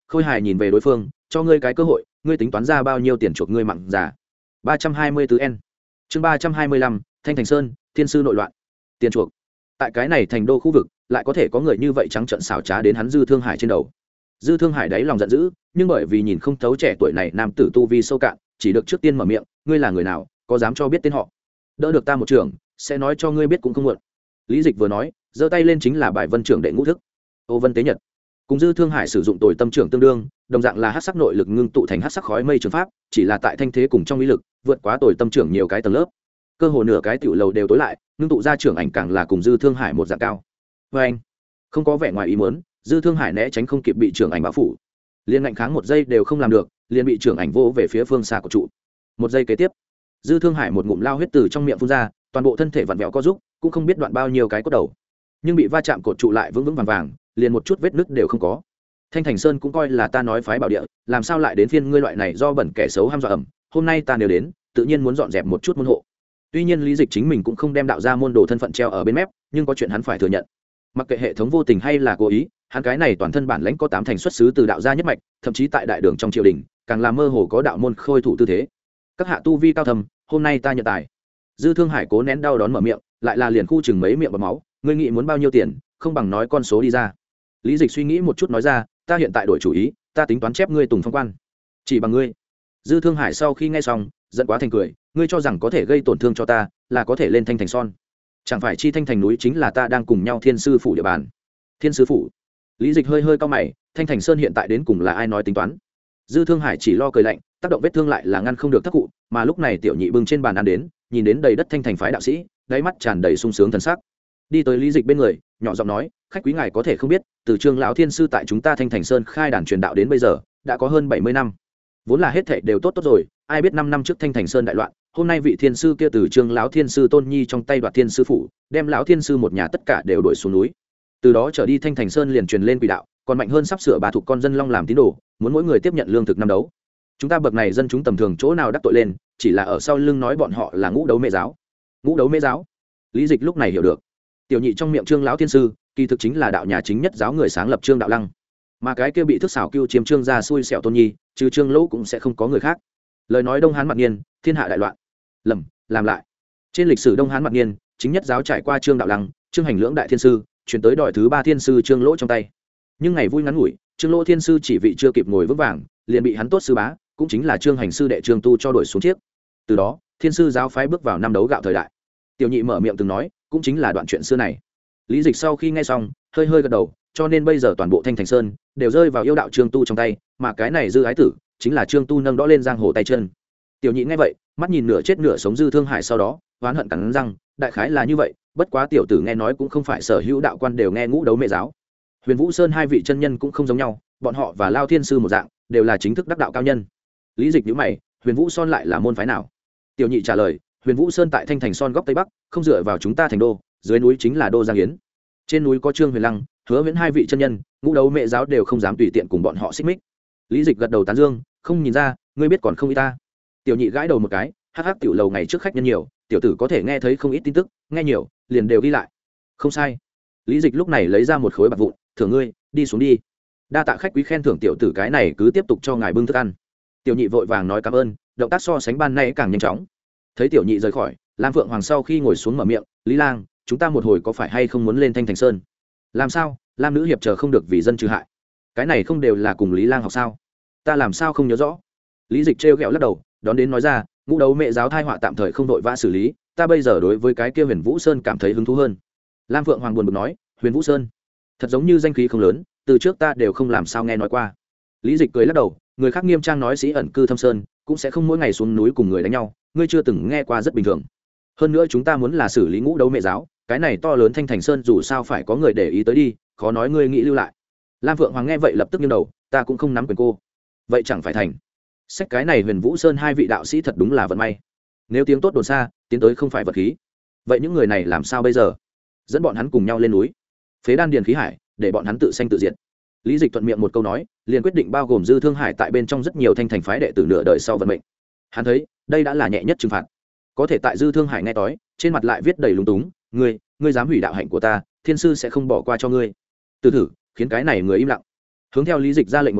A: Khôi hài nhìn về đối phương, cho ngươi cái cơ hội, ngươi tính toán ra bao nhiêu tiền chuộc ngươi mặn giả? ba trăm hai mươi tư n. Chương ba trăm hai mươi lăm, Thanh Thành Sơn, thiên sư nội loạn. Tiền chuộc. Tại cái này thành đô khu vực, lại có thể có người như vậy trắng trợn xảo trá đến hắn Dư Thương Hải trên đầu. Dư Thương Hải đáy lòng giận dữ, nhưng bởi vì nhìn không thấu trẻ tuổi này nam tử tu vi sâu cạn, chỉ được trước tiên mở miệng, ngươi là người nào, có dám cho biết tên họ? Đỡ được ta một trường, sẽ nói cho ngươi biết cũng không muộn. Lý Dịch vừa nói, giơ tay lên chính là bài vân trưởng đệ ngũ thức. Ô Vân Tế Nhật. Cùng Dư Thương Hải sử dụng tồi tâm trưởng tương đương, đồng dạng là hắc sắc nội lực ngưng tụ thành hắc sắc khói mây trường pháp, chỉ là tại thanh thế cùng trong uy lực, vượt quá tồi tâm trưởng nhiều cái tầng lớp. Cơ hồ nửa cái tiểu lầu đều tối lại, ngưng tụ ra trưởng ảnh càng là cùng Dư Thương Hải một dạng cao. Và anh, không có vẻ ngoài ý muốn, Dư Thương Hải né tránh không kịp bị trưởng ảnh bao phủ, liền ngạnh kháng một giây đều không làm được, liền bị trưởng ảnh vô về phía phương xa của trụ. Một giây kế tiếp, Dư Thương Hải một ngụm lao huyết từ trong miệng phun ra, toàn bộ thân thể vặn vẹo co rúm, cũng không biết đoạn bao nhiêu cái cốt đầu, nhưng bị va chạm cột trụ lại vững vững vàng vàng, liền một chút vết nứt đều không có. Thanh Thành Sơn cũng coi là ta nói phái bảo địa, làm sao lại đến phiên ngươi loại này do bẩn kẻ xấu ham dọa ẩm, hôm nay ta nếu đến, tự nhiên muốn dọn dẹp một chút môn hộ. Tuy nhiên Lý Dịch chính mình cũng không đem đạo ra môn đồ thân phận treo ở bên mép, nhưng có chuyện hắn phải thừa nhận. Mặc kệ hệ thống vô tình hay là cố ý, hắn cái này toàn thân bản lãnh có tám thành xuất xứ từ đạo gia nhất mạch, thậm chí tại đại đường trong triều đình, càng là mơ hồ có đạo môn khôi thủ tư thế. Các hạ tu vi cao thầm, hôm nay ta nhận tài. Dư Thương Hải cố nén đau đớn mở miệng, lại là liền khu chừng mấy miệng bọt máu, ngươi nghĩ muốn bao nhiêu tiền, không bằng nói con số đi ra. Lý Dịch suy nghĩ một chút nói ra, ta hiện tại đổi chủ ý, ta tính toán chép ngươi Tùng Phong quan. Chỉ bằng ngươi. Dư Thương Hải sau khi nghe xong, giận quá thành cười, ngươi cho rằng có thể gây tổn thương cho ta, là có thể lên Thanh Thành Son. Chẳng phải chi Thanh Thành núi chính là ta đang cùng nhau Thiên sư phủ địa bàn. Thiên sư phủ? Lý Dịch hơi hơi cau mày, Thanh Thành Sơn hiện tại đến cùng là ai nói tính toán? Dư Thương Hải chỉ lo cười lạnh, tác động vết thương lại là ngăn không được thất cụ, mà lúc này tiểu nhị bưng trên bàn ăn đến, nhìn đến đầy đất Thanh Thành phái đạo sĩ, đáy mắt tràn đầy sung sướng thần sắc. Đi tới Lý Dịch bên người, nhỏ giọng nói, khách quý ngài có thể không biết, từ Trương lão thiên sư tại chúng ta Thanh Thành Sơn khai đàn truyền đạo đến bây giờ, đã có hơn bảy mươi năm. Vốn là hết thảy đều tốt tốt rồi, ai biết năm năm trước Thanh Thành Sơn đại loạn, hôm nay vị thiên sư kia từ Trương lão thiên sư Tôn Nhi trong tay đoạt thiên sư phủ, đem lão thiên sư một nhà tất cả đều đuổi xuống núi. Từ đó trở đi Thanh Thành Sơn liền truyền lên quỷ đạo, còn mạnh hơn sắp sửa bà thuộc con dân long làm tín đồ, muốn mỗi người tiếp nhận lương thực năm đấu. Chúng ta bậc này dân chúng tầm thường chỗ nào đắc tội lên, chỉ là ở sau lưng nói bọn họ là ngũ đấu mê giáo. Ngũ đấu mê giáo? Lý Dịch lúc này hiểu được. Tiểu nhị trong miệng Trương lão thiên sư, kỳ thực chính là đạo nhà chính nhất giáo người sáng lập Trương đạo lăng, mà cái kia bị thức xảo cưu chiếm Trương gia xui xẻo Tôn Nhi, trừ Trương lỗ cũng sẽ không có người khác. Lời nói Đông Hán Mạc Niên, thiên hạ đại loạn. Lầm, làm lại. Trên lịch sử Đông Hán Mạc Niên, chính nhất giáo trải qua Trương đạo lăng, Trương hành lưỡng đại thiên sư, chuyển tới đòi thứ ba thiên sư Trương lỗ trong tay. Nhưng ngày vui ngắn ngủi, Trương lỗ thiên sư chỉ vị chưa kịp ngồi vững vàng, liền bị hắn tốt sư bá, cũng chính là Trương hành sư đệ Trương tu cho đuổi xuống chiếc. Từ đó, thiên sư giáo phái bước vào năm đấu gạo thời đại. Tiểu nhị mở miệng từng nói, cũng chính là đoạn chuyện xưa này. Lý Dịch sau khi nghe xong, hơi hơi gật đầu, cho nên bây giờ toàn bộ Thanh Thành Sơn đều rơi vào yêu đạo Trương tu trong tay, mà cái này Dư ái tử chính là Trương tu nâng đỡ lên giang hồ tay chân. Tiểu nhị nghe vậy, mắt nhìn nửa chết nửa sống Dư Thương Hải, sau đó oán hận cắn răng, đại khái là như vậy, bất quá tiểu tử nghe nói cũng không phải sở hữu đạo quan đều nghe ngũ đấu mê giáo. Huyền Vũ Sơn hai vị chân nhân cũng không giống nhau, bọn họ và Lao Thiên sư một dạng, đều là chính thức đắc đạo cao nhân. Lý Dịch nhíu mày, Huyền Vũ Sơn lại là môn phái nào? Tiểu nhị trả lời, Huyền Vũ Sơn tại Thanh Thành Son góc tây bắc, không dựa vào chúng ta thành đô, dưới núi chính là đô Giang Yến. Trên núi có Trương Huyền Lăng, Hứa Viễn hai vị chân nhân, ngũ đấu mẹ giáo đều không dám tùy tiện cùng bọn họ xích mích. Lý Dịch gật đầu tán dương, không nhìn ra, ngươi biết còn không ít ta. Tiểu nhị gãi đầu một cái, hắc hắc, tiểu lầu ngày trước khách nhân nhiều, tiểu tử có thể nghe thấy không ít tin tức, nghe nhiều, liền đều ghi lại. Không sai. Lý Dịch lúc này lấy ra một khối bạc vụn, thưởng ngươi, đi xuống đi. Đa tạ khách quý khen thưởng, tiểu tử cái này cứ tiếp tục cho ngài bưng thức ăn. Tiểu nhị vội vàng nói cảm ơn, động tác so sánh ban nay càng nhanh chóng. Thấy tiểu nhị rời khỏi, Lam Phượng Hoàng sau khi ngồi xuống mở miệng, Lý Lang, chúng ta một hồi có phải hay không muốn lên Thanh Thành Sơn? Làm sao? Lam nữ hiệp chờ không được vì dân trừ hại. Cái này không đều là cùng Lý Lang học sao? Ta làm sao không nhớ rõ? Lý Dịch trêu ghẹo lắc đầu, đón đến nói ra, ngũ đấu mẹ giáo thai họa tạm thời không đội vã xử lý, ta bây giờ đối với cái kia Huyền Vũ Sơn cảm thấy hứng thú hơn. Lam Phượng Hoàng buồn bực nói, Huyền Vũ Sơn, thật giống như danh khí không lớn, từ trước ta đều không làm sao nghe nói qua. Lý Dịch cười lắc đầu, người khác nghiêm trang nói sĩ ẩn cư thâm sơn, cũng sẽ không mỗi ngày xuống núi cùng người đánh nhau, ngươi chưa từng nghe qua rất bình thường. Hơn nữa chúng ta muốn là xử lý ngũ đấu mẹ giáo, cái này to lớn Thanh Thành Sơn dù sao phải có người để ý tới đi, khó nói ngươi nghĩ lưu lại. Lam Phượng Hoàng nghe vậy lập tức nghiêng đầu, ta cũng không nắm quyền cô, vậy chẳng phải thành. Xét cái này Huyền Vũ Sơn hai vị đạo sĩ thật đúng là vận may, nếu tiếng tốt đồn xa, tiến tới không phải vật khí. Vậy những người này làm sao bây giờ? Dẫn bọn hắn cùng nhau lên núi, phế đan điền khí hải, để bọn hắn tự sanh tự diệt. Lý Dịch thuận miệng một câu nói, liền quyết định bao gồm Dư Thương Hải tại bên trong rất nhiều Thanh Thành phái đệ tử nửa đời sau vận mệnh. Hắn thấy, đây đã là nhẹ nhất trừng phạt. Có thể tại Dư Thương Hải nghe tối, trên mặt lại viết đầy lúng túng, ngươi, ngươi dám hủy đạo hạnh của ta, thiên sư sẽ không bỏ qua cho ngươi. Từ thử, khiến cái này người im lặng. Hướng theo Lý Dịch ra lệnh một tiếng,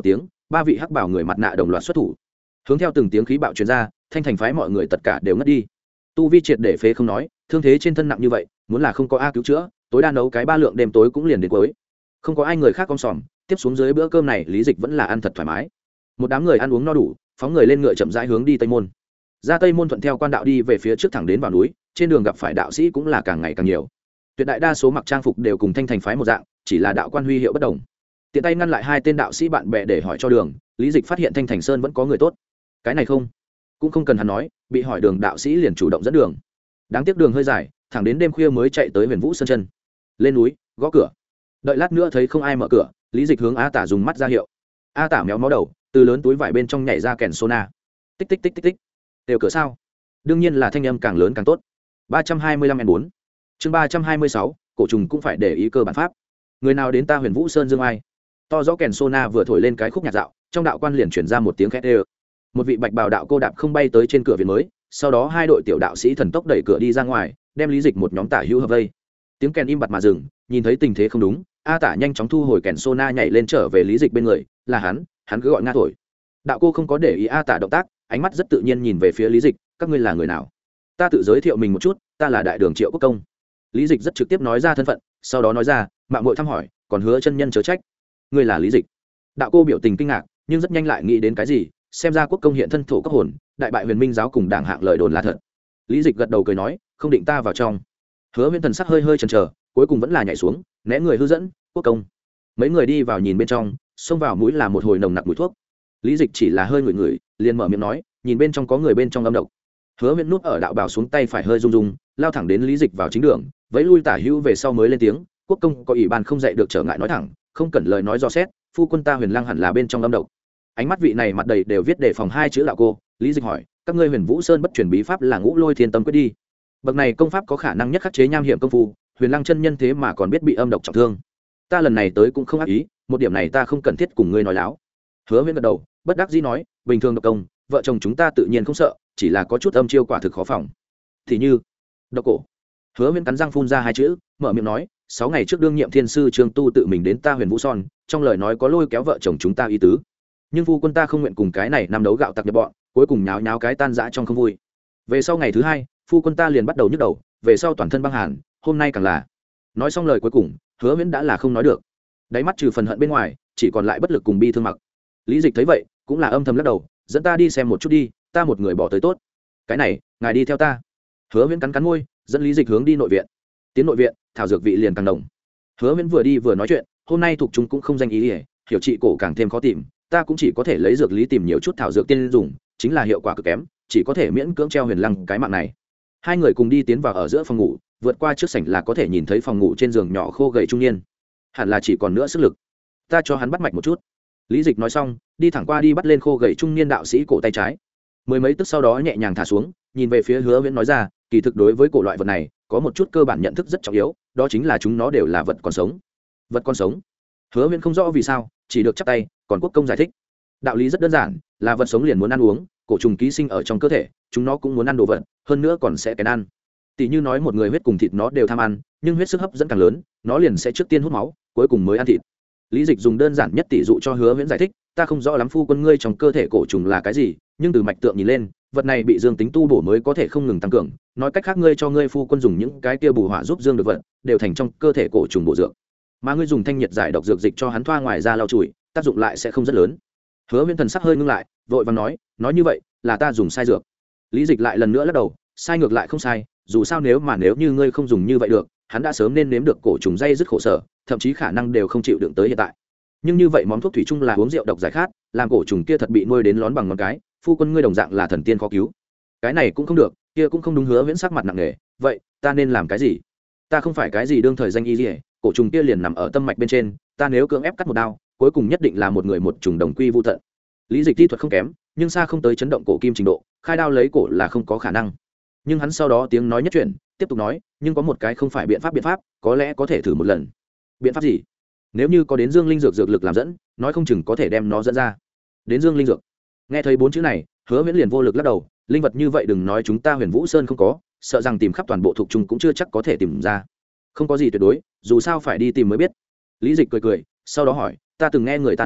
A: ba vị hắc bảo người mặt nạ đồng loạt xuất thủ hướng theo từng tiếng khí bạo truyền ra, thanh thành phái mọi người tất cả đều ngất đi. Tu vi triệt để phế không nói, thương thế trên thân nặng như vậy, muốn là không có a cứu chữa, tối đa nấu cái ba lượng đêm tối cũng liền đến cuối. Không có ai người khác con sòm, tiếp xuống dưới bữa cơm này Lý Dịch vẫn là ăn thật thoải mái. Một đám người ăn uống no đủ, phóng người lên ngựa chậm rãi hướng đi tây môn. Ra tây môn thuận theo quan đạo đi về phía trước thẳng đến vào núi, trên đường gặp phải đạo sĩ cũng là càng ngày càng nhiều. Tuyệt đại đa số mặc trang phục đều cùng thanh thành phái một dạng, chỉ là đạo quan huy hiệu bất đồng. Tiện tay ngăn lại hai tên đạo sĩ bạn bè để hỏi cho đường, Lý Dịch phát hiện thanh thành sơn vẫn có người tốt. Cái này không, cũng không cần hắn nói, bị hỏi đường đạo sĩ liền chủ động dẫn đường. Đáng tiếc đường hơi dài, thẳng đến đêm khuya mới chạy tới Huyền Vũ Sơn chân. Lên núi, gõ cửa. Đợi lát nữa thấy không ai mở cửa, Lý Dịch hướng A Tả dùng mắt ra hiệu. A Tả méo máu đầu, từ lớn túi vải bên trong nhảy ra kèn sona. Tích tích tích tích tích. Đều cửa sao? Đương nhiên là thanh âm càng lớn càng tốt. ba trăm hai mươi lăm N bốn. Chương ba trăm hai mươi sáu, cổ trùng cũng phải để ý cơ bản pháp. Người nào đến ta Huyền Vũ Sơn dương ai? To rõ kèn sona vừa thổi lên cái khúc nhạc dạo, trong đạo quan liền chuyển ra một tiếng khét ê. Một vị bạch bào đạo cô đạp không bay tới trên cửa viện mới, sau đó hai đội tiểu đạo sĩ thần tốc đẩy cửa đi ra ngoài, đem Lý Dịch một nhóm tả hữu hợp vây. Tiếng kèn im bặt mà dừng, nhìn thấy tình thế không đúng, A Tả nhanh chóng thu hồi kèn sona nhảy lên trở về Lý Dịch bên người, là hắn, hắn cứ gọi nga thổi. Đạo cô không có để ý A Tả động tác, ánh mắt rất tự nhiên nhìn về phía Lý Dịch, các ngươi là người nào? Ta tự giới thiệu mình một chút, ta là đại đường Triệu Quốc Công. Lý Dịch rất trực tiếp nói ra thân phận, sau đó nói ra, mạo muội thăm hỏi, còn hứa chân nhân chớ trách. Ngươi là Lý Dịch. Đạo cô biểu tình kinh ngạc, nhưng rất nhanh lại nghĩ đến cái gì, xem ra Quốc Công hiện thân thổ cấp hồn, đại bại Huyền Minh giáo cùng đảng hạng lời đồn là thật. Lý Dịch gật đầu cười nói, không định ta vào trong. Hứa Huyễn thần sắc hơi hơi chần chờ, cuối cùng vẫn là nhảy xuống, né người hư dẫn, Quốc Công. Mấy người đi vào nhìn bên trong, xông vào mũi là một hồi nồng nặc mùi thuốc. Lý Dịch chỉ là hơi ngửi ngửi, liền mở miệng nói, nhìn bên trong có người bên trong âm độc. Hứa Huyễn núp ở đạo bào xuống tay phải hơi rung rung, lao thẳng đến Lý Dịch vào chính đường, vẫy lui tả hữu về sau mới lên tiếng, Quốc Công có ủy ban không dạy được trở ngại nói thẳng, không cần lời nói dò xét, phu quân ta Huyền Lăng hẳn là bên trong âm độc. Ánh mắt vị này mặt đầy đều viết đề phòng hai chữ đạo cô. Lý Dịch hỏi, các ngươi Huyền Vũ Sơn bất truyền bí pháp là Ngũ Lôi Thiên Tâm quyết đi. Bậc này công pháp có khả năng nhất khắc chế nham hiểm công phu, Huyền Lăng chân nhân thế mà còn biết bị âm độc trọng thương. Ta lần này tới cũng không ác ý, một điểm này ta không cần thiết cùng ngươi nói láo. Hứa Huyễn gật đầu, bất đắc dĩ nói, bình thường độc công, vợ chồng chúng ta tự nhiên không sợ, chỉ là có chút âm chiêu quả thực khó phòng. Thì như độc cổ. Hứa Huyễn cắn răng phun ra hai chữ, mở miệng nói, sáu ngày trước đương nhiệm thiên sư Trương Tu tự mình đến ta Huyền Vũ Son, trong lời nói có lôi kéo vợ chồng chúng ta ý tứ. Nhưng phu quân ta không nguyện cùng cái này năm đấu gạo tặc nhập bọn, cuối cùng nháo nháo cái tan rã trong không vui. Về sau ngày thứ hai, phu quân ta liền bắt đầu nhức đầu, về sau toàn thân băng hàn, hôm nay càng là. Nói xong lời cuối cùng, Hứa Huyễn đã là không nói được. Đáy mắt trừ phần hận bên ngoài, chỉ còn lại bất lực cùng bi thương mặc. Lý Dịch thấy vậy, cũng là âm thầm lắc đầu, dẫn ta đi xem một chút đi, ta một người bỏ tới tốt. Cái này, ngài đi theo ta. Hứa Huyễn cắn cắn môi, dẫn Lý Dịch hướng đi nội viện. Tiến nội viện, thảo dược vị liền càng đồng. Hứa Huyễn vừa đi vừa nói chuyện, hôm nay thuộc chúng cũng không danh ý ỉa, hiểu trị cổ càng thêm khó tìm, ta cũng chỉ có thể lấy dược lý tìm nhiều chút thảo dược tiên dùng, chính là hiệu quả cực kém, chỉ có thể miễn cưỡng treo Huyền Lăng cái mạng này. Hai người cùng đi tiến vào ở giữa phòng ngủ, vượt qua trước sảnh là có thể nhìn thấy phòng ngủ trên giường nhỏ khô gầy trung niên, hẳn là chỉ còn nữa sức lực. Ta cho hắn bắt mạch một chút. Lý Dịch nói xong, đi thẳng qua đi bắt lên khô gầy trung niên đạo sĩ cổ tay trái. Mười mấy tức sau đó nhẹ nhàng thả xuống, nhìn về phía Hứa Huyễn nói ra, kỳ thực đối với cổ loại vật này, có một chút cơ bản nhận thức rất trọng yếu, đó chính là chúng nó đều là vật còn sống. Vật còn sống? Hứa Huyễn không rõ vì sao, chỉ được chắp tay, còn Quốc Công giải thích. Đạo lý rất đơn giản, là vật sống liền muốn ăn uống, cổ trùng ký sinh ở trong cơ thể, chúng nó cũng muốn ăn đồ vật, hơn nữa còn sẽ kén ăn. Tỷ như nói một người huyết cùng thịt nó đều tham ăn, nhưng huyết sức hấp dẫn càng lớn, nó liền sẽ trước tiên hút máu, cuối cùng mới ăn thịt. Lý Dịch dùng đơn giản nhất tỷ dụ cho Hứa Huyễn giải thích, ta không rõ lắm phu quân ngươi trong cơ thể cổ trùng là cái gì, nhưng từ mạch tượng nhìn lên, vật này bị dương tính tu bổ mới có thể không ngừng tăng cường, nói cách khác ngươi cho ngươi phu quân dùng những cái kia bù hỏa giúp dương được vật, đều thành trong cơ thể cổ trùng bổ dược. Mà ngươi dùng thanh nhiệt giải độc dược dịch cho hắn thoa ngoài ra lau chùi, tác dụng lại sẽ không rất lớn. Hứa Huyễn thần sắc hơi ngưng lại, vội vàng nói, nói như vậy, là ta dùng sai dược. Lý Dịch lại lần nữa lắc đầu, sai ngược lại không sai, dù sao nếu mà nếu như ngươi không dùng như vậy được, hắn đã sớm nên nếm được cổ trùng dây dứt khổ sở, thậm chí khả năng đều không chịu đựng tới hiện tại. Nhưng như vậy món thuốc thủy chung là uống rượu độc giải khát, làm cổ trùng kia thật bị nuôi đến lón bằng ngón cái, phu quân ngươi đồng dạng là thần tiên khó cứu. Cái này cũng không được, kia cũng không đúng. Hứa Huyễn sắc mặt nặng nề, vậy ta nên làm cái gì? Ta không phải cái gì đương thời danh y liễu, cổ trùng kia liền nằm ở tâm mạch bên trên, ta nếu cưỡng ép cắt một đao, cuối cùng nhất định là một người một trùng đồng quy vu tận. Lý Dịch thi thuật không kém, nhưng xa không tới chấn động cổ kim trình độ, khai đao lấy cổ là không có khả năng. Nhưng hắn sau đó tiếng nói nhất chuyển, tiếp tục nói, nhưng có một cái không phải biện pháp biện pháp, có lẽ có thể thử một lần. Biện pháp gì? Nếu như có đến dương linh dược dược lực làm dẫn, nói không chừng có thể đem nó dẫn ra. Đến dương linh dược. Nghe thấy bốn chữ này, Hứa Huyễn liền vô lực lắc đầu, linh vật như vậy đừng nói chúng ta Huyền Vũ Sơn không có, sợ rằng tìm khắp toàn bộ thuộc trung cũng chưa chắc có thể tìm ra. Không có gì tuyệt đối, dù sao phải đi tìm mới biết. Lý Dịch cười cười, sau đó hỏi, ta từng nghe người ta nói,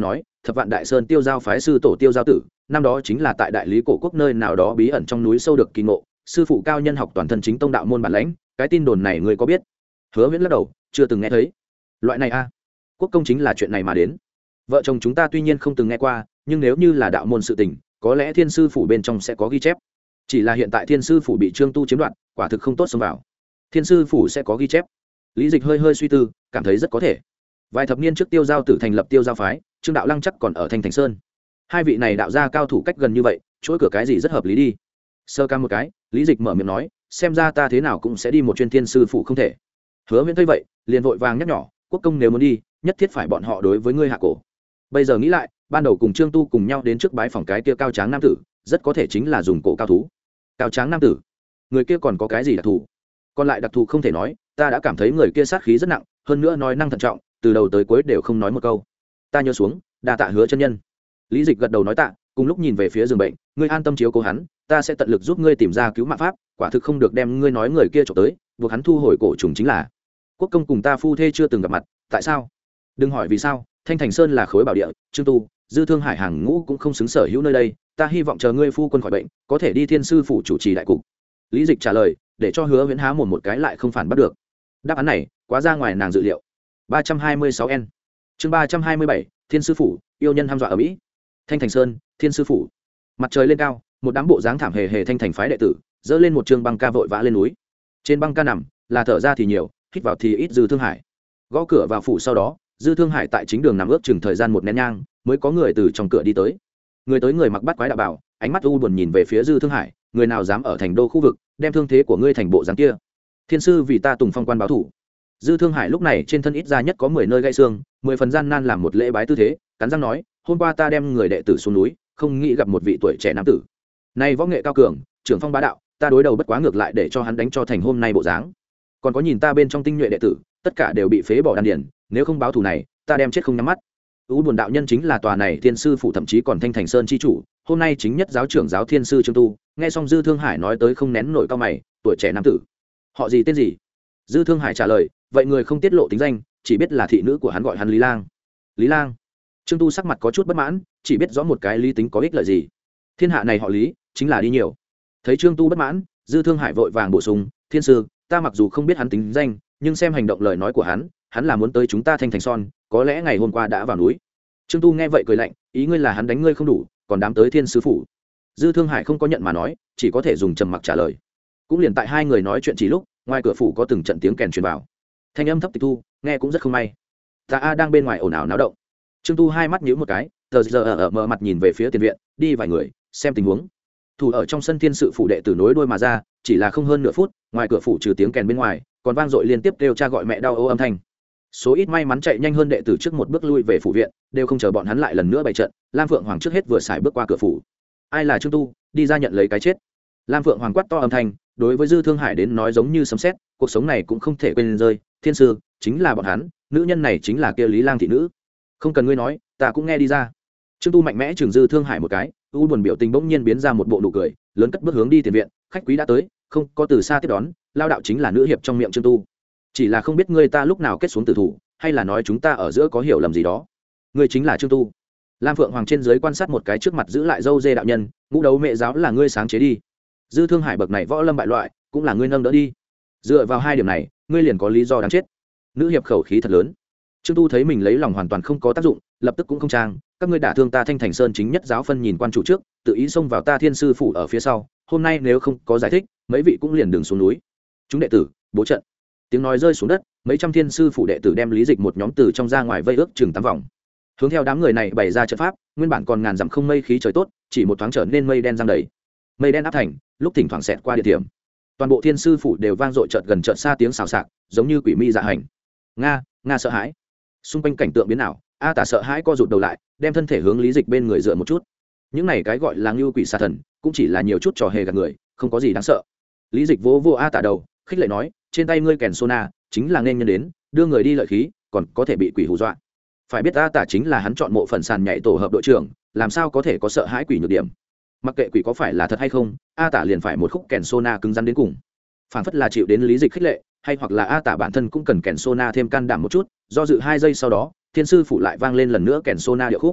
A: thập vạn đại sơn tiêu giao phái sư tổ tiêu giao tử năm đó chính là tại đại lý cổ quốc nơi nào đó bí ẩn trong núi sâu được kỳ ngộ, sư phụ cao nhân học toàn thân chính tông đạo môn bản lãnh. Cái tin đồn này ngươi có biết? Hứa Viễn lắc đầu, chưa từng nghe thấy. Loại này a? Quốc công chính là chuyện này mà đến. Vợ chồng chúng ta tuy nhiên không từng nghe qua, nhưng nếu như là đạo môn sự tình, có lẽ thiên sư phủ bên trong sẽ có ghi chép. Chỉ là hiện tại thiên sư phủ bị Trương Tu chiếm đoạt, quả thực không tốt xông vào. Thiên sư phủ sẽ có ghi chép. Lý Dịch hơi hơi suy tư, cảm thấy rất có thể. Vài thập niên trước Tiêu Giao Tử thành lập Tiêu Giao phái, Trương Đạo Lăng chắc còn ở Thanh Thành Sơn. Hai vị này đạo gia cao thủ cách gần như vậy, chuỗi cửa cái gì rất hợp lý đi. Sơ ca một cái, Lý Dịch mở miệng nói, xem ra ta thế nào cũng sẽ đi một chuyên thiên sư phủ không thể. Hứa Viễn thấy vậy, liền vội vàng nhắc nhỏ, quốc công nếu muốn đi, nhất thiết phải bọn họ đối với ngươi hạ cổ. Bây giờ nghĩ lại, ban đầu cùng Trương Tu cùng nhau đến trước bái phòng cái kia cao tráng nam tử, rất có thể chính là dùng cổ cao thú. Cao tráng nam tử, người kia còn có cái gì đặc thù? Còn lại đặc thù không thể nói, ta đã cảm thấy người kia sát khí rất nặng, hơn nữa nói năng thận trọng, từ đầu tới cuối đều không nói một câu. Ta nhớ xuống, đa tạ Hứa chân nhân. Lý Dịch gật đầu nói tạ, cùng lúc nhìn về phía giường bệnh, ngươi an tâm chiếu cố hắn, ta sẽ tận lực giúp ngươi tìm ra cứu mạng pháp, quả thực không được đem ngươi nói người kia trộm tới, buộc hắn thu hồi cổ trùng chính là. Quốc công cùng ta phu thê chưa từng gặp mặt, tại sao? Đừng hỏi vì sao, Thanh Thành Sơn là khối bảo địa, Trương Tu, Dư Thương Hải hàng ngũ cũng không xứng sở hữu nơi đây, ta hy vọng chờ ngươi phu quân khỏi bệnh, có thể đi thiên sư phủ chủ trì đại cục. Lý Dịch trả lời, để cho Hứa Viễn há mồm một cái lại không phản bắt được. Đáp án này, quá ra ngoài nàng dự liệu. ba trăm hai mươi sáu N. Chương ba trăm hai mươi bảy, Thiên sư phủ, yêu nhân hăm dọa ở Mỹ. Thanh Thành Sơn, Thiên sư phủ. Mặt trời lên cao, một đám bộ dáng thảm hề hề thanh thành phái đệ tử, dỡ lên một trường băng ca vội vã lên núi. Trên băng ca nằm, là thở ra thì nhiều, hít vào thì ít Dư Thương Hải. Gõ cửa vào phủ sau đó, Dư Thương Hải tại chính đường nằm ước chừng thời gian một nén nhang, mới có người từ trong cửa đi tới. Người tới người mặc bắt quái đạo bảo, ánh mắt u buồn nhìn về phía Dư Thương Hải, người nào dám ở thành đô khu vực đem thương thế của ngươi thành bộ dáng kia? Thiên sư vì ta Tùng Phong quan báo thủ. Dư Thương Hải lúc này trên thân ít ra nhất có mười nơi gãy xương, mười phần gian nan làm một lễ bái tư thế, cắn răng nói, hôm qua ta đem người đệ tử xuống núi, không nghĩ gặp một vị tuổi trẻ nam tử. Nay võ nghệ cao cường, trưởng phong bá đạo, ta đối đầu bất quá ngược lại để cho hắn đánh cho thành hôm nay bộ dáng. Còn có nhìn ta bên trong tinh nhuệ đệ tử, tất cả đều bị phế bỏ đan điền, nếu không báo thù này, ta đem chết không nhắm mắt. Ú buồn đạo nhân chính là tòa này Thiên sư phủ thậm chí còn Thanh Thành Sơn chi chủ, hôm nay chính nhất giáo trưởng giáo Thiên sư Trương Tu, nghe xong Dư Thương Hải nói tới không nén nổi cao mày, tuổi trẻ nam tử. Họ gì tên gì? Dư Thương Hải trả lời, vậy người không tiết lộ tính danh, chỉ biết là thị nữ của hắn gọi hắn Lý Lang. Lý Lang? Trương Tu sắc mặt có chút bất mãn, chỉ biết rõ một cái lý tính có ích lợi gì? Thiên hạ này họ Lý, chính là đi nhiều. Thấy Trương Tu bất mãn, Dư Thương Hải vội vàng bổ sung, Thiên sư, ta mặc dù không biết hắn tính danh, nhưng xem hành động lời nói của hắn, hắn là muốn tới chúng ta Thanh Thành Son, có lẽ ngày hôm qua đã vào núi. Trương Tu nghe vậy cười lạnh, ý ngươi là hắn đánh ngươi không đủ, còn dám tới Thiên sư phủ? Dư Thương Hải không có nhận mà nói, chỉ có thể dùng trầm mặc trả lời. Cũng liền tại hai người nói chuyện chỉ lúc, ngoài cửa phủ có từng trận tiếng kèn truyền vào, thanh âm thấp tịch thu, nghe cũng rất không may. Ta a đang bên ngoài ồn ào náo động. Trương Tu hai mắt nhíu một cái, tờ giờ ở, ở mở mặt nhìn về phía tiền viện, đi vài người xem tình huống. Thủ ở trong sân Thiên sự phủ đệ tử nối đuôi mà ra, chỉ là không hơn nửa phút, ngoài cửa phủ trừ tiếng kèn bên ngoài, còn vang dội liên tiếp kêu cha gọi mẹ đau âu âm thanh. Số ít may mắn chạy nhanh hơn đệ tử trước một bước lui về phủ viện, đều không chờ bọn hắn lại lần nữa bày trận. Lam Phượng Hoàng trước hết vừa xài bước qua cửa phủ. Ai là Trương Tu, đi ra nhận lấy cái chết. Lam Phượng Hoàng quát to âm thanh, đối với Dư Thương Hải đến nói giống như sấm sét, cuộc sống này cũng không thể quên rơi. Thiên sư chính là bọn hắn, nữ nhân này chính là kia Lý Lang thị nữ. Không cần ngươi nói, ta cũng nghe đi ra. Trương Tu mạnh mẽ trừng Dư Thương Hải một cái, u buồn biểu tình bỗng nhiên biến ra một bộ nụ cười, lớn cất bước hướng đi tiền viện. Khách quý đã tới, không có từ xa tiếp đón, lao đạo chính là nữ hiệp trong miệng Trương Tu. Chỉ là không biết ngươi ta lúc nào kết xuống tử thủ, hay là nói chúng ta ở giữa có hiểu lầm gì đó. Ngươi chính là Trương Tu. Lam Phượng Hoàng trên dưới quan sát một cái trước mặt giữ lại dâu dê đạo nhân, ngũ đấu mẹ giáo là ngươi sáng chế đi. Dư Thương Hải bậc này võ lâm bại loại, cũng là ngươi nâng đỡ đi. Dựa vào hai điểm này, ngươi liền có lý do đáng chết. Nữ hiệp khẩu khí thật lớn. Trương Tu thấy mình lấy lòng hoàn toàn không có tác dụng, lập tức cũng không trang, các ngươi đả thương ta Thanh Thành Sơn chính nhất giáo phân nhìn quan chủ trước, tự ý xông vào ta Thiên sư phủ ở phía sau, hôm nay nếu không có giải thích, mấy vị cũng liền đường xuống núi. Chúng đệ tử, bố trận. Tiếng nói rơi xuống đất, mấy trăm Thiên sư phủ đệ tử đem Lý Dịch một nhóm từ trong ra ngoài vây ước chừng tám vòng. Hướng theo đám người này bày ra trận pháp, nguyên bản còn ngàn dặm không mây khí trời tốt, chỉ một thoáng trở nên mây đen giăng đầy. Mây đen áp thành, lúc thỉnh thoảng xẹt qua địa điểm. Toàn bộ Thiên sư phủ đều vang dội chợt gần chợt xa tiếng xào xạc, giống như quỷ mi dạ hành. Nga, Nga sợ hãi. Xung quanh cảnh tượng biến ảo, A Tả sợ hãi co rụt đầu lại, đem thân thể hướng Lý Dịch bên người dựa một chút. Những này cái gọi là ngưu quỷ xà thần, cũng chỉ là nhiều chút trò hề gạt người, không có gì đáng sợ. Lý Dịch vỗ vỗ A Tả đầu, khích lệ nói, trên tay ngươi kèn sona, chính là nên nhân đến, đưa người đi lợi khí, còn có thể bị quỷ hù dọa. Phải biết A Tả chính là hắn chọn mộ phần sàn nhảy tổ hợp đội trưởng, làm sao có thể có sợ hãi quỷ nhược điểm. Mặc kệ quỷ có phải là thật hay không, A Tả liền phải một khúc kèn sona cứng rắn đến cùng. Phản phất là chịu đến Lý Dịch khích lệ, hay hoặc là A Tả bản thân cũng cần kèn sona thêm can đảm một chút, do dự hai giây sau đó, Thiên sư phủ lại vang lên lần nữa kèn sona điệu khúc.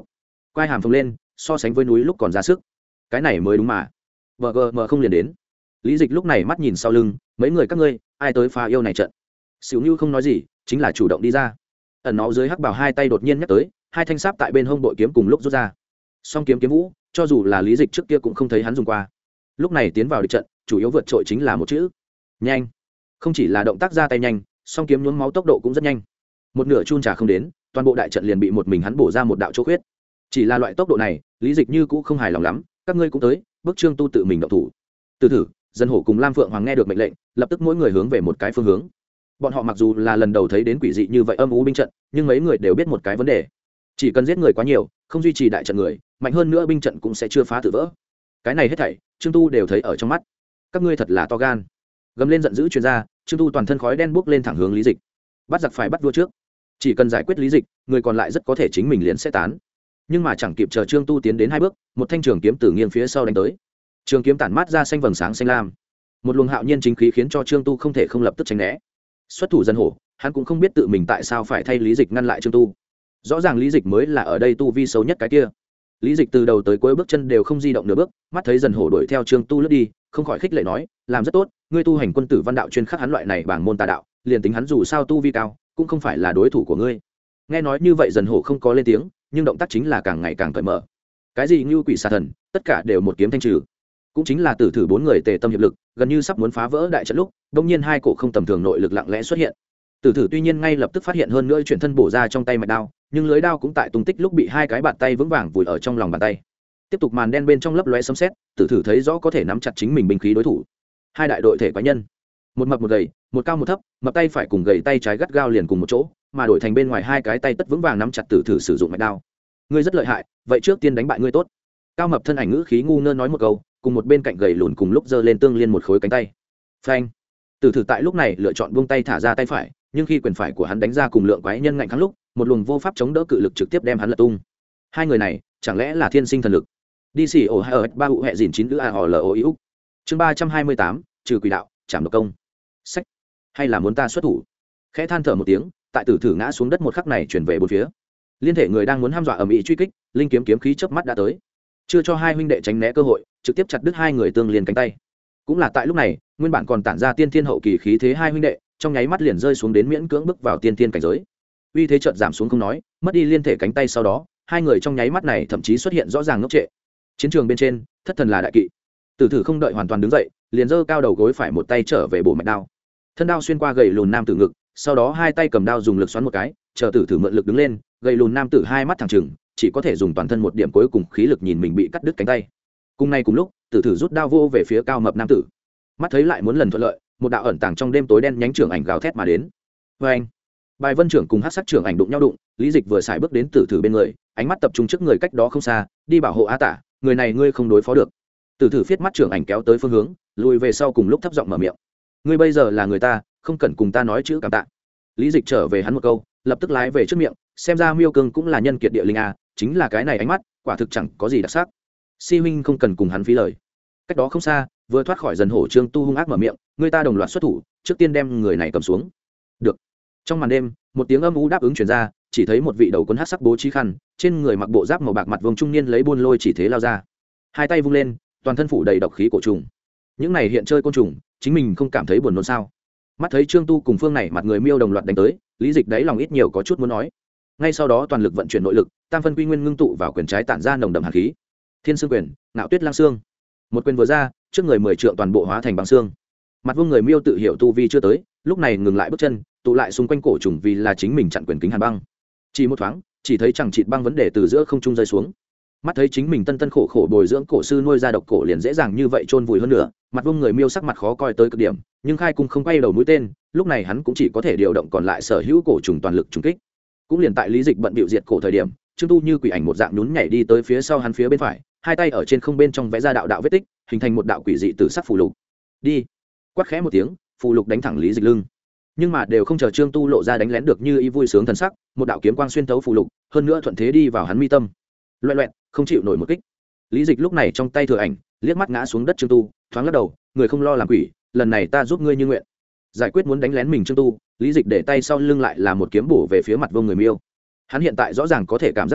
A: quai hàm phồng lên so sánh với núi lúc còn ra sức. Cái này mới đúng mà. Vợ gờ mờ không liền đến. Lý Dịch lúc này mắt nhìn sau lưng, mấy người các ngươi ai tới phá yêu này trận. Xỉu Nưu không nói gì, chính là chủ động đi ra. Ẩn nó dưới hắc bảo hai tay đột nhiên nhắc tới, hai thanh sáp tại bên hông bội kiếm cùng lúc rút ra. Song kiếm kiếm vũ, cho dù là Lý Dịch trước kia cũng không thấy hắn dùng qua. Lúc này tiến vào địch trận, chủ yếu vượt trội chính là một chữ: nhanh. Không chỉ là động tác ra tay nhanh, song kiếm nhuốm máu tốc độ cũng rất nhanh. Một nửa chun trà không đến, toàn bộ đại trận liền bị một mình hắn bổ ra một đạo chỗ khuyết. Chỉ là loại tốc độ này, Lý Dịch như cũ không hài lòng lắm, các ngươi cũng tới, bức Trương Tu tự mình động thủ. Từ thử, Dân Hổ cùng Lam Phượng Hoàng nghe được mệnh lệnh, lập tức mỗi người hướng về một cái phương hướng. Bọn họ mặc dù là lần đầu thấy đến quỷ dị như vậy âm u binh trận, nhưng mấy người đều biết một cái vấn đề: chỉ cần giết người quá nhiều, không duy trì đại trận người, mạnh hơn nữa binh trận cũng sẽ chưa phá tự vỡ. Cái này hết thảy, Trương Tu đều thấy ở trong mắt. Các ngươi thật là to gan. Gầm lên giận dữ truyền ra, Trương Tu toàn thân khói đen bốc lên thẳng hướng Lý Dịch. Bắt giặc phải bắt vua trước. Chỉ cần giải quyết Lý Dịch, người còn lại rất có thể chính mình liền sẽ tán. Nhưng mà chẳng kịp chờ Trương Tu tiến đến hai bước, một thanh trường kiếm từ nghiêng phía sau đánh tới. Trường kiếm tản mát ra xanh vầng sáng xanh lam, một luồng hạo nhiên chính khí khiến cho Trương Tu không thể không lập tức tránh né. Xuất thủ Dân Hổ, hắn cũng không biết tự mình tại sao phải thay Lý Dịch ngăn lại Trương Tu. Rõ ràng Lý Dịch mới là ở đây tu vi xấu nhất cái kia. Lý Dịch từ đầu tới cuối bước chân đều không di động nửa bước, mắt thấy Dân Hổ đuổi theo Trương Tu lướt đi, không khỏi khích lệ nói: làm rất tốt, ngươi tu hành quân tử văn đạo chuyên khắc hắn loại này bảng môn tà đạo, liền tính hắn dù sao tu vi cao, cũng không phải là đối thủ của ngươi. Nghe nói như vậy, Dân Hổ không có lên tiếng, nhưng động tác chính là càng ngày càng cởi mở. Cái gì như quỷ xà thần, tất cả đều một kiếm thanh trừ. Cũng chính là tử thử bốn người tề tâm hiệp lực, gần như sắp muốn phá vỡ đại trận lúc, đột nhiên hai cổ không tầm thường nội lực lặng lẽ xuất hiện. Tử thử tuy nhiên ngay lập tức phát hiện hơn nữa chuyển thân bổ ra trong tay mạch đao, nhưng lưới đao cũng tại tung tích lúc bị hai cái bàn tay vững vàng vùi ở trong lòng bàn tay. Tiếp tục màn đen bên trong lấp lóe sấm sét, Tử thử thấy rõ có thể nắm chặt chính mình binh khí đối thủ. Hai đại đội thể quái nhân, một mập một gầy, một cao một thấp, mập tay phải cùng gầy tay trái gắt gao liền cùng một chỗ, mà đổi thành bên ngoài hai cái tay tất vững vàng nắm chặt Tử thử sử dụng mạch đao. Ngươi rất lợi hại, vậy trước tiên đánh bại ngươi tốt. Cao mập thân ảnh ngữ khí ngu ngơ nói một câu, cùng một bên cạnh gầy lùn cùng lúc giơ lên tương liên một khối cánh tay. Phanh. Tử thử tại lúc này lựa chọn buông tay thả ra tay phải, nhưng khi quyền phải của hắn đánh ra cùng lượng quái nhân ngạnh kháng lúc, một luồng vô pháp chống đỡ cự lực trực tiếp đem hắn lật tung. Hai người này, chẳng lẽ là thiên sinh thần lực? đi xì ổ hai ở ba hụ hệ dìn chín nữ a họ l o iu. Chương ba trăm hai mươi tám, trừ quỷ đạo, trảm độc công. Sách, hay là muốn ta xuất thủ? Khẽ than thở một tiếng, tại Tử thử ngã xuống đất một khắc này chuyển về bốn phía. Liên thể người đang muốn ham dọa ầm ĩ truy kích, linh kiếm kiếm khí chớp mắt đã tới, chưa cho hai huynh đệ tránh né cơ hội, trực tiếp chặt đứt hai người tương liên cánh tay. Cũng là tại lúc này, nguyên bản còn tản ra tiên thiên hậu kỳ khí thế hai huynh đệ, trong nháy mắt liền rơi xuống đến miễn cưỡng bước vào tiên thiên cảnh giới. Uy thế chợt giảm xuống không nói, mất đi liên thể cánh tay sau đó, hai người trong nháy mắt này thậm chí xuất hiện rõ ràng ngốc trệ. Chiến trường bên trên, thất thần là đại kỵ. Tử thử không đợi hoàn toàn đứng dậy, liền giơ cao đầu gối phải một tay trở về bổ mạch đao. Thân đao xuyên qua gầy lùn nam tử ngực, sau đó hai tay cầm đao dùng lực xoắn một cái, chờ Tử thử mượn lực đứng lên, gầy lùn nam tử hai mắt thẳng trừng, chỉ có thể dùng toàn thân một điểm cuối cùng khí lực nhìn mình bị cắt đứt cánh tay. Cùng nay cùng lúc, Tử thử rút đao vô về phía cao mập nam tử. Mắt thấy lại muốn lần thuận lợi, một đạo ẩn tàng trong đêm tối đen nhánh trưởng ảnh gào thét mà đến. Và anh, bài vân trưởng cùng hắc sắc trưởng ảnh đụng nhau đụng, Lý Dịch vừa xài bước đến Tử thử bên người, ánh mắt tập trung trước người cách đó không xa, đi bảo hộ Á Tả, người này ngươi không đối phó được. Tử thử phiết mắt trưởng ảnh kéo tới phương hướng, lùi về sau cùng lúc thấp giọng mở miệng. Ngươi bây giờ là người ta, không cần cùng ta nói chữ cảm tạ. Lý Dịch trở về hắn một câu, lập tức lái về trước miệng, xem ra Miêu Cương cũng là nhân kiệt địa linh a, chính là cái này ánh mắt, quả thực chẳng có gì đặc sắc. Si huynh không cần cùng hắn phí lời. Cách đó không xa, vừa thoát khỏi Dần Hổ Trương Tu hung ác mở miệng, người ta đồng loạt xuất thủ, trước tiên đem người này cầm xuống. Được. Trong màn đêm, một tiếng âm u đáp ứng truyền ra, chỉ thấy một vị đầu quân hắc sắc bố trí khăn, trên người mặc bộ giáp màu bạc mặt vông trung niên lấy buôn lôi chỉ thế lao ra, hai tay vung lên, toàn thân phủ đầy độc khí cổ trùng. Những này hiện chơi côn trùng, chính mình không cảm thấy buồn nôn sao? Mắt thấy Trương Tu cùng phương này mặt người Miêu đồng loạt đánh tới, Lý Dịch đáy lòng ít nhiều có chút muốn nói. Ngay sau đó toàn lực vận chuyển nội lực, tam phân quy nguyên ngưng tụ vào quyền trái tản ra nồng đậm hàn khí. Thiên Sương quyền, Ngạo Tuyết Lang Xương. Một quyền vừa ra, trước người mười trượng toàn bộ hóa thành băng xương. Mặt vương người Miêu tự hiểu tu vi chưa tới, lúc này ngừng lại bước chân, tụ lại xung quanh cổ trùng vì là chính mình chặn quyền kính hàn băng. Chỉ một thoáng, chỉ thấy chẳng chịt băng vấn đề từ giữa không trung rơi xuống. Mắt thấy chính mình tân tân khổ khổ bồi dưỡng cổ sư nuôi ra độc cổ liền dễ dàng như vậy chôn vùi hơn nữa, mặt vương người Miêu sắc mặt khó coi tới cực điểm, nhưng khai cung không quay đầu mũi tên, lúc này hắn cũng chỉ có thể điều động còn lại sở hữu cổ trùng toàn lực trùng kích. Cũng liền tại Lý Dịch bận bịu diệt cổ thời điểm, Trương Tu như quỷ ảnh một dạng nhún nhảy đi tới phía sau hắn phía bên phải, hai tay ở trên không bên trong vẽ ra đạo đạo vết tích, hình thành một đạo quỷ dị tử sắc phù lục. Đi! Quát khẽ một tiếng, phù lục đánh thẳng Lý Dịch lưng. Nhưng mà đều không chờ Trương Tu lộ ra đánh lén được như ý vui sướng thần sắc, một đạo kiếm quang xuyên thấu phù lục, hơn nữa thuận thế đi vào hắn mi tâm. Loẹt loẹt, không chịu nổi một kích. Lý Dịch lúc này trong tay thừa ảnh, liếc mắt ngã xuống đất Trương Tu, thoáng lắc đầu, người không lo làm quỷ, lần này ta giúp ngươi như nguyện. Giải quyết muốn đánh lén mình Trương Tu, Lý Dịch để tay sau lưng lại là một kiếm bổ về phía mặt vông người Miêu. Hắn hiện tại rõ ràng có thể cảm giác được,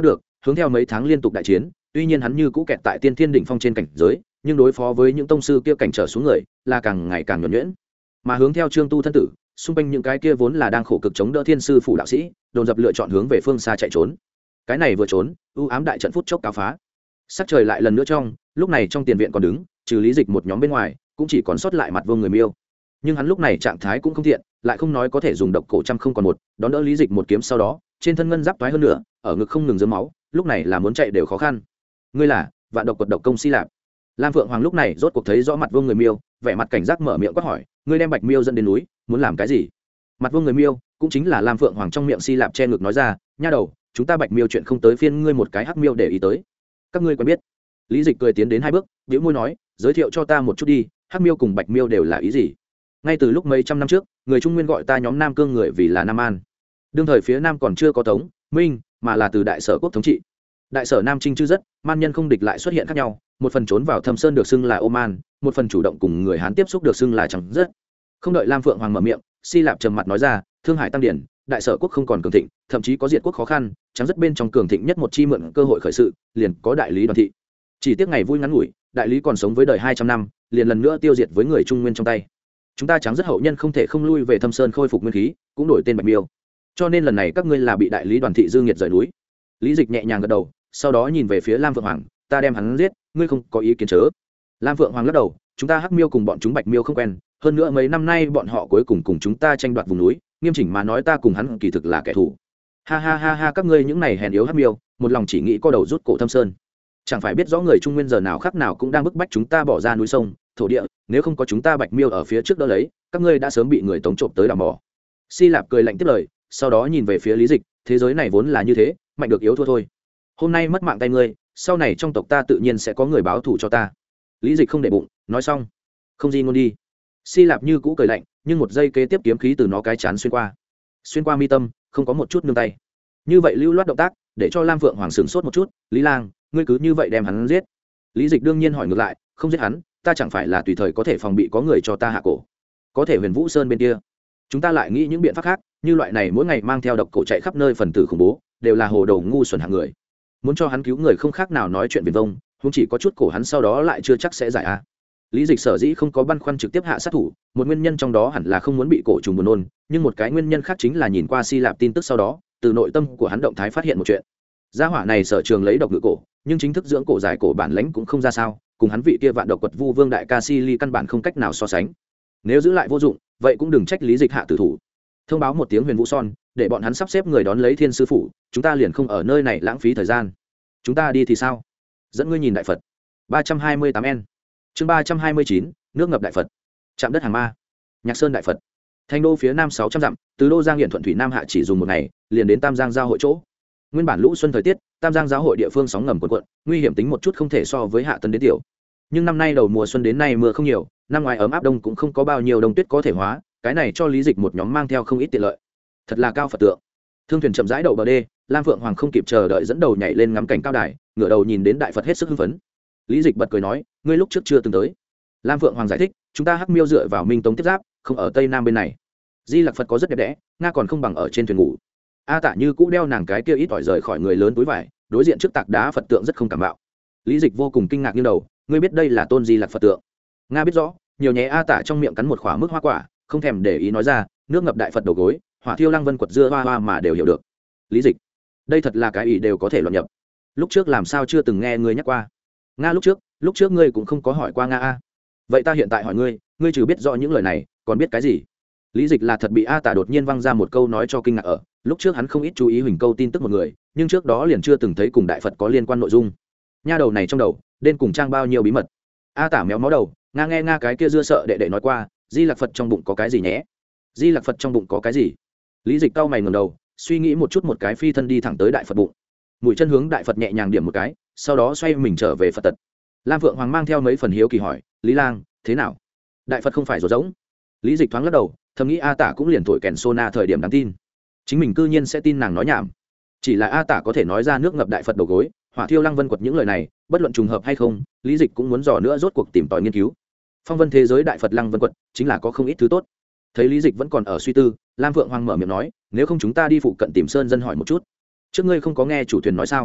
A: hướng theo mấy tháng liên tục đại chiến, tuy nhiên hắn như cũ kẹt tại tiên thiên đỉnh phong trên cảnh giới, nhưng đối phó với những tông sư kia cảnh trở xuống người là càng ngày càng nhuần nhuyễn. Mà hướng theo Trương Tu thân tử, xung quanh những cái kia vốn là đang khổ cực chống đỡ thiên sư phủ đạo sĩ, dồn dập lựa chọn hướng về phương xa chạy trốn. Cái này vừa trốn, u ám đại trận phút chốc cáo phá. Sắc trời lại lần nữa trong, lúc này trong tiền viện còn đứng, trừ Lý Dịch một nhóm bên ngoài, cũng chỉ còn sót lại Mặt Vương người Miêu. Nhưng hắn lúc này trạng thái cũng không thiện, lại không nói có thể dùng độc cổ trăm không còn một, đón đỡ Lý Dịch một kiếm sau đó, trên thân ngân giáp toái hơn nữa, ở ngực không ngừng rớm máu, lúc này là muốn chạy đều khó khăn. Ngươi là Vạn độc quật độc công Si Lạp. Lam Phượng Hoàng lúc này rốt cuộc thấy rõ Mặt Vương người Miêu, vẻ mặt cảnh giác mở miệng quát hỏi, ngươi đem Bạch Miêu dẫn đến núi, muốn làm cái gì? Mặt Vương người Miêu cũng chính là Lam Phượng Hoàng trong miệng Si Lạp che ngực nói ra, nha đầu, chúng ta Bạch Miêu chuyện không tới phiên ngươi một cái hắc miêu để ý tới. Các ngươi quen biết? Lý Dịch cười tiến đến hai bước, bĩu môi nói, giới thiệu cho ta một chút đi, hắc miêu cùng Bạch Miêu đều là ý gì? Ngay từ lúc mấy trăm năm trước, người Trung Nguyên gọi ta nhóm Nam Cương người vì là Nam An. Đương thời phía Nam còn chưa có Tống, Minh, mà là từ Đại Sở quốc thống trị. Đại Sở Nam Trinh chư rất, man nhân không địch lại xuất hiện khác nhau, một phần trốn vào Thâm Sơn được xưng là Oman, một phần chủ động cùng người Hán tiếp xúc được xưng là Trắng rất. Không đợi Lam Phượng Hoàng mở miệng, Si Lạp trầm mặt nói ra, Thương Hải tăng điển, Đại Sở quốc không còn cường thịnh, thậm chí có diệt quốc khó khăn, Trắng rất bên trong cường thịnh nhất một chi mượn cơ hội khởi sự, liền có đại lý Đoàn thị. Chỉ tiếc ngày vui ngắn ngủi, đại lý còn sống với đời hai trăm năm, liền lần nữa tiêu diệt với người Trung Nguyên trong tay. Chúng ta Trắng rất hậu nhân không thể không lui về Thâm Sơn khôi phục nguyên khí, cũng đổi tên Bạch Miêu. Cho nên lần này các ngươi là bị đại lý Đoàn thị dư nghiệt rời núi. Lý Dịch nhẹ nhàng gật đầu, sau đó nhìn về phía Lam Phượng Hoàng, ta đem hắn giết, ngươi không có ý kiến chớ? Lam Phượng Hoàng lắc đầu, chúng ta hắc miêu cùng bọn chúng Bạch Miêu không quen, hơn nữa mấy năm nay bọn họ cuối cùng cùng chúng ta tranh đoạt vùng núi, nghiêm chỉnh mà nói ta cùng hắn kỳ thực là kẻ thù. Ha ha ha ha, các ngươi những này hèn yếu hắc miêu, một lòng chỉ nghĩ co đầu rút cổ Thâm Sơn, chẳng phải biết rõ người Trung Nguyên giờ nào khác nào cũng đang bức bách chúng ta bỏ ra núi sông thổ địa, nếu không có chúng ta Bạch Miêu ở phía trước đỡ lấy, các ngươi đã sớm bị người tống trộm tới đào mỏ. Si Lạp cười lạnh tiếp lời, sau đó nhìn về phía Lý Dịch, thế giới này vốn là như thế, mạnh được yếu thua thôi. Hôm nay mất mạng tay ngươi, sau này trong tộc ta tự nhiên sẽ có người báo thù cho ta. Lý Dịch không để bụng, nói xong, không gì ngôn đi. Si Lạp như cũ cười lạnh, nhưng một giây kế tiếp kiếm khí từ nó cái chán xuyên qua, xuyên qua mi tâm, không có một chút nương tay. Như vậy lưu loát động tác, để cho Lam Phượng Hoàng sửng sốt một chút. Lý Lang, ngươi cứ như vậy đem hắn giết? Lý Dịch đương nhiên hỏi ngược lại, không giết hắn, ta chẳng phải là tùy thời có thể phòng bị có người cho ta hạ cổ? Có thể Huyền Vũ Sơn bên kia, chúng ta lại nghĩ những biện pháp khác, như loại này mỗi ngày mang theo độc cổ chạy khắp nơi phần tử khủng bố, đều là hồ đồ ngu xuẩn hạng người. Muốn cho hắn cứu người không khác nào nói chuyện viển vông, huống chỉ có chút cổ hắn sau đó lại chưa chắc sẽ giải a. Lý Dịch sở dĩ không có băn khoăn trực tiếp hạ sát thủ, một nguyên nhân trong đó hẳn là không muốn bị cổ trùng buồn nôn, nhưng một cái nguyên nhân khác chính là nhìn qua Si Lạp tin tức sau đó, từ nội tâm của hắn động thái phát hiện một chuyện. Gia hỏa này sở trường lấy độc ngự cổ, nhưng chính thức dưỡng cổ giải cổ bản lãnh cũng không ra sao, cùng hắn vị kia Vạn độc quật Vu Vương đại ca Si Ly căn bản không cách nào so sánh. Nếu giữ lại vô dụng, vậy cũng đừng trách Lý Dịch hạ tử thủ. Thông báo một tiếng Huyền Vũ Son, để bọn hắn sắp xếp người đón lấy Thiên sư phủ, chúng ta liền không ở nơi này lãng phí thời gian. Chúng ta đi thì sao? Dẫn ngươi nhìn đại Phật. ba trăm hai mươi tám N. Chương ba trăm hai mươi chín, nước ngập đại Phật. Trạm đất hàng ma. Nhạc Sơn đại Phật. Thành đô phía nam sáu trăm dặm, từ đô Giang Hiển thuận thủy nam hạ chỉ dùng một ngày, liền đến Tam Giang giao hội chỗ. Nguyên bản lũ xuân thời tiết, Tam Giang giáo hội địa phương sóng ngầm cuộn cuộn, nguy hiểm tính một chút không thể so với hạ tân đến tiểu. Nhưng năm nay đầu mùa xuân đến nay mưa không nhiều, năm ngoài ấm áp đông cũng không có bao nhiêu đông tuyết có thể hóa, cái này cho Lý Dịch một nhóm mang theo không ít tiện lợi. Thật là cao Phật tượng. Thương thuyền chậm rãi đậu bờ đê, Lam Phượng Hoàng không kịp chờ đợi dẫn đầu nhảy lên ngắm cảnh cao đài, ngửa đầu nhìn đến đại Phật hết sức hưng phấn. Lý Dịch bật cười nói, ngươi lúc trước chưa từng tới. Lam Phượng Hoàng giải thích, chúng ta hắc miêu dựa vào Minh Tống tiếp giáp, không ở tây nam bên này. Di Lặc Phật có rất đẹp đẽ, nga còn không bằng ở trên thuyền ngủ. A Tạ như cũ đeo nàng cái kia ít ỏi rời khỏi người lớn túi vải, đối diện trước tạc đá Phật tượng rất không cảm bạo. Lý Dịch vô cùng kinh ngạc như đầu, ngươi biết đây là tôn Di Lặc Phật tượng? Nga biết rõ, nhiều nhé. A Tạ trong miệng cắn một khỏa mức hoa quả, không thèm để ý nói ra, nước ngập đại Phật đầu gối, hỏa thiêu lăng vân quật dưa hoa hoa mà đều hiểu được. Lý Dịch, đây thật là cái ý đều có thể luận nhập. Lúc trước làm sao chưa từng nghe ngươi nhắc qua? Nga lúc trước, lúc trước ngươi cũng không có hỏi qua Nga a. Vậy ta hiện tại hỏi ngươi, ngươi trừ biết rõ những lời này, còn biết cái gì? Lý Dịch là thật bị A Tả đột nhiên văng ra một câu nói cho kinh ngạc ở, lúc trước hắn không ít chú ý Huỳnh câu tin tức một người, nhưng trước đó liền chưa từng thấy cùng đại Phật có liên quan nội dung. Nha đầu này trong đầu, đến cùng trang bao nhiêu bí mật. A Tả méo mó đầu, Nga nghe Nga cái kia dưa sợ đệ đệ nói qua, Di Lặc Phật trong bụng có cái gì nhé? Di Lặc Phật trong bụng có cái gì? Lý Dịch cau mày ngẩng đầu, suy nghĩ một chút một cái phi thân đi thẳng tới đại Phật bụng. Mũi chân hướng đại Phật nhẹ nhàng điểm một cái, sau đó xoay mình trở về Phật tật. Lam Phượng Hoàng mang theo mấy phần hiếu kỳ hỏi, Lý Lang, thế nào? Đại Phật không phải rồ rỗng. Lý Dịch thoáng lắc đầu, thầm nghĩ A Tả cũng liền thổi kèn sona thời điểm đáng tin, chính mình cư nhiên sẽ tin nàng nói nhảm. Chỉ là A Tả có thể nói ra nước ngập đại Phật đầu gối, hỏa thiêu lăng vân quật những lời này, bất luận trùng hợp hay không, Lý Dịch cũng muốn dò nữa rốt cuộc tìm tòi nghiên cứu. Phong vân thế giới đại Phật lăng vân quật chính là có không ít thứ tốt. Thấy Lý Dịch vẫn còn ở suy tư, Lam Phượng Hoàng mở miệng nói, nếu không chúng ta đi phụ cận tìm sơn dân hỏi một chút. Trước ngươi không có nghe chủ thuyền nói sao?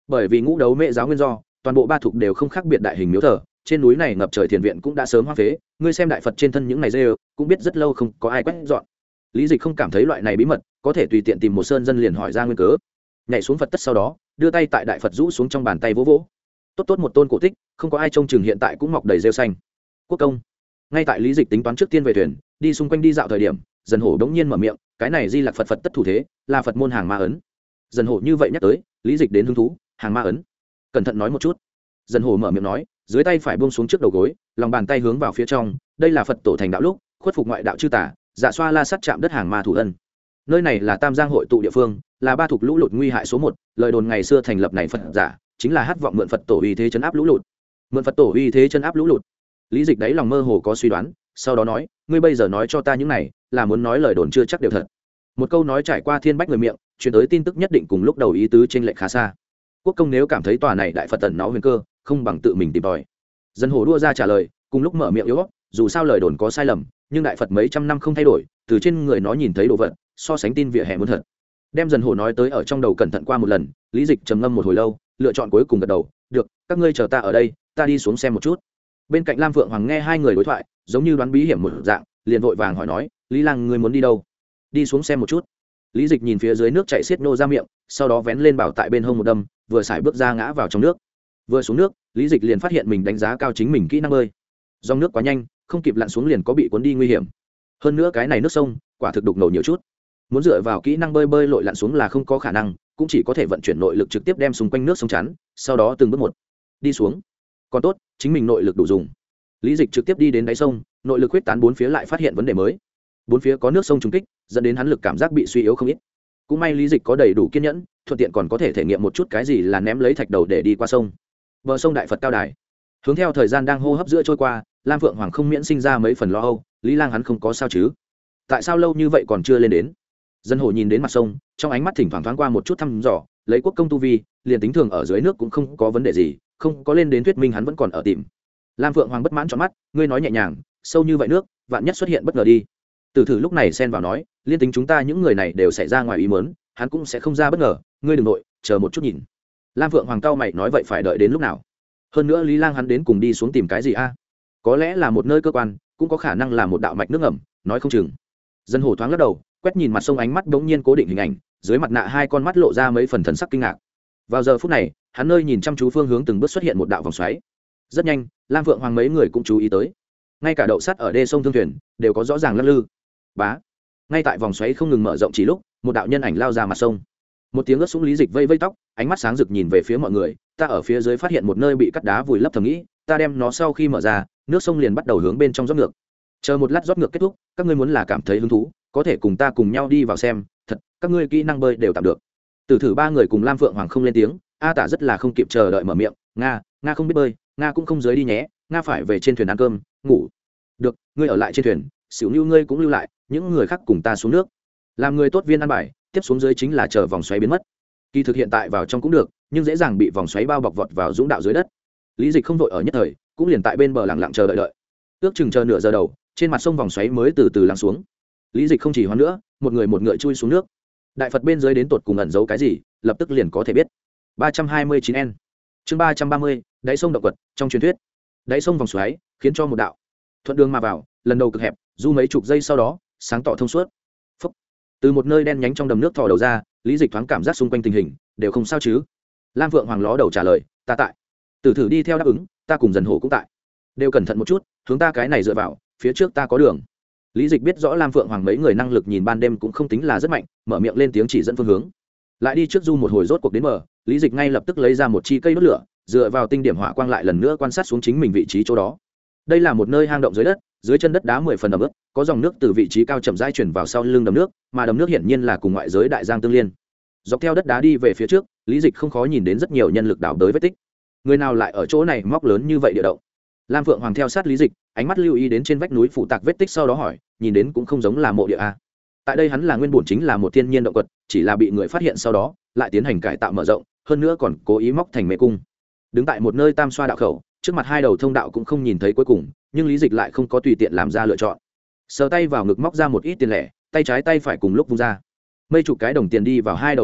A: bởi vì ngũ đấu mễ giáo nguyên do toàn bộ ba thuộc đều không khác biệt đại hình miếu thờ, trên núi này ngập trời thiền viện cũng đã sớm hoang phế, ngươi xem đại phật trên thân những này rêu cũng biết rất lâu không có ai quét dọn. Lý Dịch không cảm thấy loại này bí mật có thể tùy tiện tìm một sơn dân liền hỏi ra nguyên cớ, nhảy xuống phật tất sau đó đưa tay tại đại phật rũ xuống trong bàn tay vỗ vỗ, tốt tốt một tôn cổ tích, không có ai trông chừng hiện tại cũng mọc đầy rêu xanh. Quốc công. Ngay tại Lý Dịch tính toán trước tiên về thuyền đi xung quanh đi dạo thời điểm, Dần Hổ đống nhiên mở miệng, cái này di lạc phật phật tất thủ thế là phật môn hàng ma ấn. Dần Hổ như vậy nhắc tới, Lý Dịch đến hứng thú, hàng ma ấn, cẩn thận nói một chút. Dần Hổ mở miệng nói, dưới tay phải buông xuống trước đầu gối, lòng bàn tay hướng vào phía trong, đây là phật tổ thành đạo lúc khuất phục ngoại đạo chư tả, dạ xoa la sắt chạm đất hàng ma thủ ân. Nơi này là Tam Giang hội tụ địa phương, là ba thuộc lũ lụt nguy hại số một, lời đồn ngày xưa thành lập này phật giả chính là hát vọng mượn phật tổ uy thế chấn áp lũ lụt. Mượn phật tổ uy thế chấn áp lũ lụt. Lý Dịch đấy lòng mơ hồ có suy đoán, sau đó nói, ngươi bây giờ nói cho ta những này là muốn nói lời đồn chưa chắc đều thật. Một câu nói trải qua thiên bách người miệng, truyền tới tin tức nhất định cùng lúc đầu ý tứ trên lệch khá xa. Quốc công nếu cảm thấy tòa này đại phật tần nó huyền cơ, không bằng tự mình tìm tòi. Dân Hồ đua ra trả lời, cùng lúc mở miệng yếu, dù sao lời đồn có sai lầm, nhưng đại phật mấy trăm năm không thay đổi, từ trên người nó nhìn thấy đồ vật, so sánh tin vỉa hè muốn thật. Đem Dân Hồ nói tới ở trong đầu cẩn thận qua một lần, Lý Dịch trầm ngâm một hồi lâu, lựa chọn cuối cùng gật đầu, được, các ngươi chờ ta ở đây, ta đi xuống xem một chút. Bên cạnh Lam Phượng Hoàng nghe hai người đối thoại, giống như đoán bí hiểm một dạng, liền vội vàng hỏi nói, Lý Lang ngươi muốn đi đâu? Đi xuống xem một chút. Lý Dịch nhìn phía dưới nước chảy xiết nô ra miệng, sau đó vén lên bảo tại bên hông một đâm, vừa xài bước ra ngã vào trong nước. Vừa xuống nước, Lý Dịch liền phát hiện mình đánh giá cao chính mình kỹ năng bơi. Dòng nước quá nhanh, không kịp lặn xuống liền có bị cuốn đi nguy hiểm. Hơn nữa cái này nước sông, quả thực đục ngầu nhiều chút. Muốn dựa vào kỹ năng bơi bơi lội lặn xuống là không có khả năng, cũng chỉ có thể vận chuyển nội lực trực tiếp đem xung quanh nước sông chắn, sau đó từng bước một đi xuống. Còn tốt, chính mình nội lực đủ dùng. Lý Dịch trực tiếp đi đến đáy sông, nội lực huyết tán bốn phía lại phát hiện vấn đề mới. Bốn phía có nước sông trùng kích, dẫn đến hắn lực cảm giác bị suy yếu không ít. Cũng may Lý Dịch có đầy đủ kiên nhẫn, thuận tiện còn có thể thể nghiệm một chút cái gì là ném lấy thạch đầu để đi qua sông. Bờ sông đại Phật cao đài. Hướng theo thời gian đang hô hấp giữa trôi qua, Lam Phượng Hoàng không miễn sinh ra mấy phần lo âu, Lý Lang hắn không có sao chứ? Tại sao lâu như vậy còn chưa lên đến? Dân Hồ nhìn đến mặt sông, trong ánh mắt thỉnh thoảng thoáng qua một chút thăm dò, lấy quốc công tu vi, liền tính thường ở dưới nước cũng không có vấn đề gì, không có lên đến thuyết minh hắn vẫn còn ở tìm. Lam Phượng Hoàng bất mãn tròn mắt, ngươi nói nhẹ nhàng, sâu như vậy nước, vạn nhất xuất hiện bất ngờ đi. Tử Thử lúc này xen vào nói, liên tính chúng ta những người này đều xảy ra ngoài ý muốn, hắn cũng sẽ không ra bất ngờ, ngươi đừng nội, chờ một chút nhìn. Lam Phượng Hoàng cao mày nói vậy phải đợi đến lúc nào? Hơn nữa Lý Lang hắn đến cùng đi xuống tìm cái gì a? Có lẽ là một nơi cơ quan, cũng có khả năng là một đạo mạch nước ngầm, nói không chừng. Dân Hồ thoáng lắc đầu, quét nhìn mặt sông ánh mắt bỗng nhiên cố định hình ảnh, dưới mặt nạ hai con mắt lộ ra mấy phần thần sắc kinh ngạc. Vào giờ phút này, hắn nơi nhìn chăm chú phương hướng từng bước xuất hiện một đạo vòng xoáy. Rất nhanh, Lam Phượng Hoàng mấy người cũng chú ý tới, ngay cả đậu sắt ở đê sông thương thuyền đều có rõ ràng lắc lư. Bá, ngay tại vòng xoáy không ngừng mở rộng chỉ lúc, một đạo nhân ảnh lao ra mặt sông. Một tiếng ướt sũng Lý Dịch vây vây tóc, ánh mắt sáng rực nhìn về phía mọi người, ta ở phía dưới phát hiện một nơi bị cắt đá vùi lấp, thầm nghĩ, ta đem nó sau khi mở ra, nước sông liền bắt đầu hướng bên trong rót ngược. Chờ một lát rót ngược kết thúc, các ngươi muốn là cảm thấy hứng thú, có thể cùng ta cùng nhau đi vào xem, thật, các ngươi kỹ năng bơi đều tạm được. Tử Thử ba người cùng Lam Phượng Hoàng không lên tiếng, A Tả rất là không kịp chờ đợi mở miệng, nga, nga không biết bơi, nga cũng không dưới đi nhé, nga phải về trên thuyền ăn cơm, ngủ. Được, ngươi ở lại trên thuyền, xỉu như ngươi cũng lưu lại, những người khác cùng ta xuống nước. Làm người tốt viên ăn bài, tiếp xuống dưới chính là chờ vòng xoáy biến mất. Kỳ thực hiện tại vào trong cũng được, nhưng dễ dàng bị vòng xoáy bao bọc vọt vào dũng đạo dưới đất. Lý Dịch không vội ở nhất thời, cũng liền tại bên bờ lặng lặng chờ đợi đợi. Ước chừng chờ nửa giờ đầu, trên mặt sông vòng xoáy mới từ từ lắng xuống. Lý Dịch không chỉ hoãn nữa, một người một ngựa chui xuống nước. Đại Phật bên dưới đến tột cùng ẩn giấu cái gì, lập tức liền có thể biết. ba trăm hai mươi chín N. Chương ba trăm ba mươi, đáy sông động quật, trong truyền thuyết. Đáy sông vòng xoáy, khiến cho một đạo thuận đường mà vào, lần đầu cực hẹp, du mấy chục giây sau đó, sáng tỏ thông suốt. Phúc. Từ một nơi đen nhánh trong đầm nước thò đầu ra, Lý Dịch thoáng cảm giác xung quanh tình hình đều không sao chứ. Lam Phượng Hoàng ló đầu trả lời, ta tại. Tử Thử đi theo đáp ứng, ta cùng Dần Hổ cũng tại. Đều cẩn thận một chút, hướng ta cái này dựa vào, phía trước ta có đường. Lý Dịch biết rõ Lam Phượng Hoàng mấy người năng lực nhìn ban đêm cũng không tính là rất mạnh, mở miệng lên tiếng chỉ dẫn phương hướng. Lại đi trước du một hồi rốt cuộc đến bờ, Lý Dịch ngay lập tức lấy ra một chi cây đốt lửa, dựa vào tinh điểm hỏa quang lại lần nữa quan sát xuống chính mình vị trí chỗ đó. Đây là một nơi hang động dưới đất, dưới chân đất đá mười phần ẩm ướt, có dòng nước từ vị trí cao chậm rãi chuyển vào sau lưng đầm nước, mà đầm nước hiển nhiên là cùng ngoại giới đại giang tương liên. Dọc theo đất đá đi về phía trước, Lý Dịch không khó nhìn đến rất nhiều nhân lực đào đới vết tích. Người nào lại ở chỗ này móc lớn như vậy địa động? Lam Phượng Hoàng theo sát Lý Dịch, ánh mắt lưu ý đến trên vách núi phủ tạc vết tích sau đó hỏi, nhìn đến cũng không giống là mộ địa a. Tại đây hắn là nguyên bổn chính là một thiên nhiên động quật, chỉ là bị người phát hiện sau đó, lại tiến hành cải tạo mở rộng, hơn nữa còn cố ý móc thành mê cung. Đứng tại một nơi tam xoa đạo khẩu, trước mặt hai đầu thông đạo cũng không nhìn thấy cuối cùng, nhưng Lý Dịch lại không có tùy tiện làm ra lựa chọn. Sờ tay vào ngực móc ra một ít tiền lẻ, tay trái tay phải cùng lúc vung ra. Mấy chục cái đồng tiền đi vào hai đầu thông đạo,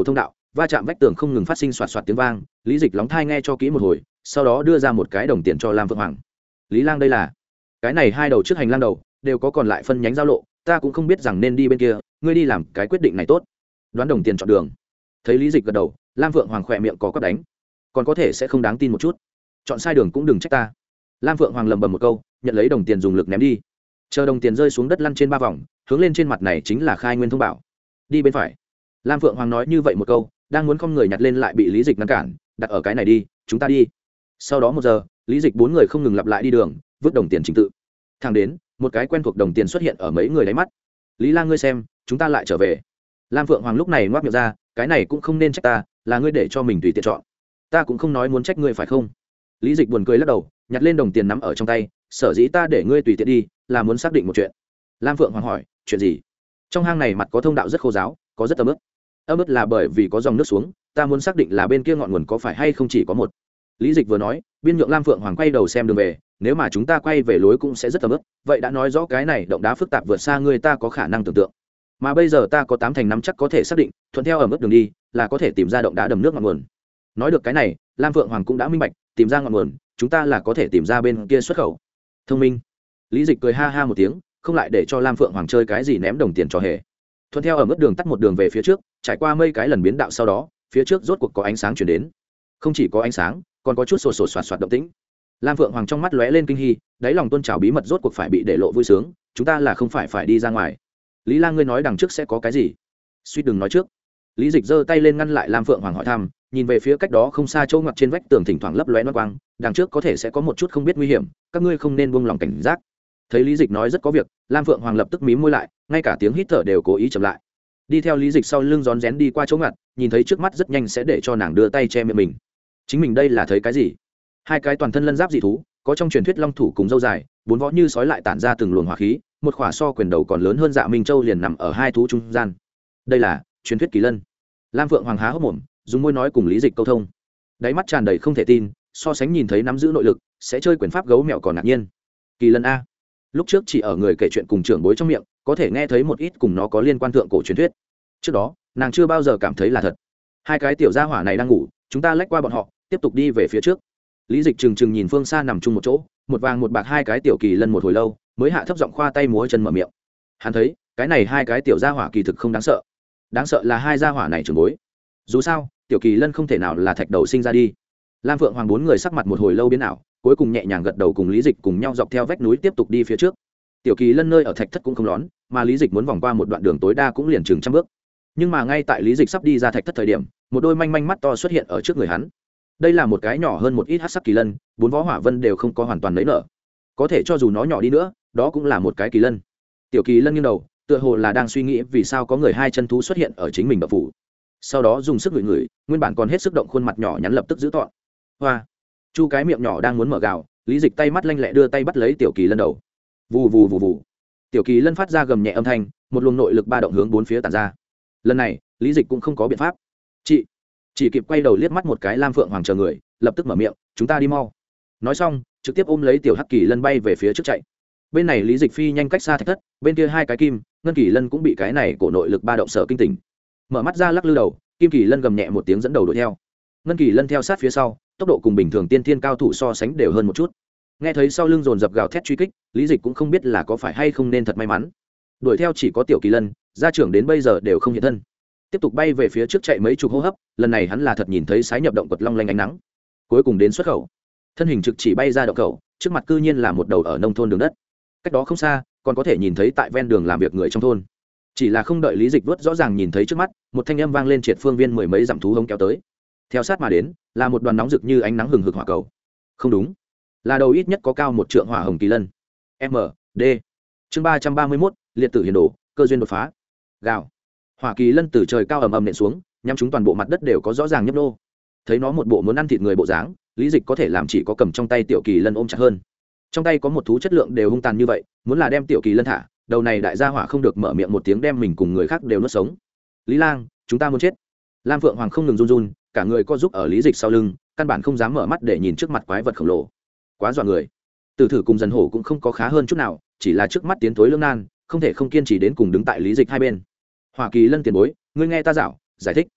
A: va chạm vách tường không ngừng phát sinh soạt soạt tiếng vang. Lý Dịch lóng thai nghe cho kỹ một hồi, sau đó đưa ra một cái đồng tiền cho Lam Phượng Hoàng. Lý Lang, đây là cái này hai đầu trước hành lang đầu đều có còn lại phân nhánh giao lộ, ta cũng không biết rằng nên đi bên kia, ngươi đi làm cái quyết định này tốt. Đoán đồng tiền chọn đường. Thấy Lý Dịch gật đầu, Lam Phượng Hoàng khỏe miệng có quắp đánh, còn có thể sẽ không đáng tin một chút, chọn sai đường cũng đừng trách ta. Lam Phượng Hoàng lầm bầm một câu, nhận lấy đồng tiền dùng lực ném đi. Chờ đồng tiền rơi xuống đất lăn trên ba vòng, hướng lên trên mặt này chính là khai nguyên thông bảo. Đi bên phải. Lam Phượng Hoàng nói như vậy một câu, đang muốn không người nhặt lên lại bị Lý Dịch ngăn cản, đặt ở cái này đi, chúng ta đi. Sau đó một giờ, Lý Dịch bốn người không ngừng lặp lại đi đường, vứt đồng tiền trình tự. Thang đến, một cái quen thuộc đồng tiền xuất hiện ở mấy người đáy mắt. Lý Lang, ngươi xem, chúng ta lại trở về. Lam Phượng Hoàng lúc này ngoác miệng ra, cái này cũng không nên trách ta, là ngươi để cho mình tùy tiện chọn, ta cũng không nói muốn trách ngươi phải không. Lý Dịch buồn cười lắc đầu, nhặt lên đồng tiền nắm ở trong tay, sở dĩ ta để ngươi tùy tiện đi là muốn xác định một chuyện. Lam Phượng Hoàng hỏi, chuyện gì? Trong hang này mặt có thông đạo rất khô giáo, có rất ấm ướt. Ấm ướt là bởi vì có dòng nước xuống, ta muốn xác định là bên kia ngọn nguồn có phải hay không chỉ có một. Lý Dịch vừa nói, biên nhượng Lam Phượng Hoàng quay đầu xem đường về, nếu mà chúng ta quay về lối cũng sẽ rất ấm ướt, vậy đã nói rõ cái này động đá phức tạp vượt xa người ta có khả năng tưởng tượng. Mà bây giờ ta có tám thành nắm chắc có thể xác định, thuận theo ẩm ướt đường đi, là có thể tìm ra động đá đầm nước ngọn nguồn. Nói được cái này, Lam Phượng Hoàng cũng đã minh bạch, tìm ra ngọn nguồn, chúng ta là có thể tìm ra bên kia xuất khẩu. Thông minh. Lý Dịch cười ha ha một tiếng, không lại để cho Lam Phượng Hoàng chơi cái gì ném đồng tiền cho hề. Thuận theo ẩm ướt đường tắt một đường về phía trước, trải qua mấy cái lần biến đạo sau đó, phía trước rốt cuộc có ánh sáng truyền đến. Không chỉ có ánh sáng, còn có chút sột sột soạt soạt động tĩnh. Lam Phượng Hoàng trong mắt lóe lên kinh hỉ, đáy lòng tuôn trào bí mật rốt cuộc phải bị để lộ vui sướng, chúng ta là không phải phải đi ra ngoài. Lý Lang, ngươi nói đằng trước sẽ có cái gì? Suýt đừng nói trước. Lý Dịch giơ tay lên ngăn lại Lam Phượng Hoàng hỏi thăm, nhìn về phía cách đó không xa chỗ ngoặt trên vách tường thỉnh thoảng lấp lóe loang quang, đằng trước có thể sẽ có một chút không biết nguy hiểm, các ngươi không nên buông lòng cảnh giác. Thấy Lý Dịch nói rất có việc, Lam Phượng Hoàng lập tức mím môi lại, ngay cả tiếng hít thở đều cố ý chậm lại. Đi theo Lý Dịch sau lưng rón rén đi qua chỗ ngoặt, nhìn thấy trước mắt rất nhanh sẽ để cho nàng đưa tay che miệng mình. Chính mình đây là thấy cái gì? Hai cái toàn thân lân giáp dị thú, có trong truyền thuyết long thủ cùng dâu dài, bốn võ như sói lại tản ra từng luồng hỏa khí, một khỏa so quyền đầu còn lớn hơn Dạ Minh Châu liền nằm ở hai thú trung gian. Đây là truyền thuyết kỳ lân. Lam Phượng Hoàng há hốc mồm, dùng môi nói cùng Lý Dịch câu thông. Đáy mắt tràn đầy không thể tin, so sánh nhìn thấy nắm giữ nội lực, sẽ chơi quyền pháp gấu mèo còn ngạc nhiên. Kỳ lân a. Lúc trước chỉ ở người kể chuyện cùng trưởng bối trong miệng, có thể nghe thấy một ít cùng nó có liên quan thượng cổ truyền thuyết. Trước đó, nàng chưa bao giờ cảm thấy là thật. Hai cái tiểu gia hỏa này đang ngủ, chúng ta lách qua bọn họ, tiếp tục đi về phía trước. Lý Dịch trừng trừng nhìn phương xa nằm chung một chỗ, một vàng một bạc hai cái tiểu kỳ lân một hồi lâu, mới hạ thấp giọng khoa tay múa chân mở miệng. Hắn thấy, cái này hai cái tiểu gia hỏa kỳ thực không đáng sợ. Đáng sợ là hai gia hỏa này trưởng bối. Dù sao, tiểu kỳ lân không thể nào là thạch đầu sinh ra đi. Lam Phượng Hoàng bốn người sắc mặt một hồi lâu biến ảo, cuối cùng nhẹ nhàng gật đầu cùng Lý Dịch cùng nhau dọc theo vách núi tiếp tục đi phía trước. Tiểu kỳ lân nơi ở thạch thất cũng không lón, mà Lý Dịch muốn vòng qua một đoạn đường tối đa cũng liền chừng trăm bước. Nhưng mà ngay tại Lý Dịch sắp đi ra thạch thất thời điểm, một đôi manh manh mắt to xuất hiện ở trước người hắn. Đây là một cái nhỏ hơn một ít hắc sắc kỳ lân, bốn vó hỏa vân đều không có hoàn toàn lấy nở. Có thể cho dù nó nhỏ đi nữa, đó cũng là một cái kỳ lân. Tiểu kỳ lân nghiêng đầu, tựa hồ là đang suy nghĩ vì sao có người hai chân thú xuất hiện ở chính mình bậc phủ. Sau đó dùng sức ngửi ngửi, nguyên bản còn hết sức động khuôn mặt nhỏ nhắn lập tức giữ tọn. Hoa, chu cái miệng nhỏ đang muốn mở gào, Lý Dịch tay mắt lanh lẹ đưa tay bắt lấy tiểu kỳ lân đầu. Vù vù vù vù. Tiểu kỳ lân phát ra gầm nhẹ âm thanh, một luồng nội lực ba động hướng bốn phía tản ra. Lần này, Lý Dịch cũng không có biện pháp. Chị chỉ kịp quay đầu liếc mắt một cái Lam Phượng Hoàng chờ người, lập tức mở miệng, chúng ta đi mau. Nói xong, trực tiếp ôm lấy tiểu hắc kỳ lân bay về phía trước chạy. Bên này Lý Dịch phi nhanh cách xa thạch thất, bên kia hai cái kim ngân kỳ lân cũng bị cái này cổ nội lực ba động sợ kinh tỉnh, mở mắt ra lắc lư đầu, kim kỳ lân gầm nhẹ một tiếng dẫn đầu đuổi theo, ngân kỳ lân theo sát phía sau, tốc độ cùng bình thường tiên thiên cao thủ so sánh đều hơn một chút. Nghe thấy sau lưng dồn dập gào thét truy kích, Lý Dịch cũng không biết là có phải hay không nên thật may mắn. Đuổi theo chỉ có tiểu kỳ lân, gia trưởng đến bây giờ đều không hiện thân. Tiếp tục bay về phía trước chạy mấy chục hô hấp, lần này hắn là thật nhìn thấy sái nhập động quật long lanh ánh nắng. Cuối cùng đến xuất khẩu, thân hình trực chỉ bay ra động khẩu, trước mặt cư nhiên là một đầu ở nông thôn đường đất. Cách đó không xa, còn có thể nhìn thấy tại ven đường làm việc người trong thôn. Chỉ là không đợi Lý Dịch vớt rõ ràng nhìn thấy trước mắt, một thanh âm vang lên triệt phương viên mười mấy dặm thú hống kéo tới. Theo sát mà đến, là một đoàn nóng rực như ánh nắng hừng hực hỏa cầu. Không đúng, là đầu ít nhất có cao một trượng hỏa hồng kỳ lân. M D. Chương ba trăm ba mươi mốt, liệt tử hiền đồ, cơ duyên đột phá. Gào. Hỏa kỳ lân từ trời cao ầm ầm nện xuống, nhắm chúng toàn bộ mặt đất đều có rõ ràng nhấp nô. Thấy nó một bộ muốn ăn thịt người bộ dáng, Lý Dịch có thể làm chỉ có cầm trong tay tiểu kỳ lân ôm chặt hơn. Trong tay có một thú chất lượng đều hung tàn như vậy, muốn là đem tiểu kỳ lân thả, đầu này đại gia hỏa không được mở miệng một tiếng đem mình cùng người khác đều nuốt sống. Lý Lang, chúng ta muốn chết. Lam Phượng Hoàng không ngừng run run, cả người co giúp ở Lý Dịch sau lưng, căn bản không dám mở mắt để nhìn trước mặt quái vật khổng lồ. Quá dọa người. Tử thử cùng dần hổ cũng không có khá hơn chút nào, chỉ là trước mắt tiến tối lưỡng nan, không thể không kiên trì đến cùng đứng tại Lý Dịch hai bên. Hỏa kỳ lân tiền bối, ngươi nghe ta dạo giải thích.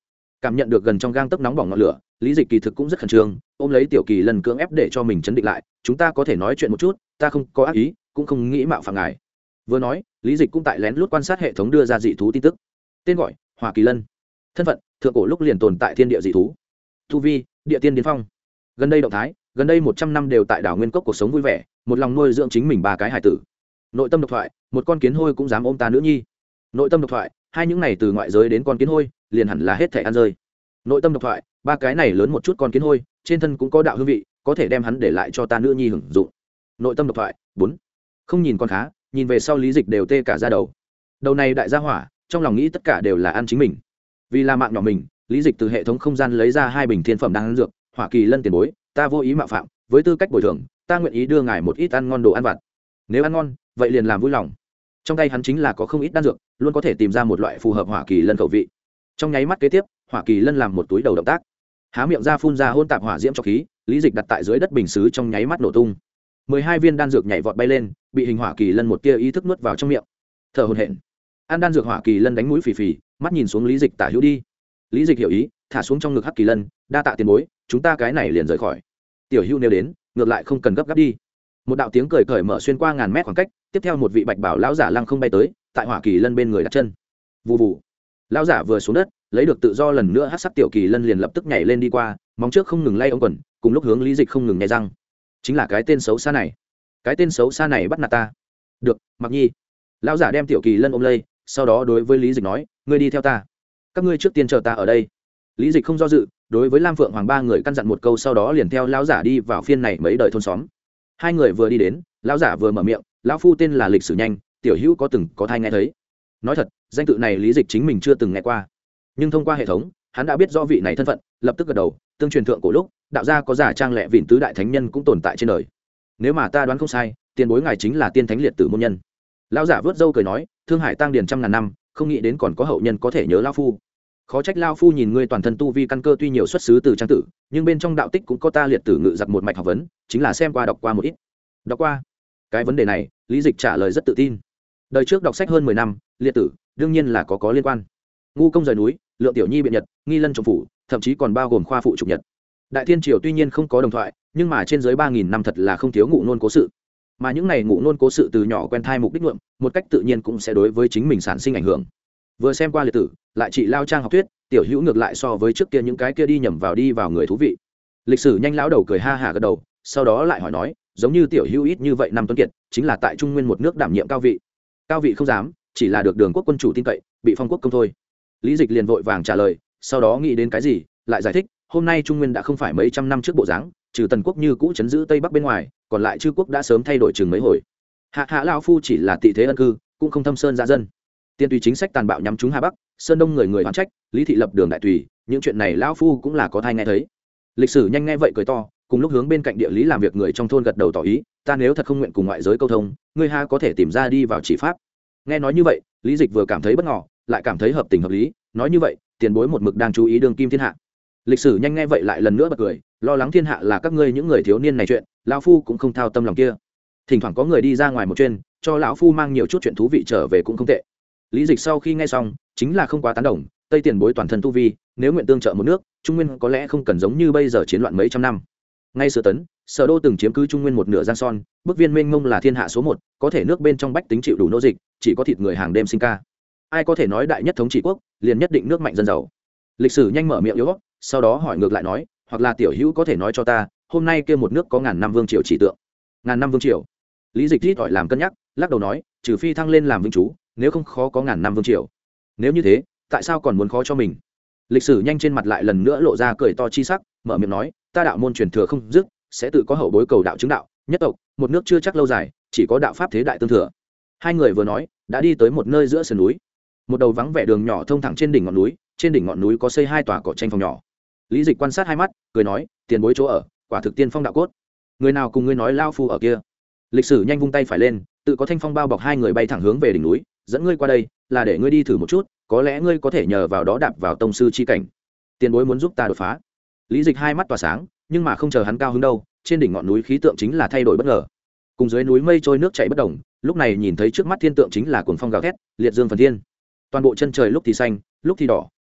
A: Cảm nhận được gần trong gang tấc nóng bỏng ngọn lửa, Lý Dịch kỳ thực cũng rất khẩn trương, ôm lấy Tiểu Kỳ Lân cưỡng ép để cho mình chấn định lại, chúng ta có thể nói chuyện một chút, ta không có ác ý, cũng không nghĩ mạo phạm ngài. Vừa nói, Lý Dịch cũng tại lén lút quan sát hệ thống đưa ra dị thú tin tức. Tên gọi: Hỏa Kỳ Lân. Thân phận: thượng cổ lúc liền tồn tại thiên địa dị thú. Tu vi: địa tiên điên phong. Gần đây động thái: gần đây một trăm năm đều tại đảo Nguyên Cốc cuộc sống vui vẻ, một lòng nuôi dưỡng chính mình ba cái hải tử. Nội tâm độc thoại: một con kiến hôi cũng dám ôm ta nữ nhi. Nội tâm độc thoại: hai những này từ ngoại giới đến con kiến hôi, liền hẳn là hết thảy ăn rơi. Nội tâm độc thoại: ba cái này lớn một chút con kiến hôi, trên thân cũng có đạo hương vị, có thể đem hắn để lại cho ta nữ nhi hưởng dụng. Nội tâm độc thoại: bốn. Không nhìn con khá, nhìn về sau Lý Dịch đều tê cả da đầu. Đầu này đại gia hỏa, trong lòng nghĩ tất cả đều là ăn chính mình. Vì là mạng nhỏ mình, Lý Dịch từ hệ thống không gian lấy ra hai bình thiên phẩm đan dược. Hỏa Kỳ Lân tiền bối, ta vô ý mạo phạm, với tư cách bồi thường, ta nguyện ý đưa ngài một ít ăn ngon đồ ăn vặt. Nếu ăn ngon, vậy liền làm vui lòng. Trong tay hắn chính là có không ít đan dược, luôn có thể tìm ra một loại phù hợp Hỏa Kỳ Lân khẩu vị. Trong nháy mắt kế tiếp, Hỏa Kỳ Lân làm một túi đầu động tác, há miệng ra phun ra hôn tạp hỏa diễm cho khí. Lý Dịch đặt tại dưới đất bình sứ trong nháy mắt nổ tung. Mười hai viên đan dược nhảy vọt bay lên, bị hình Hỏa Kỳ Lân một tia ý thức nuốt vào trong miệng. Thở hổn hển. Ăn đan dược Hỏa Kỳ Lân đánh mũi phì phì, mắt nhìn xuống Lý Dịch tả hữu đi. Lý Dịch hiểu ý, thả xuống trong ngực Hắc Kỳ Lân, đa tạ tiền bối, chúng ta cái này liền rời khỏi. Tiểu Hữu nếu đến, ngược lại không cần gấp gáp đi. Một đạo tiếng cười cởi mở xuyên qua ngàn mét khoảng cách, tiếp theo một vị bạch bảo lão giả lăng không bay tới, tại Hỏa Kỳ Lân bên người đặt chân. Vù vù. Lão giả vừa xuống đất, lấy được tự do lần nữa, hắc sắc Tiểu Kỳ Lân liền lập tức nhảy lên đi qua, móng trước không ngừng lay ống quần, cùng lúc hướng Lý Dịch không ngừng nhai răng. Chính là cái tên xấu xa này, cái tên xấu xa này bắt nạt ta. Được, Mặc Nhi. Lão giả đem Tiểu Kỳ Lân ôm lấy, sau đó đối với Lý Dịch nói, ngươi đi theo ta, các ngươi trước tiên chờ ta ở đây. Lý Dịch không do dự, đối với Lam Phượng Hoàng ba người căn dặn một câu, sau đó liền theo lão giả đi vào phiên này mấy đời thôn xóm. Hai người vừa đi đến, lão giả vừa mở miệng, lão phu tên là Lịch Sử Nhanh, tiểu hữu có từng có thai nghe thấy. Nói thật, danh tự này Lý Dịch chính mình chưa từng nghe qua, nhưng thông qua hệ thống, hắn đã biết rõ vị này thân phận, lập tức gật đầu. Tương truyền thượng cổ lúc, đạo gia có giả trang lệ vịn tứ đại thánh nhân cũng tồn tại trên đời. Nếu mà ta đoán không sai, tiền bối ngài chính là tiên thánh liệt tử môn nhân. Lão giả vớt râu cười nói, Thương Hải tăng điền trăm ngàn năm, không nghĩ đến còn có hậu nhân có thể nhớ lão phu. Khó trách lão phu nhìn ngươi toàn thân tu vi căn cơ tuy nhiều xuất xứ từ trang tử, nhưng bên trong đạo tích cũng có ta liệt tử ngự giặc một mạch học vấn, chính là xem qua đọc qua một ít. Đọc qua? Cái vấn đề này, Lý Dịch trả lời rất tự tin. Đời trước đọc sách hơn mười năm, liệt tử đương nhiên là có có liên quan. Ngu công rời núi, Lượng Tiểu Nhi biện nhật, Nghi Lân trồng phủ, thậm chí còn bao gồm khoa phụ trục nhật. Đại Thiên triều tuy nhiên không có đồng thoại, nhưng mà trên dưới ba nghìn năm thật là không thiếu ngụ nôn cố sự. Mà những này ngụ nôn cố sự từ nhỏ quen thai mục đích luận, một cách tự nhiên cũng sẽ đối với chính mình sản sinh ảnh hưởng. Vừa xem qua liệt tử, lại trị lao trang học thuyết, tiểu hữu ngược lại so với trước kia những cái kia đi nhầm vào đi vào người thú vị. Lịch Sử Nhanh lão đầu cười ha hả gật đầu, sau đó lại hỏi nói, giống như tiểu hữu ít như vậy năm tuấn kiệt, chính là tại Trung Nguyên một nước đảm nhiệm cao vị. Cao vị không dám, chỉ là được Đường quốc quân chủ tin cậy, bị phong quốc công thôi. Lý Dịch liền vội vàng trả lời, sau đó nghĩ đến cái gì, lại giải thích, hôm nay Trung Nguyên đã không phải mấy trăm năm trước bộ dáng, trừ Tần quốc như cũ chấn giữ Tây Bắc bên ngoài, còn lại chư quốc đã sớm thay đổi chừng mấy hồi. Hạ hạ lão phu chỉ là tị thế ân cư, cũng không thâm sơn dạ dân. Tiên tùy chính sách tàn bạo nhắm trúng Hà Bắc, Sơn Đông người người oán trách, Lý thị lập đường đại tùy, những chuyện này lão phu cũng là có thai nghe thấy. Lịch Sử Nhanh nghe vậy cười to, cùng lúc hướng bên cạnh địa lý làm việc người trong thôn gật đầu tỏ ý, ta nếu thật không nguyện cùng ngoại giới câu thông, ngươi ha có thể tìm ra đi vào chỉ pháp. Nghe nói như vậy, Lý Dịch vừa cảm thấy bất ngờ, lại cảm thấy hợp tình hợp lý, nói như vậy, tiền bối một mực đang chú ý đường kim thiên hạ. Lịch Sử Nhanh nghe vậy lại lần nữa bật cười, lo lắng thiên hạ là các ngươi những người thiếu niên này chuyện, lão phu cũng không thao tâm lòng kia. Thỉnh thoảng có người đi ra ngoài một chuyến, cho lão phu mang nhiều chút chuyện thú vị trở về cũng không tệ. Lý Dịch sau khi nghe xong, chính là không quá tán đồng, Tây tiền bối toàn thân tu vi, nếu nguyện tương trợ một nước, Trung Nguyên có lẽ không cần giống như bây giờ chiến loạn mấy trăm năm. Ngay Sở Tấn, Sở Đô từng chiếm cứ Trung Nguyên một nửa giang son, bức viên mênh mông là thiên hạ số một, có thể nước bên trong bách tính chịu đủ nô dịch, chỉ có thịt người hàng đêm sinh ca. Ai có thể nói đại nhất thống trị quốc, liền nhất định nước mạnh dân giàu. Lịch Sử Nhanh mở miệng yếu, sau đó hỏi ngược lại nói, hoặc là tiểu hữu có thể nói cho ta, hôm nay kia một nước có ngàn năm vương triều chỉ tượng. Ngàn năm vương triều? Lý Dịch rít hỏi làm cân nhắc, lắc đầu nói, trừ phi thăng lên làm vương chú, nếu không khó có ngàn năm vương triều. Nếu như thế, tại sao còn muốn khó cho mình? Lịch Sử Nhanh trên mặt lại lần nữa lộ ra cười to chi sắc, mở miệng nói, ta đạo môn truyền thừa không dứt, sẽ tự có hậu bối cầu đạo chứng đạo, nhất tộc, một nước chưa chắc lâu dài, chỉ có đạo pháp thế đại tương thừa. Hai người vừa nói, đã đi tới một nơi giữa sườn núi. Một đầu vắng vẻ đường nhỏ thông thẳng trên đỉnh ngọn núi, trên đỉnh ngọn núi có xây hai tòa cỏ tranh phòng nhỏ. Lý Dịch quan sát hai mắt, cười nói, tiền bối chỗ ở, quả thực tiên phong đạo cốt. Người nào cùng ngươi nói lao phu ở kia? Lịch Sử Nhanh vung tay phải lên, tự có thanh phong bao bọc hai người bay thẳng hướng về đỉnh núi, dẫn ngươi qua đây, là để ngươi đi thử một chút, có lẽ ngươi có thể nhờ vào đó đạp vào tông sư chi cảnh. Tiền bối muốn giúp ta đột phá. Lý Dịch hai mắt tỏa sáng, nhưng mà không chờ hắn cao hứng đâu, trên đỉnh ngọn núi khí tượng chính là thay đổi bất ngờ. Cùng dưới núi mây trôi nước chảy bất động, lúc này nhìn thấy trước mắt thiên tượng chính là cuồng phong gào thét, liệt dương phần thiên. Toàn bộ chân trời lúc thì xanh, lúc thì đỏ,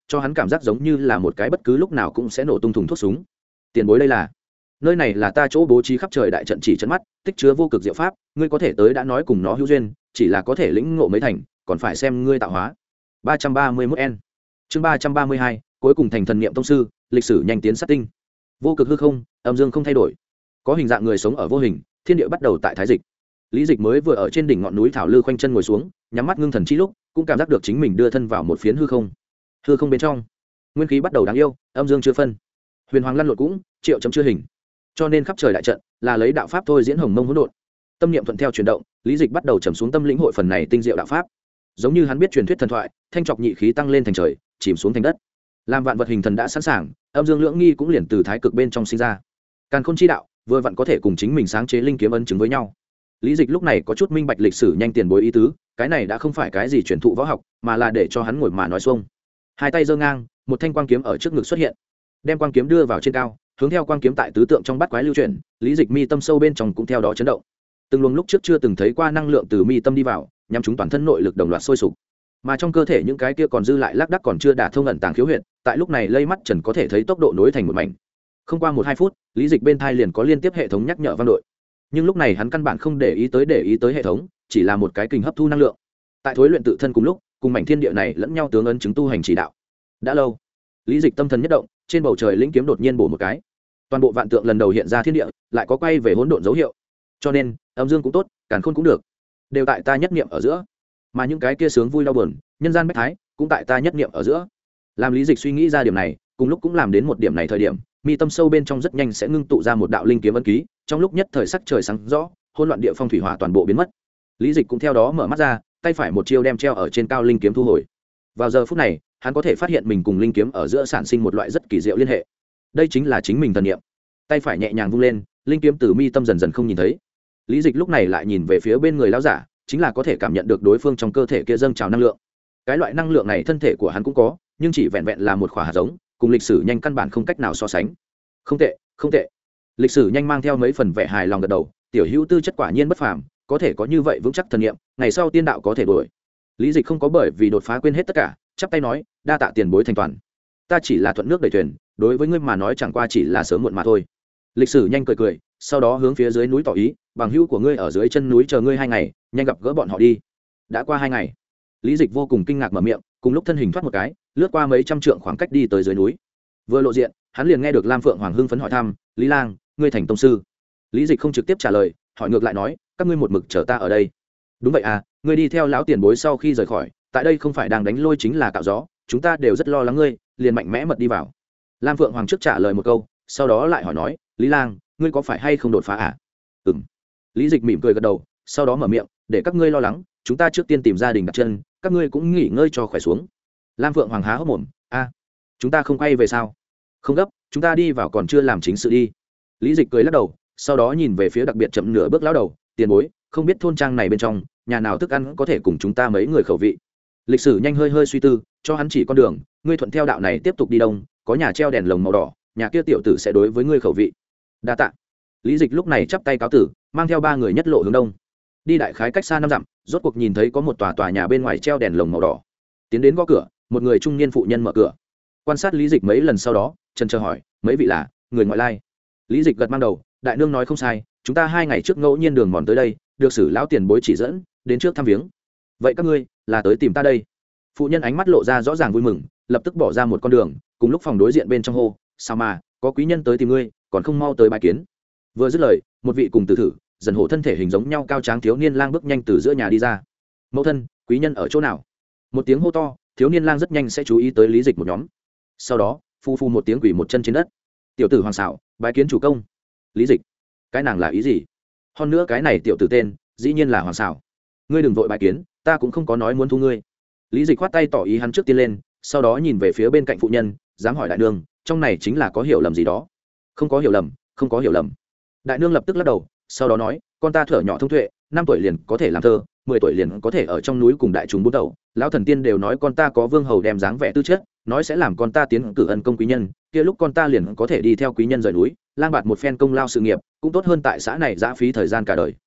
A: cho hắn cảm giác giống như là một cái bất cứ lúc nào cũng sẽ nổ tung thùng thuốc súng. Tiền bối đây là, nơi này là ta chỗ bố trí khắp trời đại trận chỉ chấn mắt, tích chứa vô cực diệu pháp, ngươi có thể tới đã nói cùng nó hữu duyên, chỉ là có thể lĩnh ngộ mấy thành, còn phải xem ngươi tạo hóa. ba trăm ba mươi mốt N. Chương ba trăm ba mươi hai, cuối cùng thành thần niệm tông sư, lịch sử nhanh tiến sát tinh. Vô cực hư không, âm dương không thay đổi. Có hình dạng người sống ở vô hình, thiên địa bắt đầu tại thái dịch. Lý Dịch mới vừa ở trên đỉnh ngọn núi thảo lư khoanh chân ngồi xuống, nhắm mắt ngưng thần chi lúc, cũng cảm giác được chính mình đưa thân vào một phiến hư không. Hư không bên trong, nguyên khí bắt đầu đáng yêu, âm dương chưa phân. Huyền hoàng lăn lộn cũng, triệu chấm chưa hình. Cho nên khắp trời đại trận là lấy đạo pháp thôi diễn hồng mông hỗn độn. Tâm niệm thuận theo chuyển động, Lý Dịch bắt đầu trầm xuống tâm lĩnh hội phần này tinh diệu đạo pháp. Giống như hắn biết truyền thuyết thần thoại, thanh trọc nhị khí tăng lên thành trời, chìm xuống thành đất. Làm vạn vật hình thần đã sẵn sàng, âm dương lưỡng nghi cũng liền từ thái cực bên trong sinh ra. Càn khôn chi đạo, vừa vặn có thể cùng chính mình sáng chế linh kiếm ấn chứng với nhau. Lý Dịch lúc này có chút minh bạch lịch sử nhanh tiền bối ý tứ, cái này đã không phải cái gì truyền thụ võ học, mà là để cho hắn ngồi mà nói xuông. Hai tay giơ ngang, một thanh quang kiếm ở trước ngực xuất hiện, đem quang kiếm đưa vào trên cao, hướng theo quang kiếm tại tứ tượng trong bát quái lưu chuyển, Lý Dịch mi tâm sâu bên trong cũng theo đó chấn động. Từng luồng lúc trước chưa từng thấy qua năng lượng từ mi tâm đi vào, nhằm chúng toàn thân nội lực đồng loạt sôi sục. Mà trong cơ thể những cái kia còn dư lại lác đác còn chưa đả thông ẩn tàng khiếu huyệt, tại lúc này lây mắt trần có thể thấy tốc độ nối thành một mảnh. Không qua một hai phút, Lý Dịch bên thai liền có liên tiếp hệ thống nhắc nhở vang đội. Nhưng lúc này hắn căn bản không để ý tới để ý tới hệ thống, chỉ là một cái kình hấp thu năng lượng. Tại thối luyện tự thân cùng lúc, cùng mảnh thiên địa này lẫn nhau tướng ấn chứng tu hành chỉ đạo. Đã lâu, Lý Dịch tâm thần nhất động, trên bầu trời lĩnh kiếm đột nhiên bổ một cái. Toàn bộ vạn tượng lần đầu hiện ra thiên địa, lại có quay về hỗn độn dấu hiệu. Cho nên, âm dương cũng tốt, càn khôn cũng được, đều tại ta nhất niệm ở giữa. Mà những cái kia sướng vui đau buồn, nhân gian bách thái, cũng tại ta nhất niệm ở giữa. Làm Lý Dịch suy nghĩ ra điểm này, cùng lúc cũng làm đến một điểm này thời điểm, mi tâm sâu bên trong rất nhanh sẽ ngưng tụ ra một đạo linh kiếm ấn ký, trong lúc nhất thời sắc trời sáng rõ, hỗn loạn địa phong thủy hỏa toàn bộ biến mất. Lý Dịch cũng theo đó mở mắt ra, tay phải một chiêu đem treo ở trên cao linh kiếm thu hồi. Vào giờ phút này, hắn có thể phát hiện mình cùng linh kiếm ở giữa sản sinh một loại rất kỳ diệu liên hệ. Đây chính là chính mình thần niệm. Tay phải nhẹ nhàng vung lên, linh kiếm từ mi tâm dần dần không nhìn thấy. Lý Dịch lúc này lại nhìn về phía bên người lão giả, chính là có thể cảm nhận được đối phương trong cơ thể kia dâng trào năng lượng. Cái loại năng lượng này thân thể của hắn cũng có, nhưng chỉ vẹn vẹn là một khỏa hạt giống, cùng lịch sử nhanh căn bản không cách nào so sánh. Không tệ, không tệ. Lịch sử nhanh mang theo mấy phần vẻ hài lòng gật đầu, tiểu hữu tư chất quả nhiên bất phàm, có thể có như vậy vững chắc thần niệm, ngày sau tiên đạo có thể đổi. Lý Dịch không có bởi vì đột phá quên hết tất cả, chắp tay nói, đa tạ tiền bối thành toàn. Ta chỉ là thuận nước đẩy thuyền, đối với ngươi mà nói chẳng qua chỉ là sớm muộn mà thôi. Lịch sử nhanh cười cười, sau đó hướng phía dưới núi tỏ ý, bằng hữu của ngươi ở dưới chân núi chờ ngươi hai ngày, nhanh gặp gỡ bọn họ đi. Đã qua hai ngày, Lý Dịch vô cùng kinh ngạc mở miệng, cùng lúc thân hình thoát một cái, lướt qua mấy trăm trượng khoảng cách đi tới dưới núi. Vừa lộ diện, hắn liền nghe được Lam Phượng Hoàng hưng phấn hỏi thăm, Lý Lang, ngươi thành tông sư? Lý Dịch không trực tiếp trả lời, hỏi ngược lại nói, các ngươi một mực chờ ta ở đây. Đúng vậy à, ngươi đi theo lão tiền bối sau khi rời khỏi, tại đây không phải đang đánh lôi chính là cạo gió, chúng ta đều rất lo lắng ngươi, liền mạnh mẽ mật đi vào. Lam Phượng Hoàng trước trả lời một câu, sau đó lại hỏi nói, Lý Lang, ngươi có phải hay không đột phá à? Ừm. Lý Dịch mỉm cười gật đầu, sau đó mở miệng, để các ngươi lo lắng, chúng ta trước tiên tìm gia đình đặt chân, các ngươi cũng nghỉ ngơi cho khỏe xuống. Lam Phượng Hoàng há hốc mồm, a, chúng ta không quay về sao? Không gấp, chúng ta đi vào còn chưa làm chính sự đi. Lý Dịch cười lắc đầu, sau đó nhìn về phía đặc biệt chậm nửa bước lão đầu, tiền bối, không biết thôn trang này bên trong, nhà nào thức ăn có thể cùng chúng ta mấy người khẩu vị. Lịch sử nhanh hơi hơi suy tư, cho hắn chỉ con đường, ngươi thuận theo đạo này tiếp tục đi đông, có nhà treo đèn lồng màu đỏ, nhà kia tiểu tử sẽ đối với ngươi khẩu vị. Đa tạ. Lý Dịch lúc này chắp tay cáo tử, mang theo ba người nhất lộ hướng đông. Đi đại khái cách xa năm dặm, rốt cuộc nhìn thấy có một tòa tòa nhà bên ngoài treo đèn lồng màu đỏ. Tiến đến gõ cửa, một người trung niên phụ nhân mở cửa. Quan sát Lý Dịch mấy lần sau đó, chần chờ hỏi, mấy vị là người ngoại lai? Lý Dịch gật mang đầu, đại nương nói không sai, chúng ta hai ngày trước ngẫu nhiên đường mòn tới đây, được sử lão tiền bối chỉ dẫn, đến trước thăm viếng. Vậy các ngươi là tới tìm ta đây? Phụ nhân ánh mắt lộ ra rõ ràng vui mừng, lập tức bỏ ra một con đường, cùng lúc phòng đối diện bên trong hô, sao mà có quý nhân tới tìm ngươi, còn không mau tới bái kiến. Vừa dứt lời, một vị cùng tử thử dần hổ thân thể hình giống nhau cao tráng thiếu niên lang bước nhanh từ giữa nhà đi ra. Mẫu thân, quý nhân ở chỗ nào? Một tiếng hô to, thiếu niên lang rất nhanh sẽ chú ý tới Lý Dịch một nhóm. Sau đó, phu phu một tiếng quỳ một chân trên đất. Tiểu tử Hoàng Sảo, bái kiến chủ công. Lý Dịch, cái nàng là ý gì? Hơn nữa cái này tiểu tử tên, dĩ nhiên là Hoàng Sảo. Ngươi đừng vội bái kiến, ta cũng không có nói muốn thu ngươi. Lý Dịch khoát tay tỏ ý hắn trước tiên lên, sau đó nhìn về phía bên cạnh phụ nhân, dám hỏi đại nương, trong này chính là có hiểu lầm gì đó? Không có hiểu lầm, không có hiểu lầm. Đại nương lập tức lắc đầu, sau đó nói, con ta thở nhỏ thông tuệ, năm tuổi liền có thể làm thơ, mười tuổi liền có thể ở trong núi cùng đại chúng bút đầu. Lão thần tiên đều nói con ta có vương hầu đem dáng vẻ tư chất, nói sẽ làm con ta tiến cử ân công quý nhân, kia lúc con ta liền có thể đi theo quý nhân rời núi, lang bạt một phen công lao sự nghiệp, cũng tốt hơn tại xã này giã phí thời gian cả đời.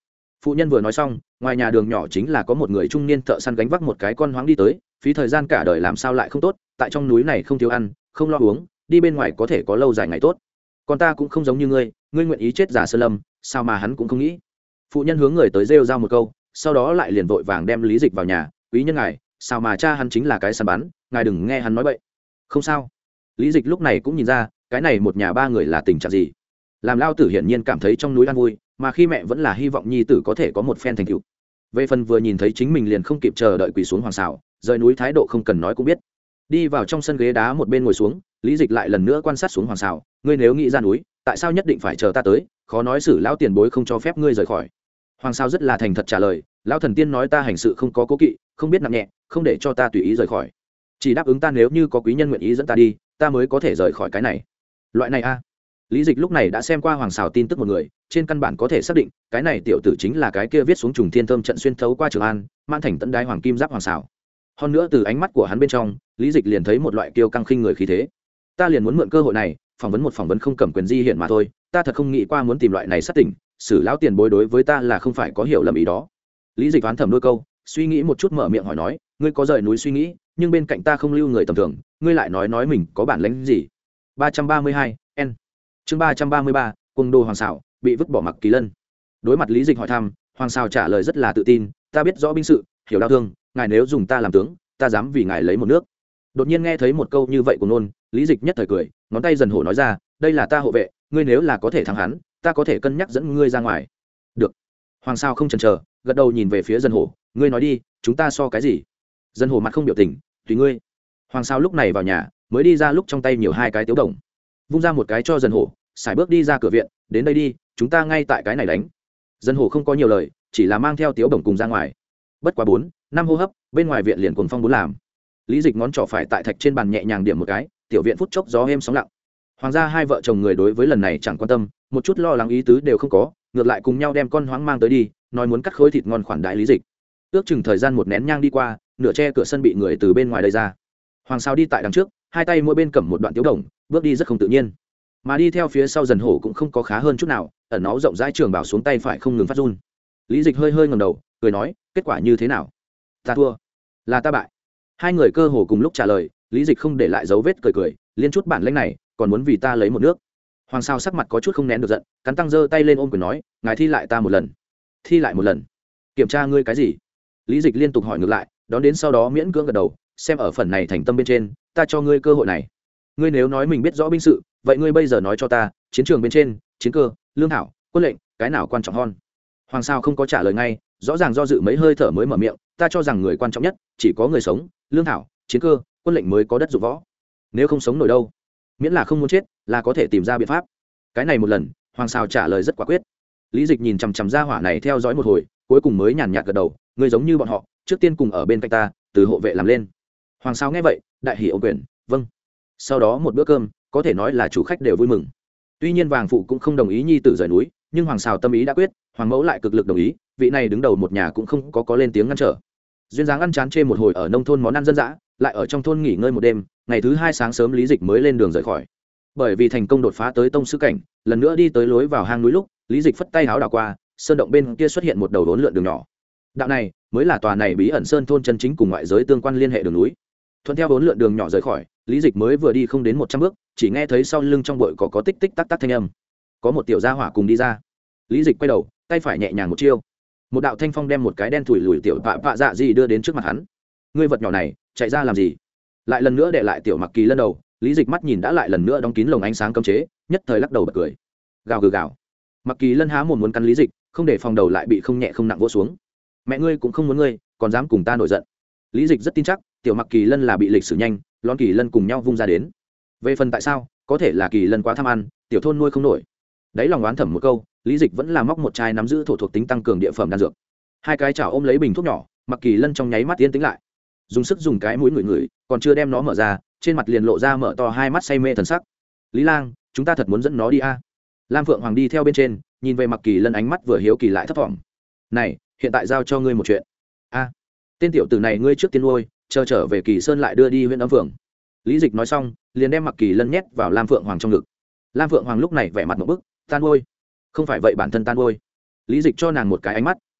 A: Phụ nhân vừa nói xong, ngoài nhà đường nhỏ chính là có một người trung niên thợ săn gánh vác một cái con hoáng đi tới, phí thời gian cả đời làm sao lại không tốt, tại trong núi này không thiếu ăn không lo uống, đi bên ngoài có thể có lâu dài ngày tốt. Còn ta cũng không giống như ngươi, ngươi nguyện ý chết giả sơn lâm, sao mà hắn cũng không nghĩ. Phụ nhân hướng người tới rêu rao một câu, sau đó lại liền vội vàng đem Lý Dịch vào nhà. Quý nhân ngài, sao mà cha hắn chính là cái săn bắn, ngài đừng nghe hắn nói bậy. Không sao. Lý Dịch lúc này cũng nhìn ra, cái này một nhà ba người là tình trạng gì. Làm lao tử hiển nhiên cảm thấy trong núi an vui, mà khi mẹ vẫn là hy vọng nhi tử có thể có một phen thành tựu. Về phần vừa nhìn thấy chính mình liền không kịp chờ đợi quỳ xuống hoàng xào, rời núi thái độ không cần nói cũng biết. Đi vào trong sân ghế đá một bên ngồi xuống, Lý Dịch lại lần nữa quan sát xuống hoàng xào, ngươi nếu nghĩ ra núi, tại sao nhất định phải chờ ta tới, khó nói xử lão tiền bối không cho phép ngươi rời khỏi. Hoàng xào rất là thành thật trả lời, lão thần tiên nói ta hành sự không có cố kỵ, không biết nặng nhẹ, không để cho ta tùy ý rời khỏi, chỉ đáp ứng ta nếu như có quý nhân nguyện ý dẫn ta đi, ta mới có thể rời khỏi cái này. Loại này a. Lý Dịch lúc này đã xem qua hoàng xào tin tức một người, trên căn bản có thể xác định cái này tiểu tử chính là cái kia viết xuống trùng thiên thơm trận xuyên thấu qua Trường An, man thành tận đái hoàng kim giáp hoàng xào. Hơn nữa từ ánh mắt của hắn bên trong, Lý Dịch liền thấy một loại kiêu căng khinh người khí thế. Ta liền muốn mượn cơ hội này, phỏng vấn một phỏng vấn không cầm quyền di hiện mà thôi, ta thật không nghĩ qua muốn tìm loại này sát tỉnh, xử lão tiền bối đối với ta là không phải có hiểu lầm ý đó. Lý Dịch đoán thầm đôi câu, suy nghĩ một chút mở miệng hỏi nói, ngươi có rời núi suy nghĩ, nhưng bên cạnh ta không lưu người tầm thường, ngươi lại nói nói mình có bản lĩnh gì. ba trăm ba mươi hai N chương ba trăm ba mươi ba Cung đô hoàng xảo bị vứt bỏ Mặc Kỳ Lân. Đối mặt Lý Dịch hỏi thăm, hoàng xảo trả lời rất là tự tin, ta biết rõ binh sự, hiểu đau thương, ngài nếu dùng ta làm tướng, ta dám vì ngài lấy một nước. Đột nhiên nghe thấy một câu như vậy của nôn, Lý Dịch nhất thời cười, ngón tay dần hổ nói ra, đây là ta hộ vệ, ngươi nếu là có thể thắng hắn, ta có thể cân nhắc dẫn ngươi ra ngoài. Được. Hoàng sao không chần chờ, gật đầu nhìn về phía dân hổ, ngươi nói đi, chúng ta so cái gì? Dân hổ mặt không biểu tình, tùy ngươi. Hoàng sao lúc này vào nhà, mới đi ra lúc trong tay nhiều hai cái tiếu đồng, vung ra một cái cho dân hổ, xài bước đi ra cửa viện, đến đây đi, chúng ta ngay tại cái này đánh. Dân hổ không có nhiều lời, chỉ là mang theo tiếu đồng cùng ra ngoài. Bất quá bốn, năm hô hấp, bên ngoài viện liền cuồng phong bốn làm. Lý Dịch ngón trỏ phải tại thạch trên bàn nhẹ nhàng điểm một cái, tiểu viện phút chốc gió êm sóng lặng. Hoàng gia hai vợ chồng người đối với lần này chẳng quan tâm, một chút lo lắng ý tứ đều không có, ngược lại cùng nhau đem con hoáng mang tới đi, nói muốn cắt khối thịt ngon khoản đại Lý Dịch. Ước chừng thời gian một nén nhang đi qua, nửa che cửa sân bị người từ bên ngoài đây ra. Hoàng sao đi tại đằng trước, hai tay mỗi bên cầm một đoạn tiếu đồng, bước đi rất không tự nhiên. Mà đi theo phía sau dần hổ cũng không có khá hơn chút nào, ẩn nó rộng rãi trường bảo xuống tay phải không ngừng phát run. Lý Dịch hơi hơi ngẩng đầu, cười nói, kết quả như thế nào? Ta thua, là ta bại. Hai người cơ hồ cùng lúc trả lời, Lý Dịch không để lại dấu vết cười cười, liên chút bản lĩnh này, còn muốn vì ta lấy một nước. Hoàng sao sắc mặt có chút không nén được giận, cắn tăng giơ tay lên ôm quyền nói, ngài thi lại ta một lần. Thi lại một lần? Kiểm tra ngươi cái gì? Lý Dịch liên tục hỏi ngược lại, đón đến sau đó miễn cưỡng gật đầu, xem ở phần này thành tâm bên trên, ta cho ngươi cơ hội này. Ngươi nếu nói mình biết rõ binh sự, vậy ngươi bây giờ nói cho ta, chiến trường bên trên, chiến cơ, lương thảo, quân lệnh, cái nào quan trọng hơn? Hoàng sao không có trả lời ngay, rõ ràng do dự mấy hơi thở mới mở miệng, ta cho rằng người quan trọng nhất chỉ có người sống, lương thảo, chiến cơ, quân lệnh mới có đất dụng võ. Nếu không sống nổi đâu, miễn là không muốn chết, là có thể tìm ra biện pháp. Cái này một lần, Hoàng sao trả lời rất quả quyết. Lý Dịch nhìn chằm chằm ra hỏa này theo dõi một hồi, cuối cùng mới nhàn nhạt gật đầu, ngươi giống như bọn họ, trước tiên cùng ở bên cạnh ta, từ hộ vệ làm lên. Hoàng sao nghe vậy, đại hỉ ôm quyền, vâng. Sau đó một bữa cơm, có thể nói là chủ khách đều vui mừng. Tuy nhiên Vàng phụ cũng không đồng ý nhi tử rời núi, nhưng Hoàng Sào tâm ý đã quyết, Hoàng mẫu lại cực lực đồng ý, vị này đứng đầu một nhà cũng không có có lên tiếng ngăn trở. Duyên dáng ăn chán chê một hồi ở nông thôn món ăn dân dã, lại ở trong thôn nghỉ ngơi một đêm, ngày thứ hai sáng sớm Lý Dịch mới lên đường rời khỏi. Bởi vì thành công đột phá tới tông sư cảnh, lần nữa đi tới lối vào hang núi lúc, Lý Dịch phất tay háo đảo qua, sơn động bên kia xuất hiện một đầu đốn lượn đường nhỏ. Đạo này mới là tòa này bí ẩn sơn thôn chân chính cùng ngoại giới tương quan liên hệ đường núi. Thuận theo đốn lượn đường nhỏ rời khỏi, Lý Dịch mới vừa đi không đến một trăm bước, chỉ nghe thấy sau lưng trong bụi cỏ có tích tích tắc tắc thanh âm. Có một tiểu gia hỏa cùng đi ra. Lý Dịch quay đầu, tay phải nhẹ nhàng một chiêu, một đạo thanh phong đem một cái đen thủi lùi tiểu vạ vạ dạ gì đưa đến trước mặt hắn. Ngươi vật nhỏ này, chạy ra làm gì? Lại lần nữa để lại tiểu Mặc Kỳ Lân đầu, Lý Dịch mắt nhìn đã lại lần nữa đóng kín lồng ánh sáng cấm chế, nhất thời lắc đầu bật cười. Gào gừ gào. Mặc Kỳ Lân há mồm muốn cắn Lý Dịch, không để phòng đầu lại bị không nhẹ không nặng vỗ xuống. Mẹ ngươi cũng không muốn ngươi, còn dám cùng ta nổi giận. Lý Dịch rất tin chắc, tiểu Mặc Kỳ Lân là bị lịch sử nhanh, lón Kỳ Lân cùng nhau vung ra đến. Về phần tại sao, có thể là Kỳ Lân quá tham ăn, tiểu thôn nuôi không nổi. Đấy lòng oán thẩm một câu, Lý Dịch vẫn là móc một chai nắm giữ thổ thuộc tính tăng cường địa phẩm đan dược. Hai cái chảo ôm lấy bình thuốc nhỏ, Mặc Kỳ Lân trong nháy mắt tiến tĩnh lại, dùng sức dùng cái mũi ngửi ngửi, còn chưa đem nó mở ra, trên mặt liền lộ ra mở to hai mắt say mê thần sắc. Lý Lang, chúng ta thật muốn dẫn nó đi a? À? Lam Phượng Hoàng đi theo bên trên, nhìn về Mặc Kỳ Lân ánh mắt vừa hiếu kỳ lại thấp thỏm. Này, hiện tại giao cho ngươi một chuyện. A, à, tên tiểu tử này ngươi trước tiên nuôi, chờ trở về Kỳ Sơn lại đưa đi huyện Âm Phượng. Lý Dịch nói xong, liền đem Mặc Kỳ Lân nhét vào Lam Phượng Hoàng trong ngực. Lam Phượng Hoàng lúc này vẻ mặt một bức, tan nuôi. Không phải vậy bản thân tan nuôi. Lý Dịch cho nàng một cái ánh mắt,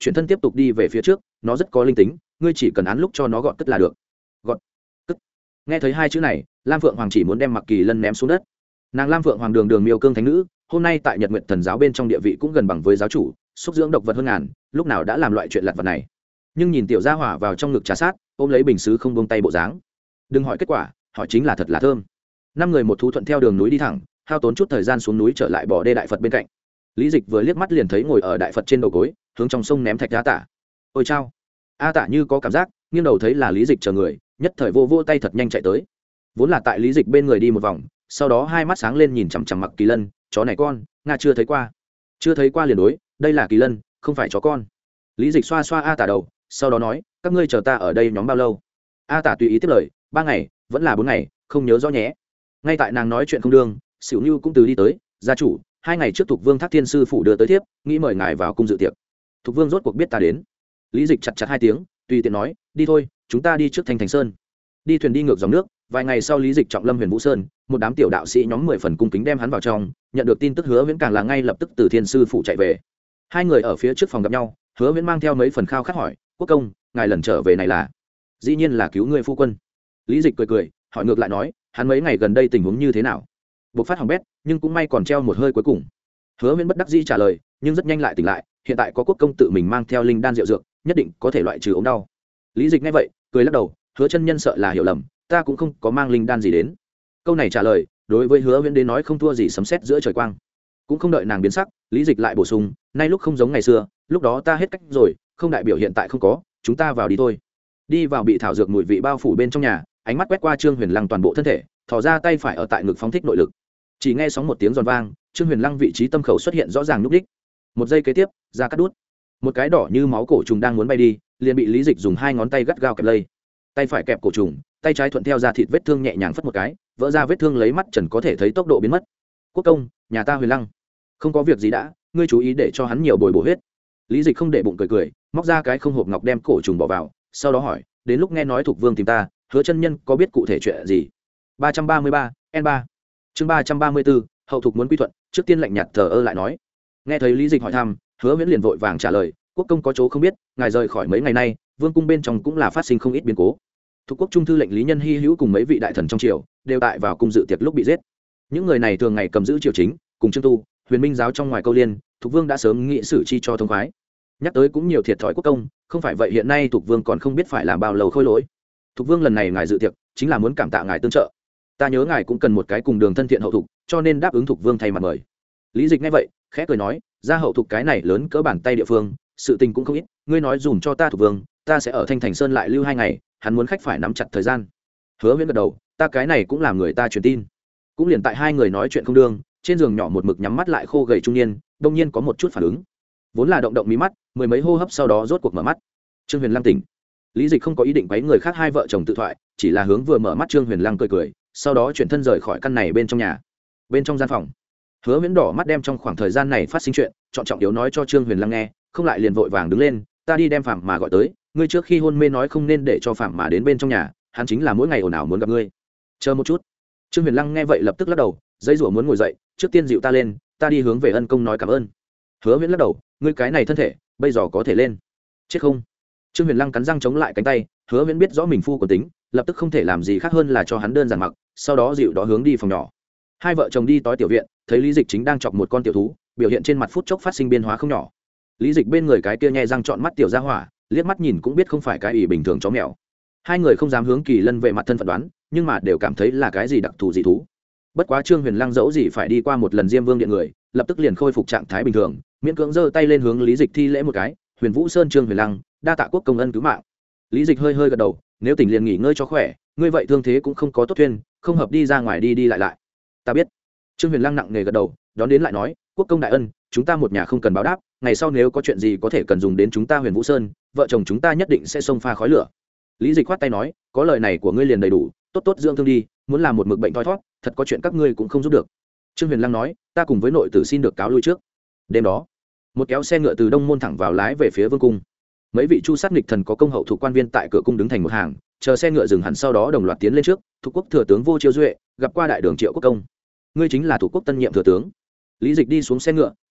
A: chuyển thân tiếp tục đi về phía trước. Nó rất có linh tính, ngươi chỉ cần án lúc cho nó gọt cất là được. Gọt cất. Nghe thấy hai chữ này, Lam Phượng Hoàng chỉ muốn đem Mặc Kỳ Lân ném xuống đất. Nàng Lam Phượng Hoàng đường đường miêu cương thánh nữ, hôm nay tại Nhật Nguyệt Thần giáo bên trong địa vị cũng gần bằng với giáo chủ, xúc dưỡng độc vật hơn ngàn, lúc nào đã làm loại chuyện lặt vặt này. Nhưng nhìn tiểu gia hỏa vào trong ngực trà sát, ôm lấy bình sứ không buông tay bộ dáng. Đừng hỏi kết quả, hỏi chính là thật là thơm. Năm người một thú thuận theo đường núi đi thẳng, hao tốn chút thời gian xuống núi trở lại bỏ đê đại Phật bên cạnh. Lý Dịch vừa liếc mắt liền thấy ngồi ở đại Phật trên đầu gối, hướng trong sông ném thạch A Tả. Ôi chao! A Tả như có cảm giác, nghiêng đầu thấy là Lý Dịch chờ người, nhất thời vô vô tay thật nhanh chạy tới. Vốn là tại Lý Dịch bên người đi một vòng, sau đó hai mắt sáng lên nhìn chằm chằm Mặc Kỳ Lân, chó này con, nga chưa thấy qua. Chưa thấy qua liền đối, đây là Kỳ Lân, không phải chó con. Lý Dịch xoa xoa A Tả đầu, sau đó nói, các ngươi chờ ta ở đây nhóm bao lâu? A Tả tùy ý tiếp lời, ba ngày, vẫn là bốn ngày, không nhớ rõ nhé. Ngay tại nàng nói chuyện không đương, Sửu Nhu cũng từ đi tới, gia chủ, hai ngày trước Thục Vương Thác Thiên sư phủ đưa tới thiếp, nghĩ mời ngài vào cung dự tiệc. Thục Vương rốt cuộc biết ta đến. Lý Dịch chặt chặt hai tiếng, tùy tiện nói, đi thôi, chúng ta đi trước Thanh Thành Sơn. Đi thuyền đi ngược dòng nước, vài ngày sau Lý Dịch trọng lâm Huyền Vũ Sơn, một đám tiểu đạo sĩ nhóm mười phần cung kính đem hắn vào trong, nhận được tin tức Hứa Viễn càng là ngay lập tức từ Thiên sư phủ chạy về. Hai người ở phía trước phòng gặp nhau, Hứa Viễn mang theo mấy phần khao khát hỏi, quốc công, ngài lần trở về này là? Dĩ nhiên là cứu người phu quân. Lý Dịch cười cười, hỏi ngược lại nói, hắn mấy ngày gần đây tình huống như thế nào? Bộc phát hỏng bét, nhưng cũng may còn treo một hơi cuối cùng. Hứa Viễn bất đắc dĩ trả lời, nhưng rất nhanh lại tỉnh lại, hiện tại có quốc công tự mình mang theo linh đan rượu dược, nhất định có thể loại trừ ốm đau. Lý Dịch nghe vậy, cười lắc đầu, Hứa chân nhân sợ là hiểu lầm, ta cũng không có mang linh đan gì đến. Câu này trả lời, đối với Hứa Viễn đến nói không thua gì sấm sét giữa trời quang. Cũng không đợi nàng biến sắc, Lý Dịch lại bổ sung, nay lúc không giống ngày xưa, lúc đó ta hết cách rồi, không đại biểu hiện tại không có, chúng ta vào đi thôi. Đi vào bị thảo dược mùi vị bao phủ bên trong nhà, ánh mắt quét qua Trương Huyền Lăng toàn bộ thân thể, thò ra tay phải ở tại ngực phóng thích nội lực. Chỉ nghe sóng một tiếng giòn vang, Trương Huyền Lăng vị trí tâm khẩu xuất hiện rõ ràng lúc đích. Một giây kế tiếp, ra cắt đút. Một cái đỏ như máu cổ trùng đang muốn bay đi, liền bị Lý Dịch dùng hai ngón tay gắt gao kẹp lấy. Tay phải kẹp cổ trùng, tay trái thuận theo da thịt vết thương nhẹ nhàng phất một cái, vỡ ra vết thương lấy mắt trần có thể thấy tốc độ biến mất. Quốc công, nhà ta Huyền Lăng, không có việc gì đã, ngươi chú ý để cho hắn nhiều bồi bổ huyết. Lý Dịch không để bụng cười cười, móc ra cái không hộp ngọc đem cổ trùng bỏ vào, sau đó hỏi, đến lúc nghe nói Thục Vương tìm ta, Hứa chân nhân có biết cụ thể chuyện gì? ba trăm ba mươi ba, N ba. Chương ba trăm ba mươi bốn, hậu thục muốn quy thuận, trước tiên lạnh nhạt thờ ơ lại nói. Nghe thấy Lý Dịch hỏi thăm, Hứa Viễn liền vội vàng trả lời, quốc công có chỗ không biết, ngài rời khỏi mấy ngày nay, vương cung bên trong cũng là phát sinh không ít biến cố. Thuộc quốc trung thư lệnh Lý Nhân Hi hữu cùng mấy vị đại thần trong triều, đều tại vào cung dự tiệc lúc bị giết. Những người này thường ngày cầm giữ triều chính, cùng Trương Tu, Huyền Minh giáo trong ngoài câu liên, Thục Vương đã sớm nghị xử chi cho thông khoái. Nhắc tới cũng nhiều thiệt thòi quốc công, không phải vậy hiện nay Thục Vương còn không biết phải làm bao lâu khôi lỗi. Thục Vương lần này ngài dự tiệc, chính là muốn cảm tạ ngài tương trợ. Ta nhớ ngài cũng cần một cái cùng đường thân thiện hậu thục, cho nên đáp ứng Thục Vương thay mặt mời. Lý Dịch nghe vậy, khẽ cười nói, ra hậu thục cái này lớn cỡ bàn tay địa phương, sự tình cũng không ít, ngươi nói dùm cho ta Thục Vương, ta sẽ ở Thanh Thành Sơn lại lưu hai ngày, hắn muốn khách phải nắm chặt thời gian. Hứa Viễn gật đầu, ta cái này cũng làm người ta truyền tin. Cũng liền tại hai người nói chuyện không đương, trên giường nhỏ một mực nhắm mắt lại khô gầy trung niên, đông nhiên có một chút phản ứng. Vốn là động động mí mắt, mười mấy hô hấp sau đó rốt cuộc mở mắt. Trương Huyền Lăng tỉnh. Lý Dịch không có ý định quấy người khác hai vợ chồng tự thoại, chỉ là hướng vừa mở mắt Trương Huyền Lăng cười cười, sau đó chuyển thân rời khỏi căn này bên trong nhà. Bên trong gian phòng, Hứa Viễn đỏ mắt đem trong khoảng thời gian này phát sinh chuyện, chọn trọng yếu nói cho Trương Huyền Lăng nghe, không lại liền vội vàng đứng lên, ta đi đem Phạm Mà gọi tới, ngươi trước khi hôn mê nói không nên để cho Phạm Mà đến bên trong nhà, hắn chính là mỗi ngày ồn ào muốn gặp ngươi. Chờ một chút. Trương Huyền Lăng nghe vậy lập tức lắc đầu, dây rủa muốn ngồi dậy, trước tiên dịu ta lên, ta đi hướng về ân công nói cảm ơn. Hứa Viễn lắc đầu, ngươi cái này thân thể, bây giờ có thể lên, chết không? Trương Huyền Lăng cắn răng chống lại cánh tay, Hứa Viễn biết rõ mình phu của tính, lập tức không thể làm gì khác hơn là cho hắn đơn giản mặc, sau đó dịu đó hướng đi phòng nhỏ. Hai vợ chồng đi tới tiểu viện, thấy Lý Dịch chính đang chọc một con tiểu thú, biểu hiện trên mặt phút chốc phát sinh biến hóa không nhỏ. Lý Dịch bên người cái kia nhẹ răng trọn mắt tiểu gia hỏa, liếc mắt nhìn cũng biết không phải cái ỷ bình thường chó mèo. Hai người không dám hướng Kỳ Lân về mặt thân phận đoán, nhưng mà đều cảm thấy là cái gì đặc thù dị thú. Bất quá Trương Huyền Lăng dẫu gì phải đi qua một lần Diêm Vương điện người, lập tức liền khôi phục trạng thái bình thường, miễn cưỡng giơ tay lên hướng Lý Dịch thi lễ một cái, Huyền Vũ Sơn Trương Huyền Lăng, đa tạ quốc công ân cứu mạng. Lý Dịch hơi hơi gật đầu, nếu tỉnh liền nghỉ ngơi cho khỏe, ngươi vậy thương thế cũng không có tốt thuyên, không hợp đi ra ngoài đi đi lại lại. Ta biết. Trương Huyền Lăng nặng nề gật đầu, đón đến lại nói, quốc công đại ân, chúng ta một nhà không cần báo đáp, ngày sau nếu có chuyện gì có thể cần dùng đến chúng ta Huyền Vũ Sơn, vợ chồng chúng ta nhất định sẽ xông pha khói lửa. Lý Dịch khoát tay nói, có lời này của ngươi liền đầy đủ, tốt tốt dưỡng thương đi, muốn làm một mực bệnh thoi thoát, thật có chuyện các ngươi cũng không giúp được. Trương Huyền Lăng nói, ta cùng với nội tử xin được cáo lui trước. Đêm đó, một kéo xe ngựa từ đông môn thẳng vào lái về phía vương cung. Mấy vị chu sát nghịch thần có công hậu thuộc quan viên tại cửa cung đứng thành một hàng, chờ xe ngựa dừng hẳn sau đó đồng loạt tiến lên trước. Thuộc quốc thừa tướng Vô Chiêu Duệ gặp qua đại đường Triệu Quốc công, ngươi chính là thuộc quốc tân nhiệm thừa tướng. Lý Dịch đi xuống xe ngựa,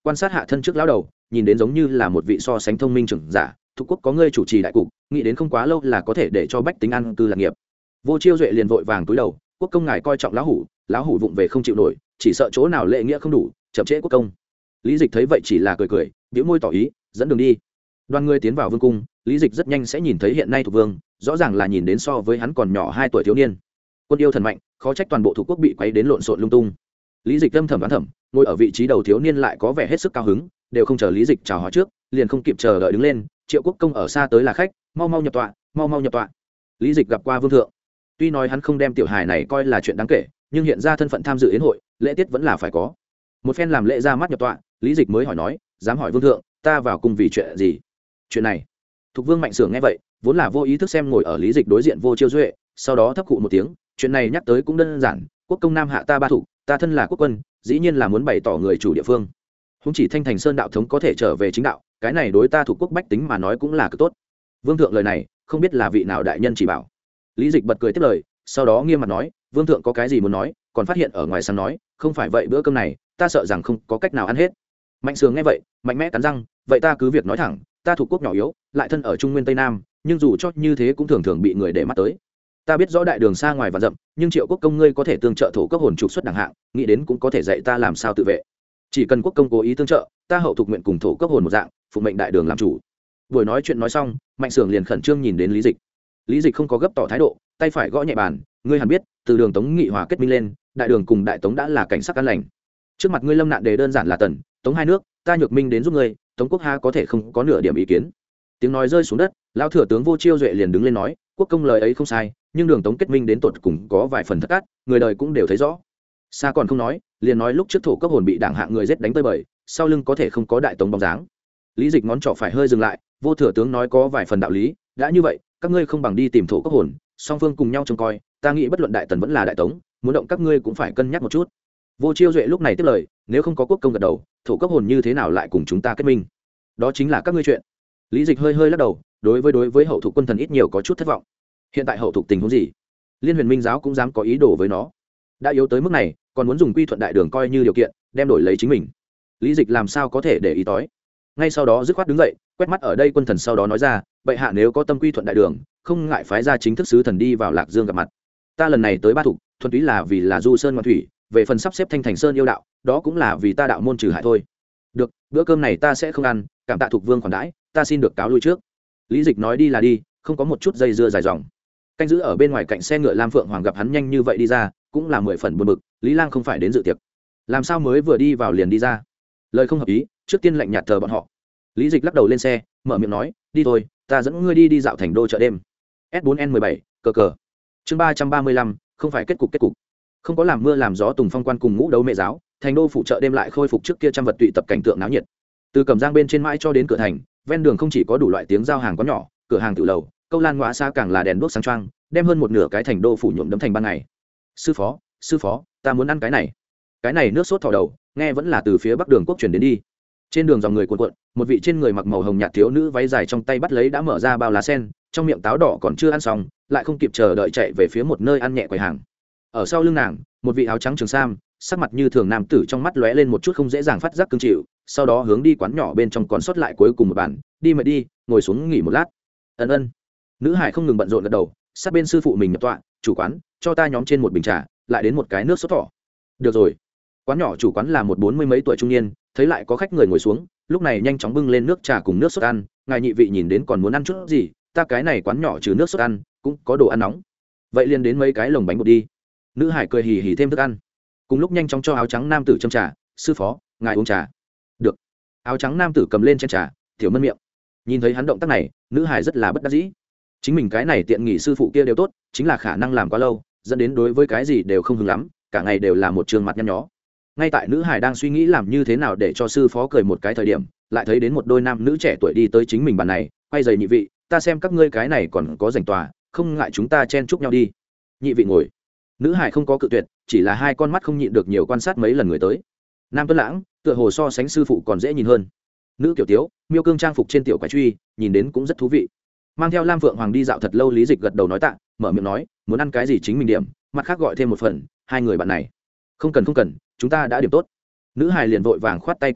A: quan sát hạ thân trước lão đầu, nhìn đến giống như là một vị so sánh thông minh trưởng giả. Thuộc quốc có ngươi chủ trì đại cục, nghĩ đến không quá lâu là có thể để cho bách tính ăn cư lạc nghiệp. Vô Chiêu Duệ liền vội vàng túi đầu, quốc công ngài coi trọng lão hủ, lão hủ vụng về không chịu nổi, chỉ sợ chỗ nào lệ nghĩa không đủ, chậm trễ quốc công. Lý Dịch thấy vậy chỉ là cười cười, bĩu môi tỏ ý, dẫn đường đi. Đoàn người tiến vào vương cung, Lý Dịch rất nhanh sẽ nhìn thấy hiện nay thuộc vương, rõ ràng là nhìn đến so với hắn còn nhỏ hai tuổi thiếu niên. Quân yêu thần mạnh, khó trách toàn bộ thuộc quốc bị quấy đến lộn xộn lung tung. Lý Dịch âm thầm đoán thầm, ngồi ở vị trí đầu thiếu niên lại có vẻ hết sức cao hứng, đều không chờ Lý Dịch chào hỏi trước, liền không kịp chờ đợi đứng lên, Triệu quốc công ở xa tới là khách, mau mau nhập tọa, mau mau nhập tọa. Lý Dịch gặp qua vương thượng. Tuy nói hắn không đem tiểu hài này coi là chuyện đáng kể, nhưng hiện ra thân phận tham dự yến hội, lễ tiết vẫn là phải có. Một phen làm lễ ra mắt nhập tọa, Lý Dịch mới hỏi nói, dám hỏi vương thượng, ta vào cung vì chuyện gì? Chuyện này. Thục Vương Mạnh Sưởng nghe vậy, vốn là vô ý thức xem ngồi ở Lý Dịch đối diện Vô Chiêu Duệ, sau đó thấp khụ một tiếng, chuyện này nhắc tới cũng đơn giản, quốc công nam hạ ta ba thủ, ta thân là quốc quân, dĩ nhiên là muốn bày tỏ người chủ địa phương. Húng chỉ Thanh Thành Sơn đạo thống có thể trở về chính đạo, cái này đối ta thuộc quốc bách tính mà nói cũng là cực tốt. Vương thượng lời này, không biết là vị nào đại nhân chỉ bảo. Lý Dịch bật cười tiếp lời, sau đó nghiêm mặt nói, vương thượng có cái gì muốn nói, còn phát hiện ở ngoài sáng nói, không phải vậy bữa cơm này, ta sợ rằng không có cách nào ăn hết. Mạnh Sướng nghe vậy, mạnh mẽ cắn răng, vậy ta cứ việc nói thẳng, ta thuộc quốc nhỏ yếu, lại thân ở Trung Nguyên Tây Nam, nhưng dù cho như thế cũng thường thường bị người để mắt tới. Ta biết rõ đại đường xa ngoài và rậm, nhưng Triệu quốc công ngươi có thể tương trợ thổ quốc hồn trục xuất đẳng hạng, nghĩ đến cũng có thể dạy ta làm sao tự vệ. Chỉ cần quốc công cố ý tương trợ, ta hậu thuộc nguyện cùng thổ quốc hồn một dạng, phụ mệnh đại đường làm chủ. Buổi nói chuyện nói xong, Mạnh Sưởng liền khẩn trương nhìn đến Lý Dịch. Lý Dịch không có gấp tỏ thái độ, tay phải gõ nhẹ bàn, ngươi hẳn biết, từ đường Tống Nghị Hòa kết minh lên, đại đường cùng đại Tống đã là cảnh sắc an lành. Trước mặt ngươi lâm nạn đề đơn giản là tần, Tống hai nước, ta nhược minh đến giúp ngươi, Tống quốc ha có thể không có nửa điểm ý kiến. Tiếng nói rơi xuống đất, lão thừa tướng Vô Chiêu Duệ liền đứng lên nói, quốc công lời ấy không sai, nhưng đường Tống kết minh đến tột cùng có vài phần thất cát, người đời cũng đều thấy rõ. Xa còn không nói, liền nói lúc trước thổ cấp hồn bị đảng hạng người giết đánh tơi bời, sau lưng có thể không có đại Tống bóng dáng. Lý Dịch ngón trỏ phải hơi dừng lại, Vô thừa tướng nói có vài phần đạo lý, đã như vậy, các ngươi không bằng đi tìm thổ cấp hồn, song phương cùng nhau trông coi, ta nghĩ bất luận đại tần vẫn là đại Tống, muốn động các ngươi cũng phải cân nhắc một chút. Vô Chiêu Duệ lúc này tiếp lời, nếu không có quốc công gật đầu, thổ cấp hồn như thế nào lại cùng chúng ta kết minh? Đó chính là các ngươi chuyện. Lý Dịch hơi hơi lắc đầu, đối với đối với hậu thục quân thần ít nhiều có chút thất vọng. Hiện tại hậu thục tình huống gì? Liên Huyền Minh giáo cũng dám có ý đồ với nó. Đã yếu tới mức này, còn muốn dùng quy thuận đại đường coi như điều kiện, đem đổi lấy chính mình. Lý Dịch làm sao có thể để ý tối. Ngay sau đó dứt khoát đứng dậy, quét mắt ở đây quân thần sau đó nói ra, bệ hạ nếu có tâm quy thuận đại đường, không ngại phái ra chính thức sứ thần đi vào Lạc Dương gặp mặt. Ta lần này tới Ba Thục, thuần túy là vì là du sơn ngoan thủy, về phần sắp xếp Thanh Thành Sơn yêu đạo, đó cũng là vì ta đạo môn trừ hại thôi. Được, bữa cơm này ta sẽ không ăn, cảm tạ Thục vương khoản đãi, ta xin được cáo lui trước. Lý Dịch nói đi là đi, không có một chút dây dưa dài dòng. Canh giữ ở bên ngoài cạnh xe ngựa Lam Phượng Hoàng gặp hắn nhanh như vậy đi ra, cũng là mười phần buồn bực, Lý Lang không phải đến dự tiệc, làm sao mới vừa đi vào liền đi ra? Lời không hợp ý, trước tiên lạnh nhạt thờ bọn họ. Lý Dịch lắc đầu lên xe, mở miệng nói, đi thôi, ta dẫn ngươi đi đi dạo thành đô chợ đêm. S bốn N mười bảy, cờ cờ. Chương ba trăm ba mươi lăm, không phải kết cục kết cục. Không có làm mưa làm gió Tùng Phong quan cùng ngũ đấu mẹ giáo, thành đô phụ chợ đêm lại khôi phục trước kia trăm vật tụy tập cảnh tượng náo nhiệt. Từ Cẩm Giang bên trên mãi cho đến cửa thành, ven đường không chỉ có đủ loại tiếng giao hàng quán nhỏ, cửa hàng tiểu lầu, câu lan ngõ xa càng là đèn đuốc sáng choang, đem hơn một nửa cái thành đô phủ nhuộm đấm thành ban ngày. Sư phó, sư phó, ta muốn ăn cái này. Cái này nước sốt thỏ đầu, nghe vẫn là từ phía bắc đường quốc chuyển đến đi. Trên đường dòng người cuộn cuộn, một vị trên người mặc màu hồng nhạt thiếu nữ váy dài trong tay bắt lấy đã mở ra bao lá sen, trong miệng táo đỏ còn chưa ăn xong, lại không kịp chờ đợi chạy về phía một nơi ăn nhẹ quầy hàng. Ở sau lưng nàng, một vị áo trắng trường sam, sắc mặt như thường nam tử trong mắt lóe lên một chút không dễ dàng phát giác cương chịu, sau đó hướng đi quán nhỏ bên trong còn sót lại cuối cùng một bàn, đi mệt đi, ngồi xuống nghỉ một lát. Ân ân. Nữ hải không ngừng bận rộn gật đầu, sát bên sư phụ mình nhập tọa, chủ quán, cho ta nhóm trên một bình trà, lại đến một cái nước sốt thỏ. Được rồi. Quán nhỏ chủ quán là một bốn mươi mấy tuổi trung niên, thấy lại có khách người ngồi xuống, lúc này nhanh chóng bưng lên nước trà cùng nước sốt ăn, ngài nhị vị nhìn đến còn muốn ăn chút gì, ta cái này quán nhỏ trừ nước sốt ăn, cũng có đồ ăn nóng. Vậy liền đến mấy cái lồng bánh bột đi. Nữ hải cười hì hì thêm thức ăn. Cùng lúc nhanh chóng cho áo trắng nam tử châm trà, sư phó, ngài uống trà. Được. Áo trắng nam tử cầm lên chén trà, tiểu mân miệng. Nhìn thấy hắn động tác này, nữ hải rất là bất đắc dĩ. Chính mình cái này tiện nghỉ sư phụ kia đều tốt, chính là khả năng làm quá lâu, dẫn đến đối với cái gì đều không hứng lắm, cả ngày đều là một trường mặt nhăn nhó. Ngay tại nữ hải đang suy nghĩ làm như thế nào để cho sư phó cười một cái thời điểm, lại thấy đến một đôi nam nữ trẻ tuổi đi tới chính mình bàn này, quay giày nhị vị, ta xem các ngươi cái này còn có rảnh tòa, không ngại chúng ta chen chúc nhau đi. Nhị vị ngồi. Nữ hải không có cự tuyệt, chỉ là hai con mắt không nhịn được nhiều quan sát mấy lần người tới. Nam Tuấn Lãng, tựa hồ so sánh sư phụ còn dễ nhìn hơn. Nữ Kiểu Tiếu, miêu cương trang phục trên tiểu quái truy, nhìn đến cũng rất thú vị. Mang theo Lam Phượng Hoàng đi dạo thật lâu, Lý Dịch gật đầu nói tạ, mở miệng nói, muốn ăn cái gì chính mình điểm, mặt khác gọi thêm một phần, hai người bạn này. Không cần không cần, chúng ta đã điểm tốt. Nữ hài liền vội vàng khoát tay cự tuyệt,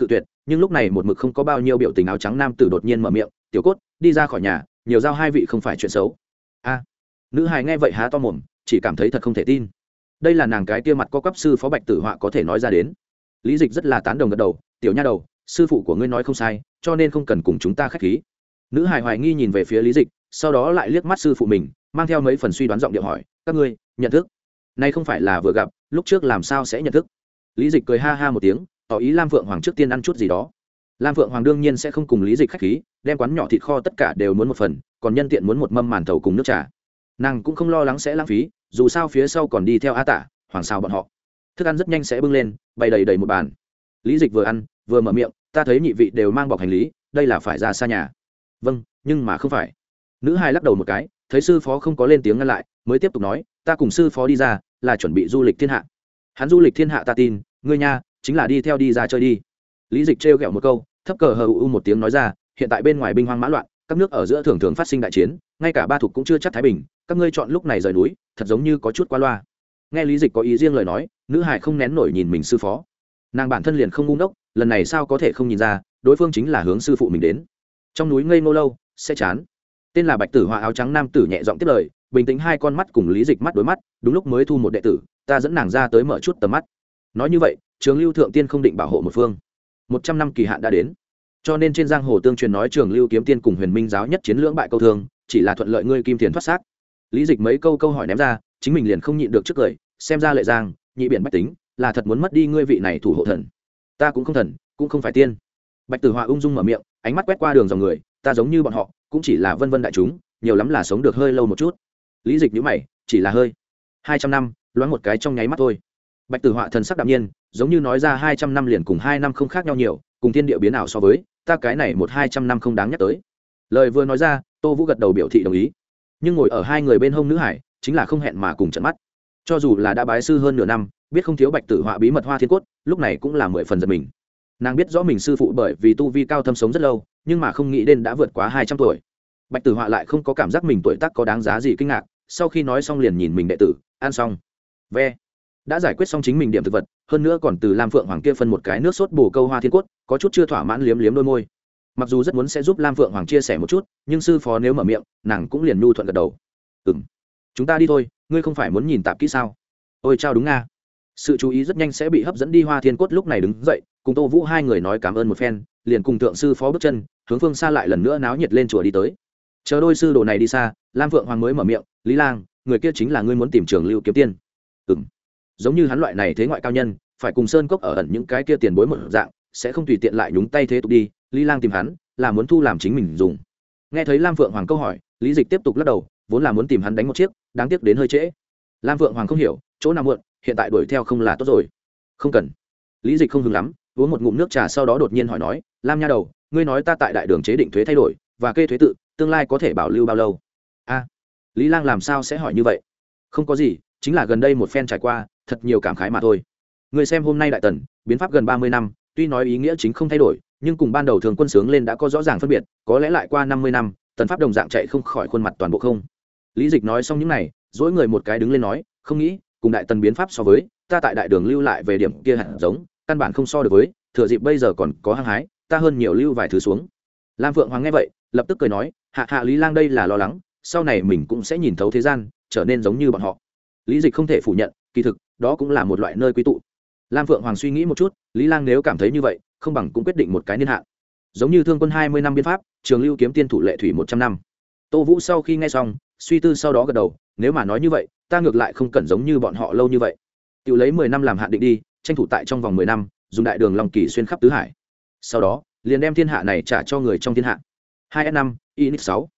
A: nhưng lúc này một mực không có bao nhiêu biểu tình áo trắng nam tử đột nhiên mở miệng, tiểu cốt đi ra khỏi nhà, nhiều giao hai vị không phải chuyện xấu. A. Nữ hài nghe vậy há to mồm, chỉ cảm thấy thật không thể tin. Đây là nàng cái kia mặt có cấp sư phó Bạch Tử Họa có thể nói ra đến. Lý Dịch rất là tán đồng gật đầu, tiểu nha đầu, sư phụ của ngươi nói không sai, cho nên không cần cùng chúng ta khách khí. Nữ hài hoài nghi nhìn về phía Lý Dịch, sau đó lại liếc mắt sư phụ mình, mang theo mấy phần suy đoán giọng điệu hỏi, các ngươi nhận thức? Nay không phải là vừa gặp, lúc trước làm sao sẽ nhận thức? Lý Dịch cười ha ha một tiếng, tỏ ý Lam Phượng Hoàng trước tiên ăn chút gì đó. Lam Phượng Hoàng đương nhiên sẽ không cùng Lý Dịch khách khí, đem quán nhỏ thịt kho tất cả đều muốn một phần, còn nhân tiện muốn một mâm màn thầu cùng nước trà. Nàng cũng không lo lắng sẽ lãng phí, dù sao phía sau còn đi theo A Tả, Hoàng Sào bọn họ. Thức ăn rất nhanh sẽ bưng lên, bày đầy đầy một bàn. Lý Dịch vừa ăn vừa mở miệng, ta thấy nhị vị đều mang bọc hành lý, đây là phải ra xa nhà. Vâng, nhưng mà không phải. Nữ hài lắc đầu một cái, thấy sư phó không có lên tiếng ngăn lại, mới tiếp tục nói, ta cùng sư phó đi ra là chuẩn bị du lịch thiên hạ. Hắn du lịch thiên hạ ta tin, ngươi nha chính là đi theo đi ra chơi đi. Lý Dịch trêu ghẹo một câu, thấp cờ hờ u một tiếng nói ra, hiện tại bên ngoài binh hoang mã loạn, các nước ở giữa thường thường phát sinh đại chiến, ngay cả ba thuộc cũng chưa chắc thái bình, các ngươi chọn lúc này rời núi, thật giống như có chút quá loa. Nghe Lý Dịch có ý riêng lời nói, nữ hài không nén nổi nhìn mình sư phó. Nàng bản thân liền không ngu ngốc, lần này sao có thể không nhìn ra, đối phương chính là hướng sư phụ mình đến. Trong núi ngây ngô lâu, sẽ chán. Tên là Bạch Tử Họa áo trắng nam tử nhẹ giọng tiếp lời, bình tĩnh hai con mắt cùng Lý Dịch mắt đối mắt, đúng lúc mới thu một đệ tử, ta dẫn nàng ra tới mở chút tầm mắt. Nói như vậy, Trường Lưu thượng tiên không định bảo hộ một phương. Một trăm năm kỳ hạn đã đến, cho nên trên giang hồ tương truyền nói Trường Lưu kiếm tiên cùng Huyền Minh giáo nhất chiến lưỡng bại câu thương, chỉ là thuận lợi ngươi kim tiền thoát xác. Lý Dịch mấy câu câu hỏi ném ra, chính mình liền không nhịn được trước cười, xem ra Lệ Giang, nhị biển bách tính, là thật muốn mất đi ngươi vị này thủ hộ thần. Ta cũng không thần, cũng không phải tiên. Bạch Tử Họa ung dung mở miệng, ánh mắt quét qua đường dòng người, ta giống như bọn họ, cũng chỉ là vân vân đại chúng, nhiều lắm là sống được hơi lâu một chút. Lý Dịch nhíu mày, chỉ là hơi. hai trăm năm, loáng một cái trong nháy mắt thôi. Bạch Tử Họa thần sắc đạm nhiên, giống như nói ra hai trăm năm liền cùng hai năm không khác nhau nhiều, cùng thiên địa biến ảo so với, ta cái này một hai trăm năm không đáng nhắc tới. Lời vừa nói ra, Tô Vũ gật đầu biểu thị đồng ý. Nhưng ngồi ở hai người bên hông nữ hải, chính là không hẹn mà cùng trợn mắt. Cho dù là đã bái sư hơn nửa năm, biết không thiếu Bạch Tử Họa bí mật Hoa Thiên Cốt, lúc này cũng là mười phần giật mình. Nàng biết rõ mình sư phụ bởi vì tu vi cao thâm sống rất lâu, nhưng mà không nghĩ đến đã vượt quá hai trăm tuổi. Bạch Tử Họa lại không có cảm giác mình tuổi tác có đáng giá gì kinh ngạc, sau khi nói xong liền nhìn mình đệ tử, ăn xong. Ve. Đã giải quyết xong chính mình điểm thực vật, hơn nữa còn từ Lam Phượng Hoàng kia phân một cái nước sốt bổ câu Hoa Thiên Cốt, có chút chưa thỏa mãn liếm liếm đôi môi. Mặc dù rất muốn sẽ giúp Lam Phượng Hoàng chia sẻ một chút, nhưng sư phó nếu mở miệng, nàng cũng liền nhu thuận gật đầu. Ừm, chúng ta đi thôi, ngươi không phải muốn nhìn tạp kỹ sao? Ôi chao đúng nga. Sự chú ý rất nhanh sẽ bị hấp dẫn đi. Hoa Thiên Cốt lúc này đứng dậy, cùng Tô Vũ hai người nói cảm ơn một phen, liền cùng thượng sư phó bước chân, hướng phương xa lại lần nữa náo nhiệt lên chùa đi tới. Chờ đôi sư đồ này đi xa, Lam Phượng Hoàng mới mở miệng, Lý Lang, người kia chính là ngươi muốn tìm Trường Lưu kiếm tiên. Ừm. Giống như hắn loại này thế ngoại cao nhân, phải cùng sơn cốc ở ẩn những cái kia tiền bối một dạng, sẽ không tùy tiện lại nhúng tay thế tục đi. Lý Lang tìm hắn, là muốn thu làm chính mình dùng. Nghe thấy Lam Phượng Hoàng câu hỏi, Lý Dịch tiếp tục lắc đầu, vốn là muốn tìm hắn đánh một chiếc, đáng tiếc đến hơi trễ. Lam Phượng Hoàng không hiểu, chỗ nào muộn, hiện tại đuổi theo không là tốt rồi. Không cần. Lý Dịch không hứng lắm, uống một ngụm nước trà sau đó đột nhiên hỏi nói, Lam nha đầu, ngươi nói ta tại đại đường chế định thuế thay đổi và kê thuế tự, tương lai có thể bảo lưu bao lâu? A. Lý Lang làm sao sẽ hỏi như vậy? Không có gì, chính là gần đây một phen trải qua, thật nhiều cảm khái mà thôi. Ngươi xem hôm nay đại tần, biến pháp gần ba mươi năm, tuy nói ý nghĩa chính không thay đổi, nhưng cùng ban đầu thường quân sướng lên đã có rõ ràng phân biệt, có lẽ lại qua năm mươi năm, tần pháp đồng dạng chạy không khỏi khuôn mặt toàn bộ không. Lý Dịch nói xong những này, dỗi người một cái đứng lên nói, không nghĩ, cùng đại tần biến pháp so với, ta tại đại đường lưu lại về điểm kia hạt giống, căn bản không so được với, thừa dịp bây giờ còn có hăng hái, ta hơn nhiều lưu vài thứ xuống. Lam Phượng Hoàng nghe vậy, lập tức cười nói, hạ hạ Lý Lang đây là lo lắng, sau này mình cũng sẽ nhìn thấu thế gian, trở nên giống như bọn họ. Lý Dịch không thể phủ nhận, kỳ thực, đó cũng là một loại nơi quy tụ. Lam Phượng Hoàng suy nghĩ một chút, Lý Lang nếu cảm thấy như vậy, không bằng cũng quyết định một cái niên hạn. Giống như Thương Quân hai mươi năm biên pháp, Trường Lưu kiếm tiên thủ lệ thủy một trăm năm. Tô Vũ sau khi nghe xong, suy tư sau đó gật đầu, nếu mà nói như vậy, ta ngược lại không cần giống như bọn họ lâu như vậy. Tiểu lấy mười năm làm hạn định đi, tranh thủ tại trong vòng mười năm, dùng đại đường Long Kỳ xuyên khắp tứ hải. Sau đó, liền đem thiên hạ này trả cho người trong thiên hạ. hai S năm, Inix sáu.